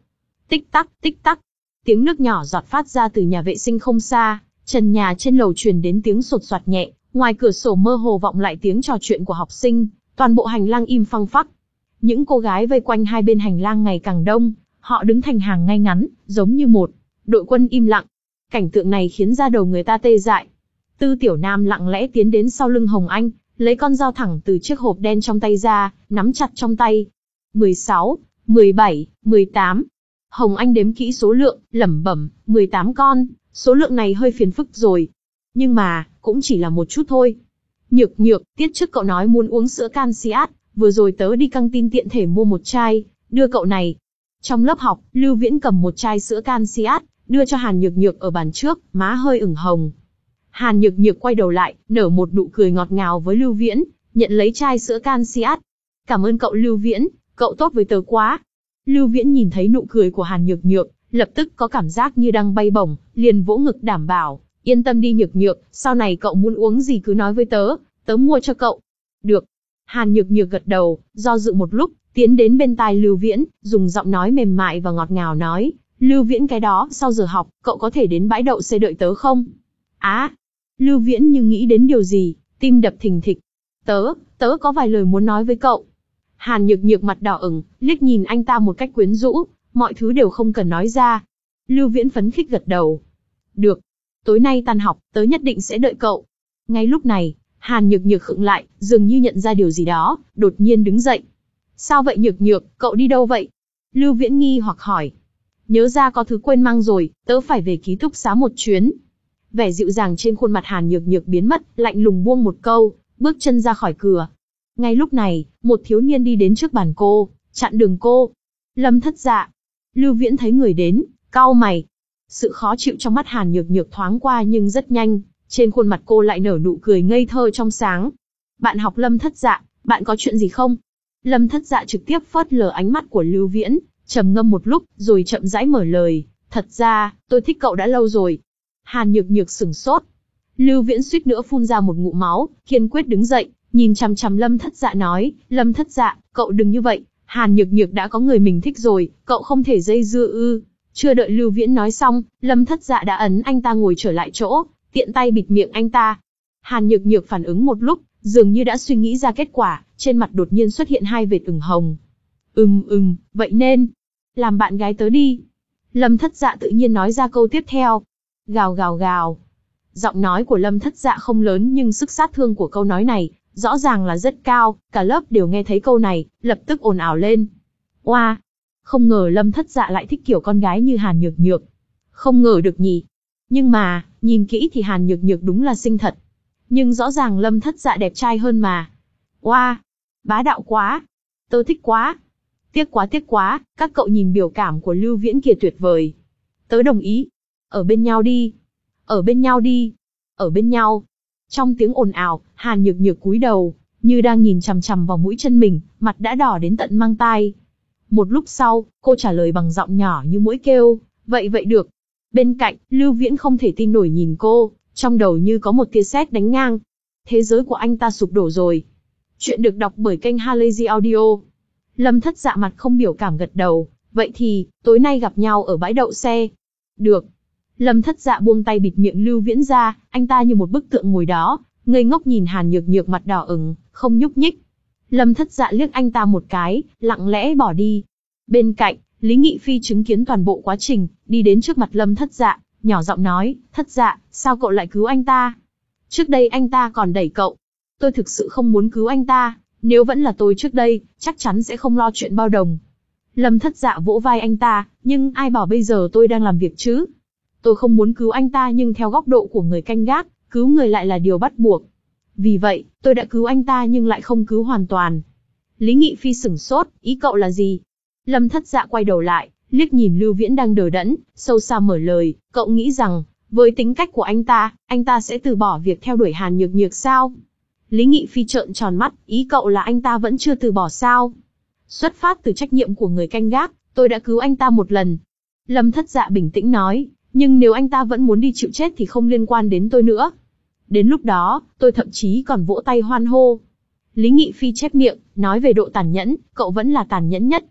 Tích tắc, tích tắc. Tiếng nước nhỏ giọt phát ra từ nhà vệ sinh không xa, trần nhà trên lầu truyền đến tiếng sột soạt nhẹ, ngoài cửa sổ mơ hồ vọng lại tiếng trò chuyện của học sinh, toàn bộ hành lang im phăng phắc. Những cô gái vây quanh hai bên hành lang ngày càng đông, họ đứng thành hàng ngay ngắn, giống như một đội quân im lặng. Cảnh tượng này khiến da đầu người ta tê dại. Tư Tiểu Nam lặng lẽ tiến đến sau lưng Hồng Anh, lấy con dao thẳng từ chiếc hộp đen trong tay ra, nắm chặt trong tay. mười sáu, mười bảy, mười tám. Hồng Anh đếm kỹ số lượng, lẩm bẩm, mười tám con, số lượng này hơi phiền phức rồi. Nhưng mà, cũng chỉ là một chút thôi. Nhược nhược, tiết trước cậu nói muốn uống sữa Canxiat, vừa rồi tớ đi căng tin tiện thể mua một chai, đưa cậu này. Trong lớp học, Lưu Viễn cầm một chai sữa Canxiat, đưa cho Hàn Nhược Nhược ở bàn trước, má hơi ửng hồng. Hàn Nhược Nhược quay đầu lại, nở một nụ cười ngọt ngào với Lưu Viễn, nhận lấy chai sữa Canxiat. Cảm ơn cậu Lưu Viễn, cậu tốt với tớ quá. Lưu Viễn nhìn thấy nụ cười của Hàn Nhược Nhược, lập tức có cảm giác như đang bay bổng, liền vỗ ngực đảm bảo, yên tâm đi Nhược Nhược, sau này cậu muốn uống gì cứ nói với tớ, tớ mua cho cậu. Được. Hàn Nhược Nhược gật đầu, do dự một lúc, tiến đến bên tai Lưu Viễn, dùng giọng nói mềm mại và ngọt ngào nói, Lưu Viễn cái đó, sau giờ học, cậu có thể đến bãi đậu xe đợi tớ không? Á! À, Lưu Viễn như nghĩ đến điều gì, tim đập thình thịch. Tớ, tớ có vài lời muốn nói với cậu. Hàn Nhược Nhược mặt đỏ ửng, liếc nhìn anh ta một cách quyến rũ, mọi thứ đều không cần nói ra. Lưu Viễn phấn khích gật đầu. Được. Tối nay tan học, tớ nhất định sẽ đợi cậu. Ngay lúc này, Hàn Nhược Nhược khựng lại, dường như nhận ra điều gì đó, đột nhiên đứng dậy. Sao vậy Nhược Nhược, cậu đi đâu vậy? Lưu Viễn nghi hoặc hỏi. Nhớ ra có thứ quên mang rồi, tớ phải về ký túc xá một chuyến. Vẻ dịu dàng trên khuôn mặt Hàn Nhược Nhược biến mất, lạnh lùng buông một câu, bước chân ra khỏi cửa. Ngay lúc này, một thiếu niên đi đến trước bàn cô, chặn đường cô. Lâm Thất Dạ. Lưu Viễn thấy người đến, cau mày. Sự khó chịu trong mắt Hàn Nhược Nhược thoáng qua nhưng rất nhanh, trên khuôn mặt cô lại nở nụ cười ngây thơ trong sáng. Bạn học Lâm Thất Dạ, bạn có chuyện gì không? Lâm Thất Dạ trực tiếp phớt lờ ánh mắt của Lưu Viễn, trầm ngâm một lúc, rồi chậm rãi mở lời. Thật ra, tôi thích cậu đã lâu rồi. Hàn Nhược Nhược sửng sốt. Lưu Viễn suýt nữa phun ra một ngụm máu, kiên quyết đứng dậy, nhìn chằm chằm Lâm Thất Dạ nói, Lâm Thất Dạ, cậu đừng như vậy, Hàn Nhược Nhược đã có người mình thích rồi, cậu không thể dây dưa ư. Chưa đợi Lưu Viễn nói xong, Lâm Thất Dạ đã ấn anh ta ngồi trở lại chỗ, tiện tay bịt miệng anh ta. Hàn Nhược Nhược phản ứng một lúc, dường như đã suy nghĩ ra kết quả, trên mặt đột nhiên xuất hiện hai vệt ửng hồng. Ừm ừm, vậy nên, làm bạn gái tớ đi. Lâm Thất Dạ tự nhiên nói ra câu tiếp theo. Gào gào gào. Giọng nói của Lâm Thất Dạ không lớn nhưng sức sát thương của câu nói này, rõ ràng là rất cao, cả lớp đều nghe thấy câu này, lập tức ồn ào lên. Oa! Wow. Không ngờ Lâm Thất Dạ lại thích kiểu con gái như Hàn Nhược Nhược. Không ngờ được nhỉ. Nhưng mà, nhìn kỹ thì Hàn Nhược Nhược đúng là xinh thật. Nhưng rõ ràng Lâm Thất Dạ đẹp trai hơn mà. Oa! Wow. Bá đạo quá! Tớ thích quá! Tiếc quá tiếc quá, các cậu nhìn biểu cảm của Lưu Viễn kia tuyệt vời. Tớ đồng ý. Ở bên nhau đi. Ở bên nhau đi. Ở bên nhau. Trong tiếng ồn ào, Hàn Nhược Nhược cúi đầu, như đang nhìn chằm chằm vào mũi chân mình, mặt đã đỏ đến tận mang tai. Một lúc sau, cô trả lời bằng giọng nhỏ như mũi kêu, vậy vậy được. Bên cạnh, Lưu Viễn không thể tin nổi nhìn cô, trong đầu như có một tia sét đánh ngang. Thế giới của anh ta sụp đổ rồi. Chuyện được đọc bởi kênh Halazy Audio. Lâm Thất Dạ mặt không biểu cảm gật đầu, vậy thì, tối nay gặp nhau ở bãi đậu xe. Được. Lâm Thất Dạ buông tay bịt miệng Lưu Viễn ra, anh ta như một bức tượng ngồi đó, ngây ngốc nhìn Hàn Nhược Nhược mặt đỏ ửng, không nhúc nhích. Lâm Thất Dạ liếc anh ta một cái, lặng lẽ bỏ đi. Bên cạnh, Lý Nghị Phi chứng kiến toàn bộ quá trình, đi đến trước mặt Lâm Thất Dạ, nhỏ giọng nói, Thất Dạ, sao cậu lại cứu anh ta? Trước đây anh ta còn đẩy cậu. Tôi thực sự không muốn cứu anh ta, nếu vẫn là tôi trước đây, chắc chắn sẽ không lo chuyện bao đồng. Lâm Thất Dạ vỗ vai anh ta, nhưng ai bảo bây giờ tôi đang làm việc chứ? Tôi không muốn cứu anh ta nhưng theo góc độ của người canh gác, cứu người lại là điều bắt buộc. Vì vậy, tôi đã cứu anh ta nhưng lại không cứu hoàn toàn. Lý Nghị Phi sửng sốt, ý cậu là gì? Lâm Thất Dạ quay đầu lại, liếc nhìn Lưu Viễn đang đờ đẫn, sâu xa mở lời, cậu nghĩ rằng, với tính cách của anh ta, anh ta sẽ từ bỏ việc theo đuổi Hàn Nhược Nhược sao? Lý Nghị Phi trợn tròn mắt, ý cậu là anh ta vẫn chưa từ bỏ sao? Xuất phát từ trách nhiệm của người canh gác, tôi đã cứu anh ta một lần. Lâm Thất Dạ bình tĩnh nói, nhưng nếu anh ta vẫn muốn đi chịu chết thì không liên quan đến tôi nữa. Đến lúc đó, tôi thậm chí còn vỗ tay hoan hô. Lý Nghị Phi chép miệng, nói về độ tàn nhẫn, cậu vẫn là tàn nhẫn nhất.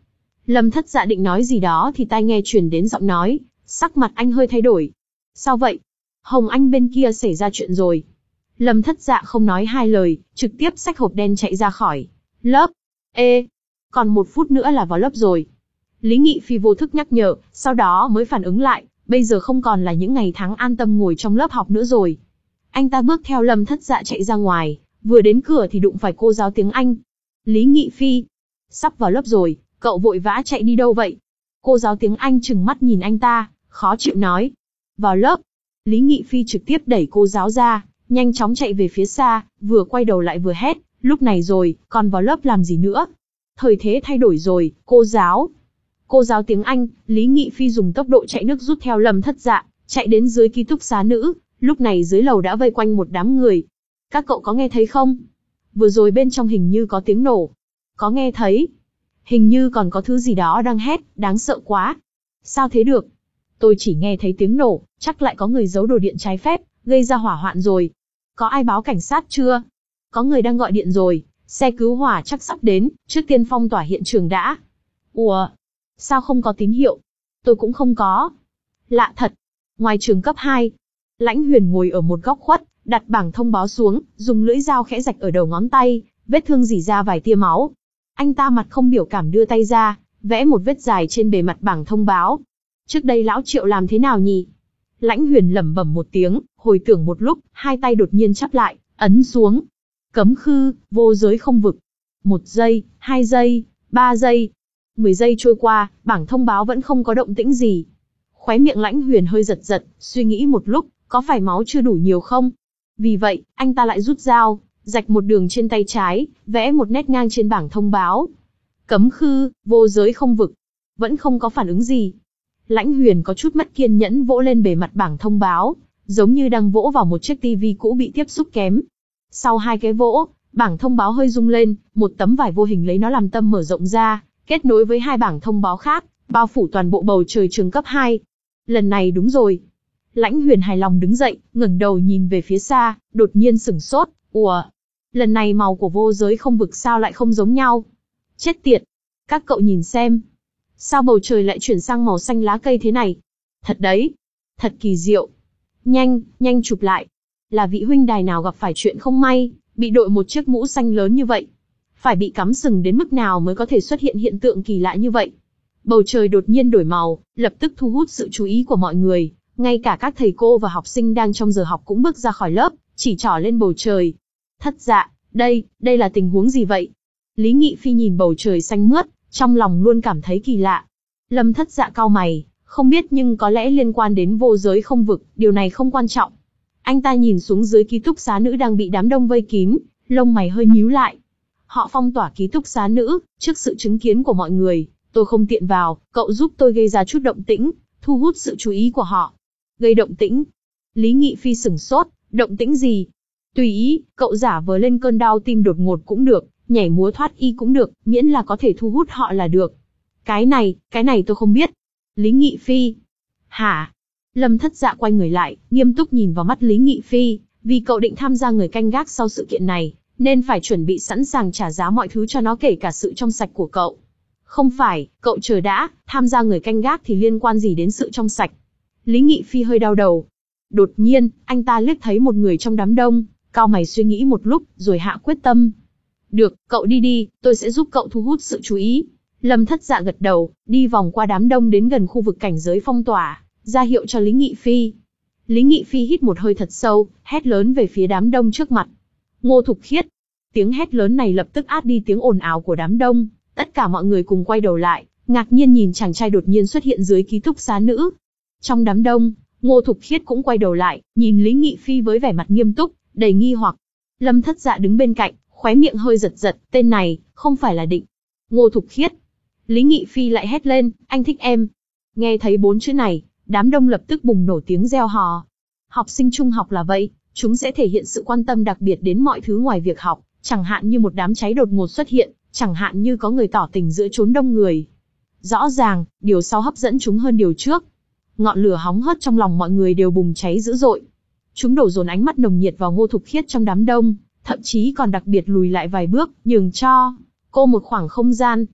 Lâm Thất Dạ định nói gì đó thì tai nghe truyền đến giọng nói, sắc mặt anh hơi thay đổi. Sao vậy? Hồng Anh bên kia xảy ra chuyện rồi. Lâm Thất Dạ không nói hai lời, trực tiếp xách hộp đen chạy ra khỏi lớp. Ê, còn một phút nữa là vào lớp rồi. Lý Nghị Phi vô thức nhắc nhở, sau đó mới phản ứng lại, bây giờ không còn là những ngày tháng an tâm ngồi trong lớp học nữa rồi. Anh ta bước theo Lâm Thất Dạ chạy ra ngoài, vừa đến cửa thì đụng phải cô giáo tiếng Anh. Lý Nghị Phi, sắp vào lớp rồi, cậu vội vã chạy đi đâu vậy? Cô giáo tiếng Anh trừng mắt nhìn anh ta, khó chịu nói. Vào lớp. Lý Nghị Phi trực tiếp đẩy cô giáo ra, nhanh chóng chạy về phía xa, vừa quay đầu lại vừa hét, lúc này rồi, còn vào lớp làm gì nữa? Thời thế thay đổi rồi, cô giáo. Cô giáo tiếng Anh, Lý Nghị Phi dùng tốc độ chạy nước rút theo Lâm Thất Dạ, chạy đến dưới ký túc xá nữ, lúc này dưới lầu đã vây quanh một đám người. Các cậu có nghe thấy không? Vừa rồi bên trong hình như có tiếng nổ. Có nghe thấy. Hình như còn có thứ gì đó đang hét, đáng sợ quá. Sao thế được? Tôi chỉ nghe thấy tiếng nổ, chắc lại có người giấu đồ điện trái phép, gây ra hỏa hoạn rồi. Có ai báo cảnh sát chưa? Có người đang gọi điện rồi, xe cứu hỏa chắc sắp đến, trước tiên phong tỏa hiện trường đã. Ủa? Sao không có tín hiệu? Tôi cũng không có. Lạ thật. Ngoài trường cấp hai, Lãnh Huyền ngồi ở một góc khuất, đặt bảng thông báo xuống, dùng lưỡi dao khẽ rạch ở đầu ngón tay, vết thương rỉ ra vài tia máu. Anh ta mặt không biểu cảm đưa tay ra, vẽ một vết dài trên bề mặt bảng thông báo. Trước đây lão Triệu làm thế nào nhỉ? Lãnh Huyền lẩm bẩm một tiếng, hồi tưởng một lúc, hai tay đột nhiên chắp lại, ấn xuống. Cấm khư, vô giới không vực. Một giây, hai giây, ba giây. Mười giây trôi qua, bảng thông báo vẫn không có động tĩnh gì. Khóe miệng Lãnh Huyền hơi giật giật, suy nghĩ một lúc, có phải máu chưa đủ nhiều không? Vì vậy, anh ta lại rút dao, rạch một đường trên tay trái, vẽ một nét ngang trên bảng thông báo. Cấm khư, vô giới không vực. Vẫn không có phản ứng gì. Lãnh Huyền có chút mất kiên nhẫn vỗ lên bề mặt bảng thông báo, giống như đang vỗ vào một chiếc tivi cũ bị tiếp xúc kém. Sau hai cái vỗ, bảng thông báo hơi rung lên, một tấm vải vô hình lấy nó làm tâm mở rộng ra, kết nối với hai bảng thông báo khác, bao phủ toàn bộ bầu trời trường cấp hai. Lần này đúng rồi. Lãnh Huyền hài lòng đứng dậy, ngẩng đầu nhìn về phía xa, đột nhiên sửng sốt, ủa, lần này màu của vô giới không vực sao lại không giống nhau? Chết tiệt, các cậu nhìn xem. Sao bầu trời lại chuyển sang màu xanh lá cây thế này? Thật đấy, thật kỳ diệu. Nhanh, nhanh chụp lại. Là vị huynh đài nào gặp phải chuyện không may, bị đội một chiếc mũ xanh lớn như vậy? Phải bị cắm sừng đến mức nào mới có thể xuất hiện hiện tượng kỳ lạ như vậy? Bầu trời đột nhiên đổi màu, lập tức thu hút sự chú ý của mọi người. Ngay cả các thầy cô và học sinh đang trong giờ học cũng bước ra khỏi lớp, chỉ trỏ lên bầu trời. Thất Dạ, đây, đây là tình huống gì vậy? Lý Nghị Phi nhìn bầu trời xanh mướt, trong lòng luôn cảm thấy kỳ lạ. Lâm Thất Dạ cau mày, không biết nhưng có lẽ liên quan đến vô giới không vực, điều này không quan trọng. Anh ta nhìn xuống dưới ký túc xá nữ đang bị đám đông vây kín, lông mày hơi nhíu lại. Họ phong tỏa ký túc xá nữ, trước sự chứng kiến của mọi người, tôi không tiện vào, cậu giúp tôi gây ra chút động tĩnh, thu hút sự chú ý của họ. Gây động tĩnh? Lý Nghị Phi sửng sốt, động tĩnh gì? Tùy ý, cậu giả vờ lên cơn đau tim đột ngột cũng được, nhảy múa thoát y cũng được, miễn là có thể thu hút họ là được. Cái này, cái này tôi không biết. Lý Nghị Phi. Hả? Lâm Thất Dạ quay người lại, nghiêm túc nhìn vào mắt Lý Nghị Phi, vì cậu định tham gia người canh gác sau sự kiện này, nên phải chuẩn bị sẵn sàng trả giá mọi thứ cho nó, kể cả sự trong sạch của cậu. Không phải, cậu chờ đã, tham gia người canh gác thì liên quan gì đến sự trong sạch? Lý Nghị Phi hơi đau đầu. Đột nhiên, anh ta liếc thấy một người trong đám đông, cau mày suy nghĩ một lúc, rồi hạ quyết tâm. Được, cậu đi đi, tôi sẽ giúp cậu thu hút sự chú ý. Lâm Thất Dạ gật đầu, đi vòng qua đám đông đến gần khu vực cảnh giới phong tỏa, ra hiệu cho Lý Nghị Phi. Lý Nghị Phi hít một hơi thật sâu, hét lớn về phía đám đông trước mặt. Ngô Thục Khiết. Tiếng hét lớn này lập tức át đi tiếng ồn ào của đám đông, tất cả mọi người cùng quay đầu lại, ngạc nhiên nhìn chàng trai đột nhiên xuất hiện dưới ký túc xá nữ. Trong đám đông, Ngô Thục Khiết cũng quay đầu lại, nhìn Lý Nghị Phi với vẻ mặt nghiêm túc, đầy nghi hoặc. Lâm Thất Dạ đứng bên cạnh, khóe miệng hơi giật giật, tên này, không phải là định. Ngô Thục Khiết. Lý Nghị Phi lại hét lên, anh thích em. Nghe thấy bốn chữ này, đám đông lập tức bùng nổ tiếng reo hò. Học sinh trung học là vậy, chúng sẽ thể hiện sự quan tâm đặc biệt đến mọi thứ ngoài việc học, chẳng hạn như một đám cháy đột ngột xuất hiện, chẳng hạn như có người tỏ tình giữa chốn đông người. Rõ ràng, điều sau hấp dẫn chúng hơn điều trước. Ngọn lửa hóng hớt trong lòng mọi người đều bùng cháy dữ dội. Chúng đổ dồn ánh mắt nồng nhiệt vào Ngô Thục Khiết trong đám đông, thậm chí còn đặc biệt lùi lại vài bước, nhường cho cô một khoảng không gian.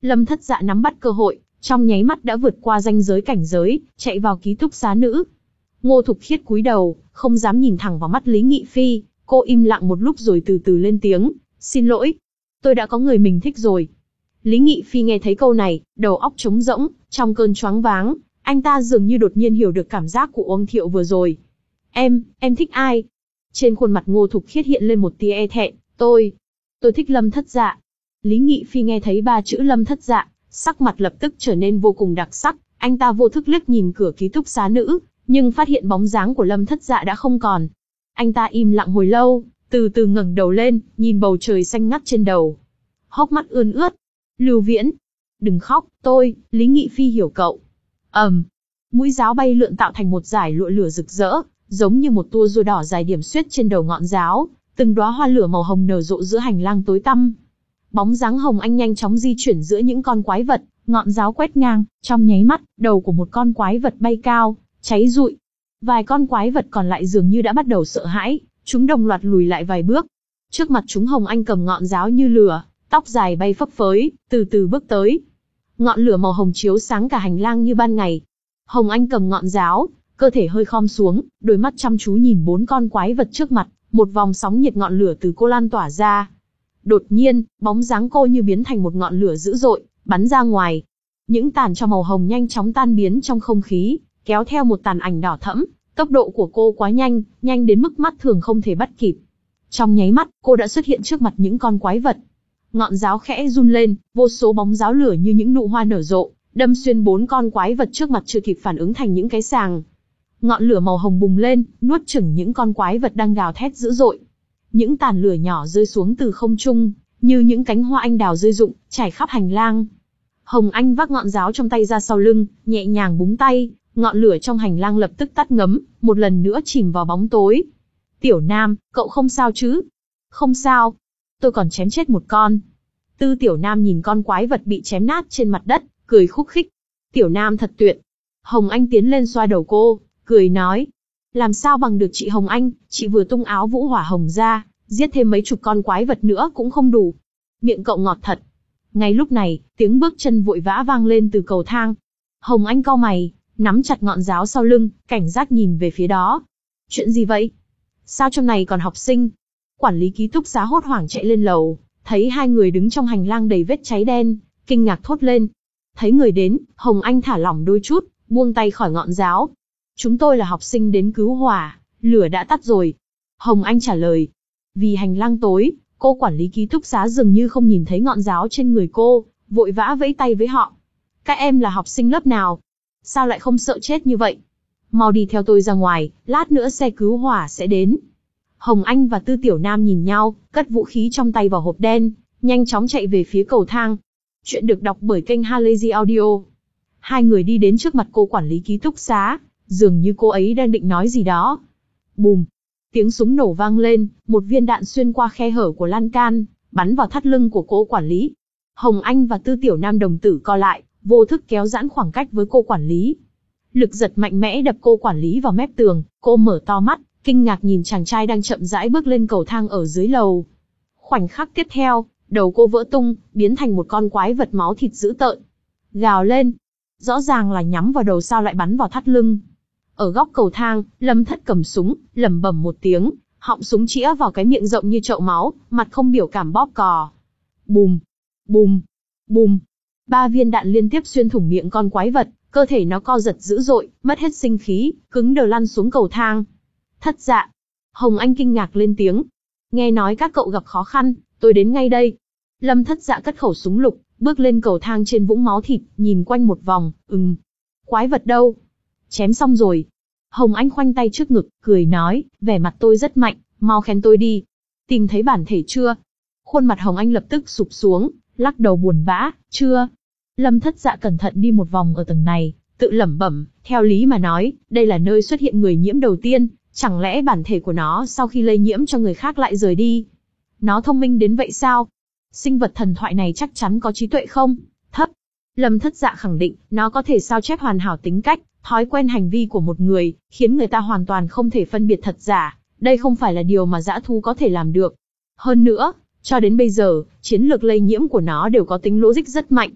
Lâm Thất Dạ nắm bắt cơ hội, trong nháy mắt đã vượt qua ranh giới cảnh giới, chạy vào ký túc xá nữ. Ngô Thục Khiết cúi đầu, không dám nhìn thẳng vào mắt Lý Nghị Phi, cô im lặng một lúc rồi từ từ lên tiếng, xin lỗi, tôi đã có người mình thích rồi. Lý Nghị Phi nghe thấy câu này, đầu óc trống rỗng, trong cơn choáng váng, anh ta dường như đột nhiên hiểu được cảm giác của Uông Thiệu vừa rồi. Em, em thích ai? Trên khuôn mặt Ngô Thục Khiết hiện lên một tia e thẹn, tôi, tôi thích Lâm Thất Dạ. Lý Nghị Phi nghe thấy ba chữ Lâm Thất Dạ, sắc mặt lập tức trở nên vô cùng đặc sắc, anh ta vô thức liếc nhìn cửa ký túc xá nữ, nhưng phát hiện bóng dáng của Lâm Thất Dạ đã không còn. Anh ta im lặng hồi lâu, từ từ ngẩng đầu lên, nhìn bầu trời xanh ngắt trên đầu. Hốc mắt ươn ướt. Lưu Viễn, đừng khóc, tôi, Lý Nghị Phi hiểu cậu. ầm, um, mũi giáo bay lượn tạo thành một dải lụa lửa rực rỡ, giống như một tua rùa đỏ dài điểm xuyết trên đầu ngọn giáo, từng đóa hoa lửa màu hồng nở rộ giữa hành lang tối tăm. Bóng dáng Hồng Anh nhanh chóng di chuyển giữa những con quái vật, ngọn giáo quét ngang, trong nháy mắt, đầu của một con quái vật bay cao, cháy rụi. Vài con quái vật còn lại dường như đã bắt đầu sợ hãi, chúng đồng loạt lùi lại vài bước. Trước mặt chúng Hồng Anh cầm ngọn giáo như lửa, tóc dài bay phấp phới, từ từ bước tới. Ngọn lửa màu hồng chiếu sáng cả hành lang như ban ngày. Hồng Anh cầm ngọn giáo, cơ thể hơi khom xuống, đôi mắt chăm chú nhìn bốn con quái vật trước mặt, một vòng sóng nhiệt ngọn lửa từ cô lan tỏa ra. Đột nhiên, bóng dáng cô như biến thành một ngọn lửa dữ dội, bắn ra ngoài. Những tàn cho màu hồng nhanh chóng tan biến trong không khí, kéo theo một tàn ảnh đỏ thẫm. Tốc độ của cô quá nhanh, nhanh đến mức mắt thường không thể bắt kịp. Trong nháy mắt, cô đã xuất hiện trước mặt những con quái vật. Ngọn giáo khẽ run lên, vô số bóng giáo lửa như những nụ hoa nở rộ, đâm xuyên bốn con quái vật trước mặt chưa kịp phản ứng thành những cái sàng. Ngọn lửa màu hồng bùng lên, nuốt chửng những con quái vật đang gào thét dữ dội. Những tàn lửa nhỏ rơi xuống từ không trung, như những cánh hoa anh đào rơi rụng, trải khắp hành lang. Hồng Anh vác ngọn giáo trong tay ra sau lưng, nhẹ nhàng búng tay, ngọn lửa trong hành lang lập tức tắt ngấm, một lần nữa chìm vào bóng tối. Tiểu Nam, cậu không sao chứ? Không sao. Tôi còn chém chết một con. Tư Tiểu Nam nhìn con quái vật bị chém nát trên mặt đất, cười khúc khích. Tiểu Nam thật tuyệt. Hồng Anh tiến lên xoa đầu cô, cười nói. Làm sao bằng được chị Hồng Anh, chị vừa tung áo vũ hỏa hồng ra, giết thêm mấy chục con quái vật nữa cũng không đủ. Miệng cậu ngọt thật. Ngay lúc này, tiếng bước chân vội vã vang lên từ cầu thang. Hồng Anh cau mày, nắm chặt ngọn giáo sau lưng, cảnh giác nhìn về phía đó. Chuyện gì vậy? Sao trong này còn học sinh? Quản lý ký túc xá hốt hoảng chạy lên lầu, thấy hai người đứng trong hành lang đầy vết cháy đen, kinh ngạc thốt lên. Thấy người đến, Hồng Anh thả lỏng đôi chút, buông tay khỏi ngọn giáo. Chúng tôi là học sinh đến cứu hỏa, lửa đã tắt rồi. Hồng Anh trả lời. Vì hành lang tối, cô quản lý ký túc xá dường như không nhìn thấy ngọn giáo trên người cô, vội vã vẫy tay với họ. Các em là học sinh lớp nào? Sao lại không sợ chết như vậy? Mau đi theo tôi ra ngoài, lát nữa xe cứu hỏa sẽ đến. Hồng Anh và Tư Tiểu Nam nhìn nhau, cất vũ khí trong tay vào hộp đen, nhanh chóng chạy về phía cầu thang. Chuyện được đọc bởi kênh Halazy Audio. Hai người đi đến trước mặt cô quản lý ký túc xá, dường như cô ấy đang định nói gì đó. Bùm! Tiếng súng nổ vang lên, một viên đạn xuyên qua khe hở của lan can, bắn vào thắt lưng của cô quản lý. Hồng Anh và Tư Tiểu Nam đồng tử co lại, vô thức kéo giãn khoảng cách với cô quản lý. Lực giật mạnh mẽ đập cô quản lý vào mép tường, cô mở to mắt, kinh ngạc nhìn chàng trai đang chậm rãi bước lên cầu thang ở dưới lầu. Khoảnh khắc tiếp theo, đầu cô vỡ tung, biến thành một con quái vật máu thịt dữ tợn. Gào lên. Rõ ràng là nhắm vào đầu sao lại bắn vào thắt lưng. Ở góc cầu thang, Lâm Thất cầm súng, lẩm bẩm một tiếng, họng súng chĩa vào cái miệng rộng như chậu máu, mặt không biểu cảm bóp cò. Bùm, bùm, bùm. Ba viên đạn liên tiếp xuyên thủng miệng con quái vật, cơ thể nó co giật dữ dội, mất hết sinh khí, cứng đờ lăn xuống cầu thang. Thất Dạ. Hồng Anh kinh ngạc lên tiếng. Nghe nói các cậu gặp khó khăn, tôi đến ngay đây. Lâm Thất Dạ cất khẩu súng lục, bước lên cầu thang trên vũng máu thịt, nhìn quanh một vòng, ừm. Quái vật đâu? Chém xong rồi. Hồng Anh khoanh tay trước ngực, cười nói, vẻ mặt tôi rất mạnh, mau khen tôi đi. Tìm thấy bản thể chưa? Khuôn mặt Hồng Anh lập tức sụp xuống, lắc đầu buồn bã, chưa. Lâm Thất Dạ cẩn thận đi một vòng ở tầng này, tự lẩm bẩm, theo lý mà nói, đây là nơi xuất hiện người nhiễm đầu tiên, chẳng lẽ bản thể của nó sau khi lây nhiễm cho người khác lại rời đi? Nó thông minh đến vậy sao? Sinh vật thần thoại này chắc chắn có trí tuệ không? Thấp. Lâm Thất Dạ khẳng định, nó có thể sao chép hoàn hảo tính cách, thói quen hành vi của một người, khiến người ta hoàn toàn không thể phân biệt thật giả. Đây không phải là điều mà dã thú có thể làm được. Hơn nữa, cho đến bây giờ, chiến lược lây nhiễm của nó đều có tính logic rất mạnh.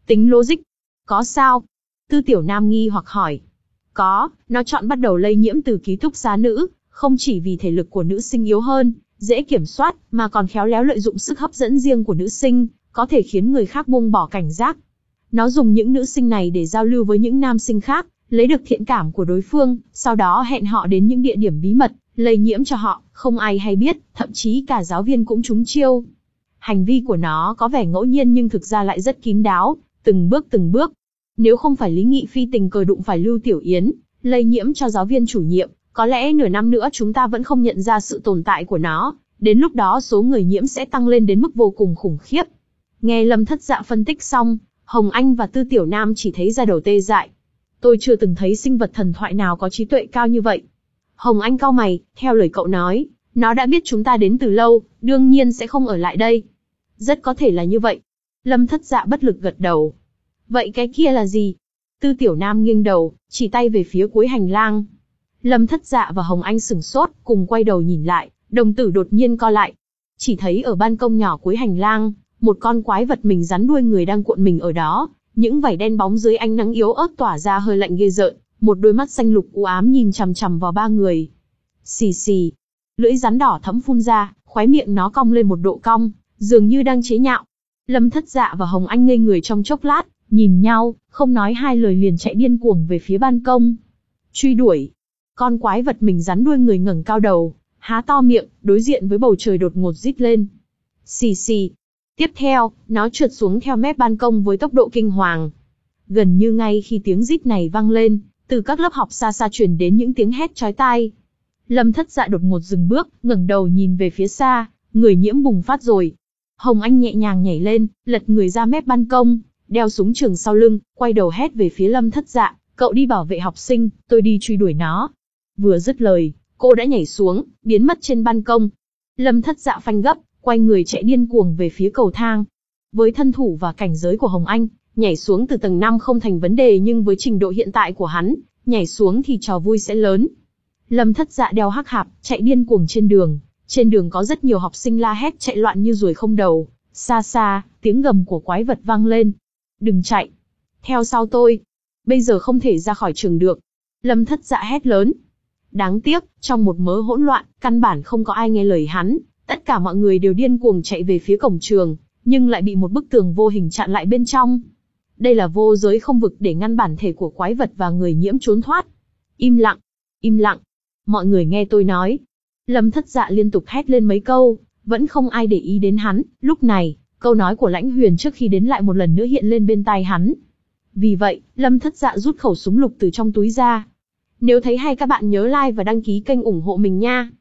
Tính logic. Có sao? Tư Tiểu Nam nghi hoặc hỏi. Có, nó chọn bắt đầu lây nhiễm từ ký túc xá nữ, không chỉ vì thể lực của nữ sinh yếu hơn, dễ kiểm soát, mà còn khéo léo lợi dụng sức hấp dẫn riêng của nữ sinh, có thể khiến người khác buông bỏ cảnh giác. Nó dùng những nữ sinh này để giao lưu với những nam sinh khác, lấy được thiện cảm của đối phương, sau đó hẹn họ đến những địa điểm bí mật, lây nhiễm cho họ, không ai hay biết, thậm chí cả giáo viên cũng trúng chiêu. Hành vi của nó có vẻ ngẫu nhiên nhưng thực ra lại rất kín đáo, từng bước từng bước. Nếu không phải Lý Nghị Phi tình cờ đụng phải Lưu Tiểu Yến, lây nhiễm cho giáo viên chủ nhiệm, có lẽ nửa năm nữa chúng ta vẫn không nhận ra sự tồn tại của nó, đến lúc đó số người nhiễm sẽ tăng lên đến mức vô cùng khủng khiếp. Nghe Lâm Thất Dạ phân tích xong, Hồng Anh và Tư Tiểu Nam chỉ thấy da đầu tê dại. Tôi chưa từng thấy sinh vật thần thoại nào có trí tuệ cao như vậy. Hồng Anh cau mày, theo lời cậu nói, nó đã biết chúng ta đến từ lâu, đương nhiên sẽ không ở lại đây. Rất có thể là như vậy. Lâm Thất Dạ bất lực gật đầu. Vậy cái kia là gì? Tư Tiểu Nam nghiêng đầu, chỉ tay về phía cuối hành lang. Lâm Thất Dạ và Hồng Anh sửng sốt, cùng quay đầu nhìn lại, đồng tử đột nhiên co lại. Chỉ thấy ở ban công nhỏ cuối hành lang, một con quái vật mình rắn đuôi người đang cuộn mình ở đó, những vảy đen bóng dưới ánh nắng yếu ớt tỏa ra hơi lạnh ghê rợn, một đôi mắt xanh lục u ám nhìn chằm chằm vào ba người. Xì xì, lưỡi rắn đỏ thẫm phun ra, khóe miệng nó cong lên một độ cong, dường như đang chế nhạo. Lâm Thất Dạ và Hồng Anh ngây người trong chốc lát, nhìn nhau, không nói hai lời liền chạy điên cuồng về phía ban công. Truy đuổi. Con quái vật mình rắn đuôi người ngẩng cao đầu, há to miệng, đối diện với bầu trời đột ngột rít lên. Xì xì. Tiếp theo, nó trượt xuống theo mép ban công với tốc độ kinh hoàng. Gần như ngay khi tiếng rít này vang lên, từ các lớp học xa xa truyền đến những tiếng hét chói tai. Lâm Thất Dạ đột ngột dừng bước, ngẩng đầu nhìn về phía xa, người nhiễm bùng phát rồi. Hồng Anh nhẹ nhàng nhảy lên, lật người ra mép ban công, đeo súng trường sau lưng, quay đầu hét về phía Lâm Thất Dạ, cậu đi bảo vệ học sinh, tôi đi truy đuổi nó. Vừa dứt lời, cô đã nhảy xuống, biến mất trên ban công. Lâm Thất Dạ phanh gấp, quay người chạy điên cuồng về phía cầu thang. Với thân thủ và cảnh giới của Hồng Anh, nhảy xuống từ tầng năm không thành vấn đề, nhưng với trình độ hiện tại của hắn, nhảy xuống thì trò vui sẽ lớn. Lâm Thất Dạ đeo hắc hạp, chạy điên cuồng trên đường. Trên đường có rất nhiều học sinh la hét chạy loạn như ruồi không đầu. Xa xa, tiếng gầm của quái vật vang lên. Đừng chạy. Theo sau tôi. Bây giờ không thể ra khỏi trường được. Lâm Thất Dạ hét lớn. Đáng tiếc, trong một mớ hỗn loạn, căn bản không có ai nghe lời hắn. Tất cả mọi người đều điên cuồng chạy về phía cổng trường, nhưng lại bị một bức tường vô hình chặn lại bên trong. Đây là vô giới không vực để ngăn bản thể của quái vật và người nhiễm trốn thoát. Im lặng, im lặng. Mọi người nghe tôi nói. Lâm Thất Dạ liên tục hét lên mấy câu, vẫn không ai để ý đến hắn. Lúc này, câu nói của Lãnh Huyền trước khi đến lại một lần nữa hiện lên bên tai hắn. Vì vậy, Lâm Thất Dạ rút khẩu súng lục từ trong túi ra. Nếu thấy hay các bạn nhớ like và đăng ký kênh ủng hộ mình nha.